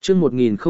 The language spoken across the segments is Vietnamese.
chương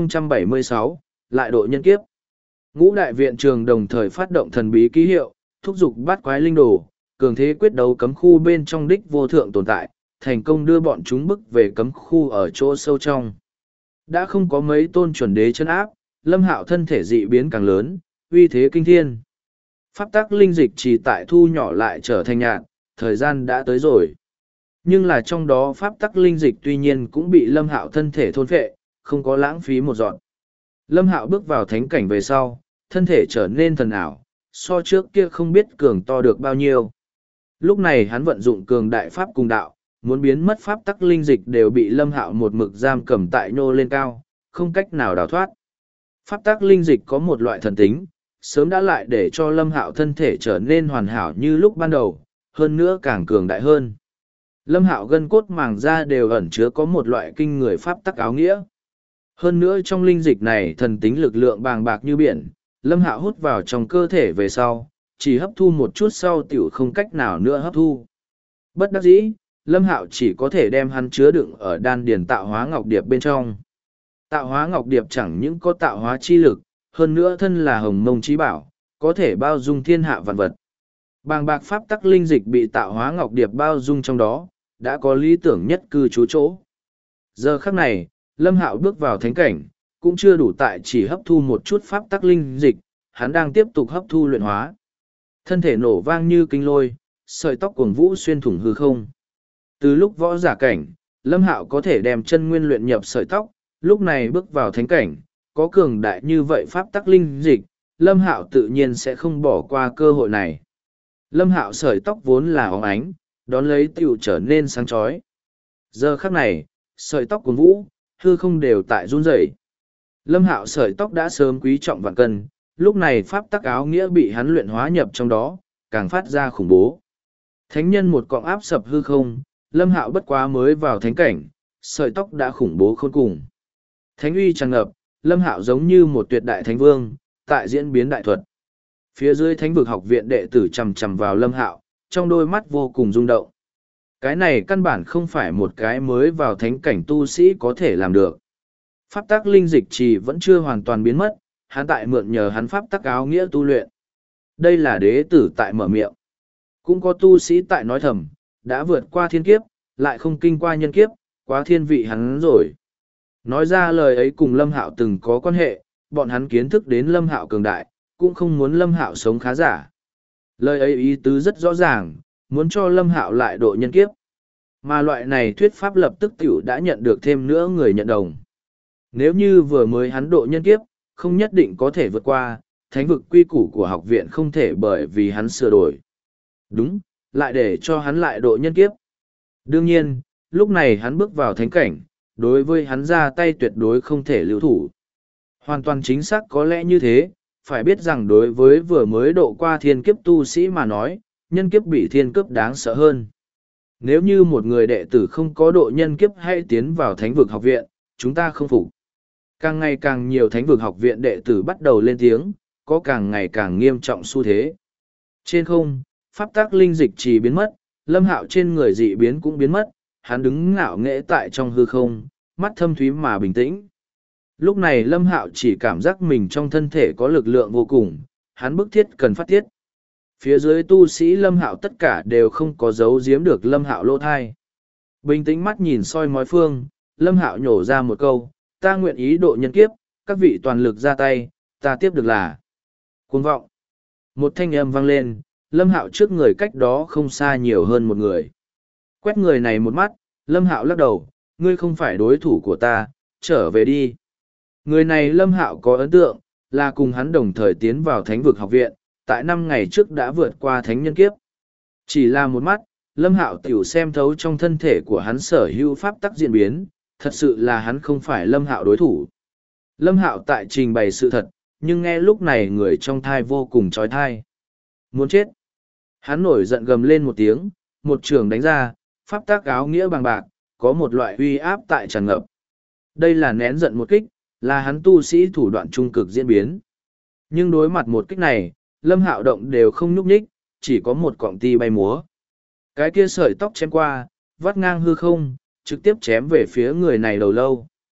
1076, lại độ nhân kiếp. Ngũ đại viện trường đồng thời phát động thần bí ký hiệu, thúc giục bát quái linh đồ, cường thế quyết đấu cấm khu bên trong đích vô thượng tồn tại, thành công đưa bọn chúng bức về cấm khu ở chỗ sâu trong. Đã không có mấy tôn chuẩn đế chân áp, Lâm Hạo thân thể dị biến càng lớn, uy thế kinh thiên. Pháp tắc linh dịch chỉ tại thu nhỏ lại trở thành nhạt, thời gian đã tới rồi. Nhưng là trong đó pháp tắc linh dịch tuy nhiên cũng bị Lâm Hạo thân thể thôn phệ, không có lãng phí một giọt. Lâm Hạo bước vào thánh cảnh về sau, thân thể trở nên thần ảo, so trước kia không biết cường to được bao nhiêu. Lúc này hắn vận dụng cường đại pháp cùng đạo, muốn biến mất pháp tắc linh dịch đều bị Lâm Hạo một mực giam cầm tại nhô lên cao, không cách nào đào thoát. Pháp tắc linh dịch có một loại thần tính, sớm đã lại để cho Lâm Hạo thân thể trở nên hoàn hảo như lúc ban đầu, hơn nữa càng cường đại hơn. Lâm Hạo gân cốt màng da đều ẩn chứa có một loại kinh người pháp tắc áo nghĩa. Hơn nữa trong linh dịch này thần tính lực lượng bàng bạc như biển, Lâm Hạo hút vào trong cơ thể về sau, chỉ hấp thu một chút sau tiểu không cách nào nữa hấp thu. Bất đắc dĩ, Lâm Hạo chỉ có thể đem hắn chứa đựng ở đan điền tạo hóa ngọc điệp bên trong. Tạo hóa ngọc điệp chẳng những có tạo hóa chi lực, hơn nữa thân là hồng mông trí bảo, có thể bao dung thiên hạ vạn vật. Bàng bạc pháp tắc linh dịch bị tạo hóa ngọc điệp bao dung trong đó, đã có lý tưởng nhất cư trú chỗ. Giờ khắc này, Lâm Hạo bước vào thánh cảnh, cũng chưa đủ tại chỉ hấp thu một chút pháp tắc linh dịch, hắn đang tiếp tục hấp thu luyện hóa. Thân thể nổ vang như kinh lôi, sợi tóc cuồng vũ xuyên thủng hư không. Từ lúc võ giả cảnh, Lâm Hạo có thể đem chân nguyên luyện nhập sợi tóc, lúc này bước vào thánh cảnh, có cường đại như vậy pháp tắc linh dịch, Lâm Hạo tự nhiên sẽ không bỏ qua cơ hội này. Lâm Hạo sợi tóc vốn là óng ánh, đón lấy tiểu trở nên sáng chói. Giờ khắc này, sợi tóc cuồng vũ, hư không đều tại run rẩy. Lâm Hạo sợi tóc đã sớm quý trọng vạn cân, lúc này pháp tắc áo nghĩa bị hắn luyện hóa nhập trong đó, càng phát ra khủng bố. Thánh nhân một cọng áp sập hư không, Lâm Hạo bất quá mới vào thánh cảnh, sợi tóc đã khủng bố khôn cùng. Thánh uy tràn ngập, Lâm Hạo giống như một tuyệt đại thánh vương, tại diễn biến đại thuật. Phía dưới thánh vực học viện đệ tử chằm chằm vào Lâm Hạo, trong đôi mắt vô cùng rung động. Cái này căn bản không phải một cái mới vào thánh cảnh tu sĩ có thể làm được. Pháp tắc linh dịch trì vẫn chưa hoàn toàn biến mất, hắn tại mượn nhờ hắn pháp tắc áo nghĩa tu luyện. Đây là đế tử tại mở miệng. Cũng có tu sĩ tại nói thầm, đã vượt qua thiên kiếp, lại không kinh qua nhân kiếp, quá thiên vị hắn rồi. Nói ra lời ấy cùng Lâm Hạo từng có quan hệ, bọn hắn kiến thức đến Lâm Hạo cường đại, cũng không muốn Lâm Hạo sống khá giả. Lời ấy ý tứ rất rõ ràng, muốn cho Lâm Hạo lại độ nhân kiếp. Mà loại này thuyết pháp lập tức tiểu đã nhận được thêm nữa người nhận đồng. Nếu như vừa mới hắn độ nhân kiếp, không nhất định có thể vượt qua, thánh vực quy củ của học viện không thể bởi vì hắn sửa đổi. Đúng, lại để cho hắn lại độ nhân kiếp. Đương nhiên, lúc này hắn bước vào thánh cảnh, đối với hắn ra tay tuyệt đối không thể lưu thủ. Hoàn toàn chính xác có lẽ như thế, phải biết rằng đối với vừa mới độ qua thiên kiếp tu sĩ mà nói, nhân kiếp bị thiên kiếp đáng sợ hơn. Nếu như một người đệ tử không có độ nhân kiếp hay tiến vào thánh vực học viện, chúng ta không phục. Càng ngày càng nhiều thánh vực học viện đệ tử bắt đầu lên tiếng, có càng ngày càng nghiêm trọng xu thế. Trên không, pháp tắc linh dịch trì biến mất, Lâm Hạo trên người dị biến cũng biến mất, hắn đứng ngạo nghễ tại trong hư không, mắt thâm thúy mà bình tĩnh. Lúc này Lâm Hạo chỉ cảm giác mình trong thân thể có lực lượng vô cùng, hắn bức thiết cần phát tiết. Phía dưới tu sĩ Lâm Hạo tất cả đều không có giấu giếm được Lâm Hạo lỗ thai. Bình tĩnh mắt nhìn soi mói phương, Lâm Hạo nhổ ra một câu, ta nguyện ý độ nhân kiếp, các vị toàn lực ra tay, ta tiếp được là. Cuồng vọng. Một thanh âm vang lên, Lâm Hạo trước người cách đó không xa nhiều hơn một người. Quét người này một mắt, Lâm Hạo lắc đầu, ngươi không phải đối thủ của ta, trở về đi. Người này Lâm Hạo có ấn tượng, là cùng hắn đồng thời tiến vào thánh vực học viện, tại 5 ngày trước đã vượt qua thánh nhân kiếp. Chỉ là một mắt, Lâm Hạo tiểu xem thấu trong thân thể của hắn sở hữu pháp tắc diễn biến, thật sự là hắn không phải Lâm Hạo đối thủ. Lâm Hạo tại trình bày sự thật, nhưng nghe lúc này người trong thai vô cùng trói thai. Muốn chết. Hắn nổi giận gầm lên một tiếng, một trường đánh ra, pháp tắc áo nghĩa bằng bạc, có một loại uy áp tại tràn ngập. Đây là nén giận một kích, là hắn tu sĩ thủ đoạn trung cực diễn biến. Nhưng đối mặt một kích này, Lâm Hạo động đều không nhúc nhích, chỉ có một cọng ti bay múa. Cái kia sợi tóc chém qua, vắt ngang hư không, trực tiếp chém về phía người này đầu lâu.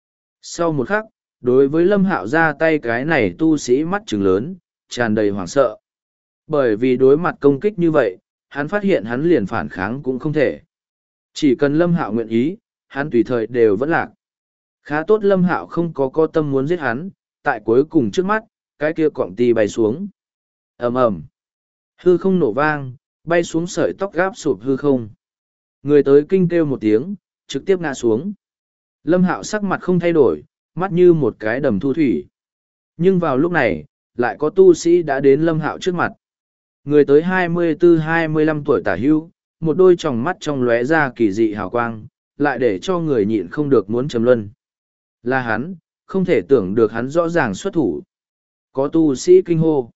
Sau một khắc, đối với Lâm Hạo ra tay cái này tu sĩ mắt trừng lớn, tràn đầy hoảng sợ. Bởi vì đối mặt công kích như vậy, hắn phát hiện hắn liền phản kháng cũng không thể. Chỉ cần Lâm Hạo nguyện ý, hắn tùy thời đều vẫn lạc. Khá tốt Lâm Hạo không có tâm muốn giết hắn, tại cuối cùng trước mắt, cái kia cọng ti bay xuống. Ầm ầm, hư không nổ vang, bay xuống sợi tóc gáp sụp hư không. Người tới kinh kêu một tiếng, trực tiếp ngã xuống. Lâm Hạo sắc mặt không thay đổi, mắt như một cái đầm thu thủy. Nhưng vào lúc này, lại có tu sĩ đã đến Lâm Hạo trước mặt. Người tới 24-25 tuổi tả hưu, một đôi tròng mắt trong lóe ra kỳ dị hào quang, lại để cho người nhịn không được muốn trầm luân. Là hắn, không thể tưởng được hắn rõ ràng xuất thủ. Có tu sĩ kinh hô.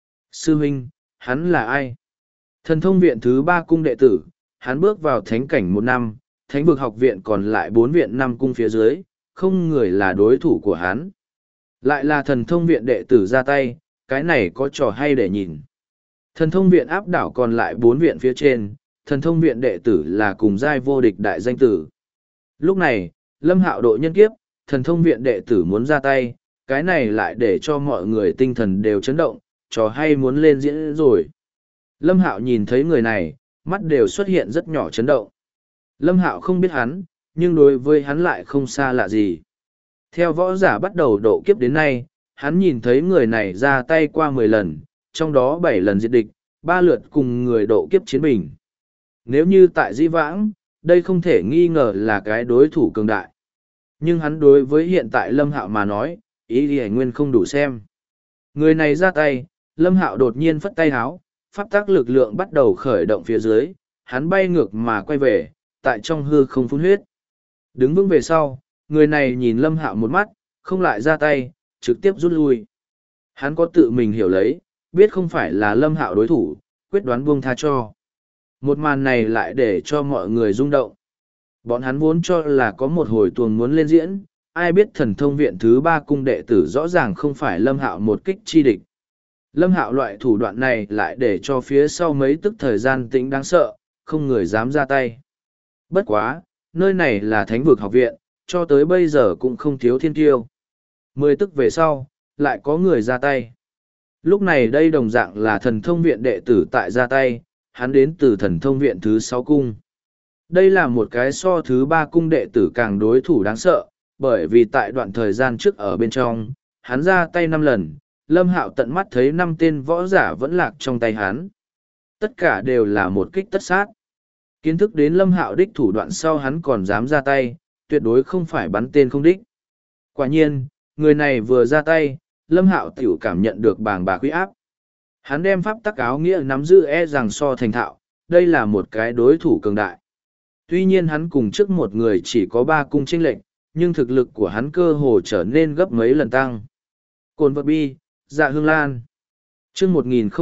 Sư huynh, hắn là ai? Thần thông viện thứ 3 cung đệ tử, hắn bước vào thánh cảnh 1 năm, thánh vực học viện còn lại 4 viện 5 cung phía dưới, không người là đối thủ của hắn. Lại là thần thông viện đệ tử ra tay, cái này có trò hay để nhìn. Thần thông viện áp đảo còn lại 4 viện phía trên, thần thông viện đệ tử là cùng giai vô địch đại danh tử. Lúc này, Lâm Hạo độ nhân kiếp, thần thông viện đệ tử muốn ra tay, cái này lại để cho mọi người tinh thần đều chấn động, trò hay muốn lên diễn rồi. Lâm Hạo nhìn thấy người này, mắt đều xuất hiện rất nhỏ chấn động. Lâm Hạo không biết hắn, nhưng đối với hắn lại không xa lạ gì. Theo võ giả bắt đầu độ kiếp đến nay, hắn nhìn thấy người này ra tay qua 10 lần, trong đó 7 lần diệt địch, 3 lượt cùng người độ kiếp chiến bình. Nếu như tại Dĩ Vãng, đây không thể nghi ngờ là cái đối thủ cường đại. Nhưng hắn đối với hiện tại Lâm Hạo mà nói, ý thì nguyên không đủ xem. Người này ra tay, Lâm Hạo đột nhiên phất tay háo, pháp tác lực lượng bắt đầu khởi động phía dưới, hắn bay ngược mà quay về, tại trong hư không phun huyết. Đứng vững về sau, người này nhìn Lâm Hạo một mắt, không lại ra tay, trực tiếp rút lui. Hắn có tự mình hiểu lấy, biết không phải là Lâm Hạo đối thủ, quyết đoán buông tha cho. Một màn này lại để cho mọi người rung động. Bọn hắn vốn cho là có một hồi tuồng muốn lên diễn, ai biết thần thông viện thứ 3 cung đệ tử rõ ràng không phải Lâm Hạo một kích chi địch. Lâm Hạo loại thủ đoạn này lại để cho phía sau mấy tức thời gian tĩnh đáng sợ, không người dám ra tay. Bất quá, nơi này là thánh vực học viện, cho tới bây giờ cũng không thiếu thiên tiêu. 10 tức về sau, lại có người ra tay. Lúc này đây đồng dạng là thần thông viện đệ tử tại ra tay, hắn đến từ thần thông viện thứ 6 cung. Đây là một cái so thứ 3 cung đệ tử càng đối thủ đáng sợ, bởi vì tại đoạn thời gian trước ở bên trong, hắn ra tay 5 lần, Lâm Hạo tận mắt thấy 5 tên võ giả vẫn lạc trong tay hắn. Tất cả đều là một kích tất sát. Kiến thức đến Lâm Hạo đích thủ đoạn sau hắn còn dám ra tay, tuyệt đối không phải bắn tên không đích. Quả nhiên, người này vừa ra tay, Lâm Hạo tiểu cảm nhận được bàng bạc uy áp. Hắn đem pháp tắc áo nghĩa nắm giữ rằng so thành thạo, đây là một cái đối thủ cường đại. Tuy nhiên hắn cùng trước một người chỉ có 3 cung chênh lệnh, nhưng thực lực của hắn cơ hồ trở nên gấp mấy lần tăng. Cồn vật bi, Dạ Hương Lan. Chương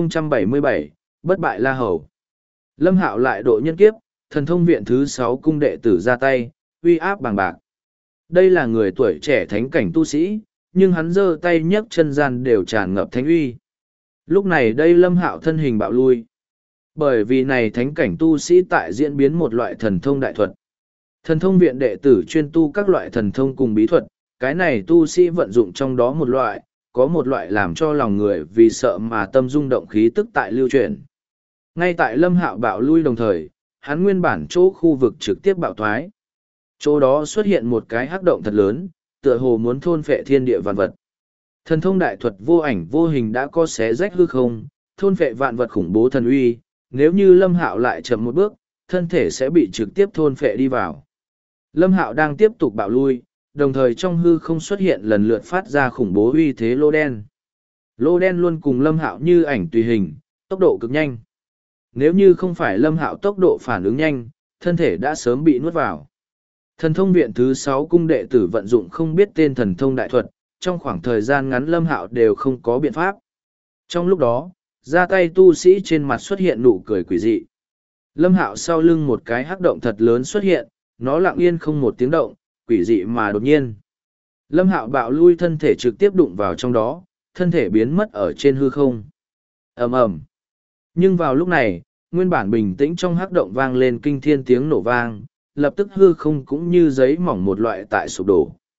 1077, bất bại La Hầu. Lâm Hạo lại độ nhân kiếp, thần thông viện thứ 6 cung đệ tử ra tay, uy áp bàng bạc. Đây là người tuổi trẻ thánh cảnh tu sĩ, nhưng hắn giơ tay nhấc chân gian đều tràn ngập thánh uy. Lúc này đây Lâm Hạo thân hình bạo lui. Bởi vì này thánh cảnh tu sĩ tại diễn biến một loại thần thông đại thuật. Thần thông viện đệ tử chuyên tu các loại thần thông cùng bí thuật, cái này tu sĩ vận dụng trong đó một loại, có một loại làm cho lòng người vì sợ mà tâm rung động khí tức tại lưu truyền. Ngay tại Lâm Hạo bạo lui đồng thời, hắn nguyên bản chỗ khu vực trực tiếp bạo thoái. Chỗ đó xuất hiện một cái hắc động thật lớn, tựa hồ muốn thôn phệ thiên địa vạn vật. Thần thông đại thuật vô ảnh vô hình đã có xé rách hư không, thôn phệ vạn vật khủng bố thần uy, nếu như Lâm Hạo lại chậm một bước, thân thể sẽ bị trực tiếp thôn phệ đi vào. Lâm Hạo đang tiếp tục bạo lui, đồng thời trong hư không xuất hiện lần lượt phát ra khủng bố uy thế lô đen. Lô đen luôn cùng Lâm Hạo như ảnh tùy hình, tốc độ cực nhanh. Nếu như không phải Lâm Hạo tốc độ phản ứng nhanh, thân thể đã sớm bị nuốt vào. Thần thông viện thứ 6 cung đệ tử vận dụng không biết tên thần thông đại thuật, trong khoảng thời gian ngắn Lâm Hạo đều không có biện pháp. Trong lúc đó, ra tay tu sĩ trên mặt xuất hiện nụ cười quỷ dị. Lâm Hạo sau lưng một cái hắc động thật lớn xuất hiện, nó lặng yên không một tiếng động, quỷ dị mà đột nhiên. Lâm Hạo bạo lui thân thể trực tiếp đụng vào trong đó, thân thể biến mất ở trên hư không. Ầm ầm. Nhưng vào lúc này, nguyên bản bình tĩnh trong hắc động vang lên kinh thiên tiếng nổ vang, lập tức hư không cũng như giấy mỏng một loại tại sụp đổ.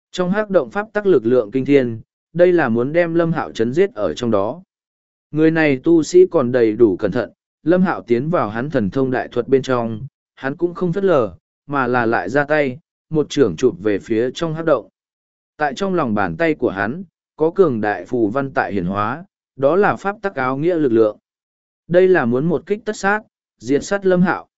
Trong hắc động pháp tắc lực lượng kinh thiên, đây là muốn đem Lâm Hạo chấn giết ở trong đó. Người này tu sĩ còn đầy đủ cẩn thận, Lâm Hạo tiến vào hắn thần thông đại thuật bên trong, hắn cũng không phớt lờ, mà là lại ra tay, một chưởng chụp về phía trong hắc động. Tại trong lòng bàn tay của hắn, có cường đại phù văn tại hiển hóa, đó là pháp tắc áo nghĩa lực lượng. Đây là muốn một kích tất sát, diệt sát Lâm Hạo.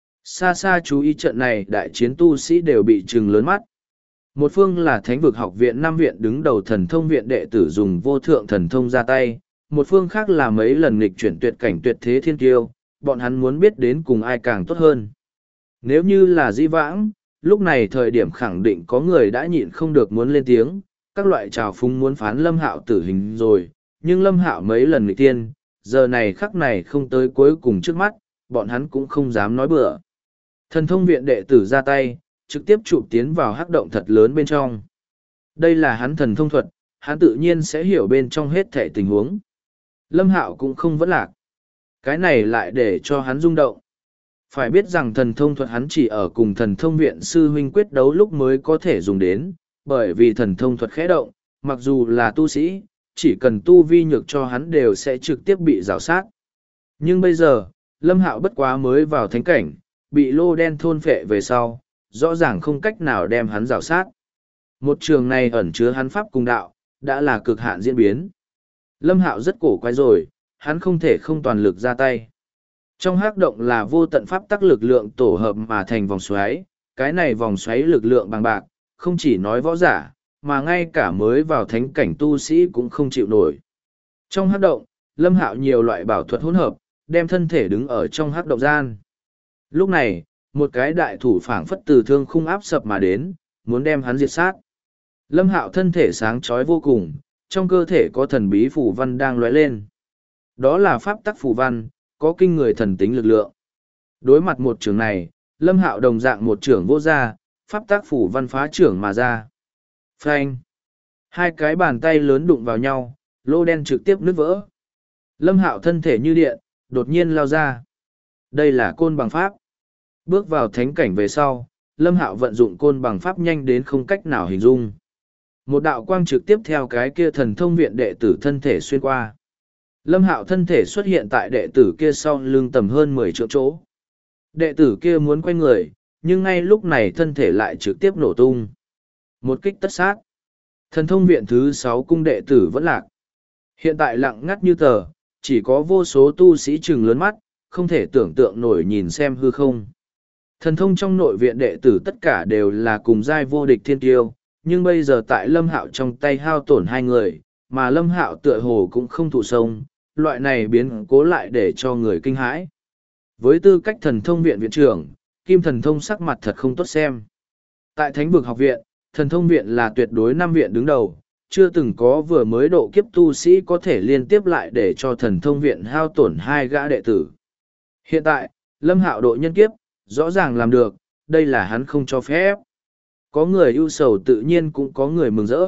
Xa xa chú ý trận này, đại chiến tu sĩ đều bị trừng lớn mắt. Một phương là Thánh vực học viện năm viện đứng đầu thần thông viện đệ tử dùng vô thượng thần thông ra tay, một phương khác là mấy lần nghịch chuyển tuyệt cảnh tuyệt thế thiên kiêu, bọn hắn muốn biết đến cùng ai càng tốt hơn. Nếu như là di vãng, lúc này thời điểm khẳng định có người đã nhịn không được muốn lên tiếng, các loại trào phúng muốn phán Lâm Hạo tử hình rồi, nhưng Lâm Hạo mấy lần nghịch tiên, giờ này khắc này không tới cuối cùng trước mắt, bọn hắn cũng không dám nói bừa. Thần thông viện đệ tử ra tay, trực tiếp chụp tiến vào hắc động thật lớn bên trong. Đây là hắn thần thông thuật, hắn tự nhiên sẽ hiểu bên trong hết thể tình huống. Lâm Hạo cũng không vẫn lạc. Cái này lại để cho hắn rung động. Phải biết rằng thần thông thuật hắn chỉ ở cùng thần thông viện sư huynh quyết đấu lúc mới có thể dùng đến, bởi vì thần thông thuật khẽ động, mặc dù là tu sĩ, chỉ cần tu vi nhược cho hắn đều sẽ trực tiếp bị rào sát. Nhưng bây giờ, Lâm Hạo bất quá mới vào thánh cảnh, bị lô đen thôn phệ về sau, rõ ràng không cách nào đem hắn rào sát. Một trường này ẩn chứa hắn pháp cùng đạo, đã là cực hạn diễn biến. Lâm Hạo rất cổ quái rồi, hắn không thể không toàn lực ra tay. Trong hắc động là vô tận pháp tắc lực lượng tổ hợp mà thành vòng xoáy, cái này vòng xoáy lực lượng bằng bạc, không chỉ nói võ giả, mà ngay cả mới vào thánh cảnh tu sĩ cũng không chịu nổi. Trong hắc động, Lâm Hạo nhiều loại bảo thuật hỗn hợp, đem thân thể đứng ở trong hắc động gian. Lúc này, một cái đại thủ phảng phất từ thương khung áp sập mà đến, muốn đem hắn diệt sát. Lâm Hạo thân thể sáng chói vô cùng, trong cơ thể có thần bí phù văn đang lóe lên. Đó là pháp tắc phù văn, có kinh người thần tính lực lượng. Đối mặt một trường này, Lâm Hạo đồng dạng một trường vô ra, pháp tắc phù văn phá trường mà ra. Phanh! Hai cái bàn tay lớn đụng vào nhau, lô đen trực tiếp nứt vỡ. Lâm Hạo thân thể như điện, đột nhiên lao ra. Đây là côn bằng pháp. Bước vào thánh cảnh về sau, Lâm Hạo vận dụng côn bằng pháp nhanh đến không cách nào hình dung. Một đạo quang trực tiếp theo cái kia thần thông viện đệ tử thân thể xuyên qua. Lâm Hạo thân thể xuất hiện tại đệ tử kia sau lưng tầm hơn 10 trượng chỗ. Đệ tử kia muốn quay người, nhưng ngay lúc này thân thể lại trực tiếp nổ tung. Một kích tất sát. Thần thông viện thứ 6 cung đệ tử vẫn lạc. Hiện tại lặng ngắt như tờ, chỉ có vô số tu sĩ trừng lớn mắt, không thể tưởng tượng nổi nhìn xem hư không. Thần thông trong nội viện đệ tử tất cả đều là cùng giai vô địch thiên tiêu, nhưng bây giờ tại Lâm Hạo trong tay hao tổn hai người, mà Lâm Hạo tựa hồ cũng không thụ sông, loại này biến cố lại để cho người kinh hãi. Với tư cách thần thông viện viện trưởng, Kim Thần Thông sắc mặt thật không tốt xem. Tại Thánh vực học viện, thần thông viện là tuyệt đối năm viện đứng đầu, chưa từng có vừa mới độ kiếp tu sĩ có thể liên tiếp lại để cho thần thông viện hao tổn hai gã đệ tử. Hiện tại, Lâm Hạo độ nhân kiếp, rõ ràng làm được, đây là hắn không cho phép. Có người ưu sầu tự nhiên cũng có người mừng rỡ.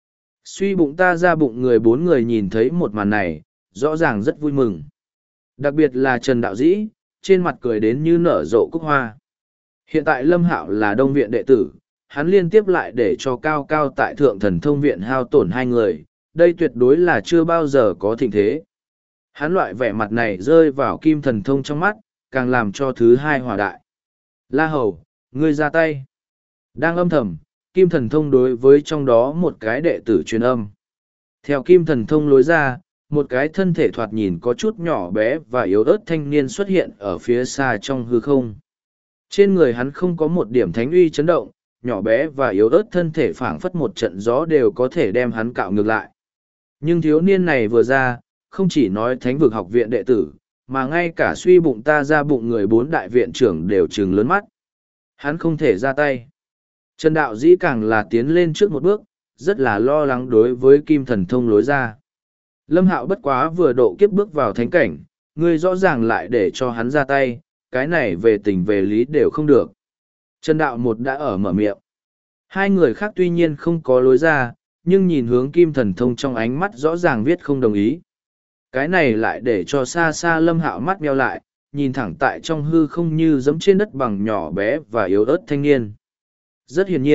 Suy bụng ta ra bụng người bốn người nhìn thấy một màn này, rõ ràng rất vui mừng. Đặc biệt là Trần Đạo Dĩ, trên mặt cười đến như nở rộ cúc hoa. Hiện tại Lâm Hạo là đông viện đệ tử, hắn liên tiếp lại để cho cao cao tại thượng thần thông viện hao tổn hai người, đây tuyệt đối là chưa bao giờ có thịnh thế. Hắn loại vẻ mặt này rơi vào Kim Thần Thông trong mắt, càng làm cho thứ hai hòa đại. La Hầu, ngươi ra tay. Đang âm thầm, Kim Thần Thông đối với trong đó một cái đệ tử truyền âm. Theo Kim Thần Thông lối ra, một cái thân thể thoạt nhìn có chút nhỏ bé và yếu ớt thanh niên xuất hiện ở phía xa trong hư không. Trên người hắn không có một điểm thánh uy chấn động, nhỏ bé và yếu ớt thân thể phảng phất một trận gió đều có thể đem hắn cạo ngược lại. Nhưng thiếu niên này vừa ra, không chỉ nói Thánh vực học viện đệ tử, mà ngay cả suy bụng ta ra bụng người bốn đại viện trưởng đều trừng lớn mắt. Hắn không thể ra tay. Trần Đạo Dĩ càng là tiến lên trước một bước, rất là lo lắng đối với Kim Thần Thông lối ra. Lâm Hạo bất quá vừa độ kiếp bước vào thánh cảnh, ngươi rõ ràng lại để cho hắn ra tay, cái này về tình về lý đều không được. Trần Đạo một đã ở mở miệng. Hai người khác tuy nhiên không có lối ra, nhưng nhìn hướng Kim Thần Thông trong ánh mắt rõ ràng viết không đồng ý. Cái này lại để cho xa xa Lâm Hạo mắt meo lại, nhìn thẳng tại trong hư không như giẫm trên đất bằng nhỏ bé và yếu ớt thanh niên. Rất hiển nhiên,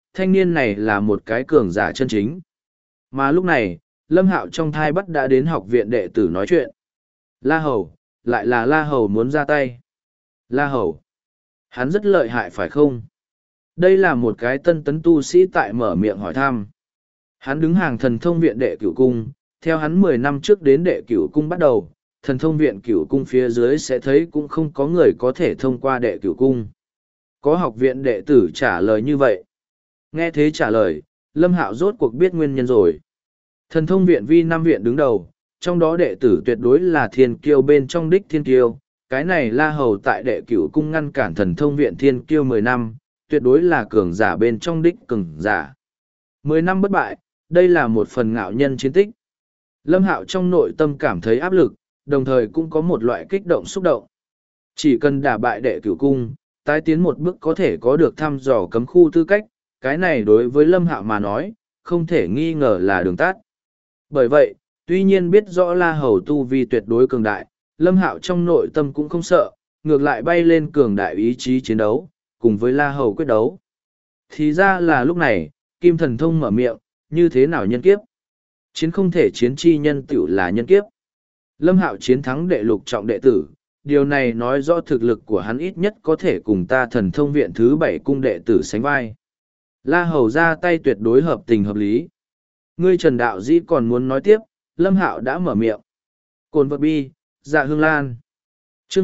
thanh niên này là một cái cường giả chân chính. Mà lúc này, Lâm Hạo trong thai bắt đã đến học viện đệ tử nói chuyện. La Hầu, lại là La Hầu muốn ra tay. La Hầu, hắn rất lợi hại phải không? Đây là một cái tân tấn tu sĩ tại mở miệng hỏi thăm. Hắn đứng hàng thần thông viện đệ cửu cung, theo hắn 10 năm trước đến đệ cửu cung bắt đầu, thần thông viện cửu cung phía dưới sẽ thấy cũng không có người có thể thông qua đệ cửu cung. Có học viện đệ tử trả lời như vậy. Nghe thế trả lời, Lâm Hạo rốt cuộc biết nguyên nhân rồi. Thần thông viện vi 5 viện đứng đầu, trong đó đệ tử tuyệt đối là thiên kiêu bên trong đích thiên kiêu. Cái này La Hầu tại đệ cửu cung ngăn cản thần thông viện thiên kiêu 10 năm, tuyệt đối là cường giả bên trong đích cường giả. 10 năm bất bại, đây là một phần ngạo nhân chiến tích. Lâm Hạo trong nội tâm cảm thấy áp lực, đồng thời cũng có một loại kích động xúc động. Chỉ cần đả bại đệ cửu cung, tái tiến một bước có thể có được thăm dò cấm khu tư cách, cái này đối với Lâm Hạo mà nói, không thể nghi ngờ là đường tắt. Bởi vậy, tuy nhiên biết rõ La Hầu tu vi tuyệt đối cường đại, Lâm Hạo trong nội tâm cũng không sợ, ngược lại bay lên cường đại ý chí chiến đấu, cùng với La Hầu quyết đấu. Thì ra là lúc này, Kim Thần Thông mở miệng, như thế nào nhân kiếp? Chiến không thể chiến chi nhân tựu là nhân kiếp. Lâm Hạo chiến thắng đệ lục trọng đệ tử, điều này nói rõ thực lực của hắn ít nhất có thể cùng ta thần thông viện thứ 7 cung đệ tử sánh vai. La Hầu ra tay tuyệt đối hợp tình hợp lý. Ngươi Trần Đạo Dĩ còn muốn nói tiếp, Lâm Hạo đã mở miệng. Cồn vật bi, dạ hương lan. Chương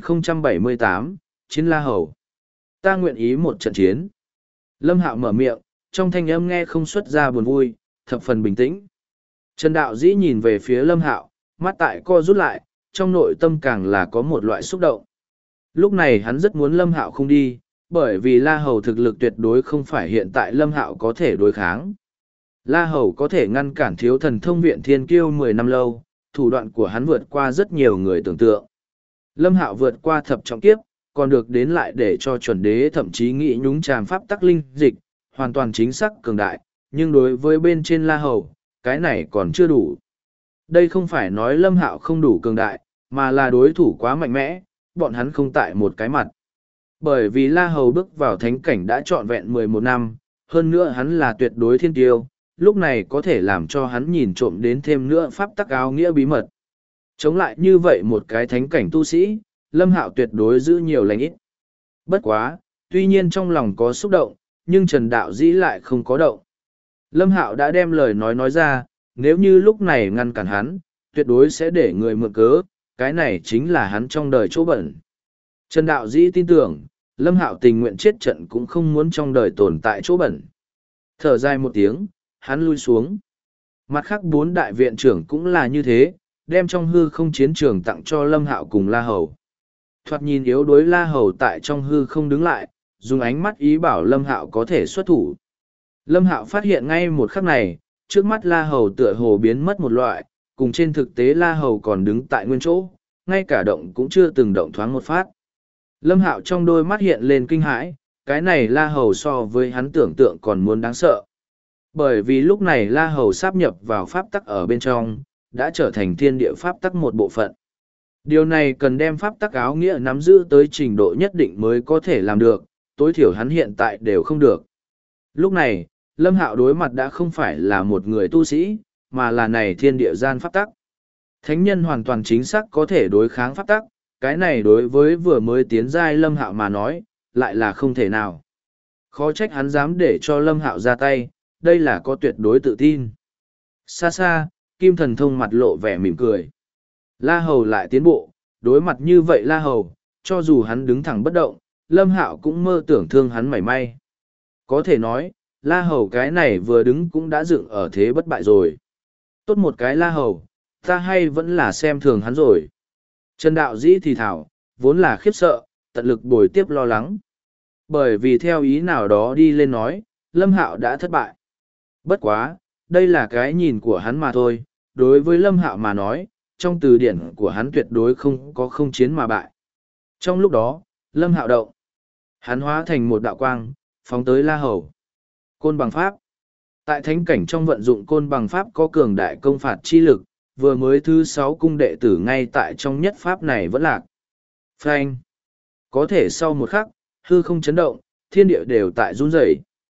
1078, Chiến La Hầu. Ta nguyện ý một trận chiến. Lâm Hạo mở miệng, trong thanh âm nghe không xuất ra buồn vui, thập phần bình tĩnh. Trần Đạo Dĩ nhìn về phía Lâm Hạo, mắt tại co rút lại, trong nội tâm càng là có một loại xúc động. Lúc này hắn rất muốn Lâm Hạo không đi, bởi vì La Hầu thực lực tuyệt đối không phải hiện tại Lâm Hạo có thể đối kháng. La Hầu có thể ngăn cản thiếu thần thông viện thiên kiêu 10 năm lâu, thủ đoạn của hắn vượt qua rất nhiều người tưởng tượng. Lâm Hạo vượt qua thập trọng kiếp, còn được đến lại để cho chuẩn đế thậm chí nghĩ nhúng tràm pháp tắc linh dịch, hoàn toàn chính xác cường đại, nhưng đối với bên trên La Hầu, cái này còn chưa đủ. Đây không phải nói Lâm Hạo không đủ cường đại, mà là đối thủ quá mạnh mẽ, bọn hắn không tại một cái mặt. Bởi vì La Hầu bước vào thánh cảnh đã trọn vẹn 11 năm, hơn nữa hắn là tuyệt đối thiên tiêu, lúc này có thể làm cho hắn nhìn trộm đến thêm nữa pháp tắc áo nghĩa bí mật. Chống lại như vậy một cái thánh cảnh tu sĩ, Lâm Hạo tuyệt đối giữ nhiều lành ít. Bất quá, tuy nhiên trong lòng có xúc động, nhưng Trần Đạo Dĩ lại không có động. Lâm Hạo đã đem lời nói ra, nếu như lúc này ngăn cản hắn, tuyệt đối sẽ để người mượn cớ, cái này chính là hắn trong đời chỗ bẩn. Trần Đạo Dĩ tin tưởng, Lâm Hạo tình nguyện chết trận cũng không muốn trong đời tồn tại chỗ bẩn. Thở dài một tiếng, hắn lui xuống. Mặt khác 4 đại viện trưởng cũng là như thế, đem trong hư không chiến trường tặng cho Lâm Hạo cùng La Hầu. Thoạt nhìn yếu đuối La Hầu tại trong hư không đứng lại, dùng ánh mắt ý bảo Lâm Hạo có thể xuất thủ. Lâm Hạo phát hiện ngay một khắc này, trước mắt La Hầu tựa hồ biến mất một loại, cùng trên thực tế La Hầu còn đứng tại nguyên chỗ, ngay cả động cũng chưa từng động thoáng một phát. Lâm Hạo trong đôi mắt hiện lên kinh hãi, cái này La Hầu so với hắn tưởng tượng còn muốn đáng sợ. Bởi vì lúc này La Hầu sáp nhập vào pháp tắc ở bên trong, đã trở thành thiên địa pháp tắc một bộ phận. Điều này cần đem pháp tắc áo nghĩa nắm giữ tới trình độ nhất định mới có thể làm được, tối thiểu hắn hiện tại đều không được. Lúc này, Lâm Hạo đối mặt đã không phải là một người tu sĩ, mà là này thiên địa gian pháp tắc. Thánh nhân hoàn toàn chính xác có thể đối kháng pháp tắc, cái này đối với vừa mới tiến giai Lâm Hạo mà nói, lại là không thể nào. Khó trách hắn dám để cho Lâm Hạo ra tay, đây là có tuyệt đối tự tin. Xa xa, Kim Thần Thông mặt lộ vẻ mỉm cười. La Hầu lại tiến bộ, đối mặt như vậy La Hầu, cho dù hắn đứng thẳng bất động, Lâm Hạo cũng mơ tưởng thương hắn mảy may. Có thể nói, La Hầu cái này vừa đứng cũng đã dựng ở thế bất bại rồi. Tốt một cái La Hầu, ta hay vẫn là xem thường hắn rồi. Trần Đạo Dĩ thì thảo, vốn là khiếp sợ, tận lực bồi tiếp lo lắng. Bởi vì theo ý nào đó đi lên nói, Lâm Hạo đã thất bại. Bất quá, đây là cái nhìn của hắn mà thôi, đối với Lâm Hạo mà nói, trong từ điển của hắn tuyệt đối không có không chiến mà bại. Trong lúc đó, Lâm Hạo động. Hắn hóa thành một đạo quang, phóng tới La Hầu. Côn bằng pháp. Tại thánh cảnh trong vận dụng côn bằng pháp có cường đại công phạt chi lực, vừa mới thứ 6 cung đệ tử ngay tại trong nhất pháp này vẫn lạc. Phanh. Có thể sau một khắc, hư không chấn động, thiên địa đều tại run rẩy.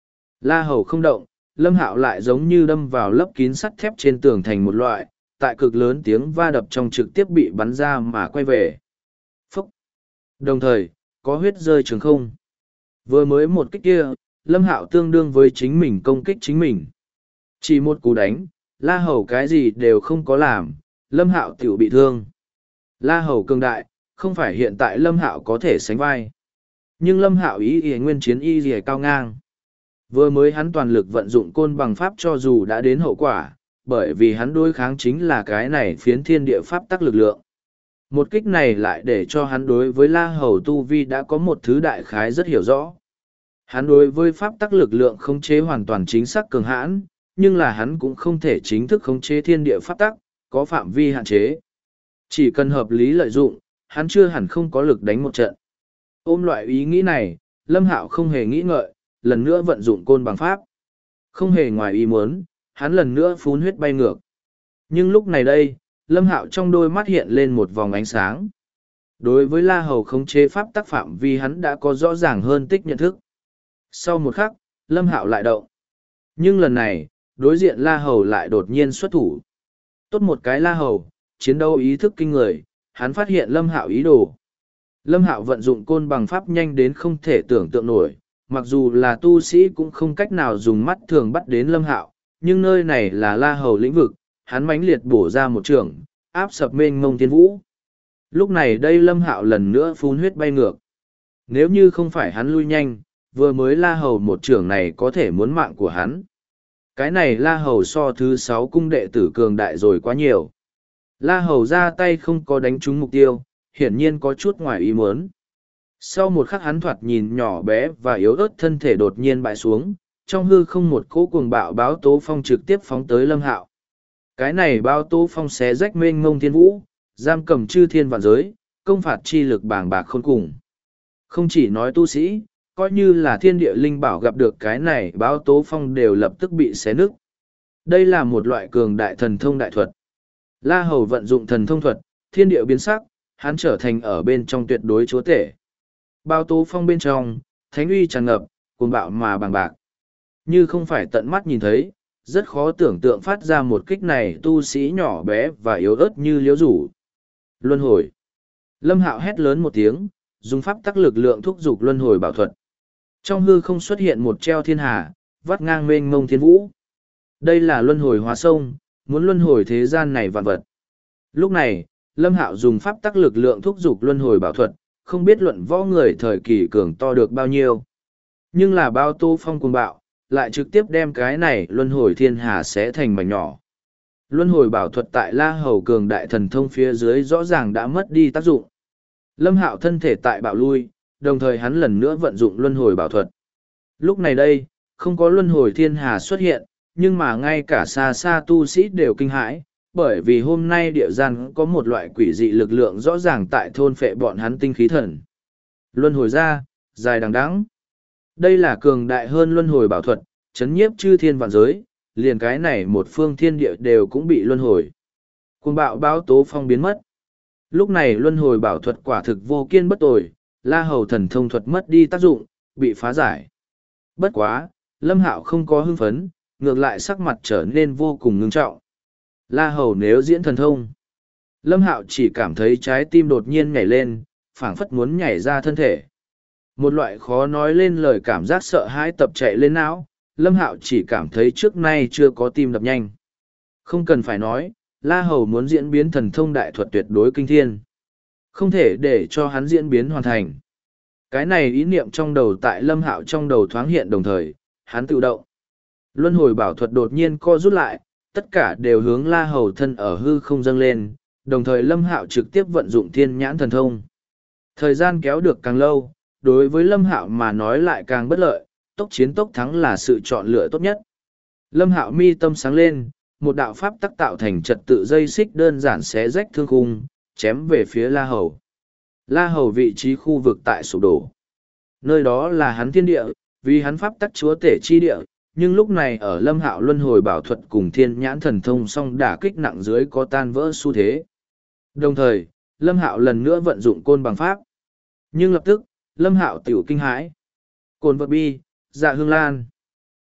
La Hầu không động, Lâm Hạo lại giống như đâm vào lấp kín sắt thép trên tường thành một loại, tại cực lớn tiếng va đập trong trực tiếp bị bắn ra mà quay về. Phúc! Đồng thời, có huyết rơi trường không. Vừa mới một kích kia, Lâm Hạo tương đương với chính mình công kích chính mình. Chỉ một cú đánh, La Hầu cái gì đều không có làm, Lâm Hạo tiểu bị thương. La Hầu cường đại, không phải hiện tại Lâm Hạo có thể sánh vai. Nhưng Lâm Hạo ý ỉa nguyên chiến y ỉa cao ngang. Vừa mới hắn toàn lực vận dụng côn bằng pháp cho dù đã đến hậu quả, bởi vì hắn đối kháng chính là cái này phiến thiên địa pháp tắc lực lượng. Một kích này lại để cho hắn đối với La Hầu Tu Vi đã có một thứ đại khái rất hiểu rõ. Hắn đối với pháp tắc lực lượng khống chế hoàn toàn chính xác cường hãn, nhưng là hắn cũng không thể chính thức khống chế thiên địa pháp tắc, có phạm vi hạn chế. Chỉ cần hợp lý lợi dụng, hắn chưa hẳn không có lực đánh một trận. Ôm loại ý nghĩ này, Lâm Hạo không hề nghĩ ngợi, lần nữa vận dụng côn bằng pháp. Không hề ngoài ý muốn, hắn lần nữa phun huyết bay ngược. Nhưng lúc này đây, Lâm Hạo trong đôi mắt hiện lên một vòng ánh sáng. Đối với La Hầu khống chế pháp tắc phạm vi hắn đã có rõ ràng hơn tích nhận thức. Sau một khắc, Lâm Hạo lại động. Nhưng lần này, đối diện La Hầu lại đột nhiên xuất thủ. Tốt một cái La Hầu, chiến đấu ý thức kinh người, hắn phát hiện Lâm Hạo ý đồ. Lâm Hạo vận dụng côn bằng pháp nhanh đến không thể tưởng tượng nổi, mặc dù là tu sĩ cũng không cách nào dùng mắt thường bắt đến Lâm Hạo, nhưng nơi này là La Hầu lĩnh vực, hắn mãnh liệt bổ ra một trường, áp sập mênh mông thiên vũ. Lúc này đây Lâm Hạo lần nữa phun huyết bay ngược. Nếu như không phải hắn lui nhanh, vừa mới La Hầu một trường này có thể muốn mạng của hắn. Cái này La Hầu so thứ 6 cung đệ tử cường đại rồi quá nhiều. La Hầu ra tay không có đánh trúng mục tiêu, hiển nhiên có chút ngoài ý muốn. Sau một khắc hắn thoạt nhìn nhỏ bé và yếu ớt thân thể đột nhiên bại xuống, trong hư không một cỗ cuồng bạo báo tố phong trực tiếp phóng tới Lâm Hạo. Cái này báo tố phong xé rách mênh mông thiên vũ, giam cầm chư thiên vạn giới, công phạt chi lực bàng bạc khôn cùng. Không chỉ nói tu sĩ, coi như là thiên địa linh bảo gặp được cái này báo tố phong đều lập tức bị xé nứt. Đây là một loại cường đại thần thông đại thuật. La Hầu vận dụng thần thông thuật, thiên địa biến sắc, hắn trở thành ở bên trong tuyệt đối chúa tể. Bao tố phong bên trong, thánh uy tràn ngập, cuồng bạo mà bàng bạc. Như không phải tận mắt nhìn thấy, rất khó tưởng tượng phát ra một kích này tu sĩ nhỏ bé và yếu ớt như liễu rủ. Luân hồi. Lâm Hạo hét lớn một tiếng, dùng pháp tắc lực lượng thúc giục luân hồi bảo thuật. Trong hư không xuất hiện một treo thiên hà, vắt ngang mênh mông thiên vũ. Đây là luân hồi hóa sông, muốn luân hồi thế gian này vạn vật. Lúc này, Lâm Hạo dùng pháp tắc lực lượng thúc giục luân hồi bảo thuật, không biết luận võ người thời kỳ cường to được bao nhiêu. Nhưng là bao tô phong cuồng bạo, lại trực tiếp đem cái này luân hồi thiên hà xé thành mảnh nhỏ. Luân hồi bảo thuật tại La Hầu cường đại thần thông phía dưới rõ ràng đã mất đi tác dụng. Lâm Hạo thân thể tại bạo lui, đồng thời hắn lần nữa vận dụng luân hồi bảo thuật. Lúc này đây, không có luân hồi thiên hà xuất hiện, nhưng mà ngay cả xa xa tu sĩ đều kinh hãi, bởi vì hôm nay địa gian có một loại quỷ dị lực lượng rõ ràng tại thôn phệ bọn hắn tinh khí thần. Luân hồi ra, dài đằng đẵng. Đây là cường đại hơn luân hồi bảo thuật, chấn nhiếp chư thiên vạn giới, liền cái này một phương thiên địa đều cũng bị luân hồi. Cuồng bạo báo tố phong biến mất. Lúc này luân hồi bảo thuật quả thực vô kiên bất tồi, La Hầu thần thông thuật mất đi tác dụng, bị phá giải. Bất quá, Lâm Hạo không có hưng phấn, ngược lại sắc mặt trở nên vô cùng ngưng trọng. La Hầu nếu diễn thần thông, Lâm Hạo chỉ cảm thấy trái tim đột nhiên nhảy lên, phảng phất muốn nhảy ra thân thể. Một loại khó nói lên lời cảm giác sợ hãi tập chạy lên não, Lâm Hạo chỉ cảm thấy trước nay chưa có tim đập nhanh. Không cần phải nói, La Hầu muốn diễn biến thần thông đại thuật tuyệt đối kinh thiên. Không thể để cho hắn diễn biến hoàn thành. Cái này ý niệm trong đầu tại Lâm Hạo trong đầu thoáng hiện đồng thời, hắn tự động. Luân hồi bảo thuật đột nhiên co rút lại, tất cả đều hướng La Hầu thân ở hư không dâng lên, đồng thời Lâm Hạo trực tiếp vận dụng thiên nhãn thần thông. Thời gian kéo được càng lâu, đối với Lâm Hạo mà nói lại càng bất lợi, tốc chiến tốc thắng là sự chọn lựa tốt nhất. Lâm Hạo mi tâm sáng lên, một đạo pháp tắc tạo thành trật tự dây xích đơn giản xé rách thương khung, chém về phía La Hầu. La Hầu vị trí khu vực tại sụp đổ. Nơi đó là hắn thiên địa, vì hắn pháp tắc chúa tể chi địa, nhưng lúc này ở Lâm Hạo luân hồi bảo thuật cùng thiên nhãn thần thông song đả kích nặng dưới có tan vỡ xu thế. Đồng thời, Lâm Hạo lần nữa vận dụng côn bằng pháp. Nhưng lập tức, Lâm Hạo tiểu kinh hãi. Côn vật bi, dạ hương lan.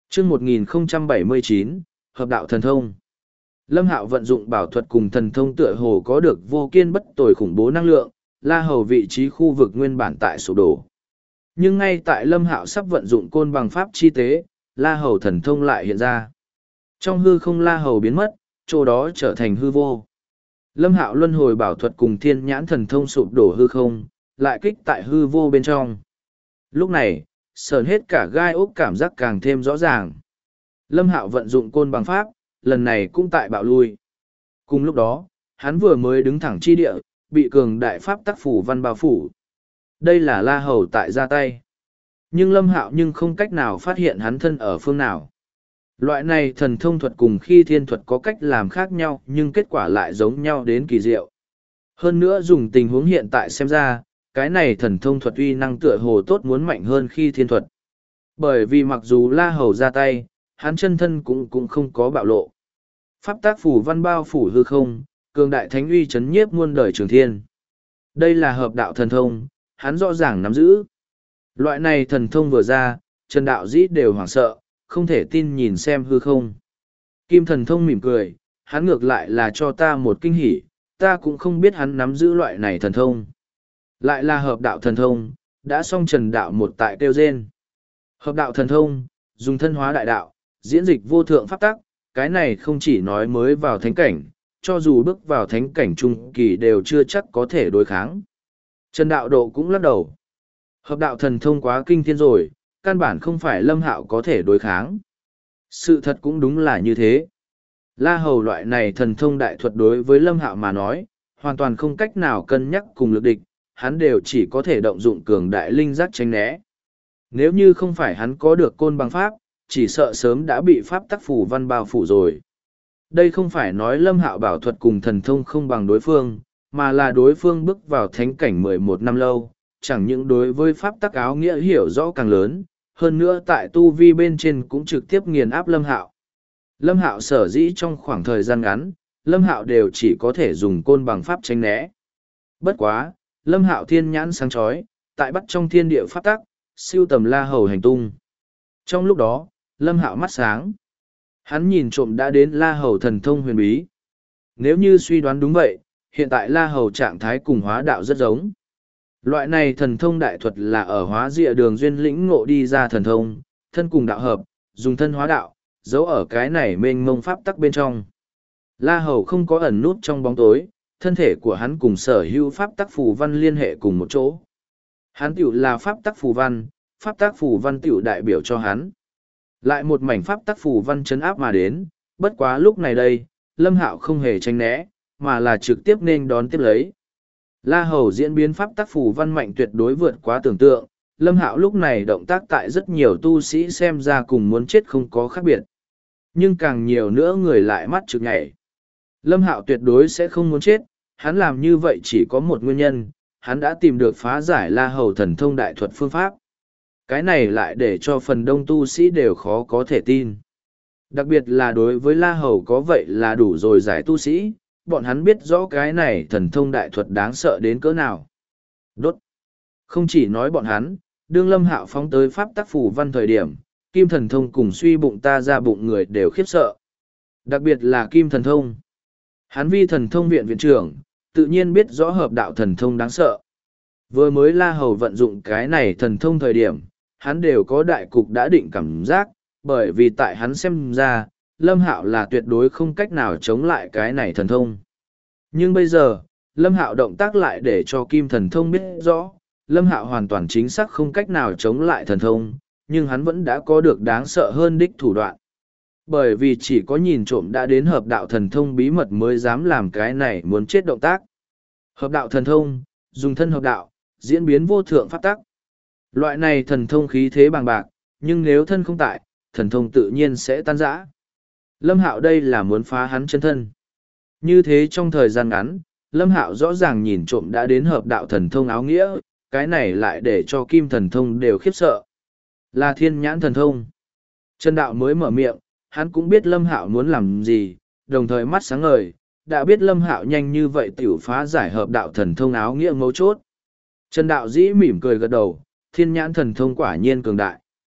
chương 1079, hợp đạo thần thông. Lâm Hạo vận dụng bảo thuật cùng thần thông tựa hồ có được vô kiên bất tồi khủng bố năng lượng, La Hầu vị trí khu vực nguyên bản tại sụp đổ. Nhưng ngay tại Lâm Hạo sắp vận dụng côn bằng pháp chi tế, La Hầu thần thông lại hiện ra. Trong hư không La Hầu biến mất, chỗ đó trở thành hư vô. Lâm Hạo luân hồi bảo thuật cùng thiên nhãn thần thông sụp đổ hư không, lại kích tại hư vô bên trong. Lúc này, sờn hết cả gai ốc cảm giác càng thêm rõ ràng. Lâm Hạo vận dụng côn bằng pháp, lần này cũng tại bạo lui. Cùng lúc đó, hắn vừa mới đứng thẳng chi địa, bị cường đại pháp tác phủ văn bao phủ. Đây là La Hầu tại ra tay. Nhưng Lâm Hạo nhưng không cách nào phát hiện hắn thân ở phương nào. Loại này thần thông thuật cùng khi thiên thuật có cách làm khác nhau nhưng kết quả lại giống nhau đến kỳ diệu. Hơn nữa dùng tình huống hiện tại xem ra, cái này thần thông thuật uy năng tựa hồ tốt muốn mạnh hơn khi thiên thuật. Bởi vì mặc dù La Hầu ra tay, hắn chân thân cũng không có bạo lộ. Pháp tác phủ văn bao phủ hư không, cường đại thánh uy chấn nhiếp muôn đời trường thiên. Đây là hợp đạo thần thông, hắn rõ ràng nắm giữ. Loại này thần thông vừa ra, Trần Đạo Dĩ đều hoảng sợ, không thể tin nhìn xem hư không. Kim thần thông mỉm cười, hắn ngược lại là cho ta một kinh hỉ, ta cũng không biết hắn nắm giữ loại này thần thông. Lại là hợp đạo thần thông, đã xong Trần Đạo một tại kêu rên. Hợp đạo thần thông, dùng thân hóa đại đạo, diễn dịch vô thượng pháp tắc, cái này không chỉ nói mới vào thánh cảnh, cho dù bước vào thánh cảnh trung kỳ đều chưa chắc có thể đối kháng. Trần Đạo Độ cũng lắc đầu. Hợp đạo thần thông quá kinh thiên rồi, căn bản không phải Lâm Hạo có thể đối kháng. Sự thật cũng đúng là như thế. La Hầu loại này thần thông đại thuật đối với Lâm Hạo mà nói, hoàn toàn không cách nào cân nhắc cùng lực địch, hắn đều chỉ có thể động dụng cường đại linh giác tránh né. Nếu như không phải hắn có được côn bằng pháp, chỉ sợ sớm đã bị pháp tắc phủ văn bao phủ rồi. Đây không phải nói Lâm Hạo bảo thuật cùng thần thông không bằng đối phương, mà là đối phương bước vào thánh cảnh 11 năm lâu, chẳng những đối với pháp tắc áo nghĩa hiểu rõ càng lớn, hơn nữa tại tu vi bên trên cũng trực tiếp nghiền áp Lâm Hạo. Lâm Hạo sở dĩ trong khoảng thời gian ngắn, Lâm Hạo đều chỉ có thể dùng côn bằng pháp tránh né. Bất quá, Lâm Hạo thiên nhãn sáng chói, tại bắt trong thiên địa pháp tắc, siêu tầm La Hầu hành tung. Trong lúc đó, Lâm Hạo mắt sáng. Hắn nhìn trộm đã đến La Hầu thần thông huyền bí. Nếu như suy đoán đúng vậy, hiện tại La Hầu trạng thái cùng hóa đạo rất giống. Loại này thần thông đại thuật là ở hóa diệu đường duyên lĩnh ngộ đi ra thần thông, thân cùng đạo hợp, dùng thân hóa đạo, giấu ở cái này mênh mông pháp tắc bên trong. La Hầu không có ẩn nút trong bóng tối, thân thể của hắn cùng sở hữu pháp tắc phù văn liên hệ cùng một chỗ. Hắn tiểu là pháp tắc phù văn tiểu đại biểu cho hắn. Lại một mảnh pháp tắc phù văn chấn áp mà đến, bất quá lúc này đây, Lâm Hạo không hề tránh né, mà là trực tiếp nên đón tiếp lấy. La Hầu diễn biến pháp tắc phù văn mạnh tuyệt đối vượt quá tưởng tượng, Lâm Hạo lúc này động tác tại rất nhiều tu sĩ xem ra cùng muốn chết không có khác biệt. Nhưng càng nhiều nữa người lại mắt trực nhảy. Lâm Hạo tuyệt đối sẽ không muốn chết, hắn làm như vậy chỉ có một nguyên nhân, hắn đã tìm được phá giải La Hầu thần thông đại thuật phương pháp. Cái này lại để cho phần đông tu sĩ đều khó có thể tin. Đặc biệt là đối với La Hầu có vậy là đủ rồi giải tu sĩ, bọn hắn biết rõ cái này thần thông đại thuật đáng sợ đến cỡ nào. Đốt! Không chỉ nói bọn hắn, đương Lâm Hạo phóng tới pháp tắc phù văn thời điểm, kim thần thông cùng suy bụng ta ra bụng người đều khiếp sợ. Đặc biệt là kim thần thông. Hắn vi thần thông viện viện trưởng, tự nhiên biết rõ hợp đạo thần thông đáng sợ. Vừa mới La Hầu vận dụng cái này thần thông thời điểm, hắn đều có đại cục đã định cảm giác, bởi vì tại hắn xem ra, Lâm Hạo là tuyệt đối không cách nào chống lại cái này thần thông. Nhưng bây giờ, Lâm Hạo động tác lại để cho kim thần thông biết rõ, Lâm Hạo hoàn toàn chính xác không cách nào chống lại thần thông, nhưng hắn vẫn đã có được đáng sợ hơn đích thủ đoạn. Bởi vì chỉ có nhìn trộm đã đến hợp đạo thần thông bí mật mới dám làm cái này muốn chết động tác. Hợp đạo thần thông, dùng thân hợp đạo, diễn biến vô thượng pháp tắc. Loại này thần thông khí thế bằng bạc, nhưng nếu thân không tại, thần thông tự nhiên sẽ tan rã. Lâm Hạo đây là muốn phá hắn chân thân. Như thế trong thời gian ngắn, Lâm Hạo rõ ràng nhìn trộm đã đến hợp đạo thần thông áo nghĩa, cái này lại để cho kim thần thông đều khiếp sợ. Là thiên nhãn thần thông. Trần Đạo mới mở miệng, hắn cũng biết Lâm Hạo muốn làm gì, đồng thời mắt sáng ngời, đã biết Lâm Hạo nhanh như vậy tiểu phá giải hợp đạo thần thông áo nghĩa mấu chốt. Trần Đạo dĩ mỉm cười gật đầu, thiên nhãn thần thông quả nhiên cường đại.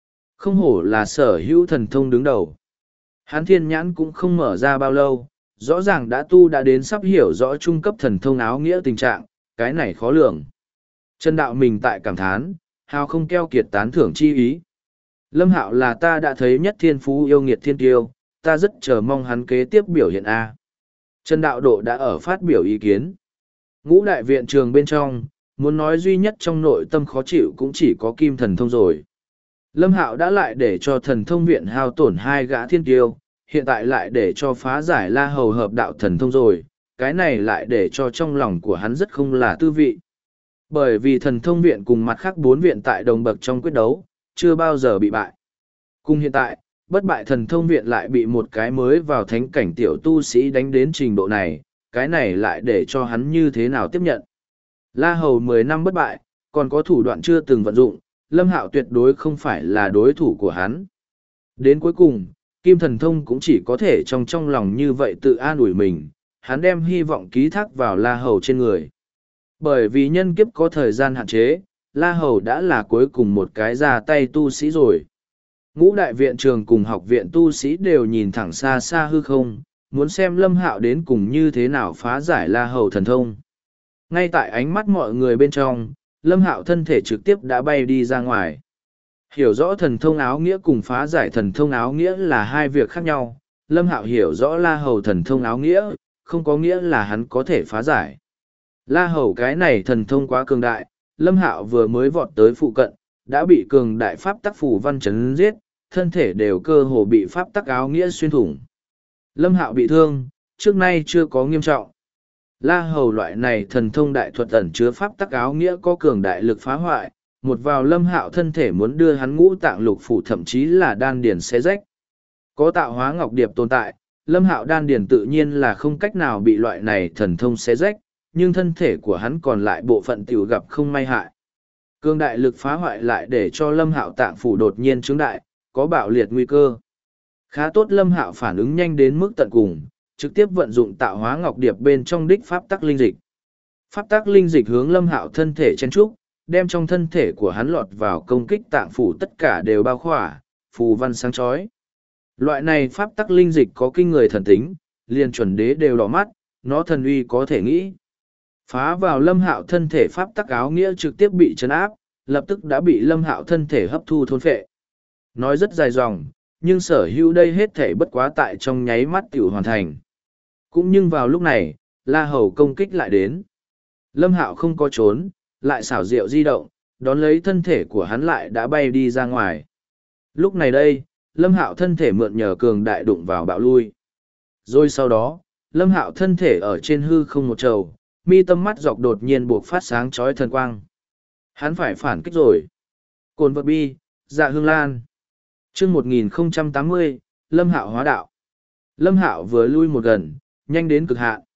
Không hổ là sở hữu thần thông đứng đầu. Hắn thiên nhãn cũng không mở ra bao lâu, rõ ràng đã đến sắp hiểu rõ trung cấp thần thông áo nghĩa tình trạng, cái này khó lường. Chân đạo mình tại cảm thán, hào không keo kiệt tán thưởng chi ý. Lâm Hạo là ta đã thấy nhất thiên phú yêu nghiệt thiên tiêu, ta rất chờ mong hắn kế tiếp biểu hiện A. Trần Đạo Độ đã ở phát biểu ý kiến. Ngũ đại viện trường bên trong, muốn nói duy nhất trong nội tâm khó chịu cũng chỉ có kim thần thông rồi. Lâm Hạo đã lại để cho thần thông viện hao tổn 2 gã thiên tiêu, hiện tại lại để cho phá giải La Hầu hợp đạo thần thông rồi, cái này lại để cho trong lòng của hắn rất không là tư vị. Bởi vì thần thông viện cùng mặt khác 4 viện tại đồng bậc trong quyết đấu, chưa bao giờ bị bại. Cùng hiện tại, bất bại thần thông viện lại bị một cái mới vào thánh cảnh tiểu tu sĩ đánh đến trình độ này, cái này lại để cho hắn như thế nào tiếp nhận. La Hầu 10 năm bất bại, còn có thủ đoạn chưa từng vận dụng, Lâm Hạo tuyệt đối không phải là đối thủ của hắn. Đến cuối cùng, Kim Thần Thông cũng chỉ có thể trong lòng như vậy tự an ủi mình, hắn đem hy vọng ký thác vào La Hầu trên người. Bởi vì nhân kiếp có thời gian hạn chế, La Hầu đã là cuối cùng một cái ra tay tu sĩ rồi. Ngũ đại viện trường cùng học viện tu sĩ đều nhìn thẳng xa xa hư không, muốn xem Lâm Hạo đến cùng như thế nào phá giải La Hầu thần thông. Ngay tại ánh mắt mọi người bên trong, Lâm Hạo thân thể trực tiếp đã bay đi ra ngoài. Hiểu rõ thần thông áo nghĩa cùng phá giải thần thông áo nghĩa là hai việc khác nhau. Lâm Hạo hiểu rõ La Hầu thần thông áo nghĩa, không có nghĩa là hắn có thể phá giải. La Hầu cái này thần thông quá cường đại, Lâm Hạo vừa mới vọt tới phụ cận, đã bị cường đại pháp tắc phù văn chấn giết, thân thể đều cơ hồ bị pháp tắc áo nghĩa xuyên thủng. Lâm Hạo bị thương, trước nay chưa có nghiêm trọng. La Hầu loại này thần thông đại thuật ẩn chứa pháp tắc áo nghĩa có cường đại lực phá hoại, một vào Lâm Hạo thân thể muốn đưa hắn ngũ tạng lục phủ thậm chí là đan điền xé rách. Có tạo hóa ngọc điệp tồn tại, Lâm Hạo đan điền tự nhiên là không cách nào bị loại này thần thông xé rách, nhưng thân thể của hắn còn lại bộ phận tiểu gặp không may hại. Cường đại lực phá hoại lại để cho Lâm Hạo tạng phủ đột nhiên chứng đại, có bạo liệt nguy cơ. Khá tốt Lâm Hạo phản ứng nhanh đến mức tận cùng, trực tiếp vận dụng tạo hóa ngọc điệp bên trong đích pháp tắc linh dịch. Pháp tắc linh dịch hướng Lâm Hạo thân thể chen trúc, đem trong thân thể của hắn lọt vào công kích tạng phủ tất cả đều bao khỏa, phù văn sáng chói. Loại này pháp tắc linh dịch có kinh người thần tính, liền chuẩn đế đều đỏ mắt, nó thần uy có thể nghĩ. Phá vào Lâm Hạo thân thể pháp tắc áo nghĩa trực tiếp bị trấn áp, lập tức đã bị Lâm Hạo thân thể hấp thu thôn phệ. Nói rất dài dòng, nhưng sở hữu đây hết thể bất quá tại trong nháy mắt tiểu hoàn thành. Cũng nhưng vào lúc này, La Hầu công kích lại đến. Lâm Hạo không có trốn, lại xảo diệu di động, đón lấy thân thể của hắn lại đã bay đi ra ngoài. Lúc này đây, Lâm Hạo thân thể mượn nhờ cường đại đụng vào bạo lui. Rồi sau đó, Lâm Hạo thân thể ở trên hư không một trầu, mi tâm mắt dọc đột nhiên buộc phát sáng chói thần quang. Hắn phải phản kích rồi. Cồn vật bi, dạ hương lan. Chương 1080, Lâm Hạo hóa đạo. Lâm Hạo vừa lui một gần, nhanh đến cực hạn.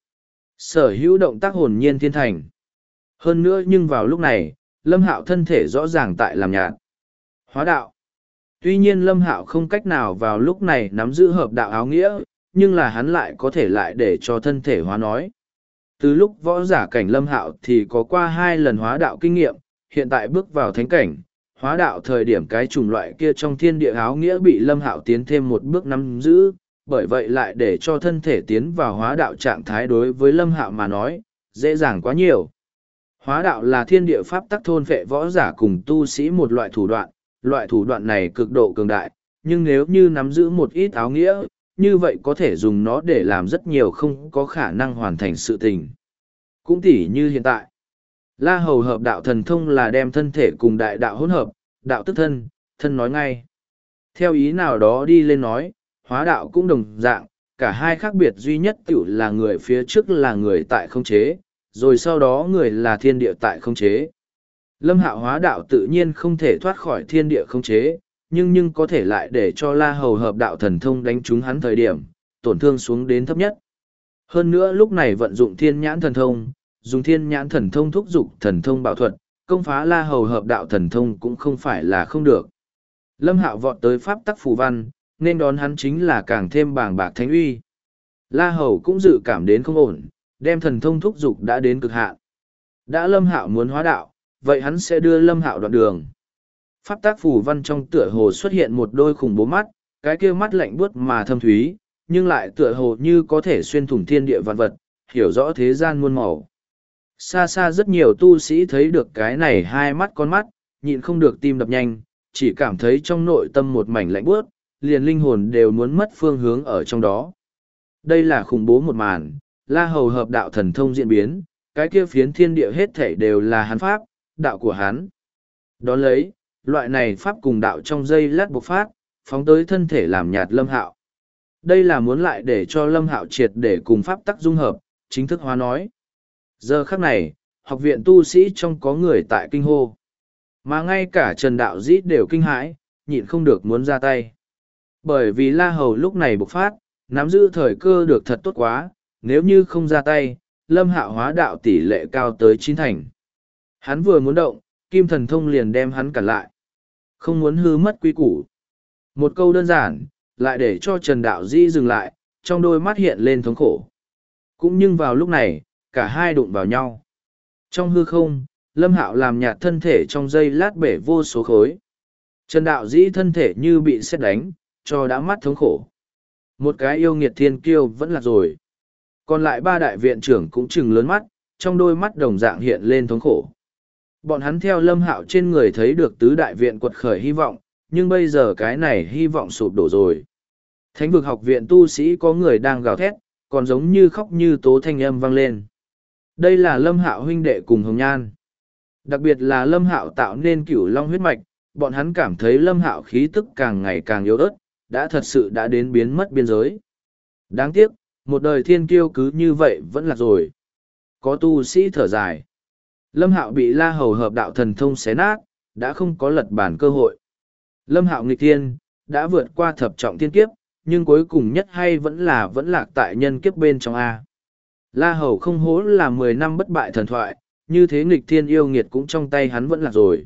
Sở hữu động tác hồn nhiên thiên thành. Hơn nữa nhưng vào lúc này, Lâm Hạo thân thể rõ ràng tại làm nhạt. Hóa đạo. Tuy nhiên Lâm Hạo không cách nào vào lúc này nắm giữ hợp đạo áo nghĩa, nhưng là hắn lại có thể lại để cho thân thể hóa nói. Từ lúc võ giả cảnh Lâm Hạo thì có qua 2 lần hóa đạo kinh nghiệm, hiện tại bước vào thánh cảnh, hóa đạo thời điểm cái chủng loại kia trong thiên địa áo nghĩa bị Lâm Hạo tiến thêm một bước nắm giữ, bởi vậy lại để cho thân thể tiến vào hóa đạo trạng thái đối với Lâm Hạo mà nói, dễ dàng quá nhiều. Hóa đạo là thiên địa pháp tắc thôn phệ võ giả cùng tu sĩ một loại thủ đoạn này cực độ cường đại, nhưng nếu như nắm giữ một ít áo nghĩa, như vậy có thể dùng nó để làm rất nhiều không có khả năng hoàn thành sự tình. Cũng tỉ như hiện tại, La Hầu hợp đạo thần thông là đem thân thể cùng đại đạo hỗn hợp, đạo tức thân, thân nói ngay. Theo ý nào đó đi lên nói, hóa đạo cũng đồng dạng, cả hai khác biệt duy nhất tiểu là người phía trước là người tại không chế, rồi sau đó người là thiên địa tại không chế. Lâm Hạo hóa đạo tự nhiên không thể thoát khỏi thiên địa không chế, nhưng có thể lại để cho La Hầu hợp đạo thần thông đánh trúng hắn thời điểm, tổn thương xuống đến thấp nhất. Hơn nữa lúc này vận dụng thiên nhãn thần thông, dùng thiên nhãn thần thông thúc dục thần thông bảo thuật, công phá La Hầu hợp đạo thần thông cũng không phải là không được. Lâm Hạo vọt tới pháp tắc phù văn, nên đón hắn chính là càng thêm bàng bạc thánh uy. La Hầu cũng dự cảm đến không ổn, đem thần thông thúc dục đã đến cực hạn. Đã Lâm Hạo muốn hóa đạo, vậy hắn sẽ đưa Lâm Hạo đoạn đường. Pháp tác phù văn trong tựa hồ xuất hiện một đôi khủng bố mắt, cái kia mắt lạnh buốt mà thâm thúy, nhưng lại tựa hồ như có thể xuyên thủng thiên địa vạn vật, hiểu rõ thế gian muôn màu. Xa xa rất nhiều tu sĩ thấy được cái này hai mắt con mắt, nhịn không được tim đập nhanh, chỉ cảm thấy trong nội tâm một mảnh lạnh buốt, liền linh hồn đều muốn mất phương hướng ở trong đó. Đây là khủng bố một màn, La Hầu hợp đạo thần thông diễn biến, cái kia phiến thiên địa hết thảy đều là hắn pháp, đạo của hắn. Đón lấy, loại này pháp cùng đạo trong giây lát bộc phát, phóng tới thân thể làm nhạt Lâm Hạo. Đây là muốn lại để cho Lâm Hạo triệt để cùng pháp tắc dung hợp, chính thức hóa nói. Giờ khắc này, học viện tu sĩ trong có người tại kinh hô. Mà ngay cả Trần Đạo Dĩ đều kinh hãi, nhịn không được muốn ra tay. Bởi vì La Hầu lúc này bộc phát, nắm giữ thời cơ được thật tốt quá, nếu như không ra tay, Lâm Hạo hóa đạo tỷ lệ cao tới 9 thành. Hắn vừa muốn động, Kim Thần Thông liền đem hắn cản lại. Không muốn hư mất quy củ. Một câu đơn giản, lại để cho Trần Đạo Dĩ dừng lại, trong đôi mắt hiện lên thống khổ. Cũng nhưng vào lúc này, cả hai đụng vào nhau. Trong hư không, Lâm Hạo làm nhạt thân thể trong giây lát bể vô số khối. Trần Đạo Dĩ thân thể như bị sét đánh, cho đã mắt thống khổ. Một cái yêu nghiệt thiên kiêu vẫn là rồi. Còn lại ba đại viện trưởng cũng chừng lớn mắt, trong đôi mắt đồng dạng hiện lên thống khổ. Bọn hắn theo Lâm Hạo trên người thấy được tứ đại viện quật khởi hy vọng, nhưng bây giờ cái này hy vọng sụp đổ rồi. Thánh vực học viện tu sĩ có người đang gào thét, còn giống như khóc như tố thanh âm vang lên. Đây là Lâm Hạo huynh đệ cùng Hồng Nhan. Đặc biệt là Lâm Hạo tạo nên Cửu Long huyết mạch, bọn hắn cảm thấy Lâm Hạo khí tức càng ngày càng yếu ớt, đã thật sự đã đến biến mất biên giới. Đáng tiếc, một đời thiên kiêu cứ như vậy vẫn là rồi. Có tu sĩ thở dài. Lâm Hạo bị La Hầu hợp đạo thần thông xé nát, đã không có lật bản cơ hội. Lâm Hạo nghịch thiên, đã vượt qua thập trọng thiên kiếp, nhưng cuối cùng nhất hay vẫn lạc tại nhân kiếp bên trong A. La Hầu không hố là 10 năm bất bại thần thoại, như thế nghịch thiên yêu nghiệt cũng trong tay hắn vẫn lạc rồi.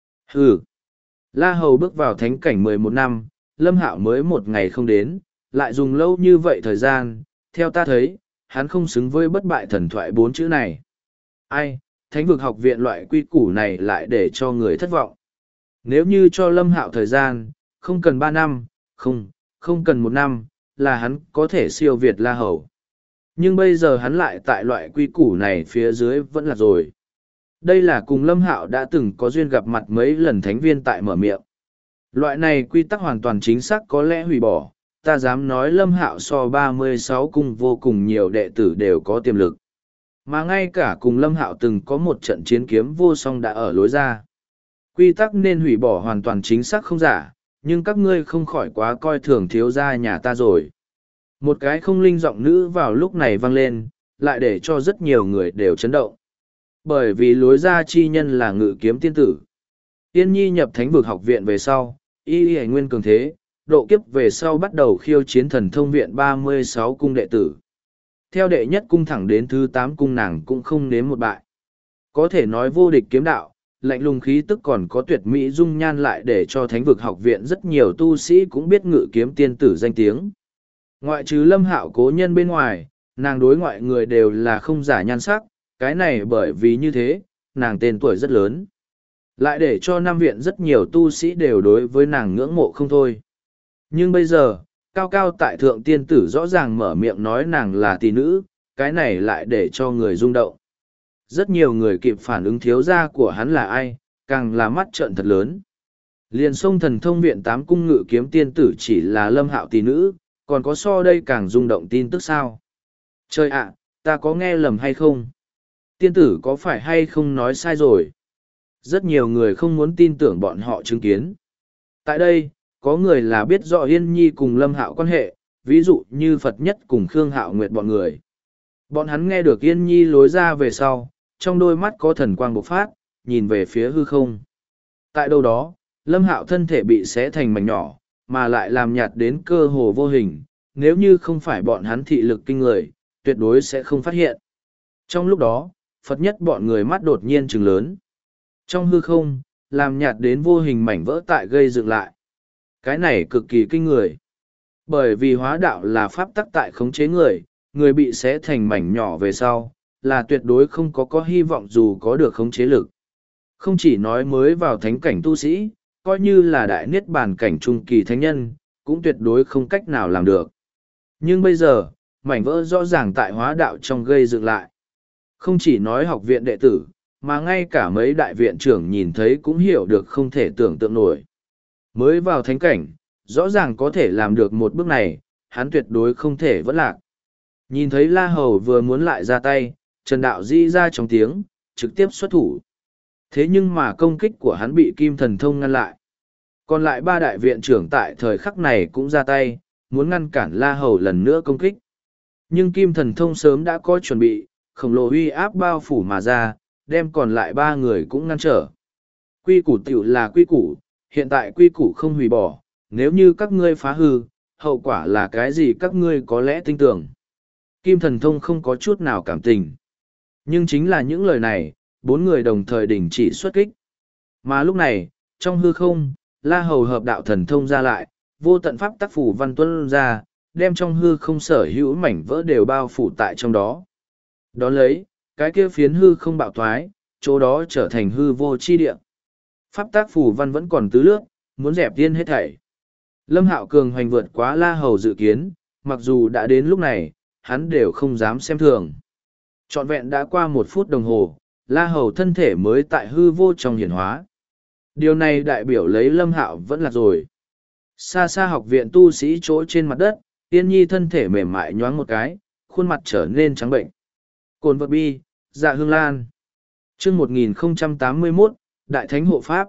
Hừ. La Hầu bước vào thánh cảnh 11 năm, Lâm Hạo mới một ngày không đến, lại dùng lâu như vậy thời gian, theo ta thấy, hắn không xứng với bất bại thần thoại 4 chữ này. Ai, thánh vực học viện loại quy củ này lại để cho người thất vọng. Nếu như cho Lâm Hạo thời gian, không cần 3 năm, không cần 1 năm, là hắn có thể siêu việt La Hầu. Nhưng bây giờ hắn lại tại loại quy củ này phía dưới vẫn là rồi. Đây là cùng Lâm Hạo đã từng có duyên gặp mặt mấy lần thánh viên tại mở miệng. Loại này quy tắc hoàn toàn chính xác có lẽ hủy bỏ, ta dám nói Lâm Hạo so 36 cung vô cùng nhiều đệ tử đều có tiềm lực. Mà ngay cả cùng Lâm Hạo từng có một trận chiến kiếm vô song đã ở lối ra. Quy tắc nên hủy bỏ hoàn toàn chính xác không giả, nhưng các ngươi không khỏi quá coi thường thiếu gia nhà ta rồi. Một cái không linh giọng nữ vào lúc này vang lên, lại để cho rất nhiều người đều chấn động. Bởi vì lối ra chi nhân là Ngự Kiếm tiên tử. Tiên nhi nhập thánh vực học viện về sau, y nguyên cường thế, độ kiếp về sau bắt đầu khiêu chiến thần thông viện 36 cung đệ tử. Theo đệ nhất cung thẳng đến thứ 8 cung nàng cũng không nếm một bại. Có thể nói vô địch kiếm đạo, lạnh lùng khí tức còn có tuyệt mỹ dung nhan lại để cho thánh vực học viện rất nhiều tu sĩ cũng biết Ngự Kiếm tiên tử danh tiếng. Ngoại trừ Lâm Hạo cố nhân bên ngoài, nàng đối ngoại người đều là không giả nhan sắc, cái này bởi vì như thế, nàng tên tuổi rất lớn. Lại để cho Nam viện rất nhiều tu sĩ đều đối với nàng ngưỡng mộ không thôi. Nhưng bây giờ, cao cao tại thượng tiên tử rõ ràng mở miệng nói nàng là tỷ nữ, cái này lại để cho người rung động. Rất nhiều người kịp phản ứng thiếu gia của hắn là ai, càng là mắt trợn thật lớn. Liền sông thần thông viện 8 cung Ngự Kiếm tiên tử chỉ là Lâm Hạo tỷ nữ, còn có so đây càng rung động tin tức sao? Trời ạ, ta có nghe lầm hay không? Tiên tử có phải hay không nói sai rồi? Rất nhiều người không muốn tin tưởng bọn họ chứng kiến. Tại đây, có người là biết rõ Yên Nhi cùng Lâm Hạo quan hệ, ví dụ như Phật Nhất cùng Khương Hạo Nguyệt bọn người. Bọn hắn nghe được Yên Nhi lối ra về sau, trong đôi mắt có thần quang bộc phát, nhìn về phía hư không. Tại đâu đó, Lâm Hạo thân thể bị xé thành mảnh nhỏ, mà lại làm nhạt đến cơ hồ vô hình, nếu như không phải bọn hắn thị lực kinh người, tuyệt đối sẽ không phát hiện. Trong lúc đó, Phật Nhất bọn người mắt đột nhiên trừng lớn. Trong hư không, làm nhạt đến vô hình mảnh vỡ tại gây dựng lại. Cái này cực kỳ kinh người. Bởi vì hóa đạo là pháp tắc tại khống chế người, người bị xé thành mảnh nhỏ về sau, là tuyệt đối không có hy vọng dù có được khống chế lực. Không chỉ nói mới vào thánh cảnh tu sĩ, coi như là đại niết bàn cảnh trung kỳ thánh nhân, cũng tuyệt đối không cách nào làm được. Nhưng bây giờ, mảnh vỡ rõ ràng tại hóa đạo trong gây dựng lại. Không chỉ nói học viện đệ tử, mà ngay cả mấy đại viện trưởng nhìn thấy cũng hiểu được không thể tưởng tượng nổi. Mới vào thánh cảnh, rõ ràng có thể làm được một bước này, hắn tuyệt đối không thể vẫn lạc. Nhìn thấy La Hầu vừa muốn lại ra tay, Trần Đạo Di ra trong tiếng, trực tiếp xuất thủ. Thế nhưng mà công kích của hắn bị Kim Thần Thông ngăn lại. Còn lại ba đại viện trưởng tại thời khắc này cũng ra tay, muốn ngăn cản La Hầu lần nữa công kích. Nhưng Kim Thần Thông sớm đã có chuẩn bị, khổng lồ uy áp bao phủ mà ra, đem còn lại ba người cũng ngăn trở. Quy củ tiểu là quy củ, hiện tại quy củ không hủy bỏ, nếu như các ngươi phá hư, hậu quả là cái gì các ngươi có lẽ tin tưởng. Kim Thần Thông không có chút nào cảm tình. Nhưng chính là những lời này, bốn người đồng thời đình chỉ xuất kích. Mà lúc này, trong hư không, La Hầu hợp đạo thần thông ra lại, vô tận pháp tác phủ văn tuân ra, đem trong hư không sở hữu mảnh vỡ đều bao phủ tại trong đó. Đón lấy, cái kia phiến hư không bạo thoái, chỗ đó trở thành hư vô chi địa. Pháp tác phủ văn vẫn còn tứ lướt, muốn dẹp tiên hết thảy. Lâm Hạo cường hoành vượt quá La Hầu dự kiến, mặc dù đã đến lúc này, hắn đều không dám xem thường. Trọn vẹn đã qua 1 phút đồng hồ, La Hầu thân thể mới tại hư vô trong hiển hóa. Điều này đại biểu lấy Lâm Hạo vẫn là rồi. Xa xa học viện tu sĩ chỗ trên mặt đất, Tiên Nhi thân thể mềm mại nhoáng một cái, khuôn mặt trở nên trắng bệnh. Cồn vật bi, dạ hương lan. Chương 1081, Đại Thánh Hộ Pháp.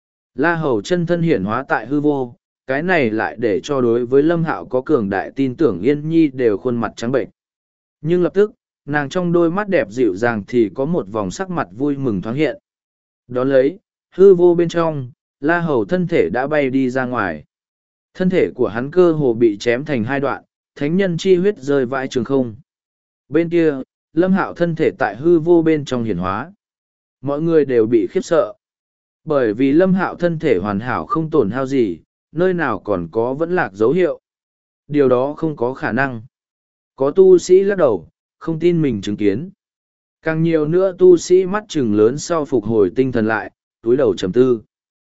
La Hầu chân thân hiển hóa tại hư vô, cái này lại để cho đối với Lâm Hạo có cường đại tin tưởng Yên Nhi đều khuôn mặt trắng bệnh. Nhưng lập tức, nàng trong đôi mắt đẹp dịu dàng thì có một vòng sắc mặt vui mừng thoáng hiện. Đón lấy, hư vô bên trong, La Hầu thân thể đã bay đi ra ngoài. Thân thể của hắn cơ hồ bị chém thành 2 đoạn, thánh nhân chi huyết rơi vãi trường không. Bên kia, Lâm Hạo thân thể tại hư vô bên trong hiển hóa. Mọi người đều bị khiếp sợ. Bởi vì Lâm Hạo thân thể hoàn hảo không tổn hao gì, nơi nào còn có vẫn lạc dấu hiệu. Điều đó không có khả năng. Có tu sĩ lắc đầu, không tin mình chứng kiến. Càng nhiều nữa tu sĩ mắt trừng lớn sau phục hồi tinh thần lại, túi đầu trầm tư.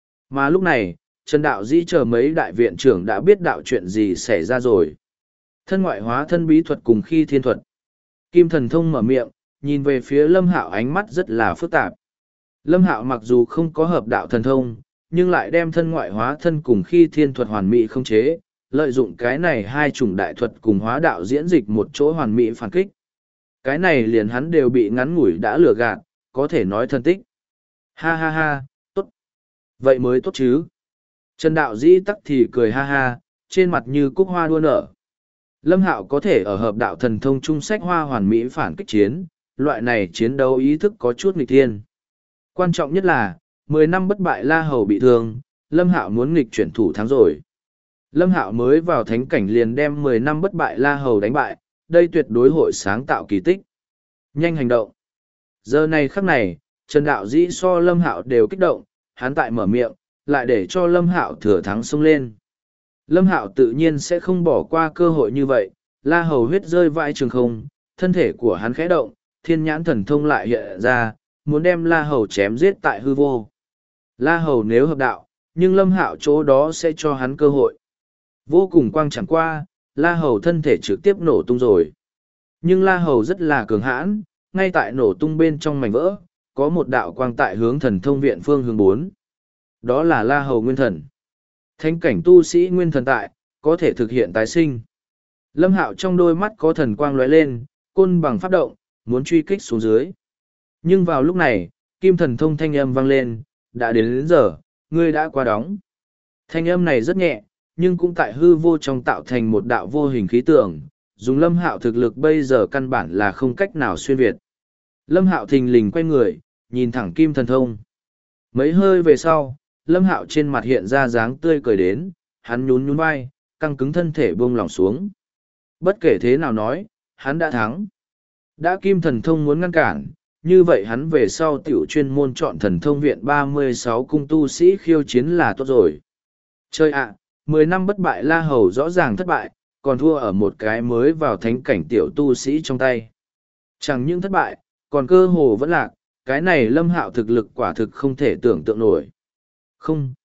Mà lúc này, Trần Đạo Dĩ chờ mấy đại viện trưởng đã biết đạo chuyện gì xảy ra rồi. Thân ngoại hóa thân bí thuật cùng khi thiên thuật. Kim Thần Thông mở miệng, nhìn về phía Lâm Hạo ánh mắt rất là phức tạp. Lâm Hạo mặc dù không có hợp đạo thần thông, nhưng lại đem thân ngoại hóa thân cùng khi thiên thuật hoàn mỹ không chế, lợi dụng cái này hai chủng đại thuật cùng hóa đạo diễn dịch một chỗ hoàn mỹ phản kích. Cái này liền hắn đều bị ngắn ngủi đã lừa gạt, có thể nói thân tích. Ha ha ha, tốt. Vậy mới tốt chứ. Trần Đạo Dĩ tắc thì cười ha ha, trên mặt như cúc hoa đua nở. Lâm Hạo có thể ở hợp đạo thần thông trung sách hoa hoàn mỹ phản kích chiến, loại này chiến đấu ý thức có chút nghịch thiên. Quan trọng nhất là, 10 năm bất bại La Hầu bị thương, Lâm Hạo muốn nghịch chuyển thủ thắng rồi. Lâm Hạo mới vào thánh cảnh liền đem 10 năm bất bại La Hầu đánh bại, đây tuyệt đối hội sáng tạo kỳ tích. Nhanh hành động. Giờ này khắc này, Trần Đạo Dĩ so Lâm Hạo đều kích động, hắn tại mở miệng, lại để cho Lâm Hạo thừa thắng xông lên. Lâm Hạo tự nhiên sẽ không bỏ qua cơ hội như vậy, La Hầu huyết rơi vãi trường không, thân thể của hắn khẽ động, thiên nhãn thần thông lại hiện ra, muốn đem La Hầu chém giết tại hư vô. La Hầu nếu hợp đạo, nhưng Lâm Hạo chỗ đó sẽ cho hắn cơ hội. Vô cùng quang chẳng qua, La Hầu thân thể trực tiếp nổ tung rồi. Nhưng La Hầu rất là cường hãn, ngay tại nổ tung bên trong mảnh vỡ, có một đạo quang tại hướng thần thông viện phương hướng 4. Đó là La Hầu nguyên thần. Thánh cảnh tu sĩ nguyên thần tại, có thể thực hiện tái sinh. Lâm Hạo trong đôi mắt có thần quang lóe lên, côn bằng phát động, muốn truy kích xuống dưới. Nhưng vào lúc này, kim thần thông thanh âm vang lên, đã đến giờ, ngươi đã qua đóng. Thanh âm này rất nhẹ, nhưng cũng tại hư vô trong tạo thành một đạo vô hình khí tượng, dùng Lâm Hạo thực lực bây giờ căn bản là không cách nào xuyên việt. Lâm Hạo thình lình quay người, nhìn thẳng kim thần thông. Mấy hơi về sau, Lâm Hạo trên mặt hiện ra dáng tươi cười đến, hắn nhún nhún vai, căng cứng thân thể buông lỏng xuống. Bất kể thế nào nói, hắn đã thắng. Đã kim thần thông muốn ngăn cản, như vậy hắn về sau tiểu chuyên môn chọn thần thông viện 36 cung tu sĩ khiêu chiến là tốt rồi. Chơi ạ, 10 năm bất bại La Hầu rõ ràng thất bại, còn thua ở một cái mới vào thánh cảnh tiểu tu sĩ trong tay. Chẳng những thất bại, còn cơ hồ vẫn lạc, cái này Lâm Hạo thực lực quả thực không thể tưởng tượng nổi. Không,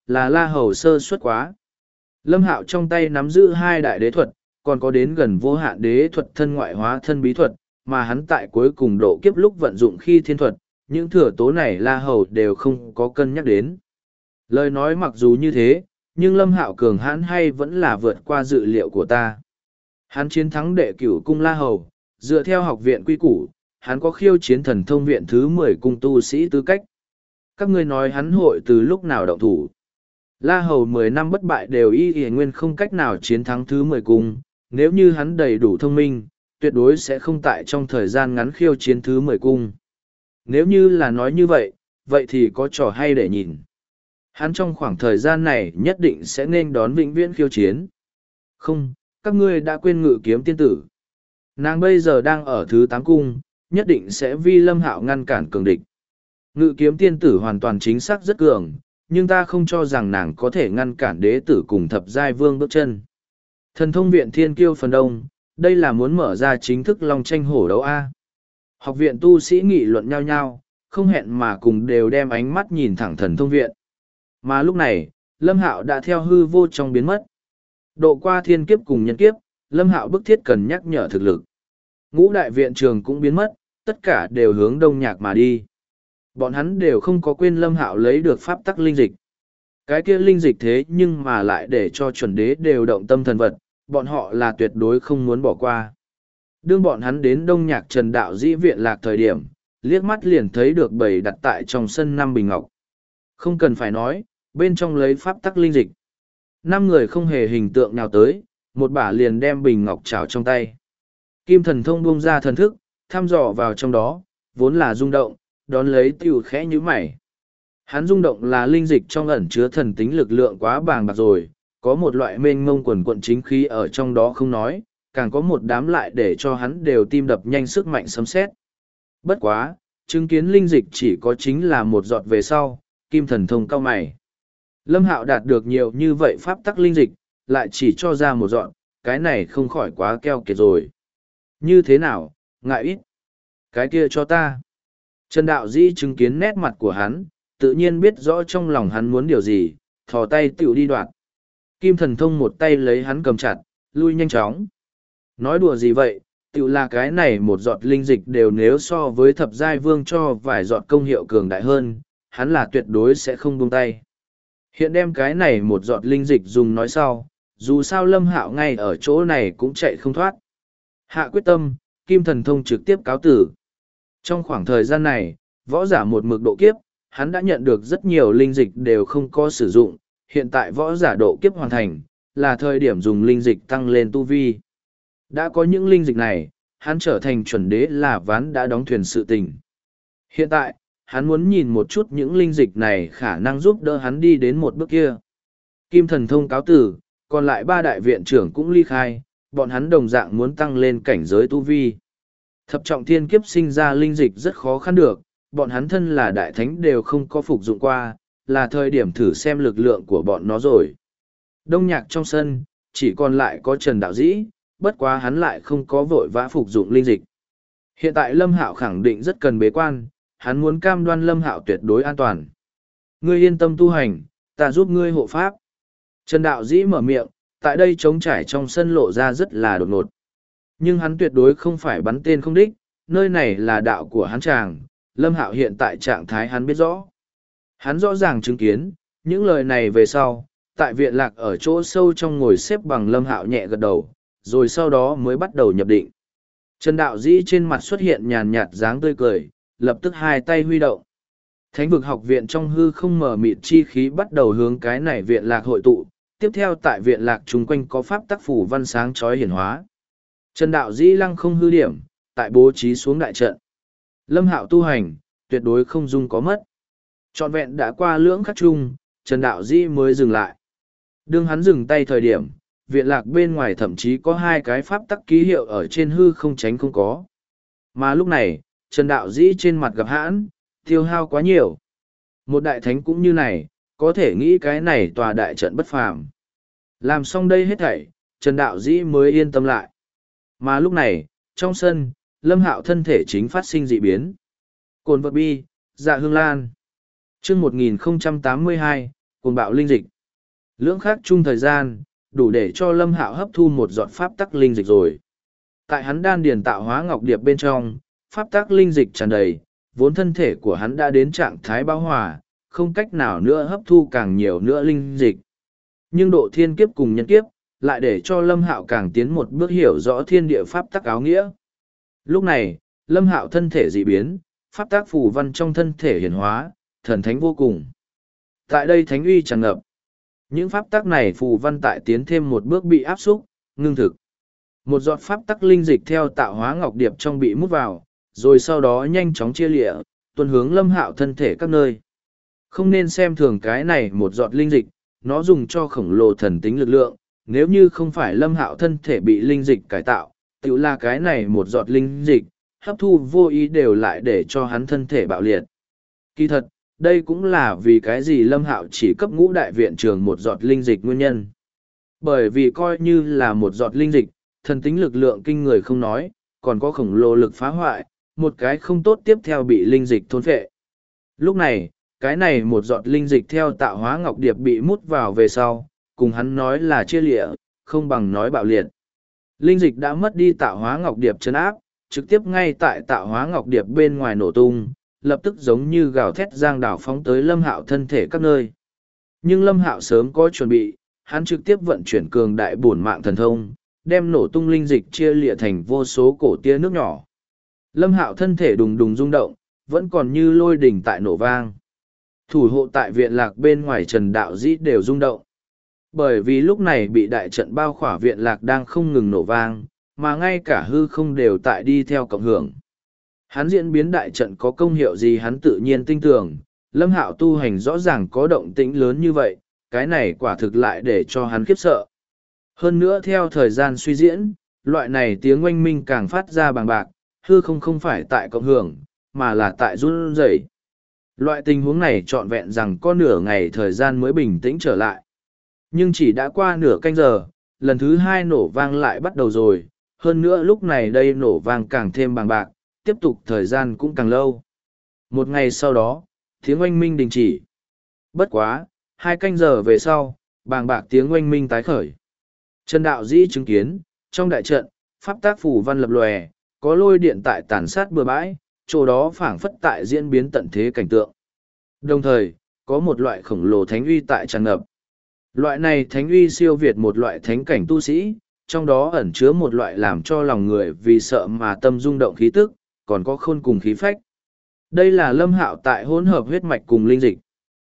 là La Hầu sơ suất quá. Lâm Hạo trong tay nắm giữ hai đại đế thuật, còn có đến gần vô hạn đế thuật thân ngoại hóa thân bí thuật, mà hắn tại cuối cùng độ kiếp lúc vận dụng khi thiên thuật, những thừa tố này La Hầu đều không có cân nhắc đến. Lời nói mặc dù như thế, nhưng Lâm Hạo cường hãn hay vẫn là vượt qua dự liệu của ta. Hắn chiến thắng đệ cửu cung La Hầu, dựa theo học viện quy củ, hắn có khiêu chiến thần thông viện thứ 10 cung tu sĩ tư cách. Các ngươi nói hắn hội từ lúc nào động thủ. La Hầu 10 năm bất bại đều y nguyên không cách nào chiến thắng thứ 10 cung, nếu như hắn đầy đủ thông minh, tuyệt đối sẽ không tại trong thời gian ngắn khiêu chiến thứ 10 cung. Nếu như là nói như vậy, vậy thì có trò hay để nhìn. Hắn trong khoảng thời gian này nhất định sẽ nên đón vĩnh viễn khiêu chiến. Không, các ngươi đã quên Ngự Kiếm tiên tử. Nàng bây giờ đang ở thứ 8 cung, nhất định sẽ vi Lâm Hạo ngăn cản cường địch. Ngự Kiếm tiên tử hoàn toàn chính xác rất cường, nhưng ta không cho rằng nàng có thể ngăn cản đế tử cùng thập giai vương bước chân. Thần thông viện thiên kiêu phần đông, đây là muốn mở ra chính thức long tranh hổ đấu A. Học viện tu sĩ nghị luận nhau nhau, không hẹn mà cùng đều đem ánh mắt nhìn thẳng thần thông viện. Mà lúc này, Lâm Hạo đã theo hư vô trong biến mất. Độ qua thiên kiếp cùng nhân kiếp, Lâm Hạo bức thiết cần nhắc nhở thực lực. Ngũ đại viện trường cũng biến mất, tất cả đều hướng đông nhạc mà đi. Bọn hắn đều không có quên Lâm Hạo lấy được pháp tắc linh dịch. Cái kia linh dịch thế nhưng mà lại để cho chuẩn đế đều động tâm thần vật, bọn họ là tuyệt đối không muốn bỏ qua. Đương bọn hắn đến đông nhạc Trần Đạo Dĩ viện lạc thời điểm, liếc mắt liền thấy được bầy đặt tại trong sân 5 bình ngọc. Không cần phải nói, bên trong lấy pháp tắc linh dịch. 5 người không hề hình tượng nào tới, một bả liền đem bình ngọc trào trong tay. Kim thần thông buông ra thần thức, thăm dò vào trong đó, vốn là rung động, đón lấy tiểu khẽ như mày. Hắn rung động là linh dịch trong ẩn chứa thần tính lực lượng quá bàng bạc rồi, có một loại mênh mông quần quận chính khí ở trong đó không nói, càng có một đám lại để cho hắn đều tim đập nhanh sức mạnh sấm sét. Bất quá, chứng kiến linh dịch chỉ có chính là một giọt về sau, kim thần thông cao mày. Lâm Hạo đạt được nhiều như vậy pháp tắc linh dịch, lại chỉ cho ra một giọt, cái này không khỏi quá keo kiệt rồi. Như thế nào, ngại ít. Cái kia cho ta. Trần Đạo Dĩ chứng kiến nét mặt của hắn, tự nhiên biết rõ trong lòng hắn muốn điều gì, thò tay tiểu đi đoạt. Kim thần thông một tay lấy hắn cầm chặt, lui nhanh chóng. Nói đùa gì vậy, tiểu là cái này một giọt linh dịch đều nếu so với thập giai vương cho vài giọt công hiệu cường đại hơn, hắn là tuyệt đối sẽ không buông tay. Hiện đem cái này một giọt linh dịch dùng nói sau, dù sao Lâm Hạo ngay ở chỗ này cũng chạy không thoát. Hạ quyết tâm, Kim thần thông trực tiếp cáo tử. Trong khoảng thời gian này, võ giả một mực độ kiếp, hắn đã nhận được rất nhiều linh dịch đều không có sử dụng, hiện tại võ giả độ kiếp hoàn thành, là thời điểm dùng linh dịch tăng lên tu vi. Đã có những linh dịch này, hắn trở thành chuẩn đế là ván đã đóng thuyền sự tình. Hiện tại, hắn muốn nhìn một chút những linh dịch này khả năng giúp đỡ hắn đi đến một bước kia. Kim thần thông cáo tử, còn lại 3 đại viện trưởng cũng ly khai, bọn hắn đồng dạng muốn tăng lên cảnh giới tu vi. Thập trọng thiên kiếp sinh ra linh dịch rất khó khăn được, bọn hắn thân là đại thánh đều không có phục dụng qua, là thời điểm thử xem lực lượng của bọn nó rồi. Đông nhạc trong sân, chỉ còn lại có Trần Đạo Dĩ, bất quá hắn lại không có vội vã phục dụng linh dịch. Hiện tại Lâm Hạo khẳng định rất cần bế quan, hắn muốn cam đoan Lâm Hạo tuyệt đối an toàn. Ngươi yên tâm tu hành, ta giúp ngươi hộ pháp. Trần Đạo Dĩ mở miệng, tại đây trống trải trong sân lộ ra rất là đột ngột. Nhưng hắn tuyệt đối không phải bắn tên không đích, nơi này là đạo của hắn chàng, Lâm Hạo hiện tại trạng thái hắn biết rõ. Hắn rõ ràng chứng kiến, những lời này về sau, tại viện lạc ở chỗ sâu trong ngồi xếp bằng Lâm Hạo nhẹ gật đầu, rồi sau đó mới bắt đầu nhập định. Trần Đạo Dĩ trên mặt xuất hiện nhàn nhạt dáng tươi cười, lập tức hai tay huy động. Thánh vực học viện trong hư không mở mịt chi khí bắt đầu hướng cái này viện lạc hội tụ, tiếp theo tại viện lạc chung quanh có pháp tắc phủ văn sáng chói hiển hóa. Trần Đạo Dĩ lăng không hư điểm, tại bố trí xuống đại trận. Lâm Hạo tu hành, tuyệt đối không dung có mất. Trọn vẹn đã qua lưỡng khắc chung, Trần Đạo Dĩ mới dừng lại. Đương hắn dừng tay thời điểm, viện lạc bên ngoài thậm chí có 2 cái pháp tắc ký hiệu ở trên hư không tránh không có. Mà lúc này, Trần Đạo Dĩ trên mặt gặp hãn, tiêu hao quá nhiều. Một đại thánh cũng như này, có thể nghĩ cái này tòa đại trận bất phàm. Làm xong đây hết thảy, Trần Đạo Dĩ mới yên tâm lại. Mà lúc này, trong sân, Lâm Hạo thân thể chính phát sinh dị biến. Cồn vật bi, dạ hương lan. Chương 1082, Cuồng bạo linh dịch. Lưỡng khắc chung thời gian, đủ để cho Lâm Hạo hấp thu một giọt pháp tắc linh dịch rồi. Tại hắn đan điền tạo hóa ngọc điệp bên trong, pháp tắc linh dịch tràn đầy, vốn thân thể của hắn đã đến trạng thái bão hòa, không cách nào nữa hấp thu càng nhiều nữa linh dịch. Nhưng độ thiên kiếp cùng nhân kiếp, lại để cho Lâm Hạo càng tiến một bước hiểu rõ thiên địa pháp tắc áo nghĩa. Lúc này, Lâm Hạo thân thể dị biến, pháp tắc phù văn trong thân thể hiển hóa, thần thánh vô cùng. Tại đây thánh uy tràn ngập. Những pháp tắc này phù văn tại tiến thêm một bước bị áp xúc, ngưng thực. Một giọt pháp tắc linh dịch theo tạo hóa ngọc điệp trong bị mút vào, rồi sau đó nhanh chóng chia lịa, tuần hướng Lâm Hạo thân thể các nơi. Không nên xem thường cái này một giọt linh dịch, nó dùng cho khổng lồ thần tính lực lượng, nếu như không phải Lâm Hạo thân thể bị linh dịch cải tạo, tự là cái này một giọt linh dịch, hấp thu vô ý đều lại để cho hắn thân thể bạo liệt. Kỳ thật, đây cũng là vì cái gì Lâm Hạo chỉ cấp ngũ đại viện trường một giọt linh dịch nguyên nhân. Bởi vì coi như là một giọt linh dịch, thần tính lực lượng kinh người không nói, còn có khổng lồ lực phá hoại, một cái không tốt tiếp theo bị linh dịch thôn phệ. Lúc này, cái này một giọt linh dịch theo tạo hóa ngọc điệp bị mút vào về sau, cùng hắn nói là chia lịa, không bằng nói bạo liệt. Linh dịch đã mất đi tạo hóa ngọc điệp chấn áp, trực tiếp ngay tại tạo hóa ngọc điệp bên ngoài nổ tung, lập tức giống như gào thét giang đảo phóng tới Lâm Hạo thân thể các nơi. Nhưng Lâm Hạo sớm có chuẩn bị, hắn trực tiếp vận chuyển cường đại bổn mạng thần thông, đem nổ tung linh dịch chia lịa thành vô số cổ tia nước nhỏ. Lâm Hạo thân thể đùng đùng rung động, vẫn còn như lôi đỉnh tại nổ vang. Thủ hộ tại viện lạc bên ngoài Trần Đạo Dĩ đều rung động. Bởi vì lúc này bị đại trận bao khỏa viện lạc đang không ngừng nổ vang, mà ngay cả hư không đều tại đi theo cộng hưởng. Hắn diễn biến đại trận có công hiệu gì hắn tự nhiên tin tưởng, Lâm Hạo tu hành rõ ràng có động tĩnh lớn như vậy, cái này quả thực lại để cho hắn khiếp sợ. Hơn nữa theo thời gian suy diễn, loại này tiếng oanh minh càng phát ra bằng bạc, hư không phải tại cộng hưởng, mà là tại run rẩy. Loại tình huống này trọn vẹn rằng có nửa ngày thời gian mới bình tĩnh trở lại. Nhưng chỉ đã qua nửa canh giờ, lần thứ hai nổ vang lại bắt đầu rồi, hơn nữa lúc này đây nổ vang càng thêm bằng bạc, tiếp tục thời gian cũng càng lâu. Một ngày sau đó, tiếng oanh minh đình chỉ. Bất quá, 2 canh giờ về sau, bàng bạc tiếng oanh minh tái khởi. Trần Đạo Dĩ chứng kiến, trong đại trận, pháp tác phù văn lập lòe, có lôi điện tại tàn sát bừa bãi, chỗ đó phảng phất tại diễn biến tận thế cảnh tượng. Đồng thời, có một loại khổng lồ thánh uy tại tràn ngập. Loại này thánh uy siêu việt một loại thánh cảnh tu sĩ, trong đó ẩn chứa một loại làm cho lòng người vì sợ mà tâm rung động khí tức, còn có khôn cùng khí phách. Đây là Lâm Hạo tại hỗn hợp huyết mạch cùng linh dịch.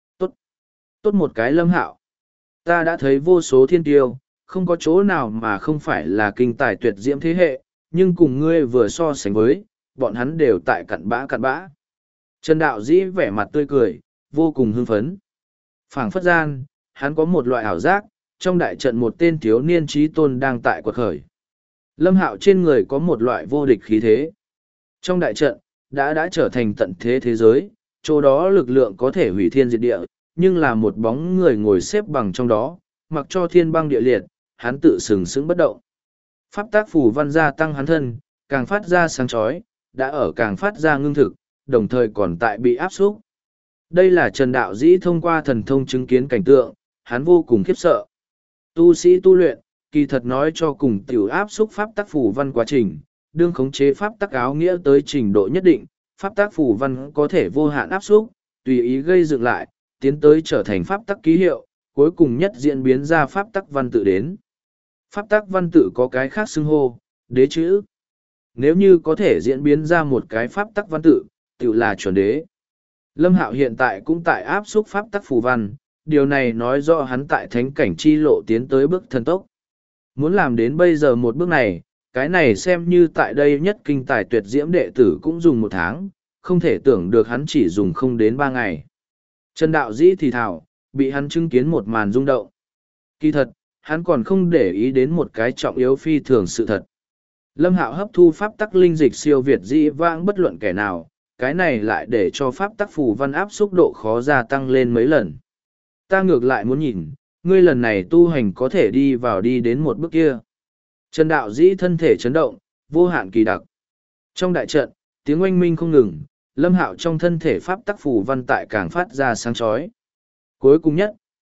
Tốt một cái Lâm Hạo. Ta đã thấy vô số thiên tiêu, không có chỗ nào mà không phải là kinh tài tuyệt diễm thế hệ, nhưng cùng ngươi vừa so sánh với, bọn hắn đều tại cặn bã cặn bã. Trần Đạo Dĩ vẻ mặt tươi cười, vô cùng hưng phấn. Phảng phất gian, hắn có một loại ảo giác, trong đại trận một tên thiếu niên trí tôn đang tại quật khởi. Lâm Hạo trên người có một loại vô địch khí thế. Trong đại trận, đã trở thành tận thế thế giới, chỗ đó lực lượng có thể hủy thiên diệt địa, nhưng là một bóng người ngồi xếp bằng trong đó, mặc cho thiên băng địa liệt, hắn tự sừng sững bất động. Pháp tác phù văn gia tăng hắn thân, càng phát ra sáng chói, đã ở càng phát ra ngưng thực, đồng thời còn tại bị áp xúc. Đây là Trần Đạo Dĩ thông qua thần thông chứng kiến cảnh tượng, hắn vô cùng khiếp sợ. Tu sĩ tu luyện, kỳ thật nói cho cùng tiểu áp xúc pháp tác phù văn quá trình, đương khống chế pháp tác áo nghĩa tới trình độ nhất định, pháp tác phù văn có thể vô hạn áp xúc, tùy ý gây dựng lại, tiến tới trở thành pháp tắc ký hiệu, cuối cùng nhất diễn biến ra pháp tắc văn tự đến. Pháp tắc văn tự có cái khác xưng hô, đế chữ. Nếu như có thể diễn biến ra một cái pháp tắc văn tự, tự là chuẩn đế. Lâm Hạo hiện tại cũng tại áp xúc pháp tắc phù văn, điều này nói rõ hắn tại thánh cảnh chi lộ tiến tới bước thần tốc. Muốn làm đến bây giờ một bước này, cái này xem như tại đây nhất kinh tài tuyệt diễm đệ tử cũng dùng 1 tháng, không thể tưởng được hắn chỉ dùng không đến 3 ngày. Trần Đạo Dĩ thì thảo, bị hắn chứng kiến một màn rung động. Kỳ thật, hắn còn không để ý đến một cái trọng yếu phi thường sự thật. Lâm Hạo hấp thu pháp tắc linh dịch siêu việt dĩ vãng bất luận kẻ nào, cái này lại để cho pháp tắc phù văn áp xúc độ khó gia tăng lên mấy lần. Ta ngược lại muốn nhìn, ngươi lần này tu hành có thể đi vào đi đến một bước kia. Trần Đạo Dĩ thân thể chấn động, vô hạn kỳ đặc. Trong đại trận, tiếng oanh minh không ngừng, Lâm Hạo trong thân thể pháp tắc phù văn tại càng phát ra sáng chói. Cuối cùng nhất,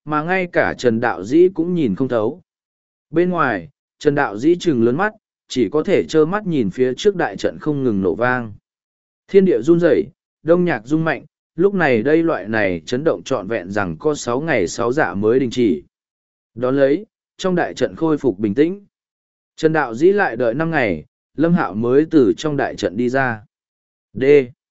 mà ngay cả Trần Đạo Dĩ cũng nhìn không thấu. Bên ngoài, Trần Đạo Dĩ trừng lớn mắt, chỉ có thể trơ mắt nhìn phía trước đại trận không ngừng nổ vang. Thiên địa run rẩy, đông nhạc rung mạnh, lúc này đây loại này chấn động trọn vẹn rằng có 6 ngày 6 dạ mới đình chỉ. Đón lấy, trong đại trận khôi phục bình tĩnh. Trần Đạo Dĩ lại đợi 5 ngày, Lâm Hạo mới từ trong đại trận đi ra. D.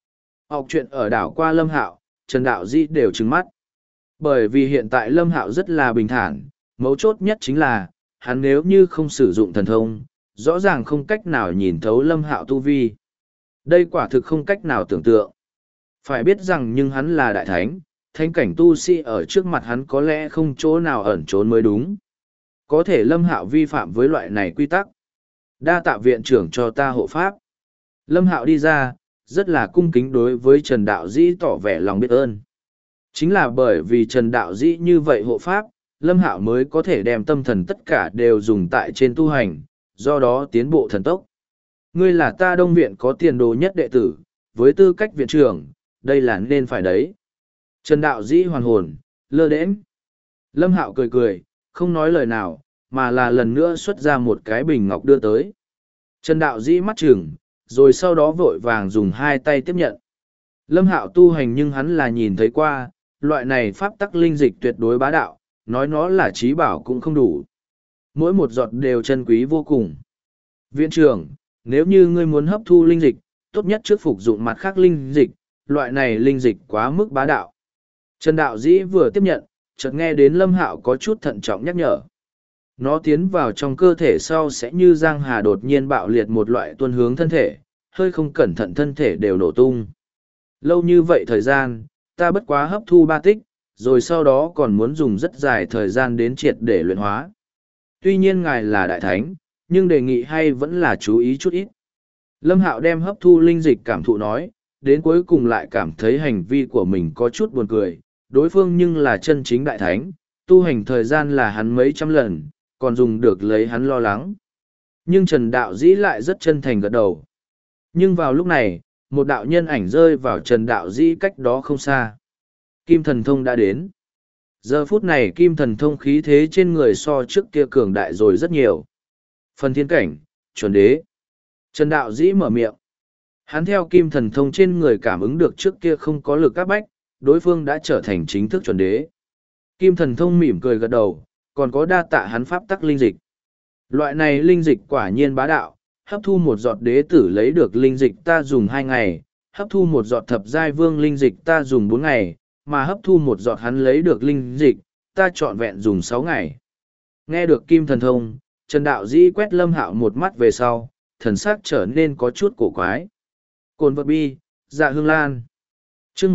Học chuyện ở đảo qua Lâm Hạo, Trần Đạo Dĩ đều trừng mắt. Bởi vì hiện tại Lâm Hạo rất là bình thản, mấu chốt nhất chính là, hắn nếu như không sử dụng thần thông, rõ ràng không cách nào nhìn thấu Lâm Hạo tu vi. Đây quả thực không cách nào tưởng tượng. Phải biết rằng nhưng hắn là đại thánh, thánh cảnh tu sĩ ở trước mặt hắn có lẽ không chỗ nào ẩn trốn mới đúng. Có thể Lâm Hạo vi phạm với loại này quy tắc. Đa tạ viện trưởng cho ta hộ pháp. Lâm Hạo đi ra, rất là cung kính đối với Trần Đạo Dĩ tỏ vẻ lòng biết ơn. Chính là bởi vì Trần Đạo Dĩ như vậy hộ pháp, Lâm Hạo mới có thể đem tâm thần tất cả đều dùng tại trên tu hành, do đó tiến bộ thần tốc. Ngươi là ta Đông Viện có tiền đồ nhất đệ tử, với tư cách viện trưởng, đây là nên phải đấy. Trần Đạo Dĩ hoàn hồn, lơ đễnh. Lâm Hạo cười cười, không nói lời nào, mà là lần nữa xuất ra một cái bình ngọc đưa tới. Trần Đạo Dĩ mắt chừng, rồi sau đó vội vàng dùng hai tay tiếp nhận. Lâm Hạo tu hành nhưng hắn là nhìn thấy qua, loại này pháp tắc linh dịch tuyệt đối bá đạo, nói nó là trí bảo cũng không đủ. Mỗi một giọt đều chân quý vô cùng. Viện trưởng, nếu như ngươi muốn hấp thu linh dịch, tốt nhất trước phục dụng mặt khác linh dịch, loại này linh dịch quá mức bá đạo. Trần Đạo Dĩ vừa tiếp nhận, chợt nghe đến Lâm Hạo có chút thận trọng nhắc nhở. Nó tiến vào trong cơ thể sau sẽ như giang hà đột nhiên bạo liệt một loại tuôn hướng thân thể, hơi không cẩn thận thân thể đều nổ tung. Lâu như vậy thời gian, ta bất quá hấp thu 3 tích, rồi sau đó còn muốn dùng rất dài thời gian đến triệt để luyện hóa. Tuy nhiên ngài là đại thánh, nhưng đề nghị hay vẫn là chú ý chút ít. Lâm Hạo đem hấp thu linh dịch cảm thụ nói, đến cuối cùng lại cảm thấy hành vi của mình có chút buồn cười, đối phương nhưng là chân chính đại thánh, tu hành thời gian là hắn mấy trăm lần, còn dùng được lấy hắn lo lắng. Nhưng Trần Đạo Dĩ lại rất chân thành gật đầu. Nhưng vào lúc này, một đạo nhân ảnh rơi vào Trần Đạo Dĩ cách đó không xa. Kim Thần Thông đã đến. Giờ phút này Kim Thần Thông khí thế trên người so trước kia cường đại rồi rất nhiều. Phần thiên cảnh, chuẩn đế. Trần Đạo Dĩ mở miệng. Hắn theo Kim Thần Thông trên người cảm ứng được trước kia không có lực áp bách, đối phương đã trở thành chính thức chuẩn đế. Kim Thần Thông mỉm cười gật đầu, còn có đa tạ hắn pháp tắc linh dịch. Loại này linh dịch quả nhiên bá đạo, hấp thu một giọt đế tử lấy được linh dịch ta dùng 2 ngày, hấp thu một giọt thập giai vương linh dịch ta dùng 4 ngày, mà hấp thu một giọt hắn lấy được linh dịch, ta trọn vẹn dùng 6 ngày. Nghe được Kim Thần Thông, Trần Đạo Dĩ quét Lâm Hạo một mắt về sau, thần sắc trở nên có chút cổ quái. Cồn vật bi, dạ hương lan. Chương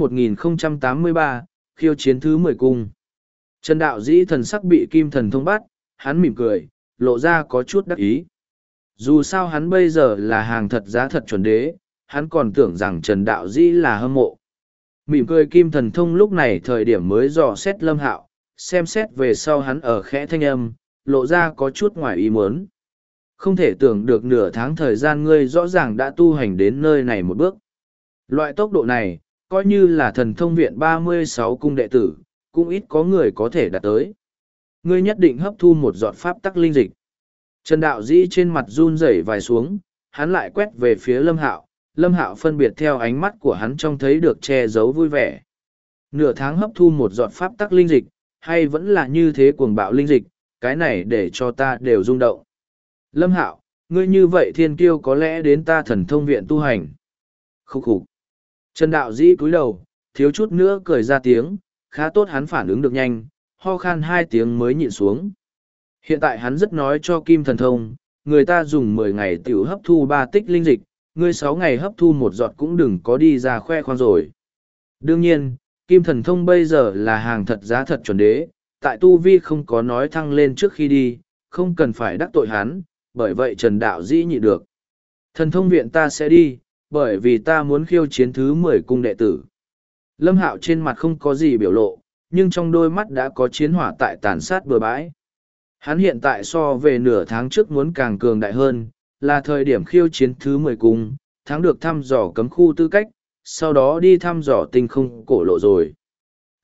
1083, khiêu chiến thứ 10 cung. Trần Đạo Dĩ thần sắc bị Kim Thần Thông bắt, hắn mỉm cười, lộ ra có chút đắc ý. Dù sao hắn bây giờ là hàng thật giá thật chuẩn đế, hắn còn tưởng rằng Trần Đạo Dĩ là hâm mộ. Mỉm cười Kim Thần Thông lúc này thời điểm mới dò xét Lâm Hạo, xem xét về sau hắn ở khẽ thanh âm, lộ ra có chút ngoài ý muốn. Không thể tưởng được nửa tháng thời gian ngươi rõ ràng đã tu hành đến nơi này một bước. Loại tốc độ này, coi như là thần thông viện 36 cung đệ tử, cũng ít có người có thể đạt tới. Ngươi nhất định hấp thu một giọt pháp tắc linh dịch. Trần Đạo Dĩ trên mặt run rẩy vài xuống, hắn lại quét về phía Lâm Hạo. Lâm Hạo phân biệt theo ánh mắt của hắn trông thấy được che giấu vui vẻ. Nửa tháng hấp thu một giọt pháp tắc linh dịch, hay vẫn là như thế cuồng bạo linh dịch, cái này để cho ta đều rung động. Lâm Hạo, ngươi như vậy thiên kiêu có lẽ đến ta thần thông viện tu hành. Khúc khục. Trần Đạo Dĩ cúi đầu, thiếu chút nữa cười ra tiếng, khá tốt hắn phản ứng được nhanh, ho khan 2 tiếng mới nhịn xuống. Hiện tại hắn rất nói cho Kim Thần Thông, người ta dùng 10 ngày tiểu hấp thu 3 tích linh dịch, ngươi 6 ngày hấp thu một giọt cũng đừng có đi ra khoe khoang rồi. Đương nhiên, Kim Thần Thông bây giờ là hàng thật giá thật chuẩn đế, tại tu vi không có nói thăng lên trước khi đi, không cần phải đắc tội hắn, bởi vậy Trần Đạo Dĩ nhịn được. Thần thông viện ta sẽ đi, bởi vì ta muốn khiêu chiến thứ 10 cung đệ tử. Lâm Hạo trên mặt không có gì biểu lộ, nhưng trong đôi mắt đã có chiến hỏa tại tàn sát bừa bãi. Hắn hiện tại so về nửa tháng trước muốn càng cường đại hơn, là thời điểm khiêu chiến thứ 10 cung, thắng được thăm dò cấm khu tư cách, sau đó đi thăm dò tinh không cổ lộ rồi.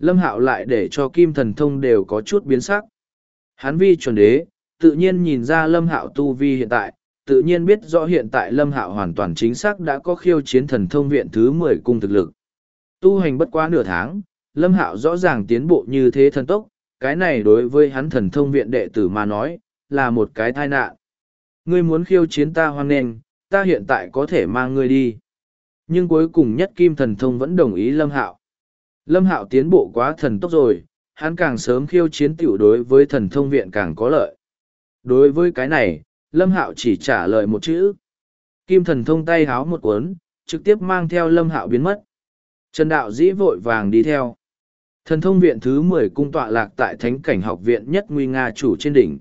Lâm Hạo lại để cho Kim Thần Thông đều có chút biến sắc. Hắn vi chuẩn đế, tự nhiên nhìn ra Lâm Hạo tu vi hiện tại, tự nhiên biết rõ hiện tại Lâm Hạo hoàn toàn chính xác đã có khiêu chiến thần thông viện thứ 10 cung thực lực. Tu hành bất quá nửa tháng, Lâm Hạo rõ ràng tiến bộ như thế thần tốc, cái này đối với hắn thần thông viện đệ tử mà nói, là một cái tai nạn. Ngươi muốn khiêu chiến ta hoan nghênh, ta hiện tại có thể mang ngươi đi. Nhưng cuối cùng nhất Kim Thần Thông vẫn đồng ý Lâm Hạo. Lâm Hạo tiến bộ quá thần tốc rồi, hắn càng sớm khiêu chiến tiểu đối với thần thông viện càng có lợi. Đối với cái này, Lâm Hạo chỉ trả lời một chữ. Kim Thần Thông tay háo một cuốn, trực tiếp mang theo Lâm Hạo biến mất. Trần Đạo Dĩ vội vàng đi theo. Thần thông viện thứ 10 cung tọa lạc tại Thánh Cảnh Học viện nhất nguy nga chủ trên đỉnh.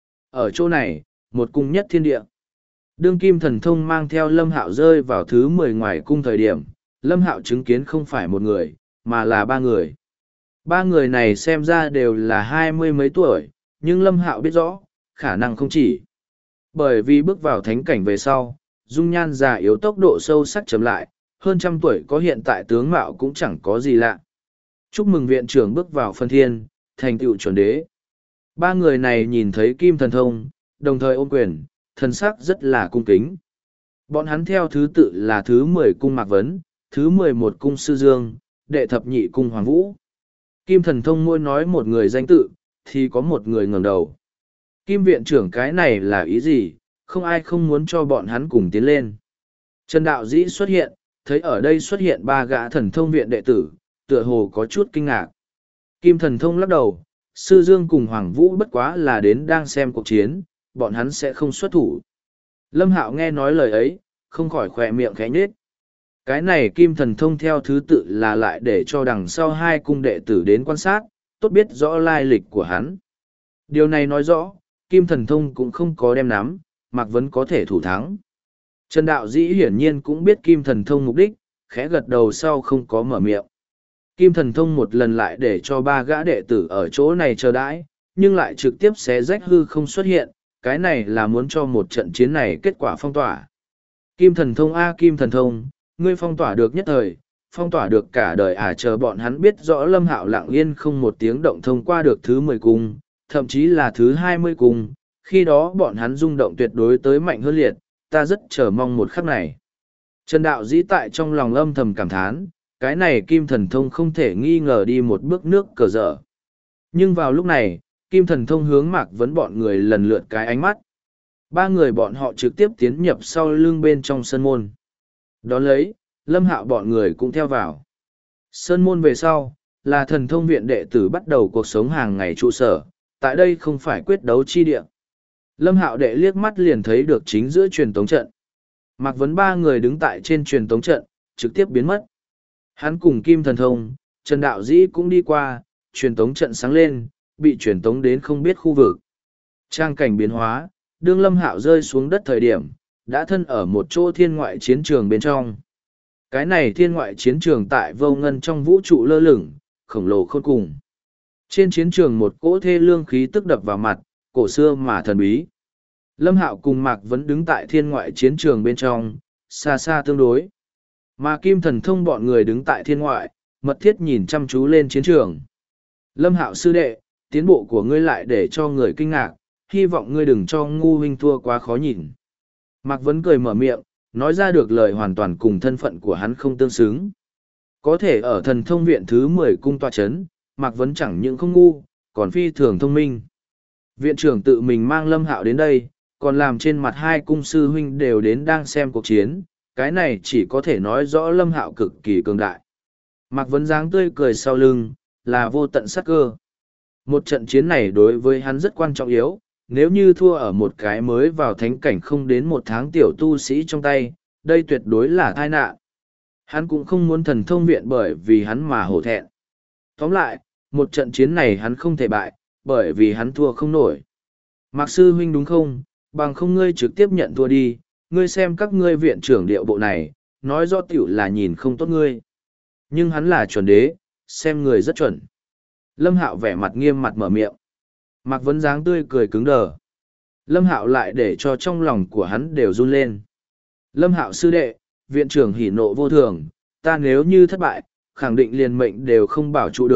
Ở chỗ này, một cung nhất thiên địa. Đương Kim Thần Thông mang theo Lâm Hạo rơi vào thứ 10 ngoài cung thời điểm, Lâm Hạo chứng kiến không phải một người, mà là ba người. Ba người này xem ra đều là 20 mấy tuổi, nhưng Lâm Hạo biết rõ, khả năng không chỉ. Bởi vì bước vào thánh cảnh về sau, dung nhan già yếu tốc độ sâu sắc chậm lại, hơn trăm tuổi có hiện tại tướng mạo cũng chẳng có gì lạ. Chúc mừng viện trưởng bước vào phân thiên, thành tựu chuẩn đế. Ba người này nhìn thấy Kim Thần Thông, đồng thời ôm quyền, thần sắc rất là cung kính. Bọn hắn theo thứ tự là thứ 10 cung Mạc Vấn, thứ 11 cung Sư Dương, đệ thập nhị cung Hoàng Vũ. Kim Thần Thông mỗi nói một người danh tự, thì có một người ngẩng đầu. Kim viện trưởng cái này là ý gì, không ai không muốn cho bọn hắn cùng tiến lên. Trần Đạo Dĩ xuất hiện, thấy ở đây xuất hiện ba gã thần thông viện đệ tử, tựa hồ có chút kinh ngạc. Kim Thần Thông lắc đầu, Sư Dương cùng Hoàng Vũ bất quá là đến đang xem cuộc chiến, bọn hắn sẽ không xuất thủ. Lâm Hạo nghe nói lời ấy, không khỏi khỏe miệng khẽ nhếch. Cái này Kim Thần Thông theo thứ tự là lại để cho đằng sau hai cung đệ tử đến quan sát, tốt biết rõ lai lịch của hắn. Điều này nói rõ, Kim Thần Thông cũng không có đem nắm, Mạc Vấn có thể thủ thắng. Trần Đạo Dĩ hiển nhiên cũng biết Kim Thần Thông mục đích, khẽ gật đầu sau không có mở miệng. Kim Thần Thông một lần lại để cho ba gã đệ tử ở chỗ này chờ đãi, nhưng lại trực tiếp xé rách hư không xuất hiện, cái này là muốn cho một trận chiến này kết quả phong tỏa. Kim Thần Thông a Kim Thần Thông, ngươi phong tỏa được nhất thời, phong tỏa được cả đời chờ bọn hắn biết rõ Lâm Hạo lặng yên không một tiếng động thông qua được thứ 10 cung, thậm chí là thứ 20 cung, khi đó bọn hắn rung động tuyệt đối tới mạnh hơn liệt, ta rất chờ mong một khắc này. Trần Đạo Dĩ tại trong lòng âm thầm cảm thán, cái này Kim Thần Thông không thể nghi ngờ đi một bước nước cờ dở. Nhưng vào lúc này, Kim Thần Thông hướng Mạc Vấn bọn người lần lượt cái ánh mắt. Ba người bọn họ trực tiếp tiến nhập sau lưng bên trong sân môn. Đón lấy, Lâm Hạo bọn người cũng theo vào. Sơn môn về sau, là thần thông viện đệ tử bắt đầu cuộc sống hàng ngày trụ sở, tại đây không phải quyết đấu chi địa. Lâm Hạo đệ liếc mắt liền thấy được chính giữa truyền tống trận. Mạc Vấn ba người đứng tại trên truyền tống trận, trực tiếp biến mất. Hắn cùng Kim Thần Thông, Trần Đạo Dĩ cũng đi qua, truyền tống trận sáng lên, bị truyền tống đến không biết khu vực. Trang cảnh biến hóa, đương Lâm Hạo rơi xuống đất thời điểm, đã thân ở một chỗ thiên ngoại chiến trường bên trong. Cái này thiên ngoại chiến trường tại vô ngân trong vũ trụ lơ lửng, khổng lồ khôn cùng. Trên chiến trường một cỗ thê lương khí tức đập vào mặt, cổ xưa mà thần bí. Lâm Hạo cùng Mạc Vấn đứng tại thiên ngoại chiến trường bên trong, xa xa tương đối. Mà Kim Thần Thông bọn người đứng tại thiên ngoại, mật thiết nhìn chăm chú lên chiến trường. Lâm Hạo sư đệ, tiến bộ của ngươi lại để cho người kinh ngạc, hy vọng ngươi đừng cho ngu huynh thua quá khó nhìn. Mạc Vấn cười mở miệng, nói ra được lời hoàn toàn cùng thân phận của hắn không tương xứng. Có thể ở thần thông viện thứ 10 cung tọa chấn, Mạc Vấn chẳng những không ngu, còn phi thường thông minh. Viện trưởng tự mình mang Lâm Hạo đến đây, còn làm trên mặt hai cung sư huynh đều đến đang xem cuộc chiến, cái này chỉ có thể nói rõ Lâm Hạo cực kỳ cường đại. Mạc Vấn dáng tươi cười sau lưng, là vô tận sát cơ. Một trận chiến này đối với hắn rất quan trọng yếu, nếu như thua ở một cái mới vào thánh cảnh không đến một tháng tiểu tu sĩ trong tay, đây tuyệt đối là tai nạn. Hắn cũng không muốn thần thông viện bởi vì hắn mà hổ thẹn. Tóm lại, một trận chiến này hắn không thể bại, bởi vì hắn thua không nổi. Mạc sư huynh đúng không, bằng không ngươi trực tiếp nhận thua đi, ngươi xem các ngươi viện trưởng điệu bộ này, nói rõ tiểu là nhìn không tốt ngươi. Nhưng hắn là chuẩn đế, xem người rất chuẩn. Lâm Hạo vẻ mặt nghiêm mặt mở miệng. Mạc Vấn dáng tươi cười cứng đờ. Lâm Hạo lại để cho trong lòng của hắn đều run lên. Lâm Hạo sư đệ, viện trưởng hỉ nộ vô thường, ta nếu như thất bại, khẳng định liền mệnh đều không bảo trụ được,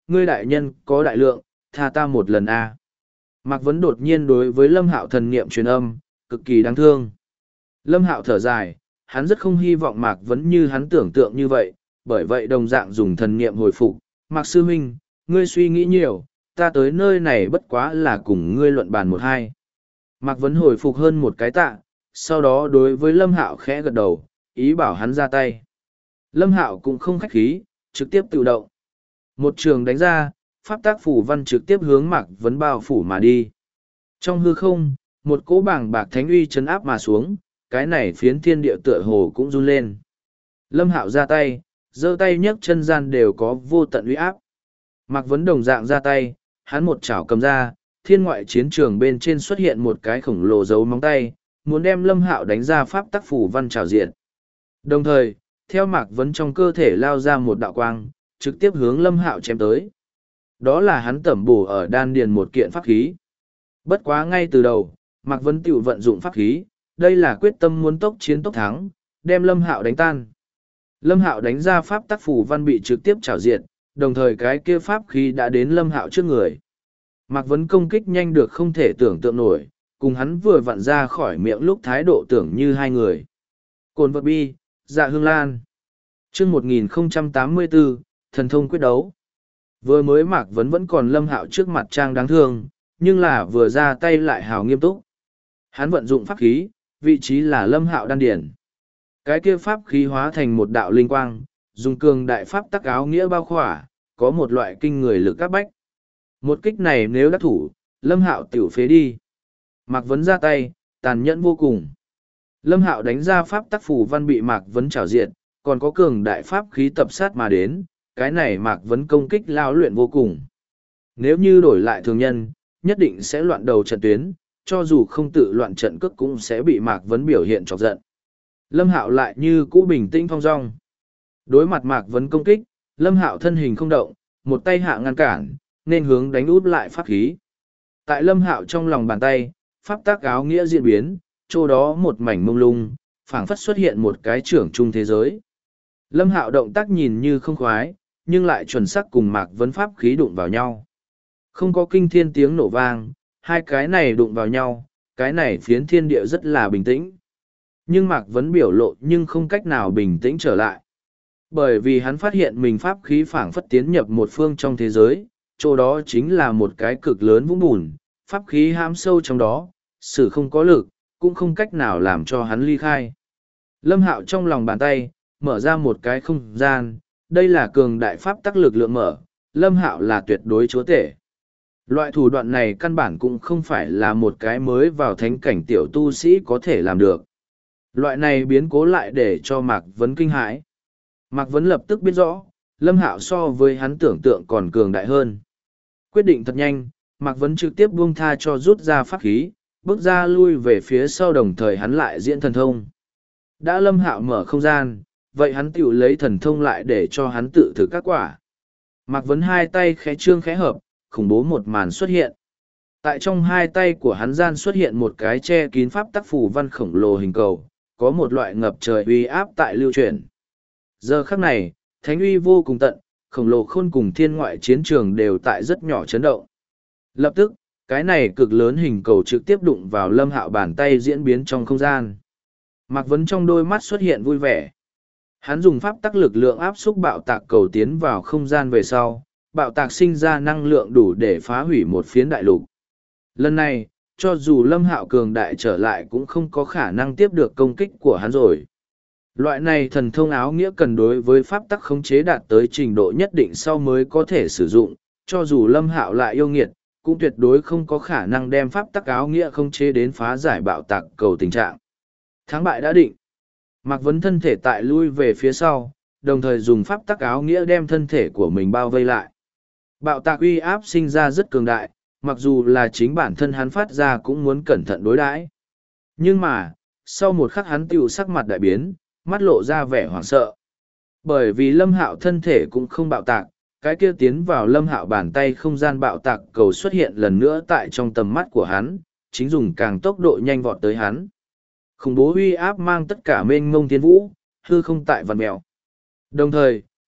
ngươi đại nhân có đại lượng, tha ta một lần a. Mạc Vấn đột nhiên đối với Lâm Hạo thần niệm truyền âm, cực kỳ đáng thương. Lâm Hạo thở dài, hắn rất không hy vọng Mạc Vấn như hắn tưởng tượng như vậy, bởi vậy đồng dạng dùng thần niệm hồi phục. Mạc sư huynh, ngươi suy nghĩ nhiều, ta tới nơi này bất quá là cùng ngươi luận bàn một hai. Mạc Vấn hồi phục hơn một cái tạ, sau đó đối với Lâm Hạo khẽ gật đầu, ý bảo hắn ra tay. Lâm Hạo cũng không khách khí, trực tiếp tự động. Một trường đánh ra, pháp tác phủ văn trực tiếp hướng Mạc Vấn bao phủ mà đi. Trong hư không, một cỗ bảng bạc thánh uy chấn áp mà xuống, cái này phiến thiên địa tựa hồ cũng run lên. Lâm Hạo ra tay, giơ tay nhấc chân gian đều có vô tận uy áp. Mạc Vấn đồng dạng ra tay, hắn một chảo cầm ra, thiên ngoại chiến trường bên trên xuất hiện một cái khổng lồ dấu móng tay, muốn đem Lâm Hạo đánh ra pháp tắc phủ văn trào diện. Đồng thời, theo Mạc Vấn trong cơ thể lao ra một đạo quang, trực tiếp hướng Lâm Hạo chém tới. Đó là hắn tẩm bổ ở đan điền một kiện pháp khí. Bất quá ngay từ đầu, Mạc Vấn tiểu vận dụng pháp khí, đây là quyết tâm muốn tốc chiến tốc thắng, đem Lâm Hạo đánh tan. Lâm Hạo đánh ra pháp tắc phủ văn bị trực tiếp trảo diệt, đồng thời cái kia pháp khí đã đến Lâm Hạo trước người. Mạc Vấn công kích nhanh được không thể tưởng tượng nổi, cùng hắn vừa vặn ra khỏi miệng lúc thái độ tưởng như hai người. Cồn vật bi, Dạ Hương Lan. Chương 1084, thần thông quyết đấu. Vừa mới Mạc Vấn vẫn còn Lâm Hạo trước mặt trang đáng thương, nhưng là vừa ra tay lại hào nghiêm túc. Hắn vận dụng pháp khí, vị trí là Lâm Hạo đan điển. Cái kia pháp khí hóa thành một đạo linh quang, dùng cường đại pháp tắc áo nghĩa bao khỏa, có một loại kinh người lực áp bách. Một kích này nếu đắc thủ, Lâm Hạo tiểu phế đi. Mạc Vấn ra tay, tàn nhẫn vô cùng. Lâm Hạo đánh ra pháp tắc phù văn bị Mạc Vấn trảo diệt, còn có cường đại pháp khí tập sát mà đến, cái này Mạc Vấn công kích lao luyện vô cùng. Nếu như đổi lại thường nhân, nhất định sẽ loạn đầu trận tuyến, cho dù không tự loạn trận cước cũng sẽ bị Mạc Vấn biểu hiện chọc giận. Lâm Hạo lại như cũ bình tĩnh thong dong. Đối mặt Mạc Vấn công kích, Lâm Hạo thân hình không động, một tay hạ ngăn cản, nên hướng đánh út lại pháp khí. Tại Lâm Hạo trong lòng bàn tay, pháp tác áo nghĩa diễn biến, chỗ đó một mảnh mông lung, phảng phất xuất hiện một cái trưởng trung thế giới. Lâm Hạo động tác nhìn như không khoái, nhưng lại chuẩn xác cùng Mạc Vấn pháp khí đụng vào nhau. Không có kinh thiên tiếng nổ vang, hai cái này đụng vào nhau, cái này phiến thiên địa rất là bình tĩnh. Nhưng Mạc Vấn biểu lộ nhưng không cách nào bình tĩnh trở lại. Bởi vì hắn phát hiện mình pháp khí phảng phất tiến nhập một phương trong thế giới, chỗ đó chính là một cái cực lớn vũng bùn, pháp khí hãm sâu trong đó, sử không có lực, cũng không cách nào làm cho hắn ly khai. Lâm Hạo trong lòng bàn tay, mở ra một cái không gian, đây là cường đại pháp tắc lực lượng mở, Lâm Hạo là tuyệt đối chúa tể. Loại thủ đoạn này căn bản cũng không phải là một cái mới vào thánh cảnh tiểu tu sĩ có thể làm được. Loại này biến cố lại để cho Mạc Vấn kinh hãi. Mạc Vấn lập tức biết rõ, Lâm Hạo so với hắn tưởng tượng còn cường đại hơn. Quyết định thật nhanh, Mạc Vấn trực tiếp buông tha cho rút ra pháp khí, bước ra lui về phía sau đồng thời hắn lại diễn thần thông. Đã Lâm Hạo mở không gian, vậy hắn tự lấy thần thông lại để cho hắn tự thử các quả. Mạc Vấn hai tay khẽ trương khẽ hợp, khủng bố một màn xuất hiện. Tại trong hai tay của hắn gian xuất hiện một cái che kín pháp tắc phù văn khổng lồ hình cầu, có một loại ngập trời uy áp tại lưu truyền. Giờ khắc này, thánh uy vô cùng tận, khổng lồ khôn cùng thiên ngoại chiến trường đều tại rất nhỏ chấn động. Lập tức, cái này cực lớn hình cầu trực tiếp đụng vào Lâm Hạo bàn tay diễn biến trong không gian. Mạc Vấn trong đôi mắt xuất hiện vui vẻ. Hắn dùng pháp tắc lực lượng áp xúc bạo tạc cầu tiến vào không gian về sau, bạo tạc sinh ra năng lượng đủ để phá hủy một phiến đại lục. Lần này, cho dù Lâm Hạo cường đại trở lại cũng không có khả năng tiếp được công kích của hắn rồi. Loại này thần thông áo nghĩa cần đối với pháp tắc khống chế đạt tới trình độ nhất định sau mới có thể sử dụng, cho dù Lâm Hạo lại yêu nghiệt, cũng tuyệt đối không có khả năng đem pháp tắc áo nghĩa khống chế đến phá giải bạo tạc cầu tình trạng. Thắng bại đã định. Mạc Vấn thân thể tại lui về phía sau, đồng thời dùng pháp tắc áo nghĩa đem thân thể của mình bao vây lại. Bạo tạc uy áp sinh ra rất cường đại, mặc dù là chính bản thân hắn phát ra cũng muốn cẩn thận đối đãi. Nhưng mà, sau một khắc hắn tiểu sắc mặt đại biến, mắt lộ ra vẻ hoảng sợ. Bởi vì Lâm Hạo thân thể cũng không bạo tạc, cái kia tiến vào Lâm Hạo bàn tay không gian bạo tạc cầu xuất hiện lần nữa tại trong tầm mắt của hắn, chính dùng càng tốc độ nhanh vọt tới hắn. Khủng bố uy áp mang tất cả mênh mông tiến vũ, hư không tại vằn mèo. Đồng thời,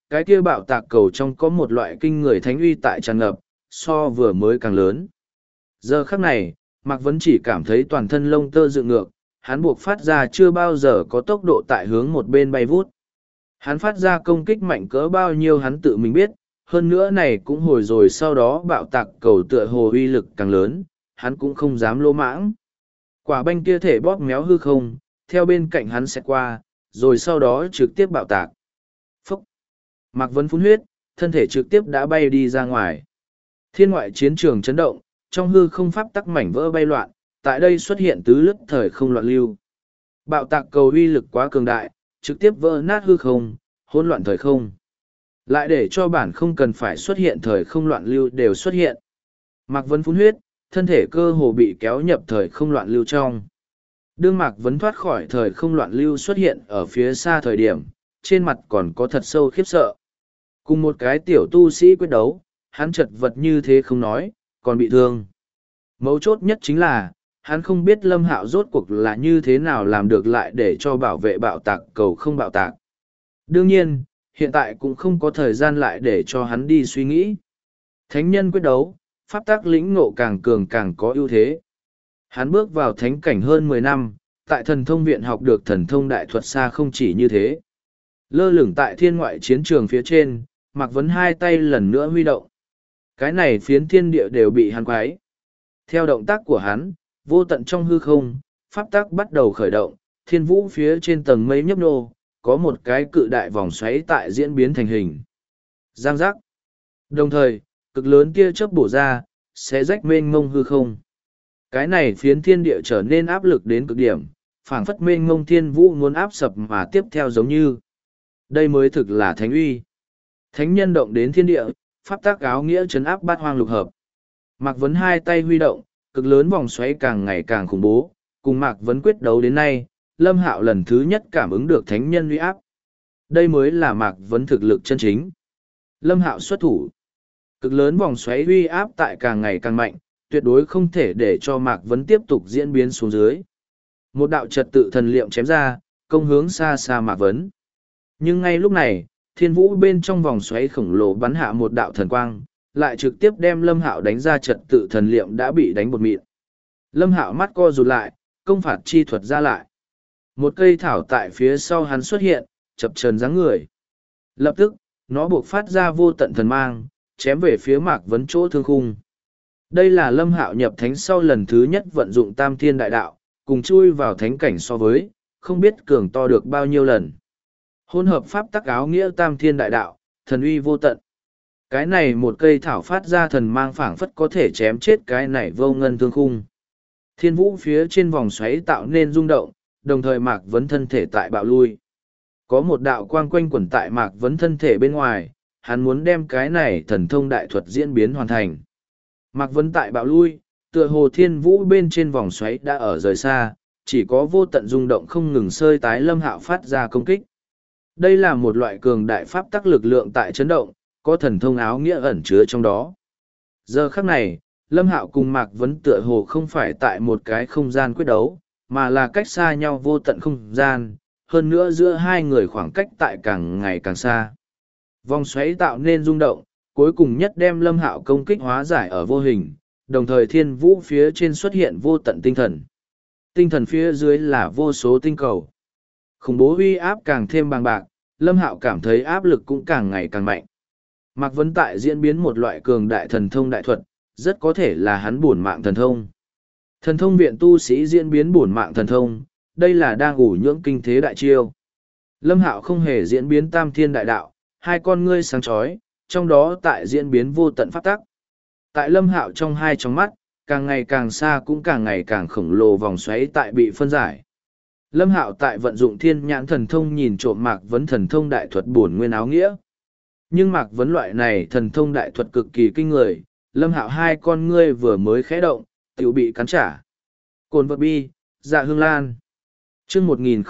cái kia bạo tạc cầu trong có một loại kinh người thánh uy tại tràn ngập, so vừa mới càng lớn. Giờ khắc này, Mạc Vấn chỉ cảm thấy toàn thân lông tơ dựng ngược, hắn buộc phát ra chưa bao giờ có tốc độ tại hướng một bên bay vút. Hắn phát ra công kích mạnh cỡ bao nhiêu hắn tự mình biết, hơn nữa này cũng hồi rồi sau đó bạo tạc cầu tựa hồ uy lực càng lớn, hắn cũng không dám lỗ mãng. Quả banh kia thể bóp méo hư không, theo bên cạnh hắn sẽ qua, rồi sau đó trực tiếp bạo tạc. Phúc! Mạc Vấn phun huyết, thân thể trực tiếp đã bay đi ra ngoài. Thiên ngoại chiến trường chấn động, trong hư không pháp tắc mảnh vỡ bay loạn, tại đây xuất hiện tứ lức thời không loạn lưu. Bạo tạc cầu uy lực quá cường đại, trực tiếp vỡ nát hư không, hỗn loạn thời không. Lại để cho bản không cần phải xuất hiện thời không loạn lưu đều xuất hiện. Mạc Vấn phun huyết, thân thể cơ hồ bị kéo nhập thời không loạn lưu trong. Đương Mạc Vấn thoát khỏi thời không loạn lưu xuất hiện ở phía xa thời điểm, trên mặt còn có thật sâu khiếp sợ. Cùng một cái tiểu tu sĩ quyết đấu, hắn chật vật như thế không nói, còn bị thương. Mấu chốt nhất chính là, hắn không biết Lâm Hạo rốt cuộc là như thế nào làm được lại để cho bảo vệ bạo tạc cầu không bạo tạc. Đương nhiên, hiện tại cũng không có thời gian lại để cho hắn đi suy nghĩ. Thánh nhân quyết đấu, pháp tác lĩnh ngộ càng cường càng có ưu thế. Hắn bước vào thánh cảnh hơn 10 năm, tại thần thông viện học được thần thông đại thuật xa không chỉ như thế. Lơ lửng tại thiên ngoại chiến trường phía trên, Mạc Vấn hai tay lần nữa huy động. Cái này phiến thiên địa đều bị hắn quái. Theo động tác của hắn, vô tận trong hư không, pháp tác bắt đầu khởi động, thiên vũ phía trên tầng mây nhấp nô, có một cái cự đại vòng xoáy tại diễn biến thành hình. Giang giác. Đồng thời, cực lớn tia chớp bổ ra, sẽ rách mênh mông hư không. Cái này phiến thiên địa trở nên áp lực đến cực điểm, phảng phất mênh mông thiên vũ muốn áp sập mà tiếp theo giống như. Đây mới thực là thánh uy. Thánh nhân động đến thiên địa, pháp tác áo nghĩa trấn áp bát hoang lục hợp. Mạc Vấn hai tay huy động, cực lớn vòng xoáy càng ngày càng khủng bố, cùng Mạc Vấn quyết đấu đến nay, Lâm Hạo lần thứ nhất cảm ứng được thánh nhân uy áp. Đây mới là Mạc Vấn thực lực chân chính. Lâm Hạo xuất thủ. Cực lớn vòng xoáy uy áp tại càng ngày càng mạnh, tuyệt đối không thể để cho Mạc Vấn tiếp tục diễn biến xuống dưới. Một đạo trật tự thần liệm chém ra, công hướng xa xa Mạc Vấn. Nhưng ngay lúc này, thiên vũ bên trong vòng xoáy khổng lồ bắn hạ một đạo thần quang, lại trực tiếp đem Lâm Hạo đánh ra trật tự thần liệm đã bị đánh bột mịn. Lâm Hạo mắt co rụt lại, công phạt chi thuật ra lại. Một cây thảo tại phía sau hắn xuất hiện, chập chờn dáng người. Lập tức, nó buộc phát ra vô tận thần mang, chém về phía Mạc Vấn chỗ thương khung. Đây là Lâm Hạo nhập thánh sau lần thứ nhất vận dụng Tam Thiên Đại Đạo, cùng chui vào thánh cảnh so với, không biết cường to được bao nhiêu lần. Hỗn hợp pháp tắc áo nghĩa Tam Thiên Đại Đạo, thần uy vô tận. Cái này một cây thảo phát ra thần mang phảng phất có thể chém chết cái này vô ngân thương khung. Thiên vũ phía trên vòng xoáy tạo nên rung động, đồng thời Mạc Vấn thân thể tại bạo lui. Có một đạo quang quanh quẩn tại Mạc Vấn thân thể bên ngoài, hắn muốn đem cái này thần thông đại thuật diễn biến hoàn thành. Mạc Vấn tại bạo lui, tựa hồ thiên vũ bên trên vòng xoáy đã ở rời xa, chỉ có vô tận rung động không ngừng sơi tái Lâm Hạo phát ra công kích. Đây là một loại cường đại pháp tắc lực lượng tại chấn động, có thần thông áo nghĩa ẩn chứa trong đó. Giờ khắc này, Lâm Hạo cùng Mạc Vấn tựa hồ không phải tại một cái không gian quyết đấu, mà là cách xa nhau vô tận không gian, hơn nữa giữa hai người khoảng cách tại càng ngày càng xa. Vòng xoáy tạo nên rung động, cuối cùng nhất đem Lâm Hạo công kích hóa giải ở vô hình, đồng thời thiên vũ phía trên xuất hiện vô tận tinh thần. Tinh thần phía dưới là vô số tinh cầu. Khủng bố uy áp càng thêm bằng bạc, Lâm Hạo cảm thấy áp lực cũng càng ngày càng mạnh. Mạc Vấn tại diễn biến một loại cường đại thần thông đại thuật, rất có thể là hắn bổn mạng thần thông. Thần thông viện tu sĩ diễn biến bổn mạng thần thông, đây là đang ủ nhưỡng kinh thế đại chiêu. Lâm Hạo không hề diễn biến Tam Thiên Đại Đạo, hai con ngươi sáng chói, trong đó tại diễn biến vô tận pháp tắc. Tại Lâm Hạo trong hai tròng mắt, càng ngày càng xa cũng càng ngày càng khổng lồ vòng xoáy tại bị phân giải. Lâm Hạo tại vận dụng thiên nhãn thần thông nhìn trộm Mạc Vấn thần thông đại thuật bổn nguyên áo nghĩa. Nhưng Mạc Vấn loại này thần thông đại thuật cực kỳ kinh người, Lâm Hạo hai con ngươi vừa mới khẽ động, tiểu bị cắn trả. Cồn vật bi, dạ hương lan. Chương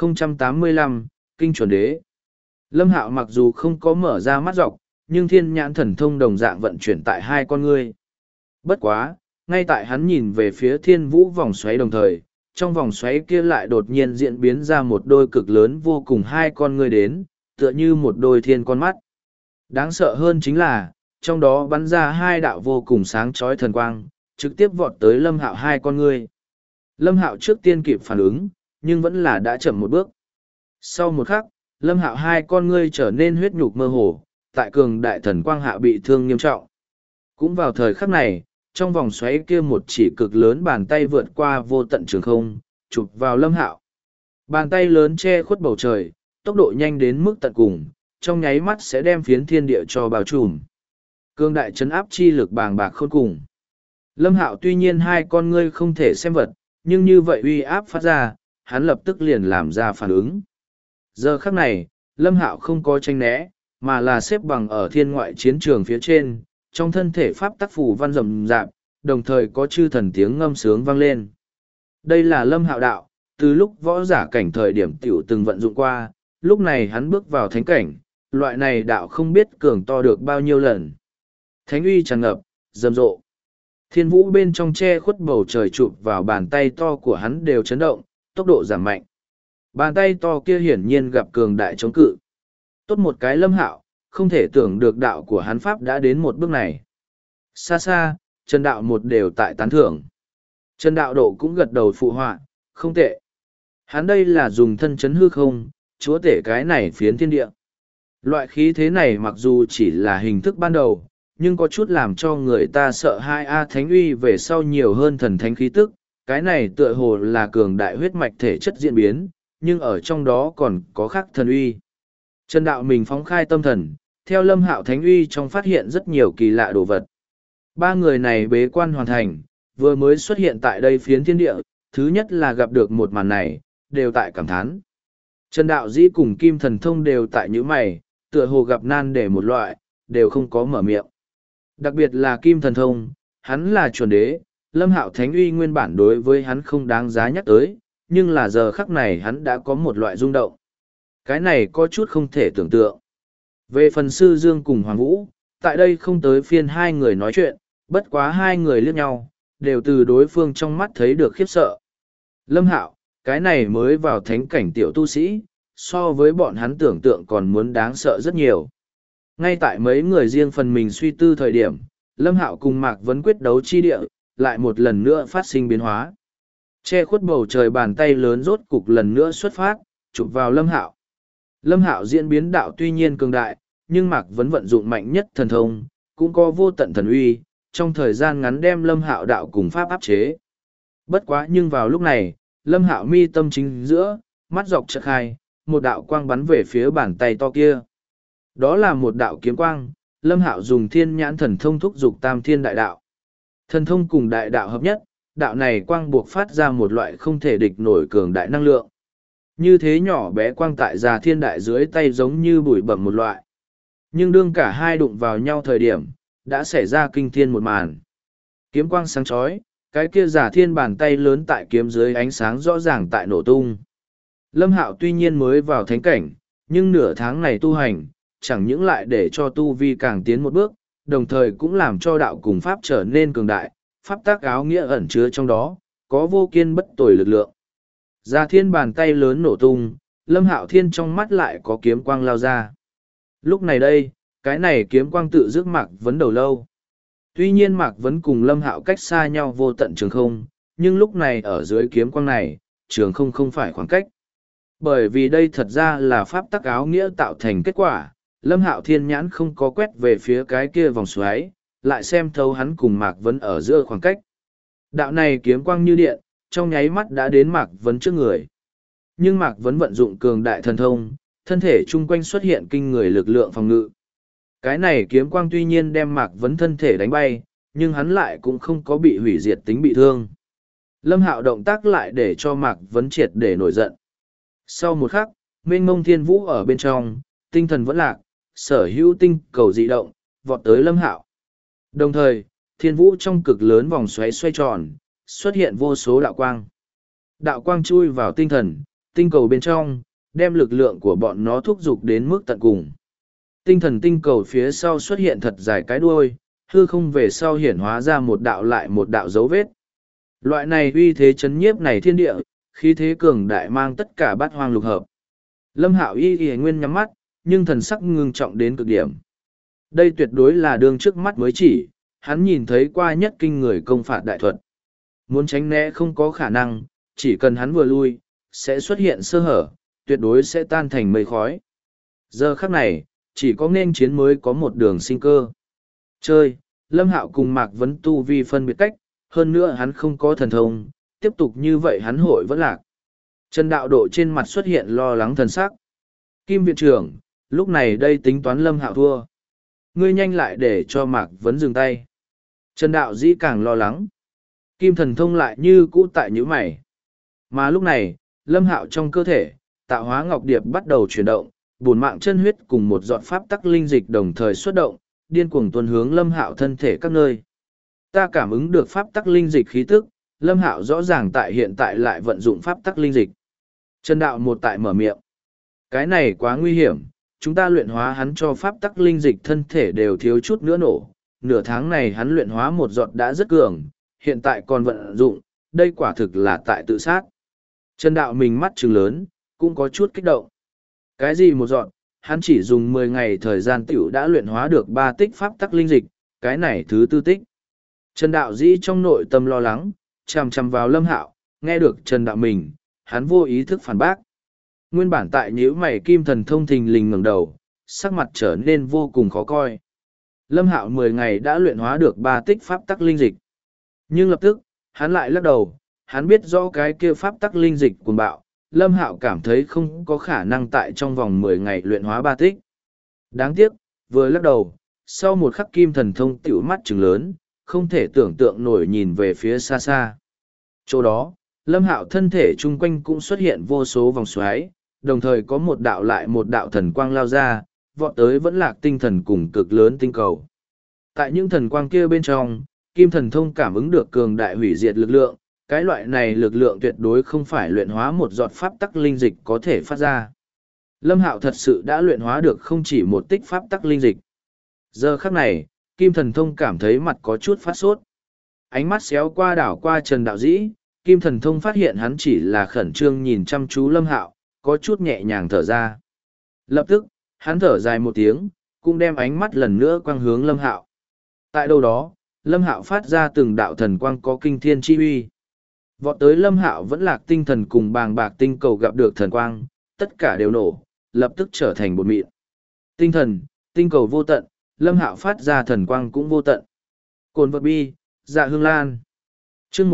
1085, Kinh chuẩn đế. Lâm Hạo mặc dù không có mở ra mắt dọc, nhưng thiên nhãn thần thông đồng dạng vận chuyển tại hai con ngươi. Bất quá, ngay tại hắn nhìn về phía thiên vũ vòng xoáy đồng thời, trong vòng xoáy kia lại đột nhiên diễn biến ra một đôi cực lớn vô cùng hai con ngươi đến, tựa như một đôi thiên con mắt. Đáng sợ hơn chính là, trong đó bắn ra hai đạo vô cùng sáng chói thần quang, trực tiếp vọt tới Lâm Hạo hai con ngươi. Lâm Hạo trước tiên kịp phản ứng, nhưng vẫn là đã chậm một bước. Sau một khắc, Lâm Hạo hai con ngươi trở nên huyết nhục mơ hồ, tại cường đại thần quang hạ bị thương nghiêm trọng. Cũng vào thời khắc này, trong vòng xoáy kia một chỉ cực lớn bàn tay vượt qua vô tận trường không, chụp vào Lâm Hạo. Bàn tay lớn che khuất bầu trời, tốc độ nhanh đến mức tận cùng, trong nháy mắt sẽ đem phiến thiên địa cho bao trùm. Cương đại chấn áp chi lực bàng bạc khôn cùng. Lâm Hạo tuy nhiên hai con ngươi không thể xem vật, nhưng như vậy uy áp phát ra, hắn lập tức liền làm ra phản ứng. Giờ khắc này, Lâm Hạo không có tranh né, mà là xếp bằng ở thiên ngoại chiến trường phía trên, trong thân thể pháp tắc phù văn rầm rạp, đồng thời có chư thần tiếng ngâm sướng vang lên. Đây là Lâm Hạo đạo, từ lúc võ giả cảnh thời điểm tiểu từng vận dụng qua, lúc này hắn bước vào thánh cảnh, loại này đạo không biết cường to được bao nhiêu lần. Thánh uy tràn ngập, rầm rộ. Thiên vũ bên trong che khuất bầu trời chụp vào bàn tay to của hắn đều chấn động, tốc độ giảm mạnh. Bàn tay to kia hiển nhiên gặp cường đại chống cự. Tốt một cái Lâm Hạo, không thể tưởng được đạo của hắn pháp đã đến một bước này. Xa xa, Trần Đạo một đều tại tán thưởng. Trần Đạo Độ cũng gật đầu phụ họa, không tệ. Hắn đây là dùng thân chấn hư không, chúa tể cái này phiến thiên địa. Loại khí thế này mặc dù chỉ là hình thức ban đầu, nhưng có chút làm cho người ta sợ hai A thánh uy về sau nhiều hơn thần thánh khí tức. Cái này tựa hồ là cường đại huyết mạch thể chất diễn biến, nhưng ở trong đó còn có khác thần uy. Trần Đạo mình phóng khai tâm thần, theo Lâm Hạo thánh uy trong phát hiện rất nhiều kỳ lạ đồ vật. Ba người này bế quan hoàn thành, vừa mới xuất hiện tại đây phiến thiên địa, thứ nhất là gặp được một màn này, đều tại cảm thán. Trần Đạo Dĩ cùng Kim Thần Thông đều tại những mày, tựa hồ gặp nan để một loại, đều không có mở miệng. Đặc biệt là Kim Thần Thông, hắn là chuẩn đế, Lâm Hạo thánh uy nguyên bản đối với hắn không đáng giá nhắc tới, nhưng là giờ khắc này hắn đã có một loại rung động. Cái này có chút không thể tưởng tượng. Về phần Sư Dương cùng Hoàng Vũ, tại đây không tới phiên hai người nói chuyện, bất quá hai người liếc nhau, đều từ đối phương trong mắt thấy được khiếp sợ. Lâm Hạo, cái này mới vào thánh cảnh tiểu tu sĩ, so với bọn hắn tưởng tượng còn muốn đáng sợ rất nhiều. Ngay tại mấy người riêng phần mình suy tư thời điểm, Lâm Hạo cùng Mạc Vấn quyết đấu chi địa, lại một lần nữa phát sinh biến hóa. Che khuất bầu trời bàn tay lớn rốt cục lần nữa xuất phát, chụp vào Lâm Hạo. Lâm Hạo diễn biến đạo tuy nhiên cường đại, nhưng Mạc Vấn vận dụng mạnh nhất thần thông, cũng có vô tận thần uy, trong thời gian ngắn đem Lâm Hạo đạo cùng pháp áp chế. Bất quá nhưng vào lúc này, Lâm Hạo mi tâm chính giữa, mắt dọc chợt khai, một đạo quang bắn về phía bàn tay to kia. Đó là một đạo kiếm quang, Lâm Hạo dùng thiên nhãn thần thông thúc dục tam thiên đại đạo. Thần thông cùng đại đạo hợp nhất, đạo này quang buộc phát ra một loại không thể địch nổi cường đại năng lượng. Như thế nhỏ bé quang tại già thiên đại dưới tay giống như bụi bẩm một loại. Nhưng đương cả hai đụng vào nhau thời điểm, đã xảy ra kinh thiên một màn. Kiếm quang sáng chói, cái kia giả thiên bàn tay lớn tại kiếm dưới ánh sáng rõ ràng tại nổ tung. Lâm Hạo tuy nhiên mới vào thánh cảnh, nhưng nửa tháng này tu hành, chẳng những lại để cho tu vi càng tiến một bước, đồng thời cũng làm cho đạo cùng pháp trở nên cường đại, pháp tác áo nghĩa ẩn chứa trong đó, có vô kiên bất tồi lực lượng. Giả thiên bàn tay lớn nổ tung, Lâm Hạo Thiên trong mắt lại có kiếm quang lao ra. Lúc này đây, cái này kiếm quang tự rước Mạc Vấn đầu lâu. Tuy nhiên Mạc Vấn cùng Lâm Hạo cách xa nhau vô tận trường không, nhưng lúc này ở dưới kiếm quang này, trường không không phải khoảng cách. Bởi vì đây thật ra là pháp tắc áo nghĩa tạo thành kết quả, Lâm Hạo Thiên nhãn không có quét về phía cái kia vòng xoáy, lại xem thấu hắn cùng Mạc Vấn ở giữa khoảng cách. Đạo này kiếm quang như điện, trong nháy mắt đã đến Mạc Vấn trước người. Nhưng Mạc Vấn vận dụng cường đại thần thông, thân thể chung quanh xuất hiện kinh người lực lượng phòng ngự. Cái này kiếm quang tuy nhiên đem Mạc Vấn thân thể đánh bay, nhưng hắn lại cũng không có bị hủy diệt tính bị thương. Lâm Hạo động tác lại để cho Mạc Vấn triệt để nổi giận. Sau một khắc, mênh mông thiên vũ ở bên trong, tinh thần vẫn lạc, sở hữu tinh cầu dị động, vọt tới Lâm Hạo. Đồng thời, thiên vũ trong cực lớn vòng xoáy xoay tròn, xuất hiện vô số đạo quang. Đạo quang chui vào tinh thần, tinh cầu bên trong, đem lực lượng của bọn nó thúc giục đến mức tận cùng. Tinh thần tinh cầu phía sau xuất hiện thật dài cái đuôi, hư không về sau hiển hóa ra một đạo lại một đạo dấu vết. Loại này uy thế chấn nhiếp này thiên địa, khí thế cường đại mang tất cả bát hoang lục hợp. Lâm Hạo y nguyên nhắm mắt, nhưng thần sắc ngưng trọng đến cực điểm. Đây tuyệt đối là đương trước mắt mới chỉ, hắn nhìn thấy qua nhất kinh người công phạt đại thuật. Muốn tránh né không có khả năng, chỉ cần hắn vừa lui, sẽ xuất hiện sơ hở, tuyệt đối sẽ tan thành mây khói. Giờ khắc này, chỉ có nên chiến mới có một đường sinh cơ. Chơi, Lâm Hạo cùng Mạc Vấn tu vi phân biệt cách, hơn nữa hắn không có thần thông, tiếp tục như vậy hắn hội vẫn lạc. Trần Đạo Độ trên mặt xuất hiện lo lắng thần sắc. Kim viện trưởng, lúc này đây tính toán Lâm Hạo thua. Ngươi nhanh lại để cho Mạc Vấn dừng tay. Trần Đạo Dĩ càng lo lắng. Kim thần thông lại như cũ tại nhíu mày. Mà lúc này, Lâm Hạo trong cơ thể, tạo hóa ngọc điệp bắt đầu chuyển động, bổn mạng chân huyết cùng một giọt pháp tắc linh dịch đồng thời xuất động, điên cuồng tuần hướng Lâm Hạo thân thể các nơi. Ta cảm ứng được pháp tắc linh dịch khí tức, Lâm Hạo rõ ràng tại hiện tại lại vận dụng pháp tắc linh dịch. Trần Đạo một tại mở miệng. Cái này quá nguy hiểm, chúng ta luyện hóa hắn cho pháp tắc linh dịch thân thể đều thiếu chút nữa nổ. Nửa tháng này hắn luyện hóa một giọt đã rất cường, hiện tại còn vận dụng, đây quả thực là tại tự sát. Trần Đạo mình mắt trừng lớn, cũng có chút kích động. Cái gì một giọt, hắn chỉ dùng 10 ngày thời gian tiểu đã luyện hóa được 3 tích pháp tắc linh dịch, cái này thứ tư tích. Trần Đạo Dĩ trong nội tâm lo lắng, chằm chằm vào Lâm Hạo, nghe được Trần Đạo mình, hắn vô ý thức phản bác. Nguyên bản tại nhíu mày Kim thần thông thình lình ngẩng đầu, sắc mặt trở nên vô cùng khó coi. Lâm Hạo 10 ngày đã luyện hóa được 3 tích pháp tắc linh dịch. Nhưng lập tức, hắn lại lắc đầu, hắn biết rõ cái kia pháp tắc linh dịch cuồng bạo, Lâm Hạo cảm thấy không có khả năng tại trong vòng 10 ngày luyện hóa 3 tích. Đáng tiếc, vừa lắc đầu, sau một khắc Kim thần thông tiểu mắt trừng lớn, không thể tưởng tượng nổi nhìn về phía xa xa. Chỗ đó, Lâm Hạo thân thể chung quanh cũng xuất hiện vô số vòng xoáy, đồng thời có một đạo lại một đạo thần quang lao ra, vọt tới vẫn lạc tinh thần cùng cực lớn tinh cầu. Tại những thần quang kia bên trong, Kim thần thông cảm ứng được cường đại hủy diệt lực lượng, cái loại này lực lượng tuyệt đối không phải luyện hóa một giọt pháp tắc linh dịch có thể phát ra. Lâm Hạo thật sự đã luyện hóa được không chỉ một tích pháp tắc linh dịch. Giờ khắc này, Kim thần thông cảm thấy mặt có chút phát sốt. Ánh mắt xéo qua đảo qua Trần Đạo Dĩ, Kim thần thông phát hiện hắn chỉ là khẩn trương nhìn chăm chú Lâm Hạo, có chút nhẹ nhàng thở ra. Lập tức, hắn thở dài một tiếng, cũng đem ánh mắt lần nữa quang hướng Lâm Hạo. Tại đâu đó, Lâm Hạo phát ra từng đạo thần quang có kinh thiên chi uy. Vọt tới Lâm Hạo vẫn lạc tinh thần cùng bàng bạc tinh cầu gặp được thần quang, tất cả đều nổ, lập tức trở thành bột mịn. Tinh thần, tinh cầu vô tận, Lâm Hạo phát ra thần quang cũng vô tận. Cồn vật bi, dạ hương lan. Chương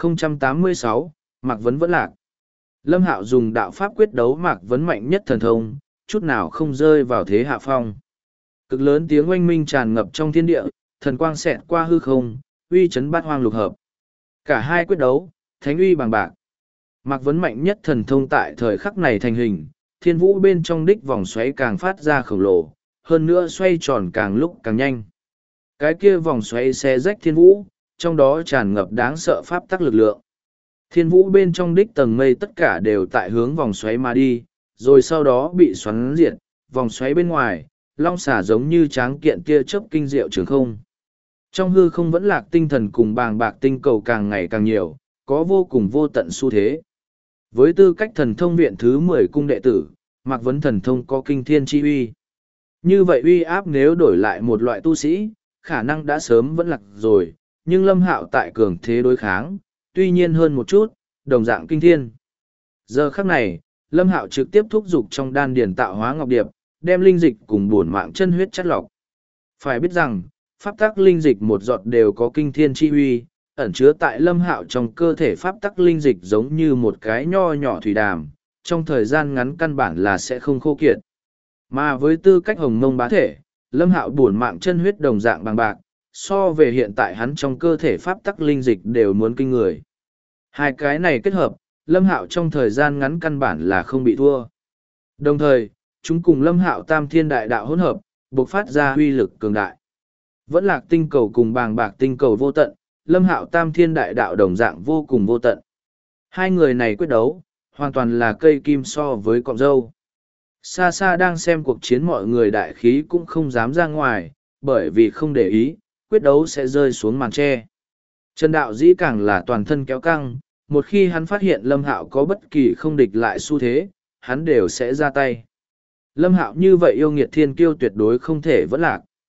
1086, Mạc Vấn vẫn lạc. Lâm Hạo dùng đạo pháp quyết đấu Mạc Vấn mạnh nhất thần thông, chút nào không rơi vào thế hạ phong. Cực lớn tiếng oanh minh tràn ngập trong thiên địa, thần quang xẹt qua hư không, uy chấn bát hoang lục hợp. Cả hai quyết đấu, thánh uy bằng bạc. Mạc Vấn mạnh nhất thần thông tại thời khắc này thành hình, thiên vũ bên trong đích vòng xoáy càng phát ra khổng lồ, hơn nữa xoay tròn càng lúc càng nhanh. Cái kia vòng xoáy xé rách thiên vũ, trong đó tràn ngập đáng sợ pháp tắc lực lượng. Thiên vũ bên trong đích tầng mây tất cả đều tại hướng vòng xoáy mà đi, rồi sau đó bị xoắn diệt, vòng xoáy bên ngoài, long xả giống như tráng kiện kia chớp kinh diệu trường không. Trong hư không vẫn lạc tinh thần cùng bàng bạc tinh cầu càng ngày càng nhiều, có vô cùng vô tận xu thế. Với tư cách thần thông viện thứ 10 cung đệ tử, Mạc Vấn thần thông có kinh thiên chi uy. Như vậy uy áp nếu đổi lại một loại tu sĩ, khả năng đã sớm vẫn lạc rồi, nhưng Lâm Hạo tại cường thế đối kháng, tuy nhiên hơn một chút, đồng dạng kinh thiên. Giờ khắc này, Lâm Hạo trực tiếp thúc giục trong đan điền tạo hóa ngọc điệp, đem linh dịch cùng bổn mạng chân huyết chất lọc. Phải biết rằng, pháp tắc linh dịch một giọt đều có kinh thiên chi uy, ẩn chứa tại Lâm Hạo trong cơ thể pháp tắc linh dịch giống như một cái nho nhỏ thủy đàm, trong thời gian ngắn căn bản là sẽ không khô kiệt. Mà với tư cách hồng mông bá thể, Lâm Hạo bổn mạng chân huyết đồng dạng bằng bạc, so về hiện tại hắn trong cơ thể pháp tắc linh dịch đều muốn kinh người. Hai cái này kết hợp, Lâm Hạo trong thời gian ngắn căn bản là không bị thua. Đồng thời, chúng cùng Lâm Hạo tam thiên đại đạo hỗn hợp, bộc phát ra uy lực cường đại. Vẫn lạc tinh cầu cùng bàng bạc tinh cầu vô tận, Lâm Hạo tam thiên đại đạo đồng dạng vô cùng vô tận. Hai người này quyết đấu, hoàn toàn là cây kim so với cọng dâu. Xa xa đang xem cuộc chiến mọi người đại khí cũng không dám ra ngoài, bởi vì không để ý, quyết đấu sẽ rơi xuống màn tre. Trần Đạo Dĩ càng là toàn thân kéo căng, một khi hắn phát hiện Lâm Hạo có bất kỳ không địch lại xu thế, hắn đều sẽ ra tay. Lâm Hạo như vậy yêu nghiệt thiên kiêu tuyệt đối không thể vẫn lạc.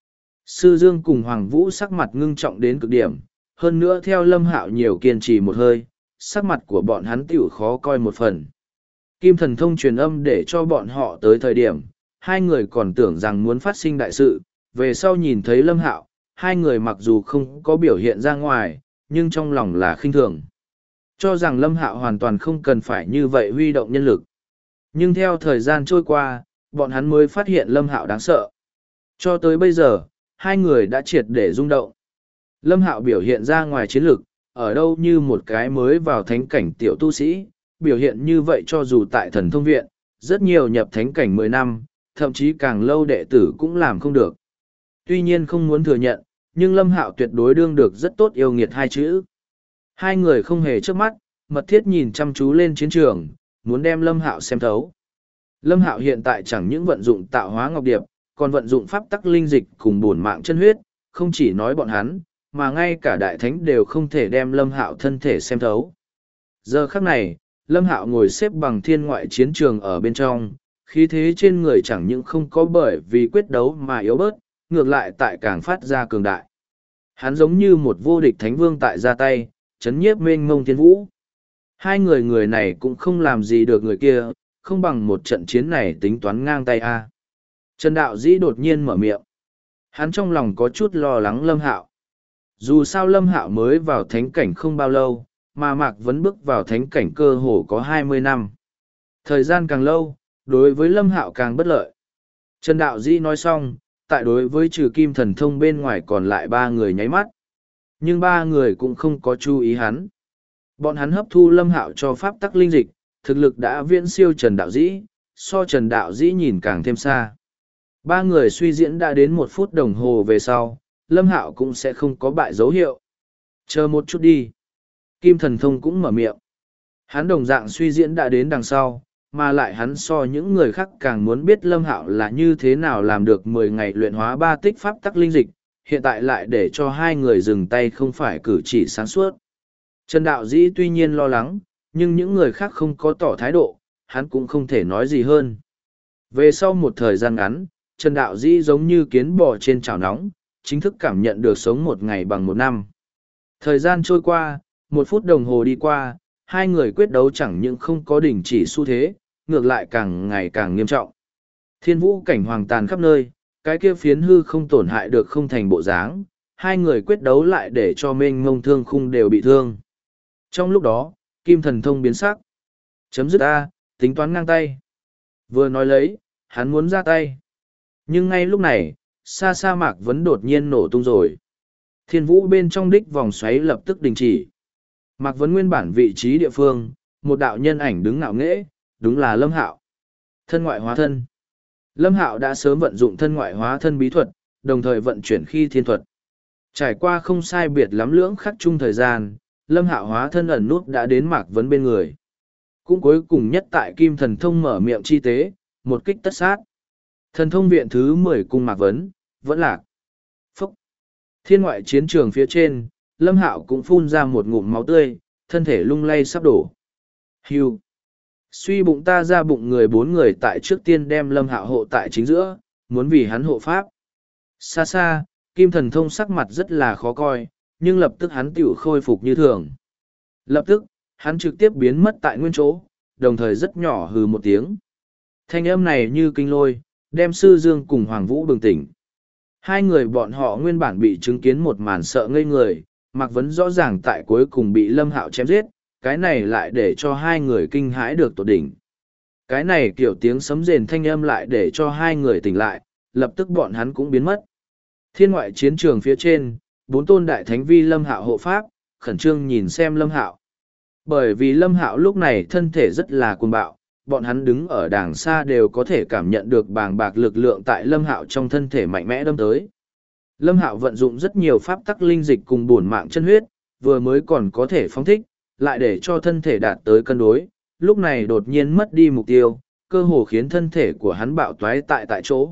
Sư Dương cùng Hoàng Vũ sắc mặt ngưng trọng đến cực điểm, hơn nữa theo Lâm Hạo nhiều kiên trì một hơi, sắc mặt của bọn hắn tiểu khó coi một phần. Kim Thần Thông truyền âm để cho bọn họ tới thời điểm, hai người còn tưởng rằng muốn phát sinh đại sự, về sau nhìn thấy Lâm Hạo, hai người mặc dù không có biểu hiện ra ngoài, nhưng trong lòng là khinh thường. Cho rằng Lâm Hạo hoàn toàn không cần phải như vậy huy động nhân lực. Nhưng theo thời gian trôi qua, bọn hắn mới phát hiện Lâm Hạo đáng sợ. Cho tới bây giờ, hai người đã triệt để rung động. Lâm Hạo biểu hiện ra ngoài chiến lực, ở đâu như một cái mới vào thánh cảnh tiểu tu sĩ, biểu hiện như vậy cho dù tại thần thông viện, rất nhiều nhập thánh cảnh 10 năm, thậm chí càng lâu đệ tử cũng làm không được. Tuy nhiên không muốn thừa nhận, nhưng Lâm Hạo tuyệt đối đương được rất tốt yêu nghiệt hai chữ. Hai người không hề trước mắt, mật thiết nhìn chăm chú lên chiến trường, muốn đem Lâm Hạo xem thấu. Lâm Hạo hiện tại chẳng những vận dụng tạo hóa ngọc điệp, còn vận dụng pháp tắc linh dịch cùng bổn mạng chân huyết, không chỉ nói bọn hắn, mà ngay cả đại thánh đều không thể đem Lâm Hạo thân thể xem thấu. Giờ khắc này, Lâm Hạo ngồi xếp bằng thiên ngoại chiến trường ở bên trong, khí thế trên người chẳng những không có bởi vì quyết đấu mà yếu bớt, ngược lại tại càng phát ra cường đại. Hắn giống như một vô địch thánh vương tại ra tay, chấn nhiếp mênh mông thiên vũ. Hai người này cũng không làm gì được người kia, không bằng một trận chiến này tính toán ngang tay a. Trần Đạo Dĩ đột nhiên mở miệng. Hắn trong lòng có chút lo lắng Lâm Hạo. Dù sao Lâm Hạo mới vào thánh cảnh không bao lâu, mà Mạc Vấn bước vào thánh cảnh cơ hồ có 20 năm. Thời gian càng lâu, đối với Lâm Hạo càng bất lợi. Trần Đạo Dĩ nói xong, tại đối với trừ Kim Thần Thông bên ngoài còn lại ba người nháy mắt. Nhưng ba người cũng không có chú ý hắn. Bọn hắn hấp thu Lâm Hạo cho pháp tắc linh dịch, thực lực đã viễn siêu Trần Đạo Dĩ, so Trần Đạo Dĩ nhìn càng thêm xa. Ba người suy diễn đã đến 1 phút đồng hồ về sau, Lâm Hạo cũng sẽ không có bại dấu hiệu. Chờ một chút đi. Kim Thần Thông cũng mở miệng. Hắn đồng dạng suy diễn đã đến đằng sau, mà lại hắn so những người khác càng muốn biết Lâm Hạo là như thế nào làm được 10 ngày luyện hóa 3 tích pháp tắc linh dịch, hiện tại lại để cho hai người dừng tay không phải cử chỉ sáng suốt. Trần Đạo Dĩ tuy nhiên lo lắng, nhưng những người khác không có tỏ thái độ, hắn cũng không thể nói gì hơn. Về sau một thời gian ngắn, Trần Đạo Dĩ giống như kiến bò trên chảo nóng, chính thức cảm nhận được sống 1 ngày bằng 1 năm. Thời gian trôi qua, 1 phút đồng hồ đi qua, hai người quyết đấu chẳng những không có đình chỉ xu thế, ngược lại càng ngày càng nghiêm trọng. Thiên vũ cảnh hoàng tàn khắp nơi, cái kia phiến hư không tổn hại được không thành bộ dáng, hai người quyết đấu lại để cho mênh mông thương khung đều bị thương. Trong lúc đó, Kim Thần Thông biến sắc. Chấm dứt A, tính toán ngang tay. Vừa nói lấy, hắn muốn ra tay. Nhưng ngay lúc này, xa xa Mạc Vấn đột nhiên nổ tung rồi. Thiên vũ bên trong đích vòng xoáy lập tức đình chỉ. Mạc Vấn nguyên bản vị trí địa phương, một đạo nhân ảnh đứng ngạo nghễ, đúng là Lâm Hạo. Thân ngoại hóa thân. Lâm Hạo đã sớm vận dụng thân ngoại hóa thân bí thuật, đồng thời vận chuyển khi thiên thuật. Trải qua không sai biệt lắm lưỡng khắc chung thời gian, Lâm Hạo hóa thân ẩn nút đã đến Mạc Vấn bên người. Cũng cuối cùng nhất tại Kim Thần Thông mở miệng chi tế, một kích tất sát. Thần thông viện thứ 10 cung Mạc Vấn, vẫn lạc. Phúc. Thiên ngoại chiến trường phía trên, Lâm Hạo cũng phun ra một ngụm máu tươi, thân thể lung lay sắp đổ. Hưu. Suy bụng ta ra bụng người 4 người tại trước tiên đem Lâm Hạo hộ tại chính giữa, muốn vì hắn hộ pháp. Xa xa, Kim Thần Thông sắc mặt rất là khó coi, nhưng lập tức hắn tiểu khôi phục như thường. Lập tức, hắn trực tiếp biến mất tại nguyên chỗ, đồng thời rất nhỏ hừ một tiếng. Thanh âm này như kinh lôi, đem Sư Dương cùng Hoàng Vũ bừng tỉnh. Hai người bọn họ nguyên bản bị chứng kiến một màn sợ ngây người, Mạc Vấn rõ ràng tại cuối cùng bị Lâm Hạo chém giết, cái này lại để cho hai người kinh hãi được tột đỉnh. Cái này kiểu tiếng sấm rền thanh âm lại để cho hai người tỉnh lại, lập tức bọn hắn cũng biến mất. Thiên ngoại chiến trường phía trên, 4 tôn đại thánh vi Lâm Hạo hộ pháp, khẩn trương nhìn xem Lâm Hạo. Bởi vì Lâm Hạo lúc này thân thể rất là cuồng bạo, bọn hắn đứng ở đàng xa đều có thể cảm nhận được bàng bạc lực lượng tại Lâm Hạo trong thân thể mạnh mẽ đâm tới. Lâm Hạo vận dụng rất nhiều pháp tắc linh dịch cùng bổn mạng chân huyết, vừa mới còn có thể phóng thích, lại để cho thân thể đạt tới cân đối, lúc này đột nhiên mất đi mục tiêu, cơ hồ khiến thân thể của hắn bạo toái tại chỗ.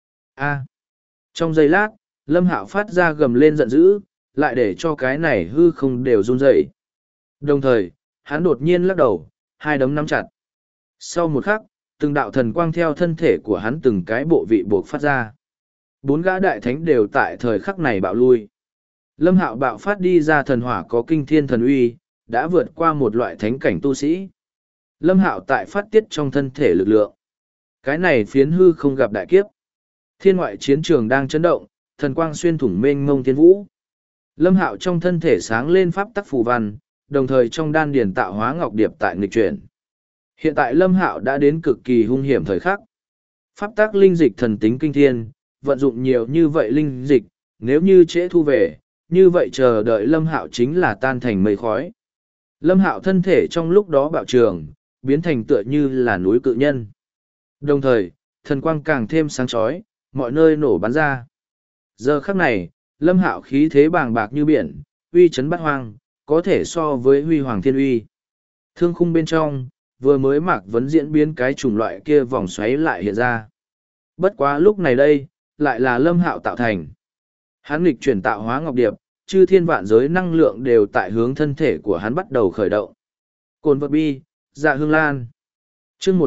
A. Trong giây lát, Lâm Hạo phát ra gầm lên giận dữ, lại để cho cái này hư không đều run rẩy. Đồng thời, hắn đột nhiên lắc đầu, hai đấm nắm chặt. Sau một khắc, từng đạo thần quang theo thân thể của hắn từng cái bộ vị buộc phát ra. 4 gã đại thánh đều tại thời khắc này bạo lui. Lâm Hạo bạo phát đi ra thần hỏa có kinh thiên thần uy, đã vượt qua một loại thánh cảnh tu sĩ. Lâm Hạo tại phát tiết trong thân thể lực lượng. Cái này phiến hư không gặp đại kiếp. Thiên ngoại chiến trường đang chấn động, thần quang xuyên thủng mênh mông thiên vũ. Lâm Hạo trong thân thể sáng lên pháp tắc phù văn, đồng thời trong đan điền tạo hóa ngọc điệp tại nghịch chuyển. Hiện tại Lâm Hạo đã đến cực kỳ hung hiểm thời khắc. Pháp tắc linh dịch thần tính kinh thiên, vận dụng nhiều như vậy linh dịch, nếu như trễ thu về, như vậy chờ đợi Lâm Hạo chính là tan thành mây khói. Lâm Hạo thân thể trong lúc đó bạo trường, biến thành tựa như là núi cự nhân. Đồng thời, thần quang càng thêm sáng chói, mọi nơi nổ bắn ra. Giờ khắc này, Lâm Hạo khí thế bàng bạc như biển, uy chấn bát hoang, có thể so với huy hoàng thiên uy. Thương khung bên trong, vừa mới Mạc Vấn diễn biến cái chủng loại kia vòng xoáy lại hiện ra. Bất quá lúc này đây, lại là Lâm Hạo tạo thành. Hắn nghịch chuyển tạo hóa ngọc điệp, chư thiên vạn giới năng lượng đều tại hướng thân thể của hắn bắt đầu khởi động. Cồn vật bi, dạ hương lan. Chương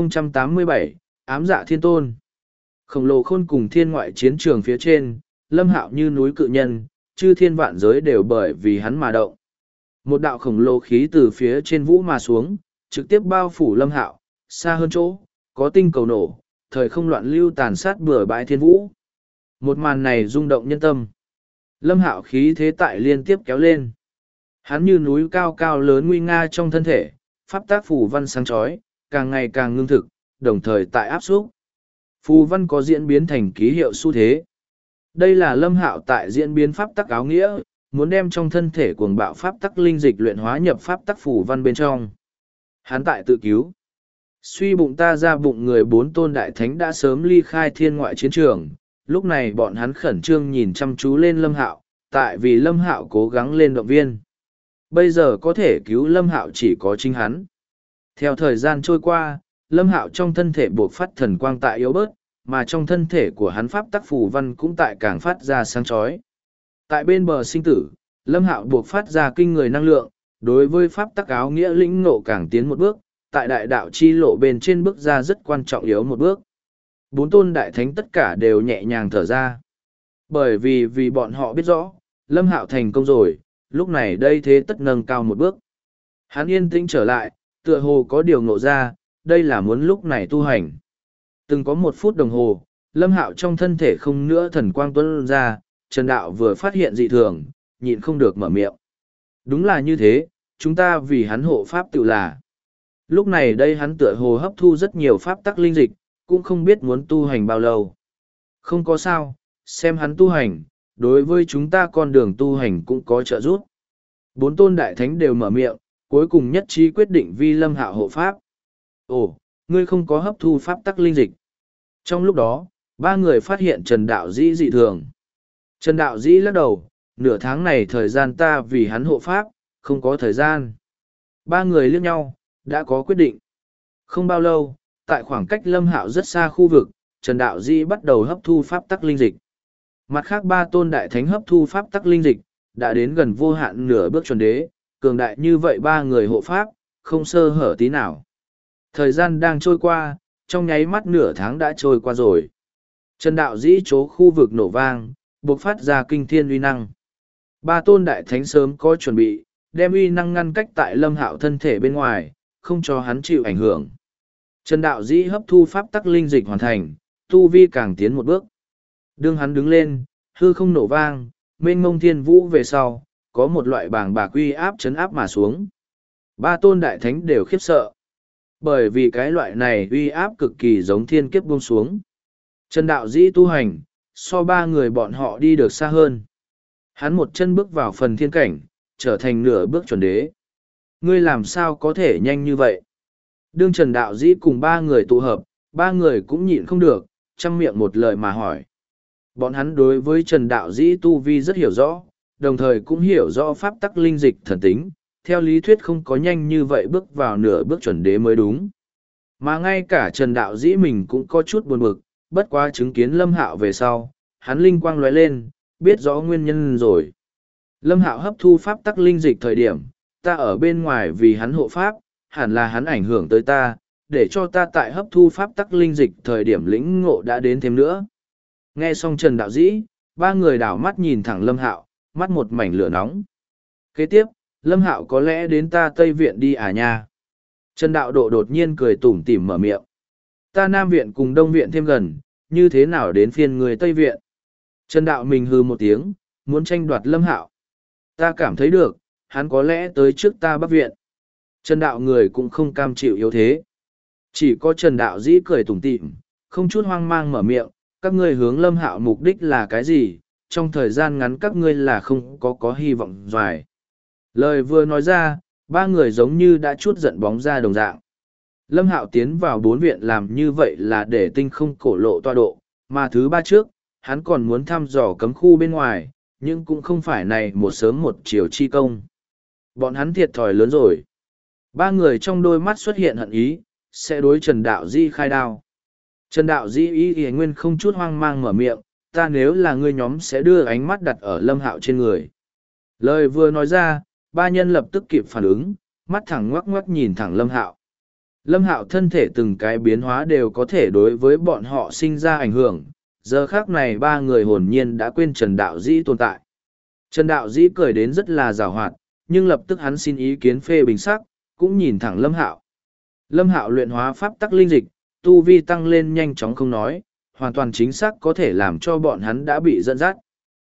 1087, ám dạ thiên tôn. Khổng lồ khôn cùng thiên ngoại chiến trường phía trên, Lâm Hạo như núi cự nhân, chư thiên vạn giới đều bởi vì hắn mà động. Một đạo khổng lồ khí từ phía trên vũ mà xuống, trực tiếp bao phủ Lâm Hạo, xa hơn chỗ, có tinh cầu nổ, thời không loạn lưu tàn sát bừa bãi thiên vũ. Một màn này rung động nhân tâm. Lâm Hạo khí thế tại liên tiếp kéo lên. Hắn như núi cao cao lớn nguy nga trong thân thể, pháp tác phù văn sáng chói, càng ngày càng ngưng thực, đồng thời tại áp xúc. Phù văn có diễn biến thành ký hiệu xu thế. Đây là Lâm Hạo tại diễn biến pháp tắc áo nghĩa, muốn đem trong thân thể cuồng bạo pháp tắc linh dịch luyện hóa nhập pháp tắc phù văn bên trong. Hắn tại tự cứu. Suy bụng ta ra bụng người 4 tôn đại thánh đã sớm ly khai thiên ngoại chiến trường, lúc này bọn hắn khẩn trương nhìn chăm chú lên Lâm Hạo, tại vì Lâm Hạo cố gắng lên động viên. Bây giờ có thể cứu Lâm Hạo chỉ có chính hắn. Theo thời gian trôi qua, Lâm Hạo trong thân thể buộc phát thần quang tại yếu bớt, mà trong thân thể của hắn pháp tắc phù văn cũng tại càng phát ra sáng chói. Tại bên bờ sinh tử, Lâm Hạo buộc phát ra kinh người năng lượng, đối với pháp tắc áo nghĩa lĩnh ngộ càng tiến một bước, tại đại đạo chi lộ bên trên bước ra rất quan trọng yếu một bước. 4 tôn đại thánh tất cả đều nhẹ nhàng thở ra. Bởi vì bọn họ biết rõ, Lâm Hạo thành công rồi, lúc này đây thế tất nâng cao một bước. Hắn yên tĩnh trở lại, tựa hồ có điều ngộ ra, đây là muốn lúc này tu hành. Từng có 1 phút đồng hồ, Lâm Hạo trong thân thể không nữa thần quang tuôn ra, Trần Đạo vừa phát hiện dị thường, nhịn không được mở miệng. Đúng là như thế, chúng ta vì hắn hộ pháp tự là. Lúc này đây hắn tựa hồ hấp thu rất nhiều pháp tắc linh dịch, cũng không biết muốn tu hành bao lâu. Không có sao, xem hắn tu hành, đối với chúng ta con đường tu hành cũng có trợ giúp. 4 tôn đại thánh đều mở miệng, cuối cùng nhất trí quyết định vi Lâm Hạo hộ pháp. Ồ, ngươi không có hấp thu pháp tắc linh dịch. Trong lúc đó, 3 người phát hiện Trần Đạo Dĩ dị thường. Trần Đạo Dĩ lắc đầu, nửa tháng này thời gian ta vì hắn hộ pháp, không có thời gian. 3 người liếc nhau, đã có quyết định. Không bao lâu, tại khoảng cách Lâm Hạo rất xa khu vực, Trần Đạo Dĩ bắt đầu hấp thu pháp tắc linh dịch. Mặt khác 3 tôn đại thánh hấp thu pháp tắc linh dịch, đã đến gần vô hạn nửa bước chuẩn đế, cường đại như vậy 3 người hộ pháp, không sơ hở tí nào. Thời gian đang trôi qua, trong nháy mắt nửa tháng đã trôi qua rồi. Trần Đạo Dĩ chố khu vực nổ vang, bộc phát ra kinh thiên uy năng. 3 tôn đại thánh sớm có chuẩn bị, đem uy năng ngăn cách tại Lâm Hạo thân thể bên ngoài, không cho hắn chịu ảnh hưởng. Trần Đạo Dĩ hấp thu pháp tắc linh dịch hoàn thành, tu vi càng tiến một bước. Đương hắn đứng lên, hư không nổ vang, mênh mông thiên vũ về sau, có một loại bàng bạc uy áp chấn áp mà xuống. 3 tôn đại thánh đều khiếp sợ. Bởi vì cái loại này uy áp cực kỳ giống thiên kiếp buông xuống. Trần Đạo Dĩ tu hành, so 3 người bọn họ đi được xa hơn. Hắn một chân bước vào phần thiên cảnh, trở thành nửa bước chuẩn đế. Ngươi làm sao có thể nhanh như vậy? Đương Trần Đạo Dĩ cùng 3 người tụ hợp, 3 người cũng nhịn không được, chăm miệng một lời mà hỏi. Bọn hắn đối với Trần Đạo Dĩ tu vi rất hiểu rõ, đồng thời cũng hiểu rõ pháp tắc linh dịch thần tính, theo lý thuyết không có nhanh như vậy bước vào nửa bước chuẩn đế mới đúng. Mà ngay cả Trần Đạo Dĩ mình cũng có chút buồn bực, bất quá chứng kiến Lâm Hạo về sau, hắn linh quang lóe lên, biết rõ nguyên nhân rồi. Lâm Hạo hấp thu pháp tắc linh dịch thời điểm, ta ở bên ngoài vì hắn hộ pháp, hẳn là hắn ảnh hưởng tới ta, để cho ta tại hấp thu pháp tắc linh dịch thời điểm lĩnh ngộ đã đến thêm nữa. Nghe xong Trần Đạo Dĩ, ba người đảo mắt nhìn thẳng Lâm Hạo, mắt một mảnh lửa nóng. Kế tiếp, Lâm Hạo có lẽ đến ta Tây Viện đi à nha? Trần Đạo Độ đột nhiên cười tủm tỉm mở miệng. Ta Nam Viện cùng Đông Viện thêm gần, như thế nào đến phiên người Tây Viện? Trần Đạo mình hừ một tiếng, muốn tranh đoạt Lâm Hạo. Ta cảm thấy được, hắn có lẽ tới trước ta Bắc Viện. Trần Đạo người cũng không cam chịu yếu thế. Chỉ có Trần Đạo Dĩ cười tủm tỉm, không chút hoang mang mở miệng, các ngươi hướng Lâm Hạo mục đích là cái gì, trong thời gian ngắn các ngươi là không có hy vọng dài. Lời vừa nói ra, ba người giống như đã chút giận bóng ra đồng dạng. Lâm Hạo tiến vào 4 viện làm như vậy là để tinh không cổ lộ toa độ, mà thứ 3 trước, hắn còn muốn thăm dò cấm khu bên ngoài, nhưng cũng không phải này một sớm một chiều chi công. Bọn hắn thiệt thòi lớn rồi. Ba người trong đôi mắt xuất hiện hận ý, sẽ đối Trần Đạo Di khai đao. Trần Đạo Di ý nguyên không chút hoang mang mở miệng, ta nếu là ngươi nhóm sẽ đưa ánh mắt đặt ở Lâm Hạo trên người. Lời vừa nói ra, ba nhân lập tức kịp phản ứng, mắt thẳng ngoắc ngoắc nhìn thẳng Lâm Hạo. Lâm Hạo thân thể từng cái biến hóa đều có thể đối với bọn họ sinh ra ảnh hưởng. Giờ khác này ba người hồn nhiên đã quên Trần Đạo Dĩ tồn tại. Trần Đạo Dĩ cười đến rất là giàu hoạt, nhưng lập tức hắn xin ý kiến phê bình sắc, cũng nhìn thẳng Lâm Hạo. Lâm Hạo luyện hóa pháp tắc linh dịch, tu vi tăng lên nhanh chóng không nói, hoàn toàn chính xác có thể làm cho bọn hắn đã bị dẫn dắt.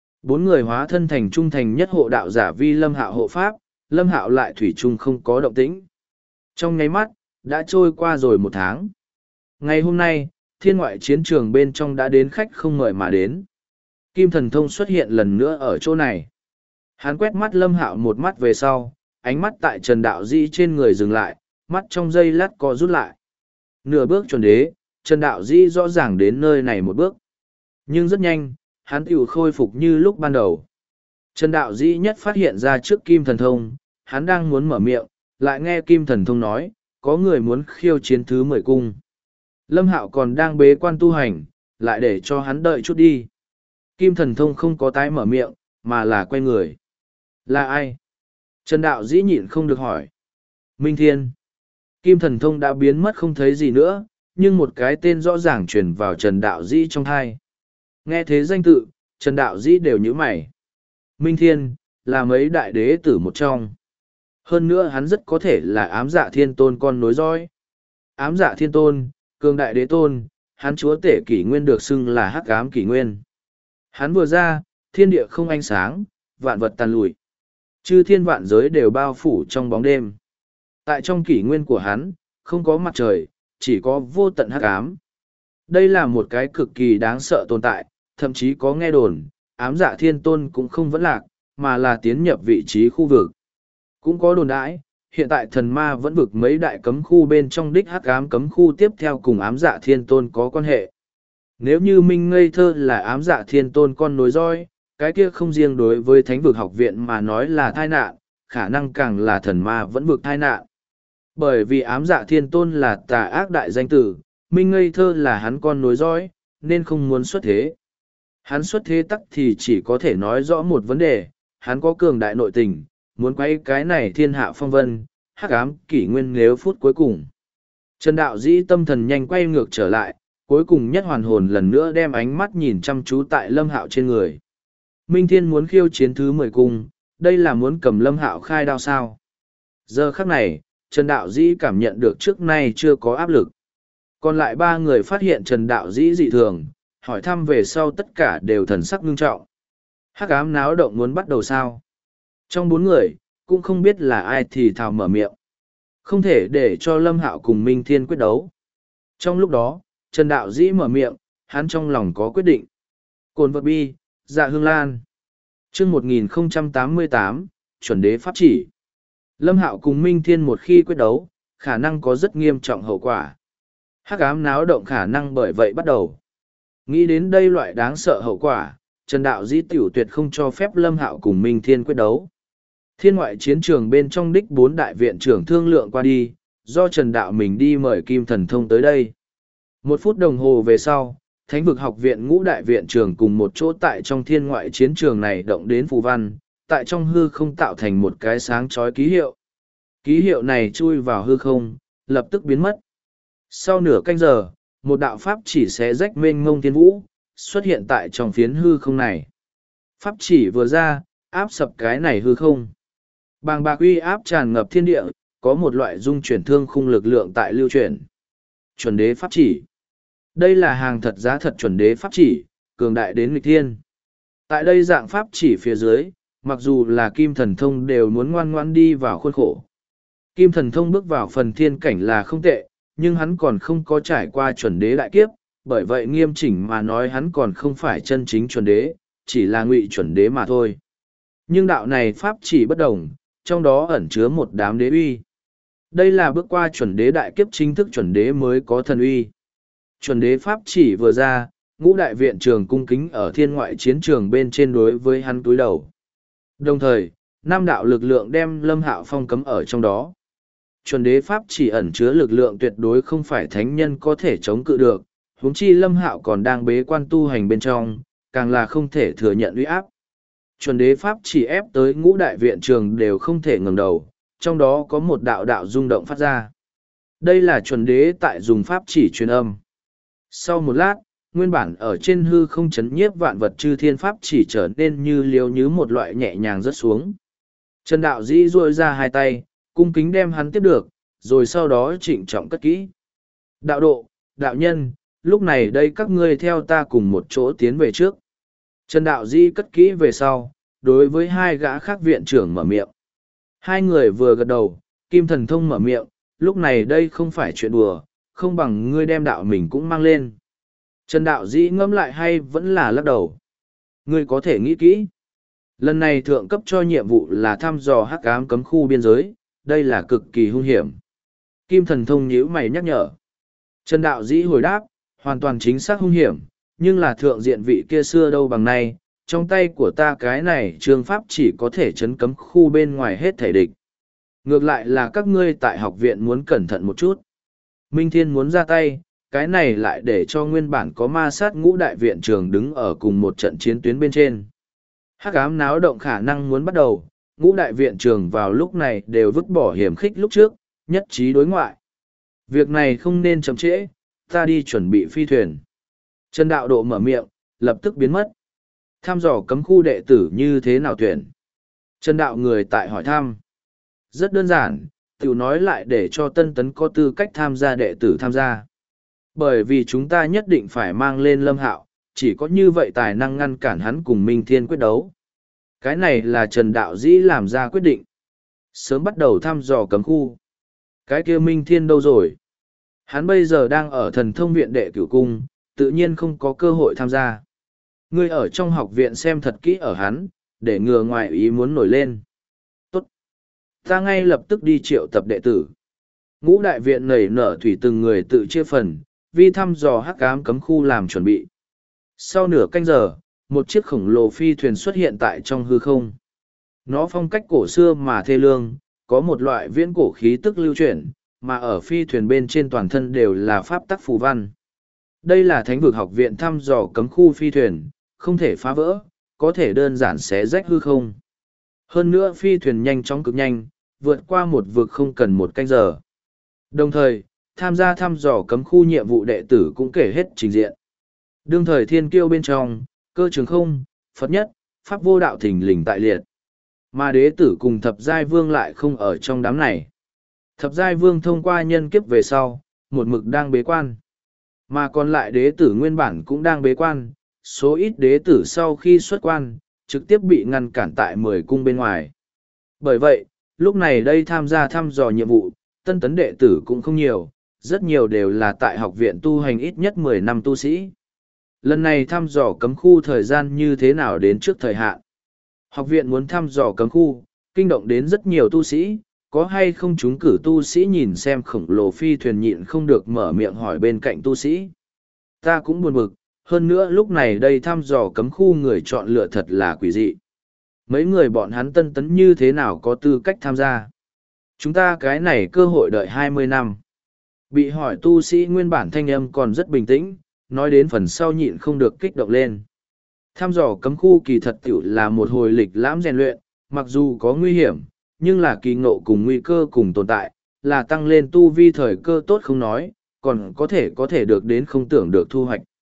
4 người hóa thân thành trung thành nhất hộ đạo giả vi Lâm Hạo hộ pháp, Lâm Hạo lại thủy chung không có động tĩnh. Trong nháy mắt, đã trôi qua rồi 1 tháng. Ngày hôm nay, thiên ngoại chiến trường bên trong đã đến khách không mời mà đến. Kim Thần Thông xuất hiện lần nữa ở chỗ này. Hắn quét mắt Lâm Hạo một mắt về sau, ánh mắt tại Trần Đạo Dĩ trên người dừng lại, mắt trong giây lát co rút lại. Nửa bước chuẩn đế, Trần Đạo Dĩ rõ ràng đến nơi này một bước. Nhưng rất nhanh, hắn tiểu khôi phục như lúc ban đầu. Trần Đạo Dĩ nhất phát hiện ra trước Kim Thần Thông, hắn đang muốn mở miệng, lại nghe Kim Thần Thông nói, có người muốn khiêu chiến thứ 10 cung. Lâm Hạo còn đang bế quan tu hành, lại để cho hắn đợi chút đi. Kim Thần Thông không có tái mở miệng, mà là quay người. Là ai? Trần Đạo Dĩ nhịn không được hỏi. Minh Thiên. Kim Thần Thông đã biến mất không thấy gì nữa, nhưng một cái tên rõ ràng truyền vào Trần Đạo Dĩ trong thai. Nghe thế danh tự, Trần Đạo Dĩ đều nhíu mày. Minh Thiên, là mấy đại đế tử một trong. Hơn nữa hắn rất có thể là ám dạ thiên tôn con nối dõi. Ám dạ thiên tôn, cường đại đế tôn, hắn chúa tể kỷ nguyên được xưng là hắc ám kỷ nguyên. Hắn vừa ra, thiên địa không ánh sáng, vạn vật tàn lụi. Chư thiên vạn giới đều bao phủ trong bóng đêm. Tại trong kỷ nguyên của hắn, không có mặt trời, chỉ có vô tận hắc ám. Đây là một cái cực kỳ đáng sợ tồn tại, thậm chí có nghe đồn, ám dạ thiên tôn cũng không vẫn lạc, mà là tiến nhập vị trí khu vực. Cũng có đồn đãi, hiện tại thần ma vẫn vực mấy đại cấm khu bên trong đích hắc ám cấm khu tiếp theo cùng ám dạ thiên tôn có quan hệ. Nếu như Minh Ngây Thơ là ám dạ thiên tôn con nối roi, cái kia không riêng đối với thánh vực học viện mà nói là tai nạn, khả năng càng là thần ma vẫn vực tai nạn. Bởi vì ám dạ thiên tôn là tà ác đại danh tử, Minh Ngây Thơ là hắn con nối dõi, nên không muốn xuất thế. Hắn xuất thế tắc thì chỉ có thể nói rõ một vấn đề, hắn có cường đại nội tình, muốn quay cái này thiên hạ phong vân, hắc ám kỷ nguyên nếu phút cuối cùng. Trần Đạo Dĩ tâm thần nhanh quay ngược trở lại, cuối cùng nhất hoàn hồn lần nữa đem ánh mắt nhìn chăm chú tại Lâm Hạo trên người. Minh Thiên muốn khiêu chiến thứ 10 cung, đây là muốn cầm Lâm Hạo khai đao sao. Giờ khắc này, Trần Đạo Dĩ cảm nhận được trước nay chưa có áp lực. Còn lại 3 người phát hiện Trần Đạo Dĩ dị thường, hỏi thăm về sau tất cả đều thần sắc ngưng trọng. Hắc ám náo động muốn bắt đầu sao? Trong 4 người, cũng không biết là ai thì thào mở miệng. Không thể để cho Lâm Hạo cùng Minh Thiên quyết đấu. Trong lúc đó, Trần Đạo Dĩ mở miệng, hắn trong lòng có quyết định. Cồn vật bi, dạ hương lan. Chương 1088, chuẩn đế pháp chỉ. Lâm Hạo cùng Minh Thiên một khi quyết đấu, khả năng có rất nghiêm trọng hậu quả. Hắc ám náo động khả năng bởi vậy bắt đầu. Nghĩ đến đây loại đáng sợ hậu quả, Trần Đạo Dĩ tiểu tuyệt không cho phép Lâm Hạo cùng Minh Thiên quyết đấu. Thiên ngoại chiến trường bên trong đích 4 đại viện trưởng thương lượng qua đi, do Trần Đạo mình đi mời Kim Thần Thông tới đây. 1 phút đồng hồ về sau, Thánh vực học viện ngũ đại viện trưởng cùng một chỗ tại trong thiên ngoại chiến trường này động đến phù văn, tại trong hư không tạo thành một cái sáng chói ký hiệu. Ký hiệu này chui vào hư không, lập tức biến mất. Sau nửa canh giờ, một đạo pháp chỉ xé rách mênh mông thiên vũ, xuất hiện tại trong phiến hư không này. Pháp chỉ vừa ra, áp sập cái này hư không. Bàng bạc uy áp tràn ngập thiên địa, có một loại dung chuyển thương khung lực lượng tại lưu chuyển. Chuẩn đế pháp chỉ. Đây là hàng thật giá thật chuẩn đế pháp chỉ, cường đại đến nghịch thiên. Tại đây dạng pháp chỉ phía dưới, mặc dù là kim thần thông đều muốn ngoan ngoãn đi vào khuôn khổ. Kim thần thông bước vào phần thiên cảnh là không tệ, nhưng hắn còn không có trải qua chuẩn đế đại kiếp, bởi vậy nghiêm chỉnh mà nói hắn còn không phải chân chính chuẩn đế, chỉ là ngụy chuẩn đế mà thôi. Nhưng đạo này pháp chỉ bất đồng, trong đó ẩn chứa một đám đế uy. Đây là bước qua chuẩn đế đại kiếp chính thức chuẩn đế mới có thần uy. Chuẩn đế pháp chỉ vừa ra, ngũ đại viện trường cung kính ở thiên ngoại chiến trường bên trên đối với hắn túi đầu. Đồng thời, năm đạo lực lượng đem Lâm Hạo phong cấm ở trong đó. Chuẩn đế pháp chỉ ẩn chứa lực lượng tuyệt đối không phải thánh nhân có thể chống cự được, huống chi Lâm Hạo còn đang bế quan tu hành bên trong, càng là không thể thừa nhận uy áp. Chuẩn đế pháp chỉ ép tới ngũ đại viện trường đều không thể ngẩng đầu, trong đó có một đạo đạo rung động phát ra. Đây là chuẩn đế tại dùng pháp chỉ truyền âm. Sau một lát, nguyên bản ở trên hư không chấn nhiếp vạn vật chư thiên pháp chỉ trở nên như liếu như một loại nhẹ nhàng rớt xuống. Trần đạo dĩ duỗi ra hai tay, cung kính đem hắn tiếp được, rồi sau đó trịnh trọng cất kỹ. Đạo độ, đạo nhân, lúc này đây các ngươi theo ta cùng một chỗ tiến về trước. Trần đạo dĩ cất kỹ về sau, đối với hai gã khác viện trưởng mở miệng. Hai người vừa gật đầu, Kim Thần Thông mở miệng, lúc này đây không phải chuyện đùa, không bằng ngươi đem đạo mình cũng mang lên. Trần đạo dĩ ngẫm lại hay vẫn là lắc đầu. Ngươi có thể nghĩ kỹ. Lần này thượng cấp cho nhiệm vụ là thăm dò hắc ám cấm khu biên giới, đây là cực kỳ hung hiểm. Kim Thần Thông nhíu mày nhắc nhở. Trần đạo dĩ hồi đáp, hoàn toàn chính xác hung hiểm, nhưng là thượng diện vị kia xưa đâu bằng nay, trong tay của ta cái này trường pháp chỉ có thể chấn cấm khu bên ngoài hết thể địch. Ngược lại là các ngươi tại học viện muốn cẩn thận một chút. Minh Thiên muốn ra tay, cái này lại để cho nguyên bản có ma sát ngũ đại viện trường đứng ở cùng một trận chiến tuyến bên trên. Hắc ám náo động khả năng muốn bắt đầu, ngũ đại viện trường vào lúc này đều vứt bỏ hiểm khích lúc trước, nhất trí đối ngoại. Việc này không nên chậm trễ, ta đi chuẩn bị phi thuyền. Trần Đạo Độ mở miệng, lập tức biến mất. Thăm dò cấm khu đệ tử như thế nào tuyển? Trần Đạo người tại hỏi thăm. Rất đơn giản, tiểu nói lại để cho Tân Tấn có tư cách tham gia đệ tử tham gia. Bởi vì chúng ta nhất định phải mang lên Lâm Hạo, chỉ có như vậy tài năng ngăn cản hắn cùng Minh Thiên quyết đấu. Cái này là Trần Đạo Dĩ làm ra quyết định. Sớm bắt đầu thăm dò cấm khu. Cái kia Minh Thiên đâu rồi? Hắn bây giờ đang ở thần thông viện đệ cửu cung, tự nhiên không có cơ hội tham gia. Ngươi ở trong học viện xem thật kỹ ở hắn, để ngừa ngoài ý muốn nổi lên. Tốt. Ta ngay lập tức đi triệu tập đệ tử. Ngũ đại viện nảy nở thủy từng người tự chia phần, vì thăm dò hắc ám cấm khu làm chuẩn bị. Sau nửa canh giờ, một chiếc khổng lồ phi thuyền xuất hiện tại trong hư không. Nó phong cách cổ xưa mà thê lương, có một loại viễn cổ khí tức lưu chuyển, mà ở phi thuyền bên trên toàn thân đều là pháp tắc phù văn. Đây là thánh vực học viện thăm dò cấm khu phi thuyền, không thể phá vỡ, có thể đơn giản xé rách hư không. Hơn nữa phi thuyền nhanh chóng cực nhanh, vượt qua một vực không cần một canh giờ. Đồng thời, tham gia thăm dò cấm khu nhiệm vụ đệ tử cũng kể hết trình diện. Đương thời thiên kiêu bên trong, cơ trường không, Phật nhất, Pháp vô đạo thình lình tại liệt. Mà đế tử cùng thập giai vương lại không ở trong đám này. Thập giai vương thông qua nhân kiếp về sau, một mực đang bế quan. Mà còn lại đế tử nguyên bản cũng đang bế quan, số ít đế tử sau khi xuất quan, trực tiếp bị ngăn cản tại 10 cung bên ngoài. Bởi vậy, lúc này đây tham gia thăm dò nhiệm vụ, tân tấn đệ tử cũng không nhiều, rất nhiều đều là tại học viện tu hành ít nhất 10 năm tu sĩ. Lần này thăm dò cấm khu thời gian như thế nào đến trước thời hạn. Học viện muốn thăm dò cấm khu, kinh động đến rất nhiều tu sĩ, có hay không chúng cử tu sĩ nhìn xem khổng lồ phi thuyền nhịn không được mở miệng hỏi bên cạnh tu sĩ. Ta cũng buồn bực, hơn nữa lúc này đây thăm dò cấm khu người chọn lựa thật là quỷ dị. Mấy người bọn hắn tân tấn như thế nào có tư cách tham gia. Chúng ta cái này cơ hội đợi 20 năm. Bị hỏi tu sĩ nguyên bản thanh âm còn rất bình tĩnh, nói đến phần sau nhịn không được kích động lên. Thăm dò cấm khu kỳ thật tiểu là một hồi lịch lãm rèn luyện, mặc dù có nguy hiểm, nhưng là kỳ ngộ cùng nguy cơ cùng tồn tại, là tăng lên tu vi thời cơ tốt không nói, còn có thể được đến không tưởng được thu hoạch.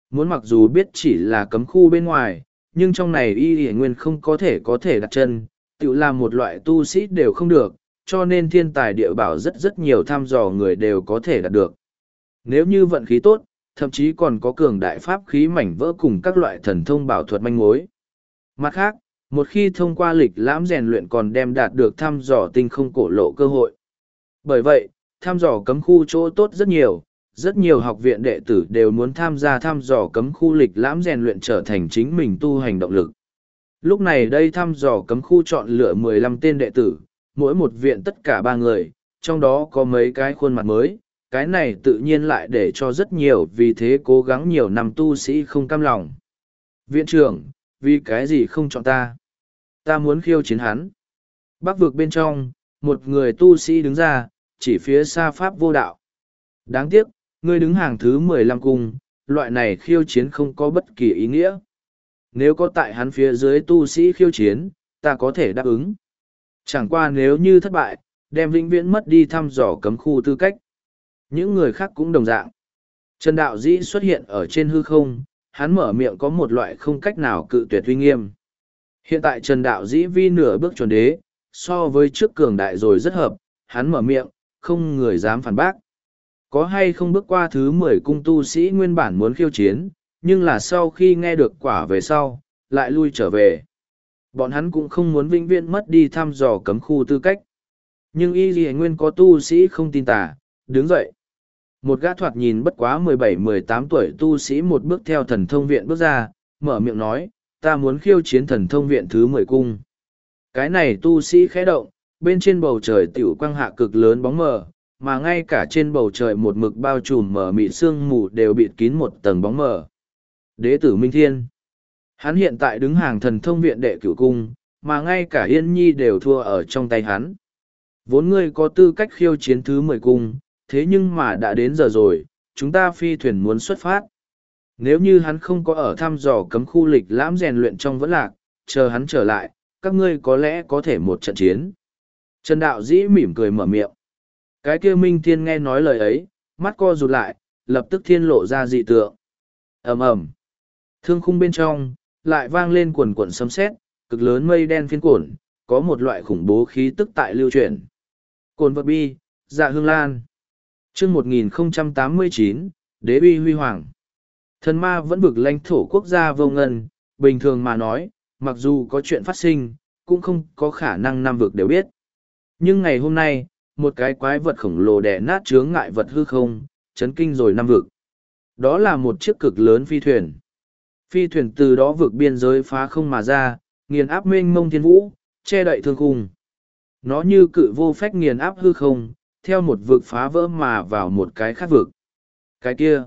Muốn mặc dù biết chỉ là cấm khu bên ngoài, nhưng trong này y hiển nguyên không có thể đặt chân, tự làm một loại tu sĩ đều không được, cho nên thiên tài địa bảo rất nhiều thăm dò người đều có thể đạt được. Nếu như vận khí tốt, thậm chí còn có cường đại pháp khí mảnh vỡ cùng các loại thần thông bảo thuật manh mối. Mặt khác, một khi thông qua lịch lãm rèn luyện còn đem đạt được thăm dò tinh không cổ lộ cơ hội. Bởi vậy, thăm dò cấm khu chỗ tốt rất nhiều học viện đệ tử đều muốn tham gia thăm dò cấm khu lịch lãm rèn luyện trở thành chính mình tu hành động lực. Lúc này đây thăm dò cấm khu chọn lựa 15 tên đệ tử, mỗi một viện tất cả 3 người, trong đó có mấy cái khuôn mặt mới, cái này tự nhiên lại để cho rất nhiều vì thế cố gắng nhiều năm tu sĩ không cam lòng. Viện trưởng, vì cái gì không chọn ta? Ta muốn khiêu chiến hắn. Bắc vực bên trong, một người tu sĩ đứng ra, chỉ phía xa pháp vô đạo. Đáng tiếc, ngươi đứng hàng thứ 15 cung, loại này khiêu chiến không có bất kỳ ý nghĩa. Nếu có tại hắn phía dưới tu sĩ khiêu chiến, ta có thể đáp ứng. Chẳng qua nếu như thất bại, đem vĩnh viễn mất đi thăm dò cấm khu tư cách. Những người khác cũng đồng dạng. Trần Đạo Dĩ xuất hiện ở trên hư không, hắn mở miệng có một loại không cách nào cự tuyệt uy nghiêm. Hiện tại Trần Đạo Dĩ vi nửa bước chuẩn đế, so với trước cường đại rồi rất hợp, hắn mở miệng, không người dám phản bác. Có hay không bước qua thứ 10 cung tu sĩ nguyên bản muốn khiêu chiến, nhưng là sau khi nghe được quả về sau, lại lui trở về. Bọn hắn cũng không muốn vĩnh viễn mất đi thăm dò cấm khu tư cách. Nhưng y gì nguyên có tu sĩ không tin tà, đứng dậy. Một gã thoạt nhìn bất quá 17-18 tuổi tu sĩ một bước theo thần thông viện bước ra, mở miệng nói, ta muốn khiêu chiến thần thông viện thứ 10 cung. Cái này tu sĩ khẽ động, bên trên bầu trời tiểu quang hạ cực lớn bóng mờ, mà ngay cả trên bầu trời một mực bao trùm mờ mịt sương mù đều bịt kín một tầng bóng mờ. Đế tử Minh Thiên. Hắn hiện tại đứng hàng thần thông viện đệ cửu cung, mà ngay cả Yên Nhi đều thua ở trong tay hắn. Vốn ngươi có tư cách khiêu chiến thứ 10 cung, thế nhưng mà đã đến giờ rồi, chúng ta phi thuyền muốn xuất phát. Nếu như hắn không có ở thăm dò cấm khu lịch lãm rèn luyện trong vẫn lạc, chờ hắn trở lại, các ngươi có lẽ có thể một trận chiến. Trần Đạo Dĩ mỉm cười mở miệng. Cái kia Minh Thiên nghe nói lời ấy, mắt co rụt lại, lập tức thiên lộ ra dị tượng. Ầm ầm. Thương khung bên trong, lại vang lên quần quần sấm sét, cực lớn mây đen phiên cuộn, có một loại khủng bố khí tức tại lưu chuyển. Cồn vật bi, dạ hương lan. Chương 1089, Đế uy huy hoàng. Thần ma vẫn vực lãnh thổ quốc gia vô ngân, bình thường mà nói, mặc dù có chuyện phát sinh, cũng không có khả năng năm vực đều biết. Nhưng ngày hôm nay, một cái quái vật khổng lồ đè nát chướng ngại vật hư không, chấn kinh rồi năm vực. Đó là một chiếc cực lớn phi thuyền. Phi thuyền từ đó vực biên giới phá không mà ra, nghiền áp mênh mông thiên vũ, che đậy thương khung. Nó như cự vô phách nghiền áp hư không, theo một vực phá vỡ mà vào một cái khác vực. Cái kia,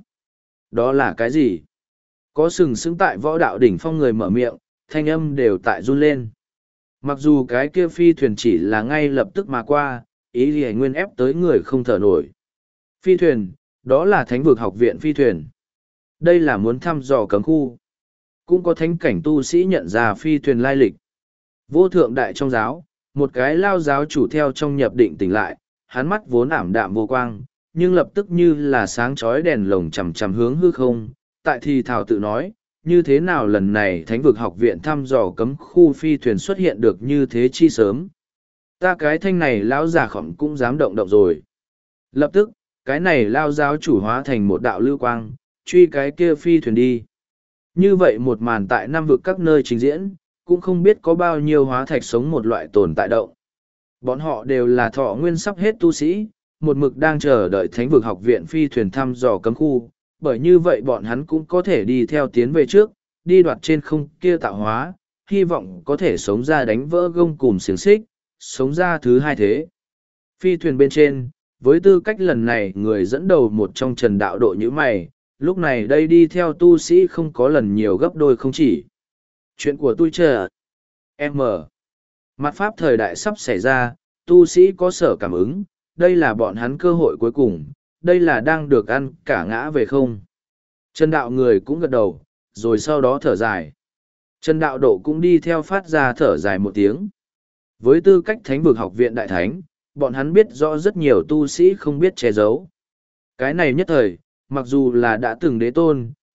đó là cái gì? Có sừng sững tại võ đạo đỉnh phong người mở miệng, thanh âm đều tại run lên. Mặc dù cái kia phi thuyền chỉ là ngay lập tức mà qua, ý gì nguyên ép tới người không thở nổi. Phi thuyền, đó là thánh vực học viện phi thuyền. Đây là muốn thăm dò cấm khu. Cũng có thánh cảnh tu sĩ nhận ra phi thuyền lai lịch. Vô thượng đại trong giáo, một cái lao giáo chủ theo trong nhập định tỉnh lại, hắn mắt vốn ảm đạm vô quang, nhưng lập tức như là sáng chói đèn lồng chằm chằm hướng hư không, tại thì thảo tự nói, như thế nào lần này thánh vực học viện thăm dò cấm khu phi thuyền xuất hiện được như thế chi sớm. Ta cái thanh này lão già khổng cũng dám động động rồi. Lập tức, cái này lao giáo chủ hóa thành một đạo lưu quang, truy cái kia phi thuyền đi. Như vậy một màn tại năm vực các nơi trình diễn, cũng không biết có bao nhiêu hóa thạch sống một loại tồn tại động. Bọn họ đều là thọ nguyên sắp hết tu sĩ, một mực đang chờ đợi thánh vực học viện phi thuyền thăm dò cấm khu, bởi như vậy bọn hắn cũng có thể đi theo tiến về trước, đi đoạt trên không kia tạo hóa, hy vọng có thể sống ra đánh vỡ gông cùm xiềng xích, sống ra thứ hai thế. Phi thuyền bên trên, với tư cách lần này người dẫn đầu một trong Trần Đạo Độ như mày, lúc này đây đi theo tu sĩ không có lần nhiều gấp đôi không chỉ. Chuyện của tôi chờ. M. Mặt pháp thời đại sắp xảy ra, tu sĩ có sở cảm ứng, đây là bọn hắn cơ hội cuối cùng, đây là đang được ăn cả ngã về không. Trần Đạo người cũng gật đầu, rồi sau đó thở dài. Trần Đạo Độ cũng đi theo phát ra thở dài một tiếng. Với tư cách thánh vực học viện đại thánh, bọn hắn biết rõ rất nhiều tu sĩ không biết che giấu. Cái này nhất thời, mặc dù là đã từng đế tôn,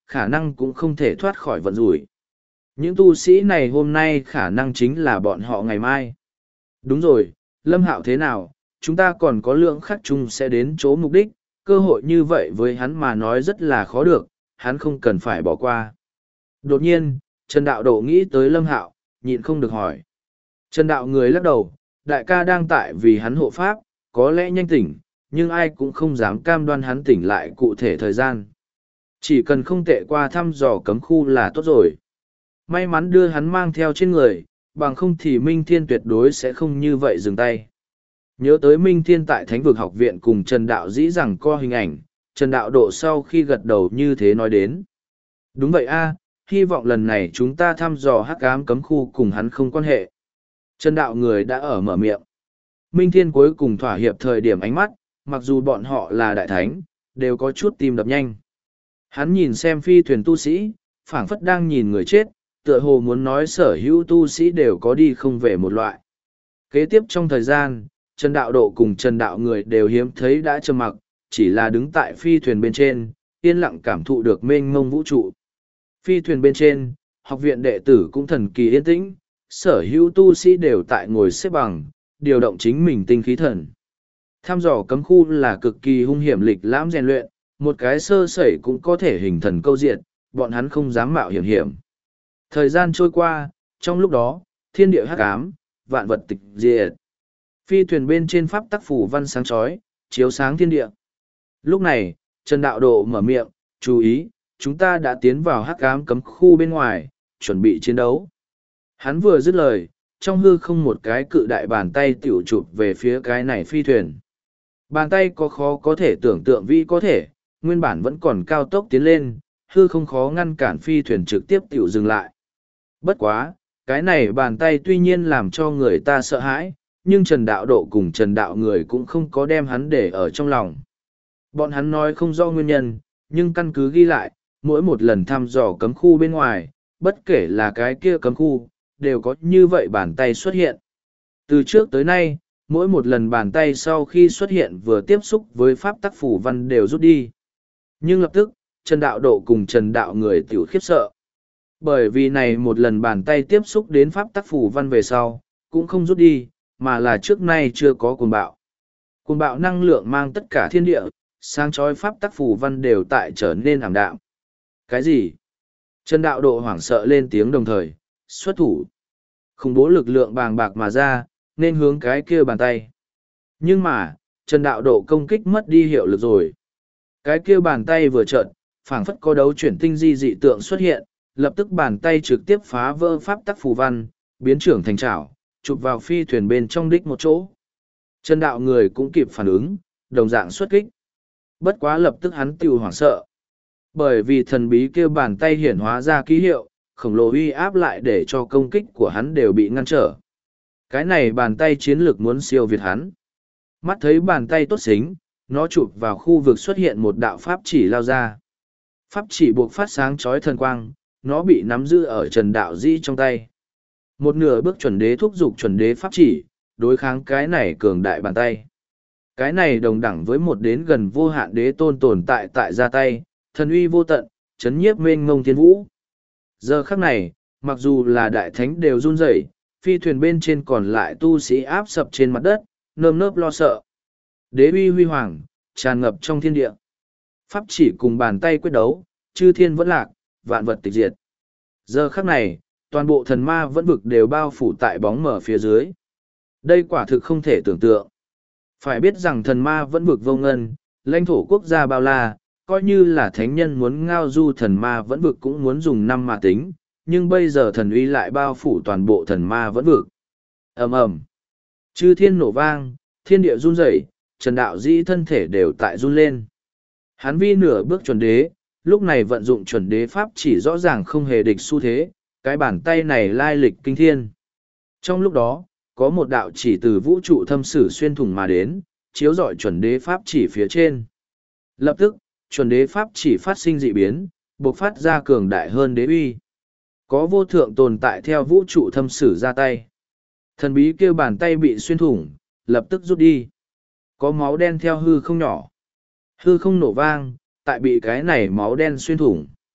khả năng cũng không thể thoát khỏi vận rủi. Những tu sĩ này hôm nay khả năng chính là bọn họ ngày mai. Đúng rồi, Lâm Hạo thế nào, chúng ta còn có lượng khắc chung sẽ đến chỗ mục đích, cơ hội như vậy với hắn mà nói rất là khó được, hắn không cần phải bỏ qua. Đột nhiên, Trần Đạo Độ nghĩ tới Lâm Hạo, nhịn không được hỏi. Trần Đạo người lắc đầu, đại ca đang tại vì hắn hộ pháp, có lẽ nhanh tỉnh, nhưng ai cũng không dám cam đoan hắn tỉnh lại cụ thể thời gian. Chỉ cần không tệ qua thăm dò cấm khu là tốt rồi. May mắn đưa hắn mang theo trên người, bằng không thì Minh Thiên tuyệt đối sẽ không như vậy dừng tay. Nhớ tới Minh Thiên tại Thánh vực học viện cùng Trần Đạo dĩ rằng co hình ảnh, Trần Đạo Độ sau khi gật đầu như thế nói đến. Đúng vậy a, hy vọng lần này chúng ta thăm dò hắc ám cấm khu cùng hắn không quan hệ. Trần Đạo người đã ở mở miệng. Minh Thiên cuối cùng thỏa hiệp thời điểm ánh mắt, mặc dù bọn họ là đại thánh, đều có chút tim đập nhanh. Hắn nhìn xem phi thuyền tu sĩ, phảng phất đang nhìn người chết, tựa hồ muốn nói sở hữu tu sĩ đều có đi không về một loại. Kế tiếp trong thời gian, Trần Đạo Độ cùng Trần Đạo người đều hiếm thấy đã trầm mặc, chỉ là đứng tại phi thuyền bên trên, yên lặng cảm thụ được mênh mông vũ trụ. Phi thuyền bên trên, học viện đệ tử cũng thần kỳ yên tĩnh, sở hữu tu sĩ đều tại ngồi xếp bằng, điều động chính mình tinh khí thần. Tham dò cấm khu là cực kỳ hung hiểm lịch lãm rèn luyện, một cái sơ sẩy cũng có thể hình thần câu diện, bọn hắn không dám mạo hiểm hiểm. Thời gian trôi qua, trong lúc đó, thiên địa hắc ám, vạn vật tịch diệt. Phi thuyền bên trên pháp tắc phủ văn sáng chói, chiếu sáng thiên địa. Lúc này, Trần Đạo Độ mở miệng, chú ý, chúng ta đã tiến vào hắc ám cấm khu bên ngoài, chuẩn bị chiến đấu. Hắn vừa dứt lời, trong hư không một cái cự đại bàn tay tiểu chụp về phía cái này phi thuyền. Bàn tay có khó có thể tưởng tượng vi có thể, nguyên bản vẫn còn cao tốc tiến lên, hư không khó ngăn cản phi thuyền trực tiếp tiểu dừng lại. Bất quá, cái này bàn tay tuy nhiên làm cho người ta sợ hãi, nhưng Trần Đạo Độ cùng Trần Đạo người cũng không có đem hắn để ở trong lòng. Bọn hắn nói không rõ nguyên nhân, nhưng căn cứ ghi lại, mỗi một lần thăm dò cấm khu bên ngoài, bất kể là cái kia cấm khu, đều có như vậy bàn tay xuất hiện. Từ trước tới nay, mỗi một lần bàn tay sau khi xuất hiện vừa tiếp xúc với pháp tắc phủ văn đều rút đi. Nhưng lập tức, Trần Đạo Độ cùng Trần Đạo người tiểu khiếp sợ. Bởi vì này một lần bàn tay tiếp xúc đến pháp tắc phủ văn về sau, cũng không rút đi, mà là trước nay chưa có cuồng bạo. Cuồng bạo năng lượng mang tất cả thiên địa, sáng chói pháp tắc phủ văn đều tại trở nên ảm đạm. Cái gì? Trần Đạo Độ hoảng sợ lên tiếng đồng thời, xuất thủ. Khủng bố lực lượng bàng bạc mà ra, nên hướng cái kia bàn tay. Nhưng mà, Trần Đạo Độ công kích mất đi hiệu lực rồi. Cái kia bàn tay vừa trợn, phảng phất có đấu chuyển tinh di dị tượng xuất hiện, lập tức bàn tay trực tiếp phá vỡ pháp tắc phù văn, biến trưởng thành chảo, chụp vào phi thuyền bên trong đích một chỗ. Trần Đạo người cũng kịp phản ứng, đồng dạng xuất kích. Bất quá lập tức hắn tiêu hoảng sợ. Bởi vì thần bí kia bàn tay hiển hóa ra ký hiệu, khổng lồ uy áp lại để cho công kích của hắn đều bị ngăn trở. Cái này bàn tay chiến lược muốn siêu việt hắn. Mắt thấy bàn tay tốt xính, nó chụp vào khu vực xuất hiện một đạo pháp chỉ lao ra. Pháp chỉ buộc phát sáng chói thần quang, nó bị nắm giữ ở Trần Đạo Dĩ trong tay. Một nửa bước chuẩn đế thúc giục chuẩn đế pháp chỉ, đối kháng cái này cường đại bàn tay. Cái này đồng đẳng với một đến gần vô hạn đế tôn tồn tại tại ra tay, thần uy vô tận, chấn nhiếp mênh mông thiên vũ. Giờ khắc này, mặc dù là đại thánh đều run rẩy, phi thuyền bên trên còn lại tu sĩ áp sập trên mặt đất, nơm nớp lo sợ. Đế uy huy hoàng, tràn ngập trong thiên địa. Pháp chỉ cùng bàn tay quyết đấu, chư thiên vẫn lạc, vạn vật tịch diệt. Giờ khắc này, toàn bộ thần ma vẫn vực đều bao phủ tại bóng mở phía dưới. Đây quả thực không thể tưởng tượng. Phải biết rằng thần ma vẫn vực vô ngân, lãnh thổ quốc gia bao la, coi như là thánh nhân muốn ngao du thần ma vẫn vực cũng muốn dùng năm mà tính, nhưng bây giờ thần uy lại bao phủ toàn bộ thần ma vẫn vực. Ầm ầm, chư thiên nổ vang, thiên địa run rẩy, Trần Đạo Dĩ thân thể đều tại run lên. Hắn vi nửa bước chuẩn đế, lúc này vận dụng chuẩn đế pháp chỉ rõ ràng không hề địch xu thế, cái bàn tay này lai lịch kinh thiên. Trong lúc đó, có một đạo chỉ từ vũ trụ thâm sử xuyên thủng mà đến, chiếu rọi chuẩn đế pháp chỉ phía trên. Lập tức, chuẩn đế pháp chỉ phát sinh dị biến, bộc phát ra cường đại hơn đế uy. Có vô thượng tồn tại theo vũ trụ thâm sử ra tay. Thần bí kêu bàn tay bị xuyên thủng, lập tức rút đi. Có máu đen theo hư không nhỏ. Hư không nổ vang, tại bị cái này máu đen xuyên thủng.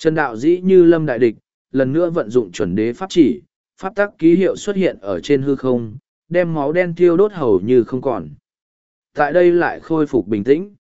Trần đạo dĩ như lâm đại địch, lần nữa vận dụng chuẩn đế pháp chỉ, pháp tắc ký hiệu xuất hiện ở trên hư không, đem máu đen thiêu đốt hầu như không còn. Tại đây lại khôi phục bình tĩnh.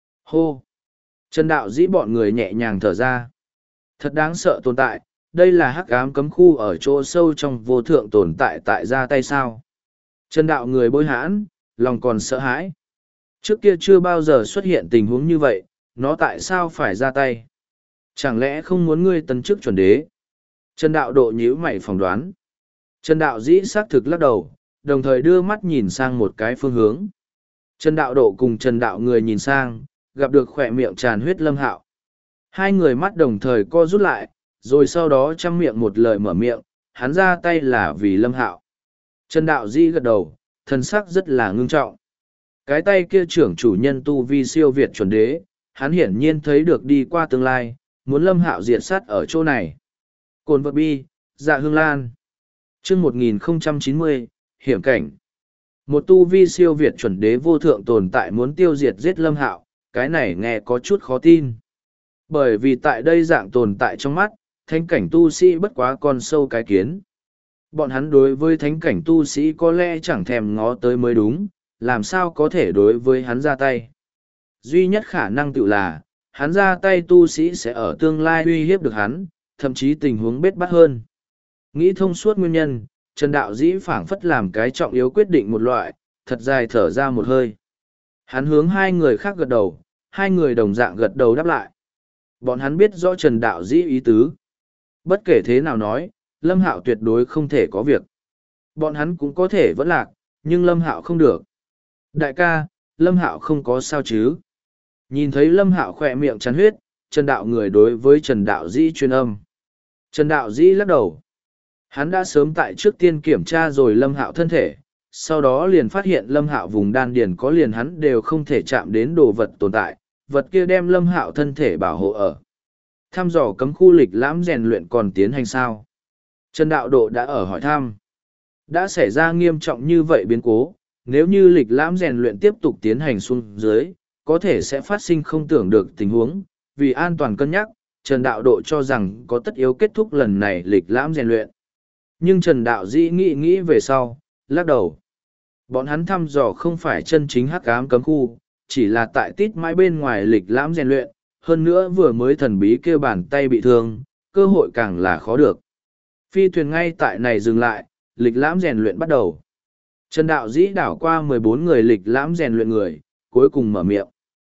Hô! Trần đạo dĩ bọn người nhẹ nhàng thở ra. Thật đáng sợ tồn tại, đây là hắc ám cấm khu ở chỗ sâu trong vô thượng tồn tại tại ra tay sao. Trần đạo người bối hãn, lòng còn sợ hãi. Trước kia chưa bao giờ xuất hiện tình huống như vậy, nó tại sao phải ra tay? Chẳng lẽ không muốn ngươi tấn chức chuẩn đế? Trần đạo độ nhíu mày phỏng đoán. Trần đạo dĩ xác thực lắc đầu, đồng thời đưa mắt nhìn sang một cái phương hướng. Trần đạo độ cùng Trần đạo người nhìn sang, gặp được khỏe miệng tràn huyết Lâm Hạo. Hai người mắt đồng thời co rút lại, rồi sau đó chăm miệng một lời mở miệng, hắn ra tay là vì Lâm Hạo. Trần đạo dĩ gật đầu, thân sắc rất là ngưng trọng. Cái tay kia trưởng chủ nhân tu vi siêu việt chuẩn đế, hắn hiển nhiên thấy được đi qua tương lai, muốn Lâm Hạo diệt sát ở chỗ này. Cồn vật bi, dạ hương lan. Chương 1090, hiểm cảnh. Một tu vi siêu việt chuẩn đế vô thượng tồn tại muốn tiêu diệt giết Lâm Hạo, cái này nghe có chút khó tin. Bởi vì tại đây dạng tồn tại trong mắt, thánh cảnh tu sĩ bất quá con sâu cái kiến. Bọn hắn đối với thánh cảnh tu sĩ có lẽ chẳng thèm ngó tới mới đúng, làm sao có thể đối với hắn ra tay. Duy nhất khả năng tự là, hắn ra tay tu sĩ sẽ ở tương lai uy hiếp được hắn, thậm chí tình huống bết bắt hơn. Nghĩ thông suốt nguyên nhân, Trần Đạo Dĩ phảng phất làm cái trọng yếu quyết định một loại, thật dài thở ra một hơi. Hắn hướng hai người khác gật đầu, hai người đồng dạng gật đầu đáp lại. Bọn hắn biết rõ Trần Đạo Dĩ ý tứ. Bất kể thế nào nói, Lâm Hạo tuyệt đối không thể có việc. Bọn hắn cũng có thể vẫn lạc, nhưng Lâm Hạo không được. Đại ca, Lâm Hạo không có sao chứ? Nhìn thấy Lâm Hạo khỏe miệng chắn huyết, Trần Đạo người đối với Trần Đạo Dĩ truyền âm. Trần Đạo Dĩ lắc đầu. Hắn đã sớm tại trước tiên kiểm tra rồi Lâm Hạo thân thể, sau đó liền phát hiện Lâm Hạo vùng đan điền có liền hắn đều không thể chạm đến đồ vật tồn tại, vật kia đem Lâm Hạo thân thể bảo hộ ở. Thăm dò cấm khu lịch lãm rèn luyện còn tiến hành sao? Trần Đạo Độ đã ở hỏi thăm. Đã xảy ra nghiêm trọng như vậy biến cố, nếu như lịch lãm rèn luyện tiếp tục tiến hành xuống dưới, có thể sẽ phát sinh không tưởng được tình huống, vì an toàn cân nhắc, Trần Đạo Độ cho rằng có tất yếu kết thúc lần này lịch lãm rèn luyện. Nhưng Trần Đạo Dĩ nghĩ về sau, lắc đầu. Bọn hắn thăm dò không phải chân chính hắc ám cấm khu, chỉ là tại tít mãi bên ngoài lịch lãm rèn luyện, hơn nữa vừa mới thần bí kêu bàn tay bị thương, cơ hội càng là khó được. Phi thuyền ngay tại này dừng lại, lịch lãm rèn luyện bắt đầu. Trần Đạo Dĩ đảo qua 14 người lịch lãm rèn luyện người, cuối cùng mở miệng.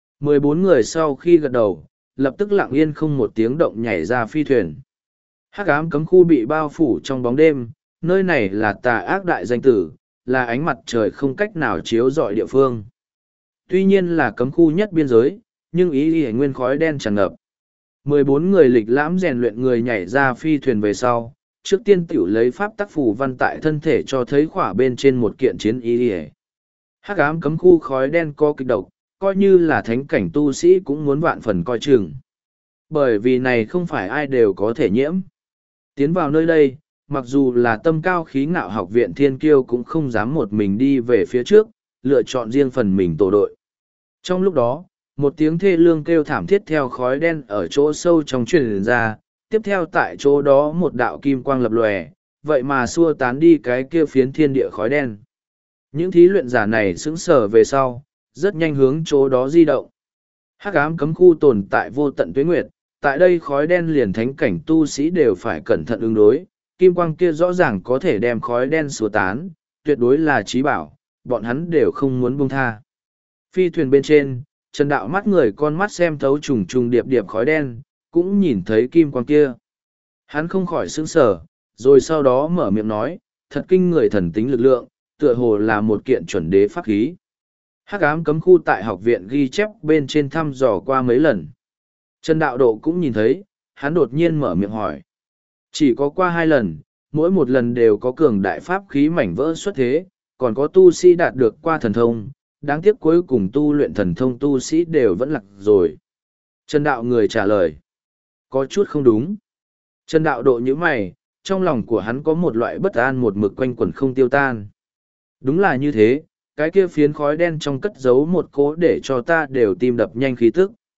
14 người sau khi gật đầu, lập tức lặng yên không một tiếng động nhảy ra phi thuyền. Hắc ám cấm khu bị bao phủ trong bóng đêm, nơi này là tà ác đại danh tử, là ánh mặt trời không cách nào chiếu rọi địa phương. Tuy nhiên là cấm khu nhất biên giới, nhưng ý ý nguyên khói đen tràn ngập. 14 người lịch lãm rèn luyện người nhảy ra phi thuyền về sau, trước tiên tiểu lấy pháp tắc phù văn tại thân thể cho thấy khỏa bên trên một kiện chiến ý ý. Hắc ám cấm khu khói đen có kịch độc, coi như là thánh cảnh tu sĩ cũng muốn vạn phần coi chừng. Bởi vì này không phải ai đều có thể nhiễm. Tiến vào nơi đây, mặc dù là tâm cao khí ngạo học viện thiên kiêu cũng không dám một mình đi về phía trước, lựa chọn riêng phần mình tổ đội. Trong lúc đó, một tiếng thê lương kêu thảm thiết theo khói đen ở chỗ sâu trong truyền ra, tiếp theo tại chỗ đó một đạo kim quang lập lòe, vậy mà xua tán đi cái kia phiến thiên địa khói đen. Những thí luyện giả này sững sờ về sau, rất nhanh hướng chỗ đó di động. Hắc ám cấm khu tồn tại vô tận tuế nguyệt, tại đây khói đen liền thánh cảnh tu sĩ đều phải cẩn thận ứng đối, kim quang kia rõ ràng có thể đem khói đen xua tán, tuyệt đối là trí bảo, bọn hắn đều không muốn buông tha. Phi thuyền bên trên, Trần Đạo mắt người con mắt xem thấu trùng trùng điệp điệp khói đen, cũng nhìn thấy kim quang kia. Hắn không khỏi sững sờ, rồi sau đó mở miệng nói, thật kinh người thần tính lực lượng, tựa hồ là một kiện chuẩn đế pháp khí. Hắc ám cấm khu tại học viện ghi chép bên trên thăm dò qua mấy lần. Trần Đạo Độ cũng nhìn thấy, hắn đột nhiên mở miệng hỏi. Chỉ có qua 2 lần, mỗi một lần đều có cường đại pháp khí mảnh vỡ xuất thế, còn có tu sĩ đạt được qua thần thông, đáng tiếc cuối cùng tu luyện thần thông tu sĩ đều vẫn lạc rồi. Trần Đạo người trả lời. Có chút không đúng. Trần Đạo Độ như mày, trong lòng của hắn có một loại bất an một mực quanh quẩn không tiêu tan. Đúng là như thế, cái kia phiến khói đen trong cất giấu một cố để cho ta đều tim đập nhanh khí tức.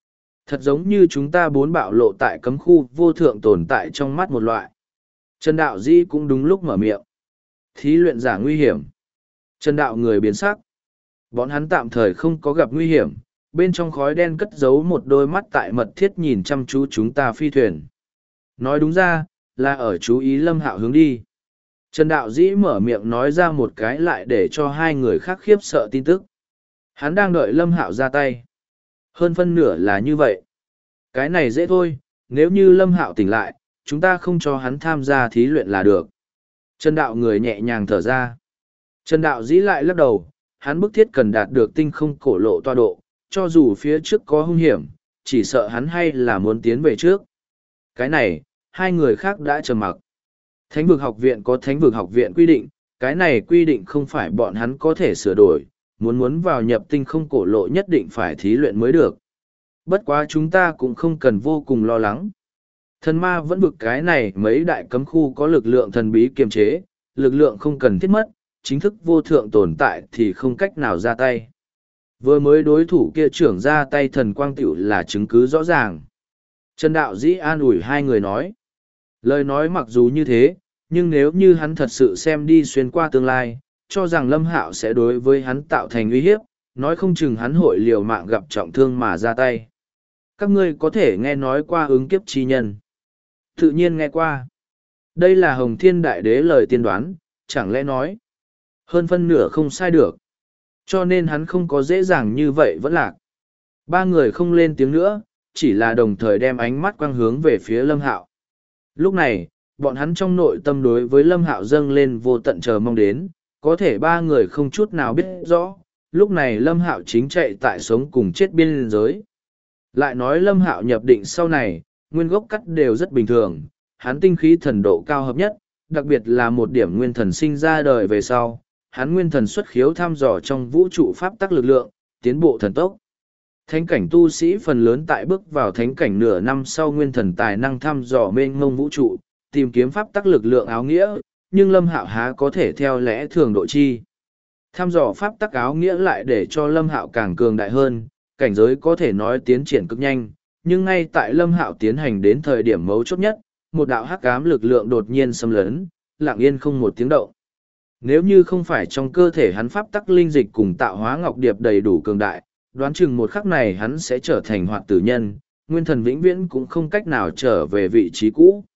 Thật giống như chúng ta bốn bạo lộ tại cấm khu vô thượng tồn tại trong mắt một loại. Trần Đạo Dĩ cũng đúng lúc mở miệng. Thí luyện giả nguy hiểm. Trần Đạo người biến sắc. Bọn hắn tạm thời không có gặp nguy hiểm, bên trong khói đen cất giấu một đôi mắt tại mật thiết nhìn chăm chú chúng ta phi thuyền. Nói đúng ra, là ở chú ý Lâm Hạo hướng đi. Trần Đạo Dĩ mở miệng nói ra một cái lại để cho hai người khác khiếp sợ tin tức. Hắn đang đợi Lâm Hạo ra tay. Hơn phân nửa là như vậy. Cái này dễ thôi, nếu như Lâm Hạo tỉnh lại, chúng ta không cho hắn tham gia thí luyện là được. Trần Đạo người nhẹ nhàng thở ra. Trần Đạo Dĩ lại lắc đầu, hắn bức thiết cần đạt được tinh không cổ lộ toa độ, cho dù phía trước có hung hiểm, chỉ sợ hắn hay là muốn tiến về trước. Cái này, hai người khác đã trầm mặc. Thánh vực học viện có thánh vực học viện quy định, cái này quy định không phải bọn hắn có thể sửa đổi, muốn vào nhập tinh không cổ lộ nhất định phải thí luyện mới được. Bất quá chúng ta cũng không cần vô cùng lo lắng. Thần ma vẫn vực cái này mấy đại cấm khu có lực lượng thần bí kiềm chế, lực lượng không cần thiết mất, chính thức vô thượng tồn tại thì không cách nào ra tay. Vừa mới đối thủ kia trưởng ra tay thần quang tiểu là chứng cứ rõ ràng. Trần Đạo Dĩ an ủi hai người nói. Lời nói mặc dù như thế, nhưng nếu như hắn thật sự xem đi xuyên qua tương lai, cho rằng Lâm Hạo sẽ đối với hắn tạo thành uy hiếp, nói không chừng hắn hội liều mạng gặp trọng thương mà ra tay. Các ngươi có thể nghe nói qua ứng kiếp chi nhân. Tự nhiên nghe qua. Đây là Hồng Thiên Đại Đế lời tiên đoán, chẳng lẽ nói. Hơn phân nửa không sai được. Cho nên hắn không có dễ dàng như vậy vẫn lạc. Ba người không lên tiếng nữa, chỉ là đồng thời đem ánh mắt quang hướng về phía Lâm Hạo. Lúc này, bọn hắn trong nội tâm đối với Lâm Hạo dâng lên vô tận chờ mong đến, có thể ba người không chút nào biết rõ, lúc này Lâm Hạo chính chạy tại sống cùng chết biên giới. Lại nói Lâm Hạo nhập định sau này, nguyên gốc cắt đều rất bình thường, hắn tinh khí thần độ cao hợp nhất, đặc biệt là một điểm nguyên thần sinh ra đời về sau, hắn nguyên thần xuất khiếu thăm dò trong vũ trụ pháp tắc lực lượng, tiến bộ thần tốc. Thánh cảnh tu sĩ phần lớn tại bước vào thánh cảnh nửa năm sau nguyên thần tài năng thăm dò mênh mông vũ trụ, tìm kiếm pháp tắc lực lượng áo nghĩa, nhưng Lâm Hạo há có thể theo lẽ thường độ chi. Thăm dò pháp tắc áo nghĩa lại để cho Lâm Hạo càng cường đại hơn, cảnh giới có thể nói tiến triển cực nhanh, nhưng ngay tại Lâm Hạo tiến hành đến thời điểm mấu chốt nhất, một đạo hắc ám lực lượng đột nhiên xâm lấn, lặng yên không một tiếng động. Nếu như không phải trong cơ thể hắn pháp tắc linh dịch cùng tạo hóa ngọc điệp đầy đủ cường đại, đoán chừng một khắc này hắn sẽ trở thành hoạt tử nhân, nguyên thần vĩnh viễn cũng không cách nào trở về vị trí cũ.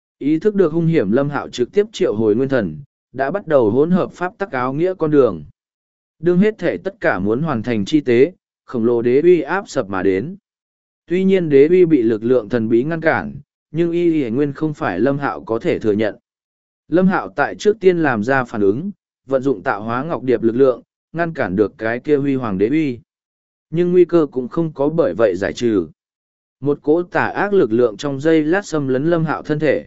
Ý thức được hung hiểm Lâm Hạo trực tiếp triệu hồi nguyên thần, đã bắt đầu hỗn hợp pháp tắc áo nghĩa con đường. Đương hết thể tất cả muốn hoàn thành chi tế, khổng lồ đế uy áp sập mà đến. Tuy nhiên đế uy bị lực lượng thần bí ngăn cản, nhưng y nguyên không phải Lâm Hạo có thể thừa nhận. Lâm Hạo tại trước tiên làm ra phản ứng, vận dụng tạo hóa ngọc điệp lực lượng, ngăn cản được cái kia huy hoàng đế uy. Nhưng nguy cơ cũng không có bởi vậy giải trừ. Một cỗ tà ác lực lượng trong giây lát xâm lấn Lâm Hạo thân thể.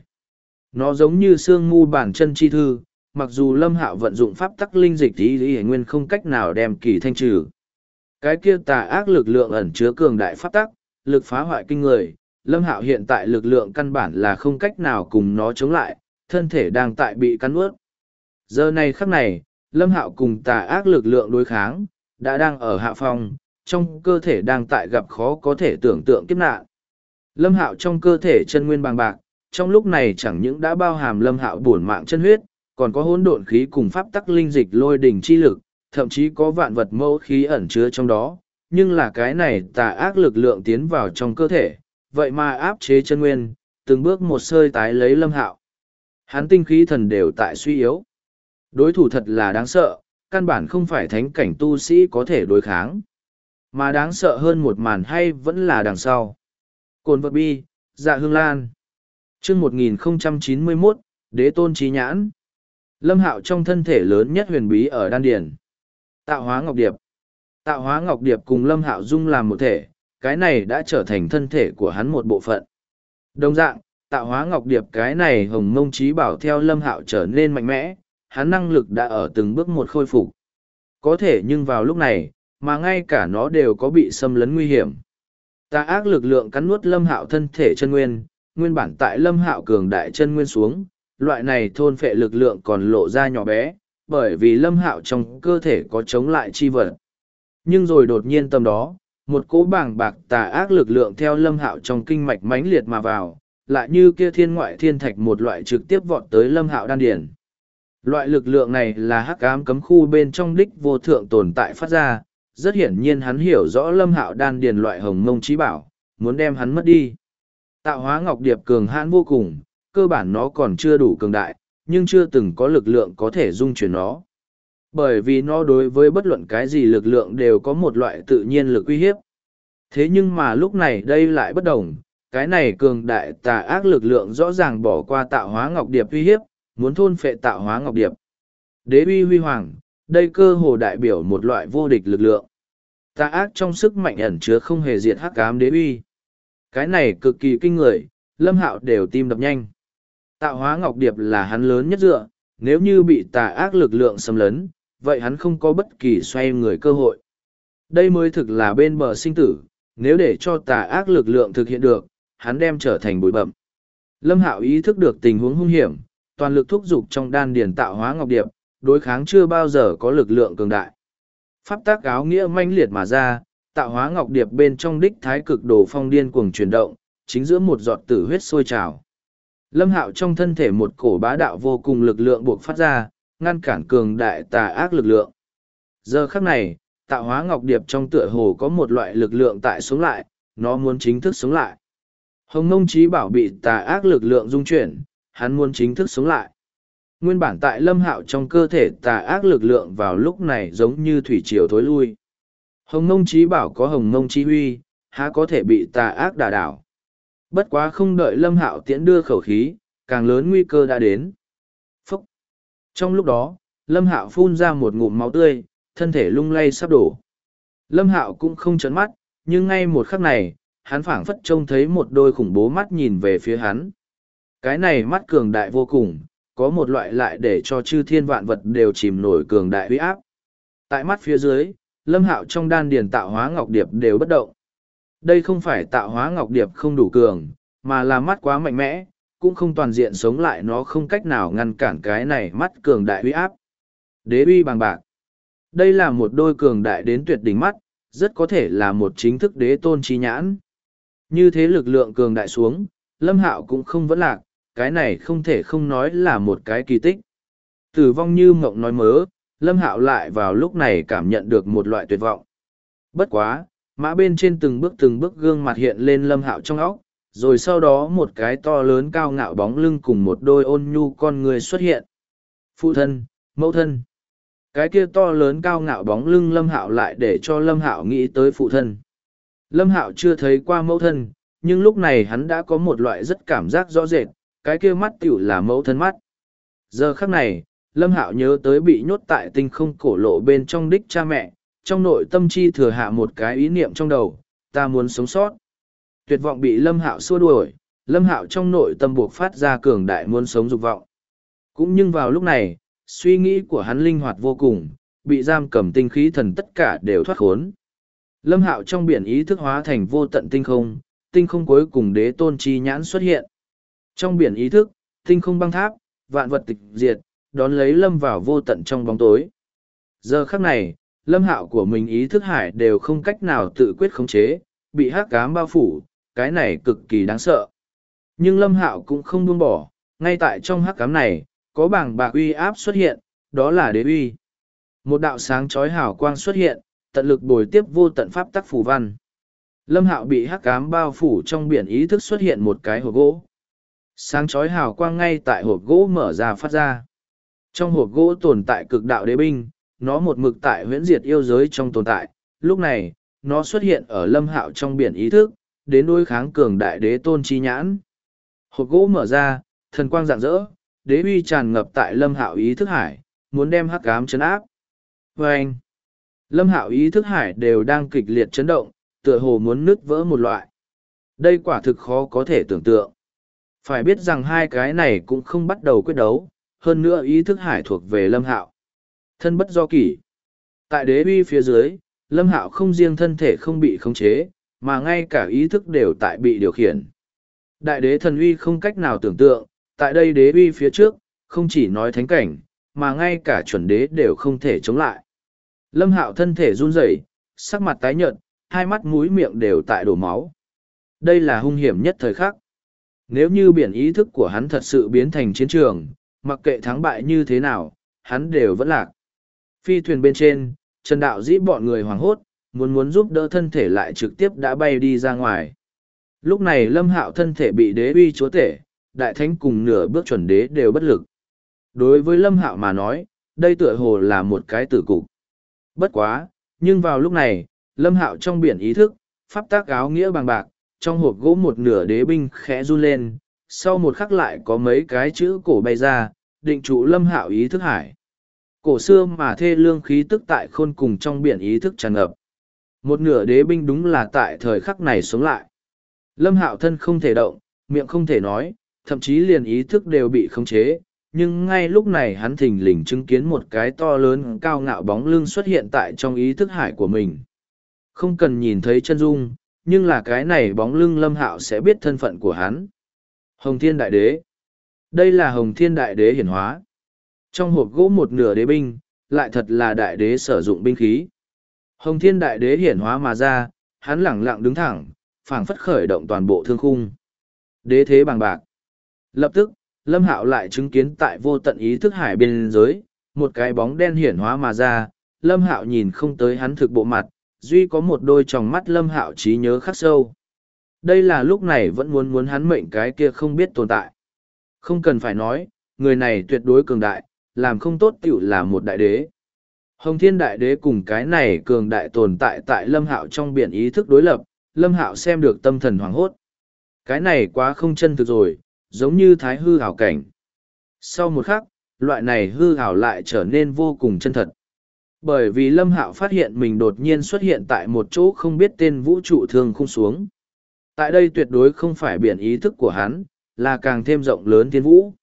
Nó giống như xương mu bản chân chi thư, mặc dù Lâm Hạo vận dụng pháp tắc linh dịch ý nguyên không cách nào đem kỳ thanh trừ. Cái kia tà ác lực lượng ẩn chứa cường đại pháp tắc, lực phá hoại kinh người, Lâm Hạo hiện tại lực lượng căn bản là không cách nào cùng nó chống lại, thân thể đang tại bị cắn ướt. Giờ này khắc này, Lâm Hạo cùng tà ác lực lượng đối kháng, đã đang ở hạ phong, trong cơ thể đang tại gặp khó có thể tưởng tượng kiếp nạn. Lâm Hạo trong cơ thể chân nguyên bàng bạc, trong lúc này chẳng những đã bao hàm Lâm Hạo bổn mạng chân huyết, còn có hỗn độn khí cùng pháp tắc linh dịch lôi đỉnh chi lực, thậm chí có vạn vật mẫu khí ẩn chứa trong đó, nhưng là cái này tà ác lực lượng tiến vào trong cơ thể, vậy mà áp chế chân nguyên, từng bước một sơi tái lấy Lâm Hạo. Hắn tinh khí thần đều tại suy yếu. Đối thủ thật là đáng sợ, căn bản không phải thánh cảnh tu sĩ có thể đối kháng. Mà đáng sợ hơn một màn hay vẫn là đằng sau. Cồn vật bi, dạ hương lan. Chương 1091, Đế tôn trí nhãn. Lâm Hạo trong thân thể lớn nhất huyền bí ở đan điền. Tạo hóa ngọc điệp. Tạo hóa ngọc điệp cùng Lâm Hạo dung làm một thể, cái này đã trở thành thân thể của hắn một bộ phận. Đồng dạng, tạo hóa ngọc điệp cái này hồng mông trí bảo theo Lâm Hạo trở nên mạnh mẽ, hắn năng lực đã ở từng bước một khôi phục. Có thể nhưng vào lúc này, mà ngay cả nó đều có bị xâm lấn nguy hiểm. Tà ác lực lượng cắn nuốt Lâm Hạo thân thể chân nguyên, nguyên bản tại Lâm Hạo cường đại chân nguyên xuống, loại này thôn phệ lực lượng còn lộ ra nhỏ bé, bởi vì Lâm Hạo trong cơ thể có chống lại chi vật. Nhưng rồi đột nhiên tầm đó, Một cỗ bàng bạc tà ác lực lượng theo Lâm Hạo trong kinh mạch mãnh liệt mà vào, lại như kia thiên ngoại thiên thạch một loại trực tiếp vọt tới Lâm Hạo đan điển. Loại lực lượng này là hắc ám cấm khu bên trong đích vô thượng tồn tại phát ra, rất hiển nhiên hắn hiểu rõ Lâm Hạo đan điền loại hồng mông trí bảo, muốn đem hắn mất đi. Tạo hóa ngọc điệp cường hãn vô cùng, cơ bản nó còn chưa đủ cường đại, nhưng chưa từng có lực lượng có thể dung chuyển nó. Bởi vì nó đối với bất luận cái gì lực lượng đều có một loại tự nhiên lực uy hiếp. Thế nhưng mà lúc này đây lại bất đồng, cái này cường đại tà ác lực lượng rõ ràng bỏ qua tạo hóa ngọc điệp uy hiếp, muốn thôn phệ tạo hóa ngọc điệp. Đế uy huy hoàng, đây cơ hồ đại biểu một loại vô địch lực lượng. Tà ác trong sức mạnh ẩn chứa không hề diệt hắc ám đế uy. Cái này cực kỳ kinh người, Lâm Hạo đều tim đập nhanh. Tạo hóa ngọc điệp là hắn lớn nhất dựa, nếu như bị tà ác lực lượng xâm lấn, vậy hắn không có bất kỳ xoay người cơ hội. Đây mới thực là bên bờ sinh tử, nếu để cho tà ác lực lượng thực hiện được, hắn đem trở thành bụi bậm. Lâm Hạo ý thức được tình huống hung hiểm, toàn lực thúc giục trong đan điền tạo hóa ngọc điệp, đối kháng chưa bao giờ có lực lượng cường đại. Pháp tác áo nghĩa manh liệt mà ra, tạo hóa ngọc điệp bên trong đích thái cực đồ phong điên cuồng chuyển động, chính giữa một giọt tử huyết sôi trào. Lâm Hạo trong thân thể một cổ bá đạo vô cùng lực lượng buộc phát ra, ngăn cản cường đại tà ác lực lượng. Giờ khắc này, tạo hóa ngọc điệp trong tựa hồ có một loại lực lượng tại sống lại, nó muốn chính thức sống lại. Hồng Mông Chí Bảo bị tà ác lực lượng dung chuyển, hắn muốn chính thức sống lại. Nguyên bản tại Lâm Hạo trong cơ thể tà ác lực lượng vào lúc này giống như thủy triều thối lui. Hồng Mông Chí Bảo có Hồng Mông Chí Huy, há có thể bị tà ác đả đảo. Bất quá không đợi Lâm Hạo tiễn đưa khẩu khí, càng lớn nguy cơ đã đến. Phúc! Trong lúc đó, Lâm Hạo phun ra một ngụm máu tươi, thân thể lung lay sắp đổ. Lâm Hạo cũng không trấn mắt, nhưng ngay một khắc này, hắn phảng phất trông thấy một đôi khủng bố mắt nhìn về phía hắn. Cái này mắt cường đại vô cùng, có một loại lại để cho chư thiên vạn vật đều chìm nổi cường đại uy áp. Tại mắt phía dưới, Lâm Hạo trong đan điền tạo hóa ngọc điệp đều bất động. Đây không phải tạo hóa ngọc điệp không đủ cường, mà là mắt quá mạnh mẽ, cũng không toàn diện sống lại, nó không cách nào ngăn cản cái này mắt cường đại uy áp. Đế uy bằng bạc. Đây là một đôi cường đại đến tuyệt đỉnh mắt, rất có thể là một chính thức đế tôn chi nhãn. Như thế lực lượng cường đại xuống, Lâm Hạo cũng không vẫn lạc, cái này không thể không nói là một cái kỳ tích. Tử vong như mộng nói mớ, Lâm Hạo lại vào lúc này cảm nhận được một loại tuyệt vọng. Bất quá, mã bên trên từng bước gương mặt hiện lên Lâm Hạo trong óc, rồi sau đó một cái to lớn cao ngạo bóng lưng cùng một đôi ôn nhu con người xuất hiện. Phụ thân, mẫu thân. Cái kia to lớn cao ngạo bóng lưng Lâm Hạo lại để cho Lâm Hạo nghĩ tới phụ thân. Lâm Hạo chưa thấy qua mẫu thân, nhưng lúc này hắn đã có một loại rất cảm giác rõ rệt, cái kia mắt tiểu là mẫu thân mắt. Giờ khắc này, Lâm Hạo nhớ tới bị nhốt tại tinh không cổ lộ bên trong đích cha mẹ, trong nội tâm chi thừa hạ một cái ý niệm trong đầu, ta muốn sống sót. Tuyệt vọng bị Lâm Hạo xua đuổi, Lâm Hạo trong nội tâm buộc phát ra cường đại muốn sống dục vọng. Cũng nhưng vào lúc này, suy nghĩ của hắn linh hoạt vô cùng, bị giam cầm tinh khí thần tất cả đều thoát khốn. Lâm Hạo trong biển ý thức hóa thành vô tận tinh không cuối cùng đế tôn chi nhãn xuất hiện. Trong biển ý thức, tinh không băng tháp, vạn vật tịch diệt, đón lấy Lâm vào vô tận trong bóng tối. Giờ khắc này, Lâm Hạo của mình ý thức hải đều không cách nào tự quyết khống chế, bị hắc ám bao phủ, cái này cực kỳ đáng sợ. Nhưng Lâm Hạo cũng không buông bỏ, ngay tại trong hắc ám này, có bảng bạc uy áp xuất hiện, đó là đế uy. Một đạo sáng chói hào quang xuất hiện, tận lực bồi tiếp vô tận pháp tắc phù văn. Lâm Hạo bị hắc ám bao phủ trong biển ý thức xuất hiện một cái hộp gỗ. Sáng chói hào quang ngay tại hộp gỗ mở ra phát ra. Trong hộp gỗ tồn tại cực đạo đế binh, nó một mực tại huyễn diệt yêu giới trong tồn tại. Lúc này, nó xuất hiện ở Lâm Hạo trong biển ý thức, đến đối kháng cường đại đế tôn chi nhãn. Hộp gỗ mở ra, thần quang rạng rỡ, đế uy tràn ngập tại Lâm Hạo ý thức hải, muốn đem hắc ám chấn áp. Vâng! Lâm Hạo ý thức hải đều đang kịch liệt chấn động, tựa hồ muốn nứt vỡ một loại. Đây quả thực khó có thể tưởng tượng. Phải biết rằng hai cái này cũng không bắt đầu quyết đấu, hơn nữa ý thức hải thuộc về Lâm Hạo. Thân bất do kỷ. Tại đế uy phía dưới, Lâm Hạo không riêng thân thể không bị khống chế, mà ngay cả ý thức đều tại bị điều khiển. Đại đế thần uy không cách nào tưởng tượng, tại đây đế uy phía trước, không chỉ nói thánh cảnh, mà ngay cả chuẩn đế đều không thể chống lại. Lâm Hạo thân thể run rẩy, sắc mặt tái nhợt, hai mắt mũi miệng đều tại đổ máu. Đây là hung hiểm nhất thời khắc. Nếu như biển ý thức của hắn thật sự biến thành chiến trường, mặc kệ thắng bại như thế nào, hắn đều vẫn lạc. Phi thuyền bên trên, Trần Đạo Dĩ bọn người hoảng hốt, muốn giúp đỡ thân thể lại trực tiếp đã bay đi ra ngoài. Lúc này Lâm Hạo thân thể bị đế uy chúa tể, đại thánh cùng nửa bước chuẩn đế đều bất lực. Đối với Lâm Hạo mà nói, đây tựa hồ là một cái tử cục. Bất quá, nhưng vào lúc này, Lâm Hạo trong biển ý thức, pháp tác áo nghĩa bằng bạc, trong hộp gỗ một nửa đế binh khẽ run lên, sau một khắc lại có mấy cái chữ cổ bay ra, định trụ Lâm Hạo ý thức hải. Cổ xưa mà thê lương khí tức tại khôn cùng trong biển ý thức tràn ngập. Một nửa đế binh đúng là tại thời khắc này sống lại. Lâm Hạo thân không thể động, miệng không thể nói, thậm chí liền ý thức đều bị khống chế, nhưng ngay lúc này hắn thình lình chứng kiến một cái to lớn cao ngạo bóng lưng xuất hiện tại trong ý thức hải của mình. Không cần nhìn thấy chân dung, nhưng là cái này bóng lưng Lâm Hạo sẽ biết thân phận của hắn. Hồng Thiên Đại Đế. Đây là Hồng Thiên Đại Đế hiển hóa. Trong hộp gỗ một nửa đế binh, lại thật là Đại Đế sử dụng binh khí. Hồng Thiên Đại Đế hiển hóa mà ra, hắn lẳng lặng đứng thẳng, phảng phất khởi động toàn bộ thương khung. Đế thế bằng bạc. Lập tức, Lâm Hạo lại chứng kiến tại vô tận ý thức hải biên giới, một cái bóng đen hiển hóa mà ra, Lâm Hạo nhìn không tới hắn thực bộ mặt, duy có một đôi tròng mắt Lâm Hạo trí nhớ khắc sâu. Đây là lúc này vẫn muốn hắn mệnh cái kia không biết tồn tại. Không cần phải nói, người này tuyệt đối cường đại, làm không tốt tiểu là một đại đế. Hồng Thiên Đại Đế cùng cái này cường đại tồn tại tại Lâm Hạo trong biển ý thức đối lập, Lâm Hạo xem được tâm thần hoảng hốt. Cái này quá không chân thực rồi, giống như thái hư ảo cảnh. Sau một khắc, loại này hư ảo lại trở nên vô cùng chân thật. Bởi vì Lâm Hạo phát hiện mình đột nhiên xuất hiện tại một chỗ không biết tên vũ trụ thương khung xuống. Tại đây tuyệt đối không phải biển ý thức của hắn, là càng thêm rộng lớn thiên vũ.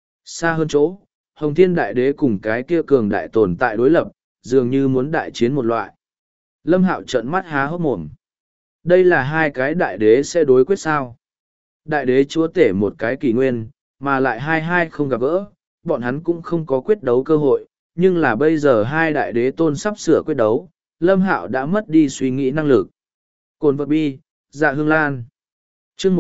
Xa hơn chỗ, Hồng Thiên Đại Đế cùng cái kia cường đại tồn tại đối lập, dường như muốn đại chiến một loại. Lâm Hạo trợn mắt há hốc mồm. Đây là hai cái đại đế sẽ đối quyết sao? Đại đế chúa tể một cái kỷ nguyên, mà lại hai không gặp gỡ, bọn hắn cũng không có quyết đấu cơ hội, nhưng là bây giờ hai đại đế tôn sắp sửa quyết đấu, Lâm Hạo đã mất đi suy nghĩ năng lực. Cồn vật bi, dạ hương lan. Chương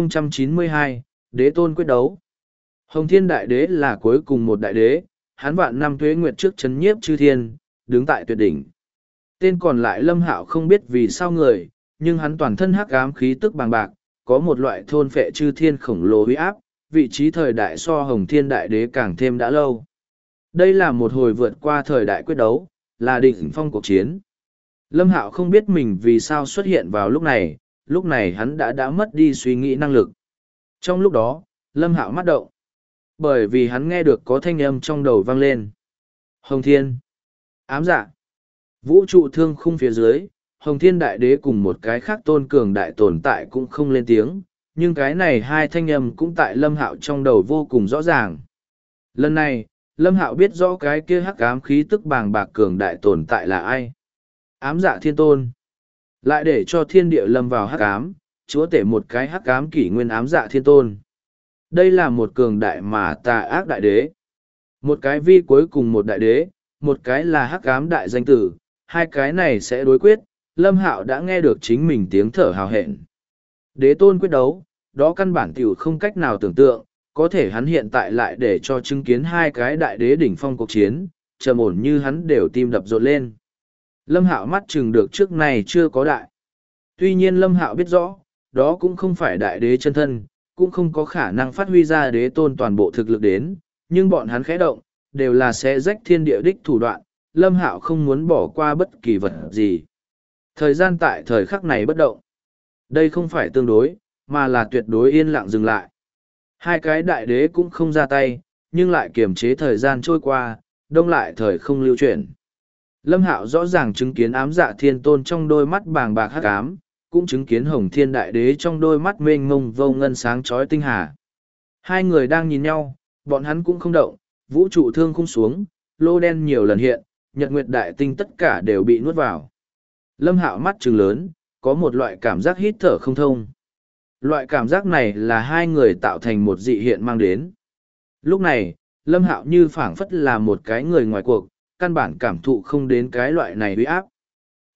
1092, đế tôn quyết đấu. Hồng Thiên Đại Đế là cuối cùng một đại đế, hắn vạn năm tuế nguyệt trước chấn nhiếp chư thiên, đứng tại tuyệt đỉnh. Tên còn lại Lâm Hạo không biết vì sao người, nhưng hắn toàn thân hắc ám khí tức bằng bạc, có một loại thôn phệ chư thiên khổng lồ uy áp, vị trí thời đại so Hồng Thiên Đại Đế càng thêm đã lâu. Đây là một hồi vượt qua thời đại quyết đấu, là đỉnh phong cuộc chiến. Lâm Hạo không biết mình vì sao xuất hiện vào lúc này hắn đã mất đi suy nghĩ năng lực. Trong lúc đó, Lâm Hạo mắt động, bởi vì hắn nghe được có thanh âm trong đầu vang lên. Hồng Thiên, ám dạ, vũ trụ thương khung phía dưới, Hồng Thiên Đại Đế cùng một cái khác tôn cường đại tồn tại cũng không lên tiếng, nhưng cái này hai thanh âm cũng tại Lâm Hạo trong đầu vô cùng rõ ràng. Lần này, Lâm Hạo biết rõ cái kia hắc ám khí tức bàng bạc cường đại tồn tại là ai. Ám dạ thiên tôn. Lại để cho thiên địa lâm vào hắc ám, chúa tể một cái hắc ám kỷ nguyên ám dạ thiên tôn. Đây là một cường đại mà tà ác đại đế. Một cái vi cuối cùng một đại đế, một cái là hắc ám đại danh tử, hai cái này sẽ đối quyết. Lâm Hạo đã nghe được chính mình tiếng thở hào hẹn. Đế tôn quyết đấu, đó căn bản tiểu không cách nào tưởng tượng, có thể hắn hiện tại lại để cho chứng kiến hai cái đại đế đỉnh phong cuộc chiến, trầm ổn như hắn đều tim đập rộn lên. Lâm Hạo mắt chừng được trước này chưa có đại. Tuy nhiên Lâm Hạo biết rõ, đó cũng không phải đại đế chân thân, cũng không có khả năng phát huy ra đế tôn toàn bộ thực lực đến, nhưng bọn hắn khẽ động, đều là sẽ rách thiên địa đích thủ đoạn, Lâm Hạo không muốn bỏ qua bất kỳ vật gì. Thời gian tại thời khắc này bất động. Đây không phải tương đối, mà là tuyệt đối yên lặng dừng lại. Hai cái đại đế cũng không ra tay, nhưng lại kiềm chế thời gian trôi qua, đông lại thời không lưu chuyển. Lâm Hạo rõ ràng chứng kiến ám dạ thiên tôn trong đôi mắt bàng bạc hắc ám, cũng chứng kiến Hồng Thiên Đại Đế trong đôi mắt mênh mông vô ngân sáng chói tinh hà. Hai người đang nhìn nhau, bọn hắn cũng không động, vũ trụ thương khung xuống, lô đen nhiều lần hiện, nhật nguyệt đại tinh tất cả đều bị nuốt vào. Lâm Hạo mắt trừng lớn, có một loại cảm giác hít thở không thông. Loại cảm giác này là hai người tạo thành một dị hiện mang đến. Lúc này, Lâm Hạo như phảng phất là một cái người ngoài cuộc, căn bản cảm thụ không đến cái loại này uy áp.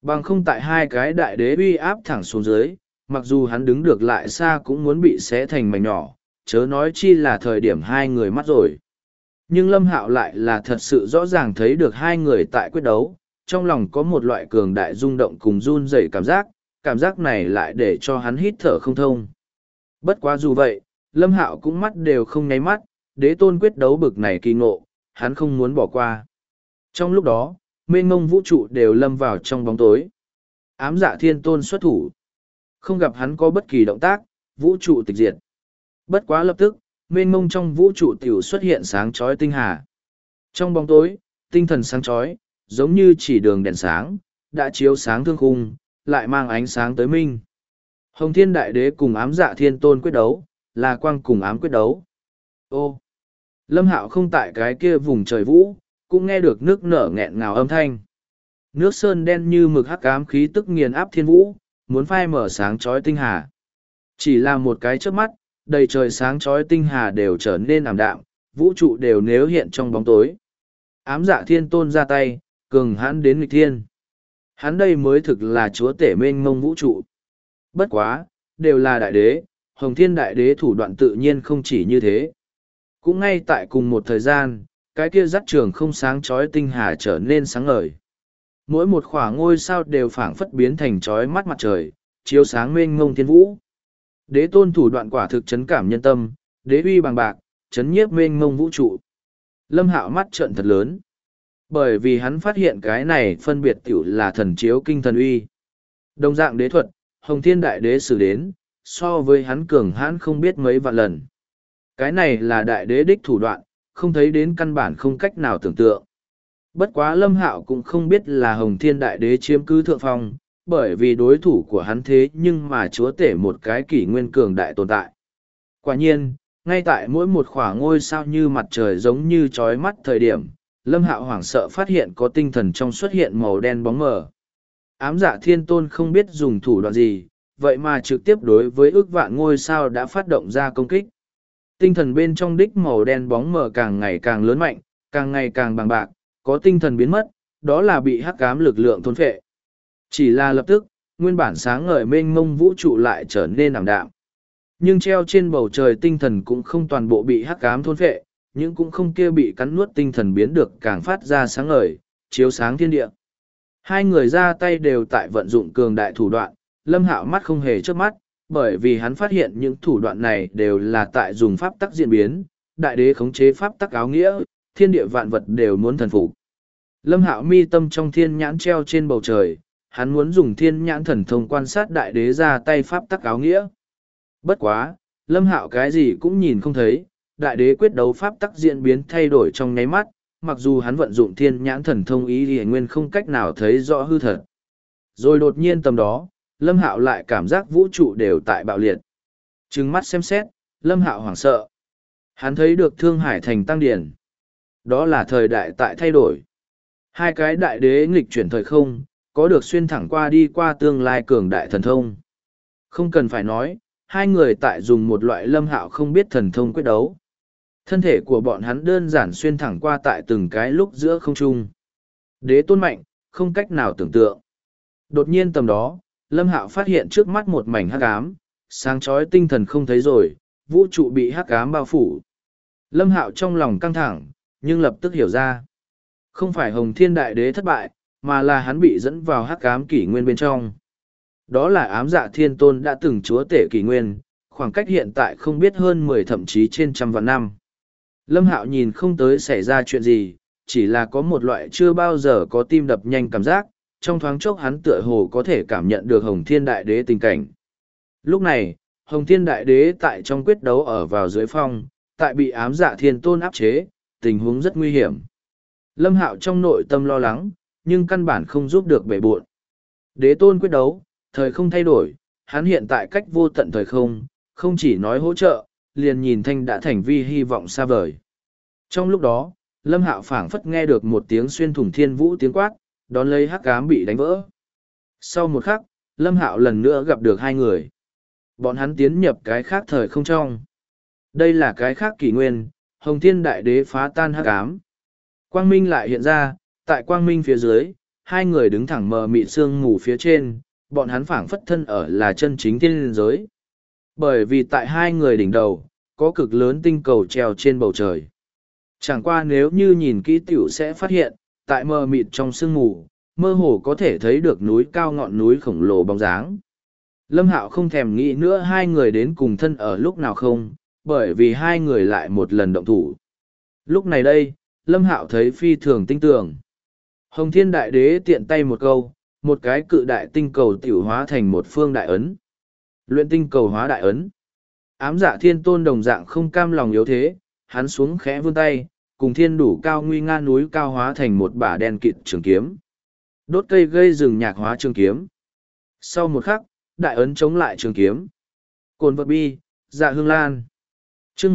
Bằng không tại hai cái đại đế uy áp thẳng xuống dưới, mặc dù hắn đứng được lại xa cũng muốn bị xé thành mảnh nhỏ, chớ nói chi là thời điểm hai người mắt rồi. Nhưng Lâm Hạo lại là thật sự rõ ràng thấy được hai người tại quyết đấu, trong lòng có một loại cường đại rung động cùng run rẩy cảm giác này lại để cho hắn hít thở không thông. Bất quá dù vậy, Lâm Hạo cũng mắt đều không nháy mắt, đế tôn quyết đấu bực này kỳ ngộ, hắn không muốn bỏ qua. Trong lúc đó, mênh mông vũ trụ đều lâm vào trong bóng tối. Ám Dạ Thiên Tôn xuất thủ. Không gặp hắn có bất kỳ động tác, vũ trụ tịch diệt. Bất quá lập tức, mênh mông trong vũ trụ tiểu xuất hiện sáng chói tinh hà. Trong bóng tối, tinh thần sáng chói, giống như chỉ đường đèn sáng, đã chiếu sáng thương khung, lại mang ánh sáng tới minh. Hồng Thiên Đại Đế cùng Ám Dạ Thiên Tôn quyết đấu, là quang cùng ám quyết đấu. Ô! Lâm Hạo không tại cái kia vùng trời vũ, cũng nghe được nước nở nghẹn ngào âm thanh. Nước sơn đen như mực hắc ám khí tức nghiền áp thiên vũ, muốn phai mở sáng chói tinh hà. Chỉ là một cái chớp mắt, đầy trời sáng chói tinh hà đều trở nên ảm đạm, vũ trụ đều nếu hiện trong bóng tối. Ám Dạ Thiên Tôn ra tay, cường hãn đến nghịch thiên. Hắn đây mới thực là chúa tể mênh mông vũ trụ. Bất quá, đều là đại đế, Hồng Thiên Đại Đế thủ đoạn tự nhiên không chỉ như thế. Cũng ngay tại cùng một thời gian, cái kia dắt trường không sáng chói tinh hà trở nên sáng ngời. Mỗi một khoảng ngôi sao đều phảng phất biến thành chói mắt mặt trời, chiếu sáng mênh mông thiên vũ. Đế tôn thủ đoạn quả thực chấn cảm nhân tâm, đế uy bằng bạc, chấn nhiếp mênh mông vũ trụ. Lâm Hạo mắt trợn thật lớn. Bởi vì hắn phát hiện cái này phân biệt tiểu là thần chiếu kinh thần uy. Đồng dạng đế thuật, Hồng Thiên Đại Đế sử đến, so với hắn cường hãn không biết mấy vạn lần. Cái này là đại đế đích thủ đoạn, không thấy đến căn bản không cách nào tưởng tượng. Bất quá Lâm Hạo cũng không biết là Hồng Thiên Đại Đế chiếm cứ thượng phong, bởi vì đối thủ của hắn thế nhưng mà chúa tể một cái kỷ nguyên cường đại tồn tại. Quả nhiên, ngay tại mỗi một khoảng ngôi sao như mặt trời giống như chói mắt thời điểm, Lâm Hạo hoảng sợ phát hiện có tinh thần trong xuất hiện màu đen bóng mờ. Ám Dạ Thiên Tôn không biết dùng thủ đoạn gì, vậy mà trực tiếp đối với ước vạn ngôi sao đã phát động ra công kích. Tinh thần bên trong đích màu đen bóng mờ càng ngày càng lớn mạnh, càng ngày càng bằng bạc, có tinh thần biến mất, đó là bị hắc ám lực lượng thôn phệ. Chỉ là lập tức, nguyên bản sáng ngời mênh mông vũ trụ lại trở nên ảm đạm. Nhưng treo trên bầu trời tinh thần cũng không toàn bộ bị hắc ám thôn phệ, nhưng cũng không kia bị cắn nuốt tinh thần biến được càng phát ra sáng ngời, chiếu sáng thiên địa. Hai người ra tay đều tại vận dụng cường đại thủ đoạn, Lâm Hạo mắt không hề chớp mắt, bởi vì hắn phát hiện những thủ đoạn này đều là tại dùng pháp tắc diễn biến, đại đế khống chế pháp tắc áo nghĩa, thiên địa vạn vật đều muốn thần phục. Lâm Hạo mi tâm trong thiên nhãn treo trên bầu trời, hắn muốn dùng thiên nhãn thần thông quan sát đại đế ra tay pháp tắc áo nghĩa. Bất quá, Lâm Hạo cái gì cũng nhìn không thấy, đại đế quyết đấu pháp tắc diễn biến thay đổi trong nháy mắt, mặc dù hắn vận dụng thiên nhãn thần thông ý thì nguyên không cách nào thấy rõ hư thật. Rồi đột nhiên tầm đó, Lâm Hạo lại cảm giác vũ trụ đều tại bạo liệt. Trừng mắt xem xét, Lâm Hạo hoảng sợ. Hắn thấy được Thương Hải thành tăng điển. Đó là thời đại tại thay đổi. Hai cái đại đế nghịch chuyển thời không, có được xuyên thẳng qua đi qua tương lai cường đại thần thông. Không cần phải nói, hai người tại dùng một loại Lâm Hạo không biết thần thông quyết đấu. Thân thể của bọn hắn đơn giản xuyên thẳng qua tại từng cái lúc giữa không trung. Đế tôn mạnh, không cách nào tưởng tượng. Đột nhiên tầm đó, Lâm Hạo phát hiện trước mắt một mảnh hắc ám, sáng chói tinh thần không thấy rồi, vũ trụ bị hắc ám bao phủ. Lâm Hạo trong lòng căng thẳng, nhưng lập tức hiểu ra. Không phải Hồng Thiên Đại Đế thất bại, mà là hắn bị dẫn vào hắc ám kỷ nguyên bên trong. Đó là Ám Dạ Thiên Tôn đã từng chúa tể kỷ nguyên, khoảng cách hiện tại không biết hơn 10 thậm chí trên trăm vạn năm. Lâm Hạo nhìn không tới xảy ra chuyện gì, chỉ là có một loại chưa bao giờ có tim đập nhanh cảm giác, trong thoáng chốc hắn tựa hồ có thể cảm nhận được Hồng Thiên Đại Đế tình cảnh. Lúc này, Hồng Thiên Đại Đế tại trong quyết đấu ở vào dưới phong, tại bị Ám Dạ Thiên Tôn áp chế, tình huống rất nguy hiểm. Lâm Hạo trong nội tâm lo lắng, nhưng căn bản không giúp được bể buộn. Đế tôn quyết đấu, thời không thay đổi, hắn hiện tại cách vô tận thời không, không chỉ nói hỗ trợ, liền nhìn thanh đã thành vi hy vọng xa vời. Trong lúc đó, Lâm Hạo phảng phất nghe được một tiếng xuyên thủng thiên vũ tiếng quát, đón lấy hắc ám bị đánh vỡ. Sau một khắc, Lâm Hạo lần nữa gặp được hai người. Bọn hắn tiến nhập cái khác thời không trong. Đây là cái khác kỷ nguyên, Hồng Thiên Đại Đế phá tan hắc ám. Quang minh lại hiện ra, tại quang minh phía dưới, hai người đứng thẳng mờ mịt sương mù phía trên, bọn hắn phảng phất thân ở là chân chính thiên giới. Bởi vì tại hai người đỉnh đầu, có cực lớn tinh cầu treo trên bầu trời. Chẳng qua nếu như nhìn kỹ tiểu sẽ phát hiện, tại mờ mịt trong sương mù, mơ hồ có thể thấy được núi cao ngọn núi khổng lồ bóng dáng. Lâm Hạo không thèm nghĩ nữa hai người đến cùng thân ở lúc nào không, bởi vì hai người lại một lần động thủ. Lúc này đây, Lâm Hạo thấy phi thường tinh tường. Hồng Thiên Đại Đế tiện tay một câu, một cái cự đại tinh cầu tiểu hóa thành một phương đại ấn. Luyện tinh cầu hóa đại ấn. Ám Dạ Thiên Tôn đồng dạng không cam lòng yếu thế, hắn xuống khẽ vươn tay, cùng thiên đủ cao nguy nga núi cao hóa thành một bả đen kịt trường kiếm. Đốt cây gây rừng nhạc hóa trường kiếm. Sau một khắc, đại ấn chống lại trường kiếm. Cồn vật bi, Dạ Hương Lan. Chương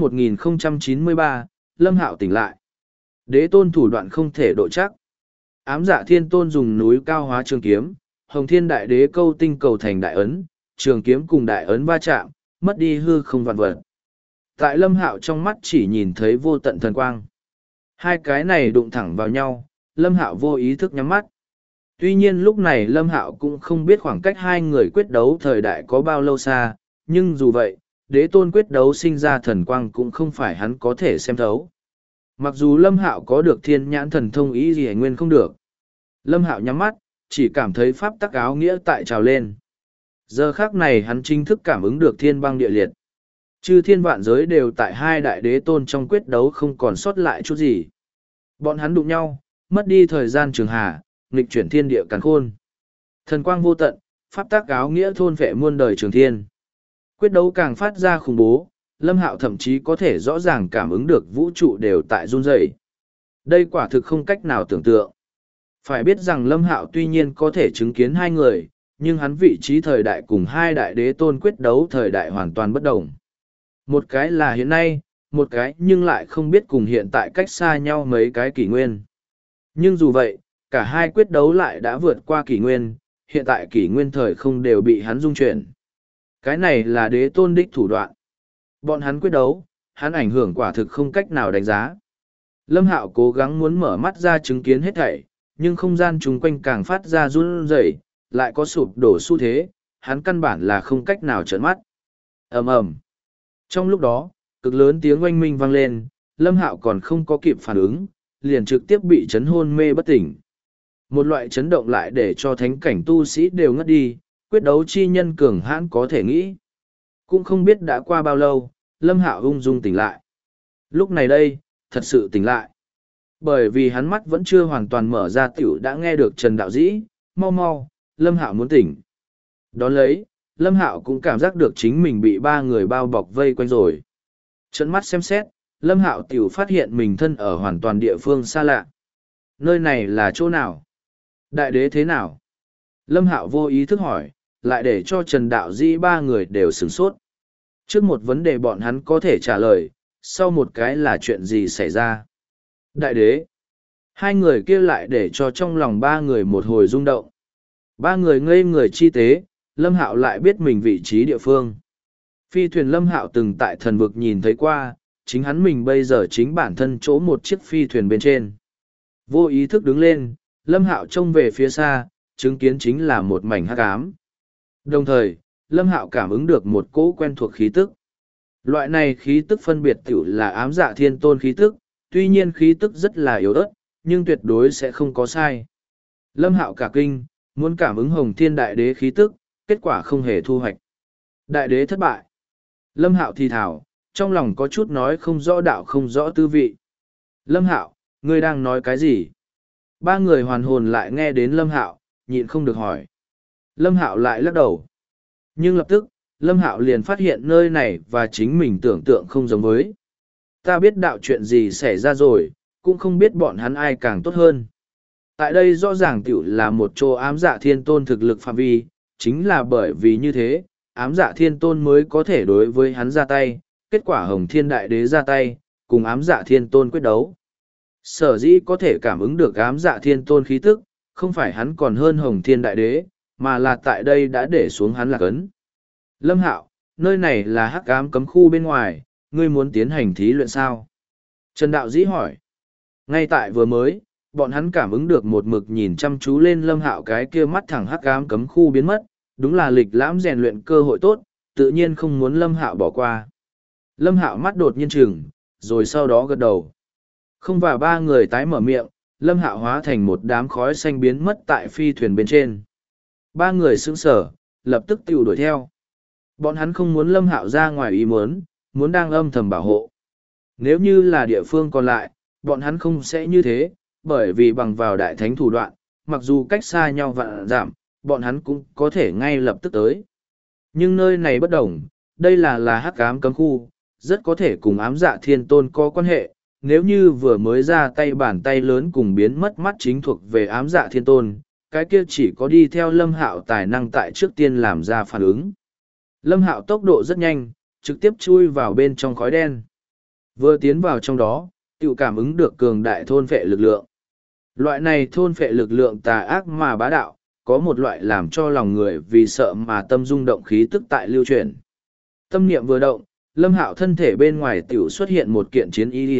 1093, Lâm Hạo tỉnh lại. Đế tôn thủ đoạn không thể độ chắc. Ám Dạ Thiên Tôn dùng núi cao hóa trường kiếm, Hồng Thiên Đại Đế câu tinh cầu thành đại ấn, trường kiếm cùng đại ấn va chạm, mất đi hư không vạn vật. Tại Lâm Hạo trong mắt chỉ nhìn thấy vô tận thần quang. Hai cái này đụng thẳng vào nhau, Lâm Hạo vô ý thức nhắm mắt. Tuy nhiên lúc này Lâm Hạo cũng không biết khoảng cách hai người quyết đấu thời đại có bao lâu xa, nhưng dù vậy, đế tôn quyết đấu sinh ra thần quang cũng không phải hắn có thể xem thấu. Mặc dù Lâm Hạo có được thiên nhãn thần thông ý gì nguyên không được. Lâm Hạo nhắm mắt, chỉ cảm thấy pháp tắc áo nghĩa tại trào lên. Giờ khác này hắn chính thức cảm ứng được thiên băng địa liệt. Chư thiên vạn giới đều tại hai đại đế tôn trong quyết đấu không còn sót lại chút gì. Bọn hắn đụng nhau, mất đi thời gian trường hà, nghịch chuyển thiên địa càn khôn. Thần quang vô tận, pháp tác áo nghĩa thôn vệ muôn đời trường thiên. Quyết đấu càng phát ra khủng bố, Lâm Hạo thậm chí có thể rõ ràng cảm ứng được vũ trụ đều tại run rẩy. Đây quả thực không cách nào tưởng tượng. Phải biết rằng Lâm Hạo tuy nhiên có thể chứng kiến hai người, nhưng hắn vị trí thời đại cùng hai đại đế tôn quyết đấu thời đại hoàn toàn bất đồng. Một cái là hiện nay, một cái nhưng lại không biết cùng hiện tại cách xa nhau mấy cái kỷ nguyên. Nhưng dù vậy, cả hai quyết đấu lại đã vượt qua kỷ nguyên, hiện tại kỷ nguyên thời không đều bị hắn dung chuyển. Cái này là đế tôn đích thủ đoạn. Bọn hắn quyết đấu, hắn ảnh hưởng quả thực không cách nào đánh giá. Lâm Hạo cố gắng muốn mở mắt ra chứng kiến hết thảy, nhưng không gian chung quanh càng phát ra run rẩy, lại có sụp đổ xu thế, hắn căn bản là không cách nào trợn mắt. Ầm ầm. Trong lúc đó, cực lớn tiếng oanh minh vang lên, Lâm Hạo còn không có kịp phản ứng, liền trực tiếp bị chấn hôn mê bất tỉnh. Một loại chấn động lại để cho thánh cảnh tu sĩ đều ngất đi, quyết đấu chi nhân cường hãn có thể nghĩ. Cũng không biết đã qua bao lâu, Lâm Hạo ung dung tỉnh lại. Lúc này đây, thật sự tỉnh lại. Bởi vì hắn mắt vẫn chưa hoàn toàn mở ra tiểu đã nghe được Trần Đạo Dĩ, mau mau, Lâm Hạo muốn tỉnh. Đón lấy, Lâm Hạo cũng cảm giác được chính mình bị ba người bao bọc vây quanh rồi. Trấn mắt xem xét, Lâm Hạo tiểu phát hiện mình thân ở hoàn toàn địa phương xa lạ. Nơi này là chỗ nào? Đại đế thế nào? Lâm Hạo vô ý thức hỏi, lại để cho Trần Đạo Dĩ ba người đều sửng sốt. Trước một vấn đề bọn hắn có thể trả lời, sau một cái là chuyện gì xảy ra? Đại đế. Hai người kia lại để cho trong lòng ba người một hồi rung động. Ba người ngây người chi tế, Lâm Hạo lại biết mình vị trí địa phương. Phi thuyền Lâm Hạo từng tại thần vực nhìn thấy qua, chính hắn mình bây giờ chính bản thân chỗ một chiếc phi thuyền bên trên. Vô ý thức đứng lên, Lâm Hạo trông về phía xa, chứng kiến chính là một mảnh hắc ám. Đồng thời, Lâm Hạo cảm ứng được một cỗ quen thuộc khí tức. Loại này khí tức phân biệt tiểu là ám dạ thiên tôn khí tức, tuy nhiên khí tức rất là yếu ớt, nhưng tuyệt đối sẽ không có sai. Lâm Hạo cả kinh, muốn cảm ứng Hồng Thiên Đại Đế khí tức, kết quả không hề thu hoạch. Đại đế thất bại. Lâm Hạo thì thào, trong lòng có chút nói không rõ đạo không rõ tư vị. Lâm Hạo, ngươi đang nói cái gì? Ba người hoàn hồn lại nghe đến Lâm Hạo, nhịn không được hỏi. Lâm Hạo lại lắc đầu. Nhưng lập tức, Lâm Hạo liền phát hiện nơi này và chính mình tưởng tượng không giống với. Ta biết đạo chuyện gì xảy ra rồi, cũng không biết bọn hắn ai càng tốt hơn. Tại đây rõ ràng tiểu là một chỗ ám dạ thiên tôn thực lực phạm vi, chính là bởi vì như thế, ám dạ thiên tôn mới có thể đối với hắn ra tay, kết quả Hồng Thiên Đại Đế ra tay, cùng ám dạ thiên tôn quyết đấu. Sở dĩ có thể cảm ứng được ám dạ thiên tôn khí tức, không phải hắn còn hơn Hồng Thiên Đại Đế, mà là tại đây đã để xuống hắn lạc ấn. Lâm Hạo, nơi này là hắc ám cấm khu bên ngoài, ngươi muốn tiến hành thí luyện sao? Trần Đạo Dĩ hỏi. Ngay tại vừa mới, bọn hắn cảm ứng được một mực nhìn chăm chú lên Lâm Hạo cái kia mắt thẳng hắc ám cấm khu biến mất, đúng là lịch lãm rèn luyện cơ hội tốt, tự nhiên không muốn Lâm Hạo bỏ qua. Lâm Hạo mắt đột nhiên chừng, rồi sau đó gật đầu. Không và ba người tái mở miệng, Lâm Hạo hóa thành một đám khói xanh biến mất tại phi thuyền bên trên. Ba người sững sờ, lập tức tiêu đuổi theo. Bọn hắn không muốn Lâm Hạo ra ngoài ý muốn đang âm thầm bảo hộ. Nếu như là địa phương còn lại, bọn hắn không sẽ như thế, bởi vì bằng vào đại thánh thủ đoạn, mặc dù cách xa nhau vạn dặm, bọn hắn cũng có thể ngay lập tức tới. Nhưng nơi này bất đồng, đây là hắc ám cấm khu, rất có thể cùng ám dạ thiên tôn có quan hệ. Nếu như vừa mới ra tay bàn tay lớn cùng biến mất mắt chính thuộc về ám dạ thiên tôn, cái kia chỉ có đi theo Lâm Hạo tài năng tại trước tiên làm ra phản ứng. Lâm Hạo tốc độ rất nhanh, trực tiếp chui vào bên trong khói đen. Vừa tiến vào trong đó, tự cảm ứng được cường đại thôn phệ lực lượng. Loại này thôn phệ lực lượng tà ác mà bá đạo, có một loại làm cho lòng người vì sợ mà tâm rung động khí tức tại lưu chuyển. Tâm niệm vừa động, Lâm Hạo thân thể bên ngoài tiểu xuất hiện một kiện chiến y.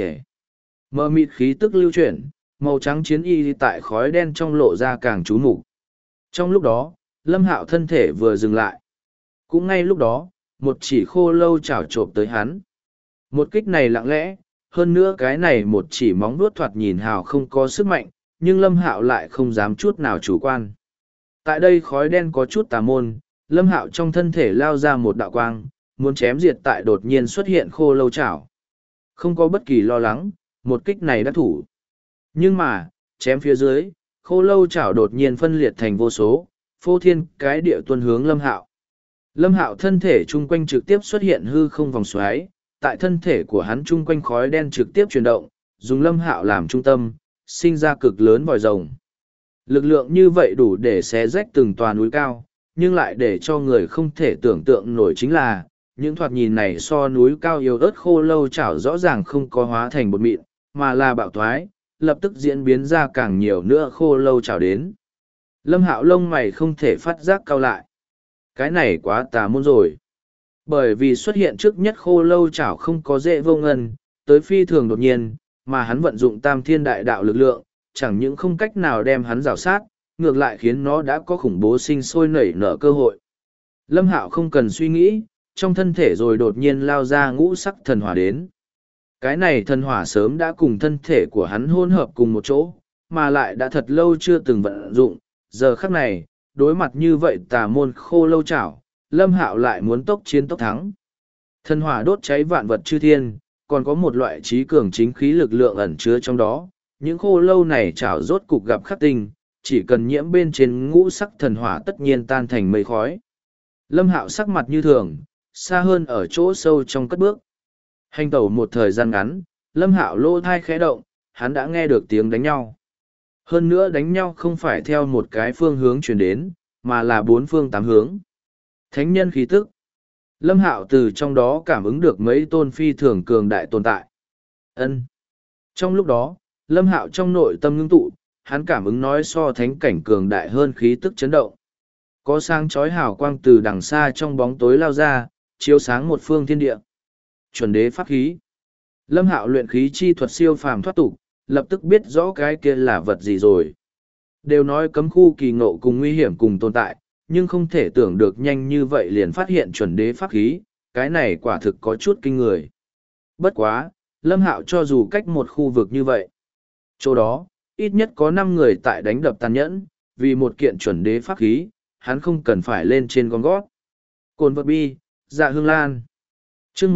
Mờ mịt khí tức lưu chuyển, màu trắng chiến y tại khói đen trong lộ ra càng trú mục. Trong lúc đó, Lâm Hạo thân thể vừa dừng lại. Cũng ngay lúc đó, một chỉ khô lâu chảo trộm tới hắn. Một kích này lặng lẽ, hơn nữa cái này một chỉ móng vuốt thoạt nhìn hào không có sức mạnh, nhưng Lâm Hạo lại không dám chút nào chủ quan. Tại đây khói đen có chút tà môn, Lâm Hạo trong thân thể lao ra một đạo quang, muốn chém diệt tại đột nhiên xuất hiện khô lâu chảo. Không có bất kỳ lo lắng, một kích này đã thủ. Nhưng mà, chém phía dưới, khô lâu chảo đột nhiên phân liệt thành vô số, phô thiên cái địa tuân hướng Lâm Hạo. Lâm Hạo thân thể chung quanh trực tiếp xuất hiện hư không vòng xoáy, tại thân thể của hắn chung quanh khói đen trực tiếp chuyển động, dùng Lâm Hạo làm trung tâm, sinh ra cực lớn vòi rồng. Lực lượng như vậy đủ để xé rách từng tòa núi cao, nhưng lại để cho người không thể tưởng tượng nổi chính là, những thoạt nhìn này so núi cao yếu ớt khô lâu chảo rõ ràng không có hóa thành bột mịn, mà là bạo thoái, lập tức diễn biến ra càng nhiều nữa khô lâu chảo đến. Lâm Hạo lông mày không thể phát giác cao lại. Cái này quá tà môn rồi. Bởi vì xuất hiện trước nhất khô lâu chảo không có dễ vô ngân, tới phi thường đột nhiên, mà hắn vận dụng tam thiên đại đạo lực lượng, chẳng những không cách nào đem hắn rào sát, ngược lại khiến nó đã có khủng bố sinh sôi nảy nở cơ hội. Lâm Hạo không cần suy nghĩ, trong thân thể rồi đột nhiên lao ra ngũ sắc thần hỏa đến. Cái này thần hỏa sớm đã cùng thân thể của hắn hôn hợp cùng một chỗ, mà lại đã thật lâu chưa từng vận dụng, giờ khắc này, đối mặt như vậy tà môn khô lâu chảo, Lâm Hạo lại muốn tốc chiến tốc thắng. Thần hỏa đốt cháy vạn vật chư thiên, còn có một loại trí cường chính khí lực lượng ẩn chứa trong đó, những khô lâu này chảo rốt cục gặp khắc tinh, chỉ cần nhiễm bên trên ngũ sắc thần hỏa tất nhiên tan thành mây khói. Lâm Hạo sắc mặt như thường, xa hơn ở chỗ sâu trong cất bước. Hành tẩu một thời gian ngắn, Lâm Hạo lỗ thai khẽ động, hắn đã nghe được tiếng đánh nhau. Hơn nữa đánh nhau không phải theo một cái phương hướng chuyển đến, mà là bốn phương tám hướng. Thánh nhân khí tức. Lâm Hạo từ trong đó cảm ứng được mấy tôn phi thường cường đại tồn tại. Ân. Trong lúc đó, Lâm Hạo trong nội tâm ngưng tụ, hắn cảm ứng nói so thánh cảnh cường đại hơn khí tức chấn động. Có sáng chói hào quang từ đằng xa trong bóng tối lao ra, chiếu sáng một phương thiên địa. Chuẩn đế pháp khí. Lâm Hạo luyện khí chi thuật siêu phàm thoát tục, lập tức biết rõ cái kia là vật gì rồi. Đều nói cấm khu kỳ ngộ cùng nguy hiểm cùng tồn tại, nhưng không thể tưởng được nhanh như vậy liền phát hiện chuẩn đế pháp khí, cái này quả thực có chút kinh người. Bất quá, Lâm Hạo cho dù cách một khu vực như vậy, chỗ đó, ít nhất có 5 người tại đánh đập tàn nhẫn, vì một kiện chuẩn đế pháp khí, hắn không cần phải lên trên con gót. Cồn vật bi, dạ hương lan. Chương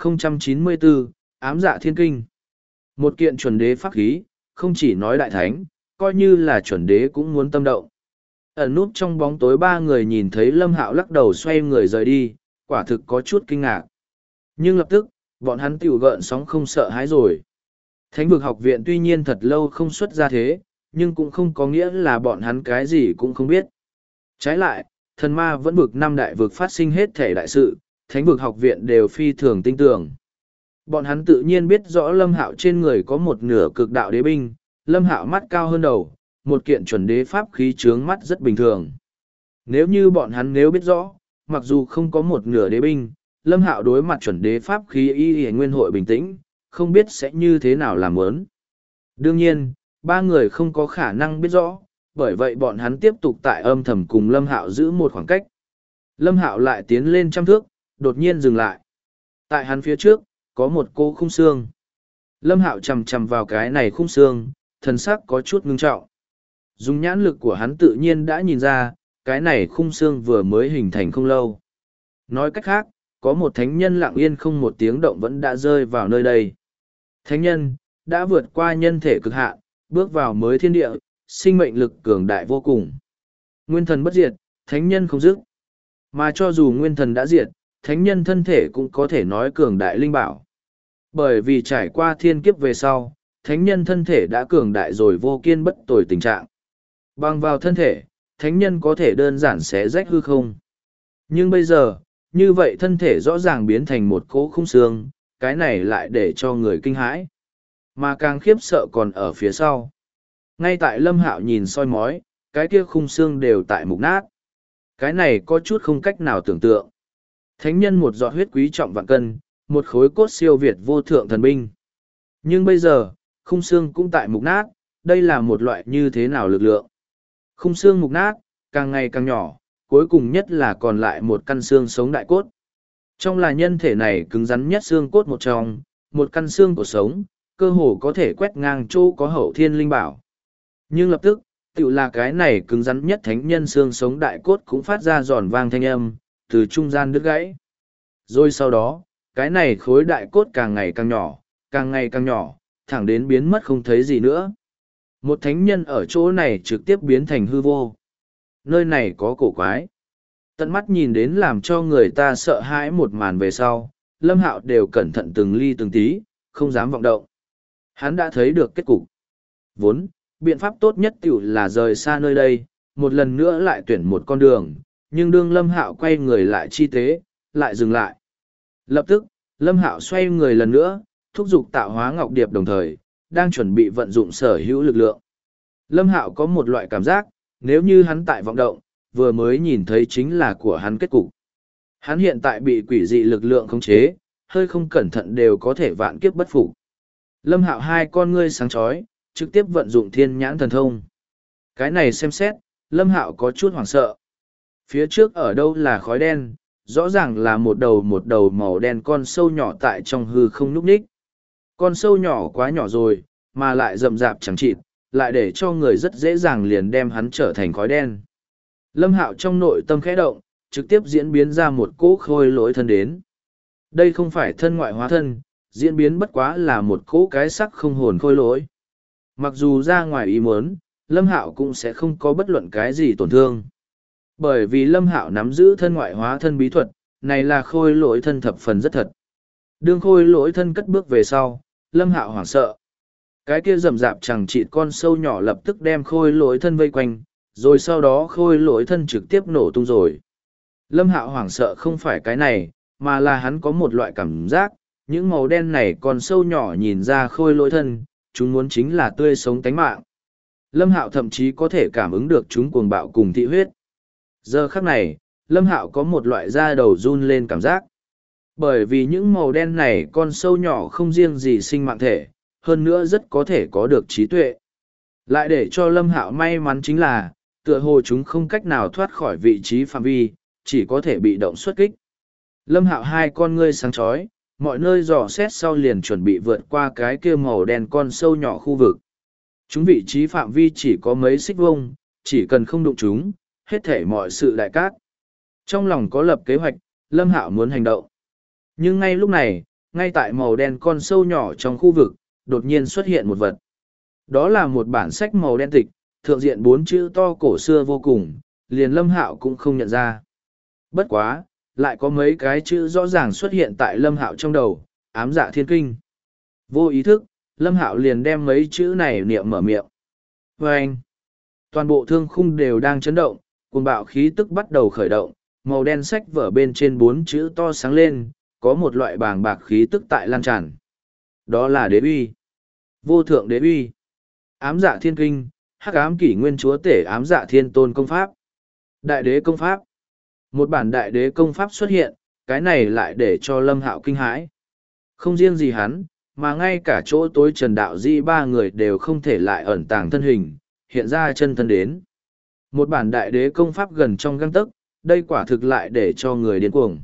1094, ám dạ thiên kinh. Một kiện chuẩn đế pháp khí, không chỉ nói đại thánh, coi như là chuẩn đế cũng muốn tâm động. Ẩn núp trong bóng tối 3 người nhìn thấy Lâm Hạo lắc đầu xoay người rời đi, quả thực có chút kinh ngạc. Nhưng lập tức, bọn hắn tiểu gợn sóng không sợ hãi rồi. Thánh vực học viện tuy nhiên thật lâu không xuất ra thế, nhưng cũng không có nghĩa là bọn hắn cái gì cũng không biết. Trái lại, thần ma vẫn vực 5 đại vực phát sinh hết thể đại sự, thánh vực học viện đều phi thường tinh tường. Bọn hắn tự nhiên biết rõ Lâm Hạo trên người có một nửa cực đạo đế binh, Lâm Hạo mắt cao hơn đầu, một kiện chuẩn đế pháp khí trướng mắt rất bình thường. Nếu như bọn hắn nếu biết rõ, mặc dù không có một nửa đế binh, Lâm Hạo đối mặt chuẩn đế pháp khí y nguyên hội bình tĩnh, không biết sẽ như thế nào làm ớn. Đương nhiên, ba người không có khả năng biết rõ, bởi vậy bọn hắn tiếp tục tại âm thầm cùng Lâm Hạo giữ một khoảng cách. Lâm Hạo lại tiến lên 100 thước, đột nhiên dừng lại. Tại hắn phía trước, có một cô khung xương. Lâm Hạo chầm chầm vào cái này khung xương, thần sắc có chút ngưng trọng. Dùng nhãn lực của hắn tự nhiên đã nhìn ra, cái này khung xương vừa mới hình thành không lâu. Nói cách khác, có một thánh nhân lặng yên không một tiếng động vẫn đã rơi vào nơi đây. Thánh nhân, đã vượt qua nhân thể cực hạn, bước vào mới thiên địa, sinh mệnh lực cường đại vô cùng. Nguyên thần bất diệt, thánh nhân không dứt. Mà cho dù nguyên thần đã diệt, thánh nhân thân thể cũng có thể nói cường đại linh bảo. Bởi vì trải qua thiên kiếp về sau, thánh nhân thân thể đã cường đại rồi vô kiên bất tồi tình trạng. Bằng vào thân thể, thánh nhân có thể đơn giản xé rách hư không. Nhưng bây giờ, như vậy thân thể rõ ràng biến thành một cỗ khung xương, cái này lại để cho người kinh hãi. Mà càng khiếp sợ còn ở phía sau. Ngay tại Lâm Hạo nhìn soi mói, cái kia khung xương đều tại mục nát. Cái này có chút không cách nào tưởng tượng. Thánh nhân một giọt huyết quý trọng vạn cân, một khối cốt siêu việt vô thượng thần binh. Nhưng bây giờ, khung xương cũng tại mục nát, đây là một loại như thế nào lực lượng. Khung xương mục nát, càng ngày càng nhỏ, cuối cùng nhất là còn lại một căn xương sống đại cốt. Trong là nhân thể này cứng rắn nhất xương cốt một trong, một căn xương của sống, cơ hồ có thể quét ngang chỗ có hậu thiên linh bảo. Nhưng lập tức, tự là cái này cứng rắn nhất thánh nhân xương sống đại cốt cũng phát ra giòn vang thanh âm, từ trung gian đứt gãy. Rồi sau đó, cái này khối đại cốt càng ngày càng nhỏ, thẳng đến biến mất không thấy gì nữa. Một thánh nhân ở chỗ này trực tiếp biến thành hư vô. Nơi này có cổ quái. Tận mắt nhìn đến làm cho người ta sợ hãi một màn về sau, Lâm Hạo đều cẩn thận từng ly từng tí, không dám vọng động. Hắn đã thấy được kết cục. Vốn, biện pháp tốt nhất tiểu là rời xa nơi đây, một lần nữa lại tuyển một con đường, nhưng đương Lâm Hạo quay người lại chi tế, lại dừng lại. Lập tức, Lâm Hạo xoay người lần nữa, thúc giục tạo hóa ngọc điệp đồng thời, đang chuẩn bị vận dụng sở hữu lực lượng. Lâm Hạo có một loại cảm giác, nếu như hắn tại vọng động, vừa mới nhìn thấy chính là của hắn kết cục. Hắn hiện tại bị quỷ dị lực lượng khống chế, hơi không cẩn thận đều có thể vạn kiếp bất phục. Lâm Hạo hai con ngươi sáng chói, trực tiếp vận dụng thiên nhãn thần thông. Cái này xem xét, Lâm Hạo có chút hoảng sợ. Phía trước ở đâu là khói đen, rõ ràng là một đầu màu đen con sâu nhỏ tại trong hư không núp ních. Con sâu nhỏ quá nhỏ rồi, mà lại rậm rạp chẳng chịt, lại để cho người rất dễ dàng liền đem hắn trở thành khói đen. Lâm Hạo trong nội tâm khẽ động, trực tiếp diễn biến ra một cỗ khôi lỗi thân đến. Đây không phải thân ngoại hóa thân, diễn biến bất quá là một cỗ cái sắc không hồn khôi lỗi. Mặc dù ra ngoài ý muốn, Lâm Hạo cũng sẽ không có bất luận cái gì tổn thương. Bởi vì Lâm Hạo nắm giữ thân ngoại hóa thân bí thuật, này là khôi lỗi thân thập phần rất thật. Đương khôi lỗi thân cất bước về sau, Lâm Hạo hoảng sợ. Cái kia rậm rạp chẳng chịt con sâu nhỏ lập tức đem khôi lỗi thân vây quanh, rồi sau đó khôi lỗi thân trực tiếp nổ tung rồi. Lâm Hạo hoảng sợ không phải cái này, mà là hắn có một loại cảm giác, những màu đen này còn sâu nhỏ nhìn ra khôi lỗi thân, chúng muốn chính là tươi sống tánh mạng. Lâm Hạo thậm chí có thể cảm ứng được chúng cuồng bạo cùng thị huyết. Giờ khắc này, Lâm Hạo có một loại da đầu run lên cảm giác. Bởi vì những màu đen này con sâu nhỏ không riêng gì sinh mạng thể, hơn nữa rất có thể có được trí tuệ. Lại để cho Lâm Hạo may mắn chính là, tựa hồ chúng không cách nào thoát khỏi vị trí phạm vi, chỉ có thể bị động xuất kích. Lâm Hạo hai con ngươi sáng chói, mọi nơi dò xét sau liền chuẩn bị vượt qua cái kia màu đen con sâu nhỏ khu vực. Chúng vị trí phạm vi chỉ có mấy xích vuông, chỉ cần không đụng chúng, hết thể mọi sự đại cát. Trong lòng có lập kế hoạch, Lâm Hạo muốn hành động. Nhưng ngay lúc này, ngay tại màu đen con sâu nhỏ trong khu vực, đột nhiên xuất hiện một vật. Đó là một bản sách màu đen tịch, thượng diện 4 chữ to cổ xưa vô cùng, liền Lâm Hạo cũng không nhận ra. Bất quá, lại có mấy cái chữ rõ ràng xuất hiện tại Lâm Hạo trong đầu, ám dạ thiên kinh. Vô ý thức, Lâm Hạo liền đem mấy chữ này niệm mở miệng. Vâng! Toàn bộ thương khung đều đang chấn động, cuồng bạo khí tức bắt đầu khởi động, màu đen sách vở bên trên 4 chữ to sáng lên, có một loại bàng bạc khí tức tại lan tràn. Đó là đế uy. Vô thượng đế uy. Ám dạ thiên kinh, hắc ám kỷ nguyên chúa tể ám dạ thiên tôn công pháp. Đại đế công pháp. Một bản đại đế công pháp xuất hiện, cái này lại để cho Lâm Hạo kinh hãi. Không riêng gì hắn, mà ngay cả chỗ tối Trần Đạo Dĩ ba người đều không thể lại ẩn tàng thân hình, hiện ra chân thân đến. Một bản đại đế công pháp gần trong găng tấc, đây quả thực lại để cho người điên cuồng.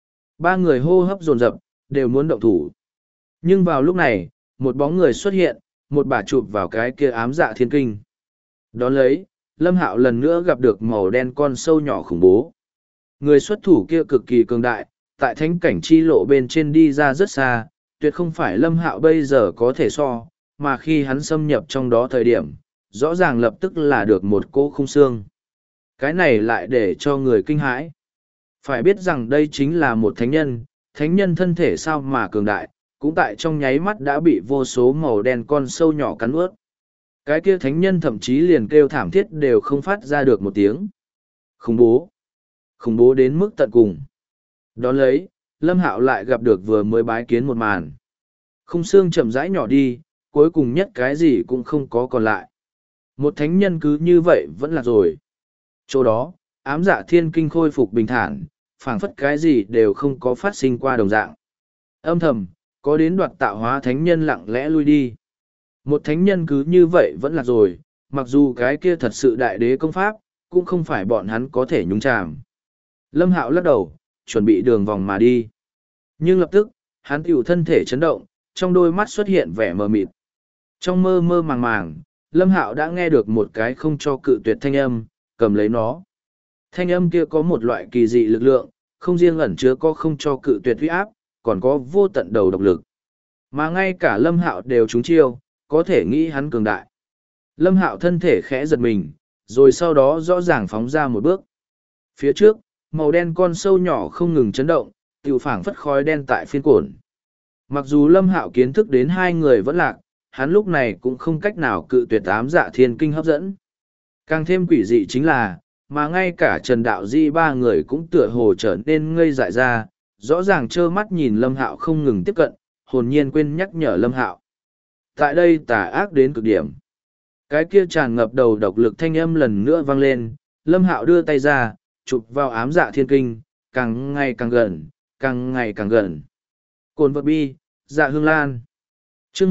Ba người hô hấp dồn dập, đều muốn động thủ. Nhưng vào lúc này, một bóng người xuất hiện, một bà chụp vào cái kia ám dạ thiên kinh. Đón lấy, Lâm Hạo lần nữa gặp được màu đen con sâu nhỏ khủng bố. Người xuất thủ kia cực kỳ cường đại, tại thánh cảnh chi lộ bên trên đi ra rất xa, tuyệt không phải Lâm Hạo bây giờ có thể so, mà khi hắn xâm nhập trong đó thời điểm, rõ ràng lập tức là được một cỗ khung xương. Cái này lại để cho người kinh hãi. Phải biết rằng đây chính là một thánh nhân thân thể sao mà cường đại, cũng tại trong nháy mắt đã bị vô số màu đen con sâu nhỏ cắn ướt. Cái kia thánh nhân thậm chí liền kêu thảm thiết đều không phát ra được một tiếng. Khủng bố. Khủng bố đến mức tận cùng. Đón lấy, Lâm Hạo lại gặp được vừa mới bái kiến một màn. Khung xương chậm rãi nhỏ đi, cuối cùng nhất cái gì cũng không có còn lại. Một thánh nhân cứ như vậy vẫn là rồi. Chỗ đó, ám dạ thiên kinh khôi phục bình thản, phảng phất cái gì đều không có phát sinh qua đồng dạng. Âm thầm, có đến đoạt tạo hóa thánh nhân lặng lẽ lui đi. Một thánh nhân cứ như vậy vẫn là rồi, mặc dù cái kia thật sự đại đế công pháp, cũng không phải bọn hắn có thể nhúng chàm. Lâm Hạo lắc đầu, chuẩn bị đường vòng mà đi. Nhưng lập tức, hắn tiểu thân thể chấn động, trong đôi mắt xuất hiện vẻ mờ mịt. Trong mơ mơ màng màng, Lâm Hạo đã nghe được một cái không cho cự tuyệt thanh âm, cầm lấy nó. Thanh âm kia có một loại kỳ dị lực lượng, không riêng ẩn chứa có không cho cự tuyệt uy áp, còn có vô tận đầu độc lực. Mà ngay cả Lâm Hạo đều trúng chiêu, có thể nghĩ hắn cường đại. Lâm Hạo thân thể khẽ giật mình, rồi sau đó rõ ràng phóng ra một bước. Phía trước, màu đen con sâu nhỏ không ngừng chấn động, tiểu phảng phất khói đen tại phiên cổn. Mặc dù Lâm Hạo kiến thức đến hai người vẫn lạc, hắn lúc này cũng không cách nào cự tuyệt ám dạ thiên kinh hấp dẫn. Càng thêm quỷ dị chính là, mà ngay cả Trần Đạo Di ba người cũng tựa hồ trở nên ngây dại ra, rõ ràng trơ mắt nhìn Lâm Hạo không ngừng tiếp cận, hồn nhiên quên nhắc nhở Lâm Hạo. Tại đây tà ác đến cực điểm. Cái kia tràn ngập đầu độc lực thanh âm lần nữa vang lên, Lâm Hạo đưa tay ra, chụp vào ám dạ thiên kinh, càng ngày càng gần, càng ngày càng gần. Cồn vật bi, dạ hương lan. Chương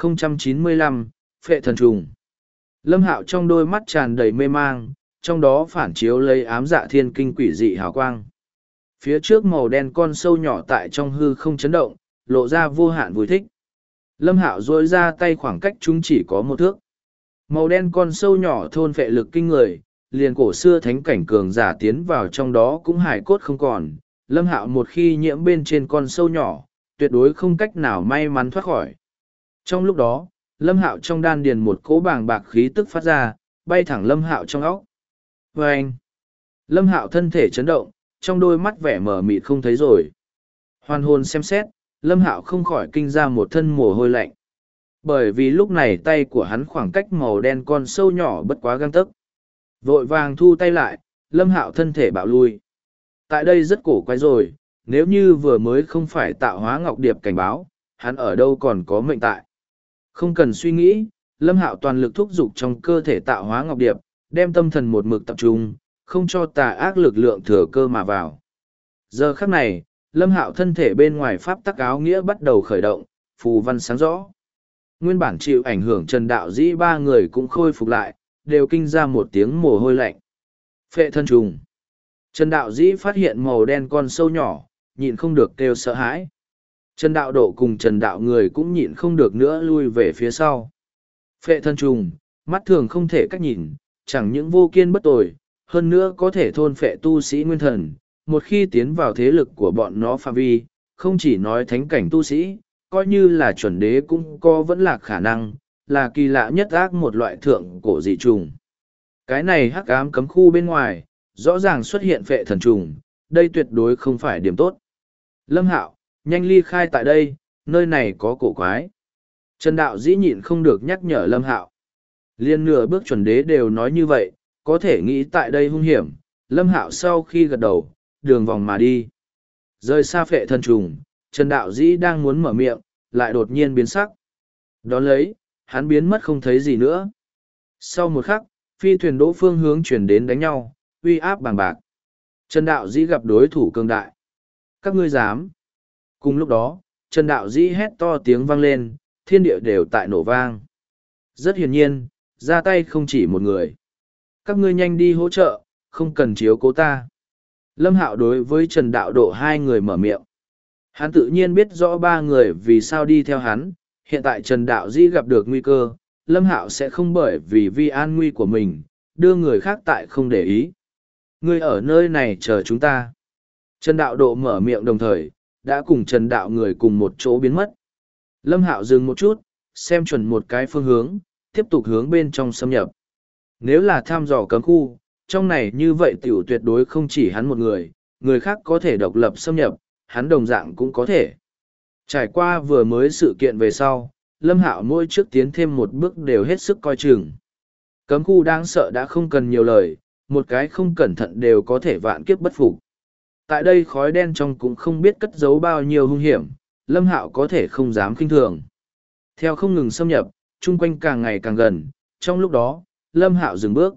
1095, phệ thần trùng. Lâm Hạo trong đôi mắt tràn đầy mê mang, trong đó phản chiếu lấy ám dạ thiên kinh quỷ dị hào quang. Phía trước màu đen con sâu nhỏ tại trong hư không chấn động, lộ ra vô hạn vui thích. Lâm Hạo duỗi ra tay khoảng cách chúng chỉ có một thước. Màu đen con sâu nhỏ thôn phệ lực kinh người, liền cổ xưa thánh cảnh cường giả tiến vào trong đó cũng hải cốt không còn. Lâm Hạo một khi nhiễm bên trên con sâu nhỏ, tuyệt đối không cách nào may mắn thoát khỏi. Trong lúc đó, Lâm Hạo trong đan điền một cỗ bàng bạc khí tức phát ra, bay thẳng Lâm Hạo trong óc. Và anh, Lâm Hạo thân thể chấn động, trong đôi mắt vẻ mờ mịt không thấy rồi. Hoàn hồn xem xét, Lâm Hạo không khỏi kinh ra một thân mồ hôi lạnh. Bởi vì lúc này tay của hắn khoảng cách màu đen con sâu nhỏ bất quá gang tấc. Vội vàng thu tay lại, Lâm Hạo thân thể bạo lui. Tại đây rất cổ quái rồi, nếu như vừa mới không phải tạo hóa ngọc điệp cảnh báo, hắn ở đâu còn có mệnh tại. Không cần suy nghĩ, Lâm Hạo toàn lực thúc giục trong cơ thể tạo hóa ngọc điệp, đem tâm thần một mực tập trung, không cho tà ác lực lượng thừa cơ mà vào. Giờ khắc này, Lâm Hạo thân thể bên ngoài pháp tắc áo nghĩa bắt đầu khởi động, phù văn sáng rõ. Nguyên bản chịu ảnh hưởng Trần Đạo Dĩ ba người cũng khôi phục lại, đều kinh ra một tiếng mồ hôi lạnh. Phệ thân trùng. Trần Đạo Dĩ phát hiện màu đen con sâu nhỏ, nhịn không được kêu sợ hãi. Trần Đạo Độ cùng Trần Đạo người cũng nhịn không được nữa lui về phía sau. Phệ thân trùng, mắt thường không thể cách nhìn, chẳng những vô kiên bất tồi, hơn nữa có thể thôn phệ tu sĩ nguyên thần. Một khi tiến vào thế lực của bọn nó phạm vi, không chỉ nói thánh cảnh tu sĩ, coi như là chuẩn đế cũng có vẫn là khả năng, là kỳ lạ nhất ác một loại thượng cổ dị trùng. Cái này hắc ám cấm khu bên ngoài, rõ ràng xuất hiện phệ thần trùng, đây tuyệt đối không phải điểm tốt. Lâm Hạo, nhanh ly khai tại đây, nơi này có cổ quái. Trần Đạo Dĩ nhịn không được nhắc nhở Lâm Hạo. Liên nửa bước chuẩn đế đều nói như vậy, có thể nghĩ tại đây hung hiểm. Lâm Hạo sau khi gật đầu, đường vòng mà đi. Rời xa phệ thần trùng, Trần Đạo Dĩ đang muốn mở miệng, lại đột nhiên biến sắc. Đón lấy, hắn biến mất không thấy gì nữa. Sau một khắc, phi thuyền đỗ phương hướng chuyển đến đánh nhau, uy áp bàng bạc. Trần Đạo Dĩ gặp đối thủ cường đại. Các ngươi dám. Cùng lúc đó, Trần Đạo Dĩ hét to tiếng vang lên, thiên địa đều tại nổ vang. Rất hiển nhiên, ra tay không chỉ một người. Các ngươi nhanh đi hỗ trợ, không cần chiếu cố ta. Lâm Hạo đối với Trần Đạo Độ hai người mở miệng. Hắn tự nhiên biết rõ ba người vì sao đi theo hắn, hiện tại Trần Đạo Dĩ gặp được nguy cơ, Lâm Hạo sẽ không bởi vì an nguy của mình, đưa người khác tại không để ý. Ngươi ở nơi này chờ chúng ta. Trần Đạo Độ mở miệng đồng thời, đã cùng Trần Đạo người cùng một chỗ biến mất. Lâm Hạo dừng một chút, xem chuẩn một cái phương hướng, tiếp tục hướng bên trong xâm nhập. Nếu là thăm dò cấm khu, trong này như vậy tiểu tuyệt đối không chỉ hắn một người khác có thể độc lập xâm nhập, hắn đồng dạng cũng có thể. Trải qua vừa mới sự kiện về sau, Lâm Hạo mỗi trước tiến thêm một bước đều hết sức coi chừng. Cấm khu đáng sợ đã không cần nhiều lời, một cái không cẩn thận đều có thể vạn kiếp bất phục. Tại đây khói đen trong cũng không biết cất giấu bao nhiêu hung hiểm, Lâm Hạo có thể không dám khinh thường. Theo không ngừng xâm nhập, chung quanh càng ngày càng gần, trong lúc đó, Lâm Hạo dừng bước.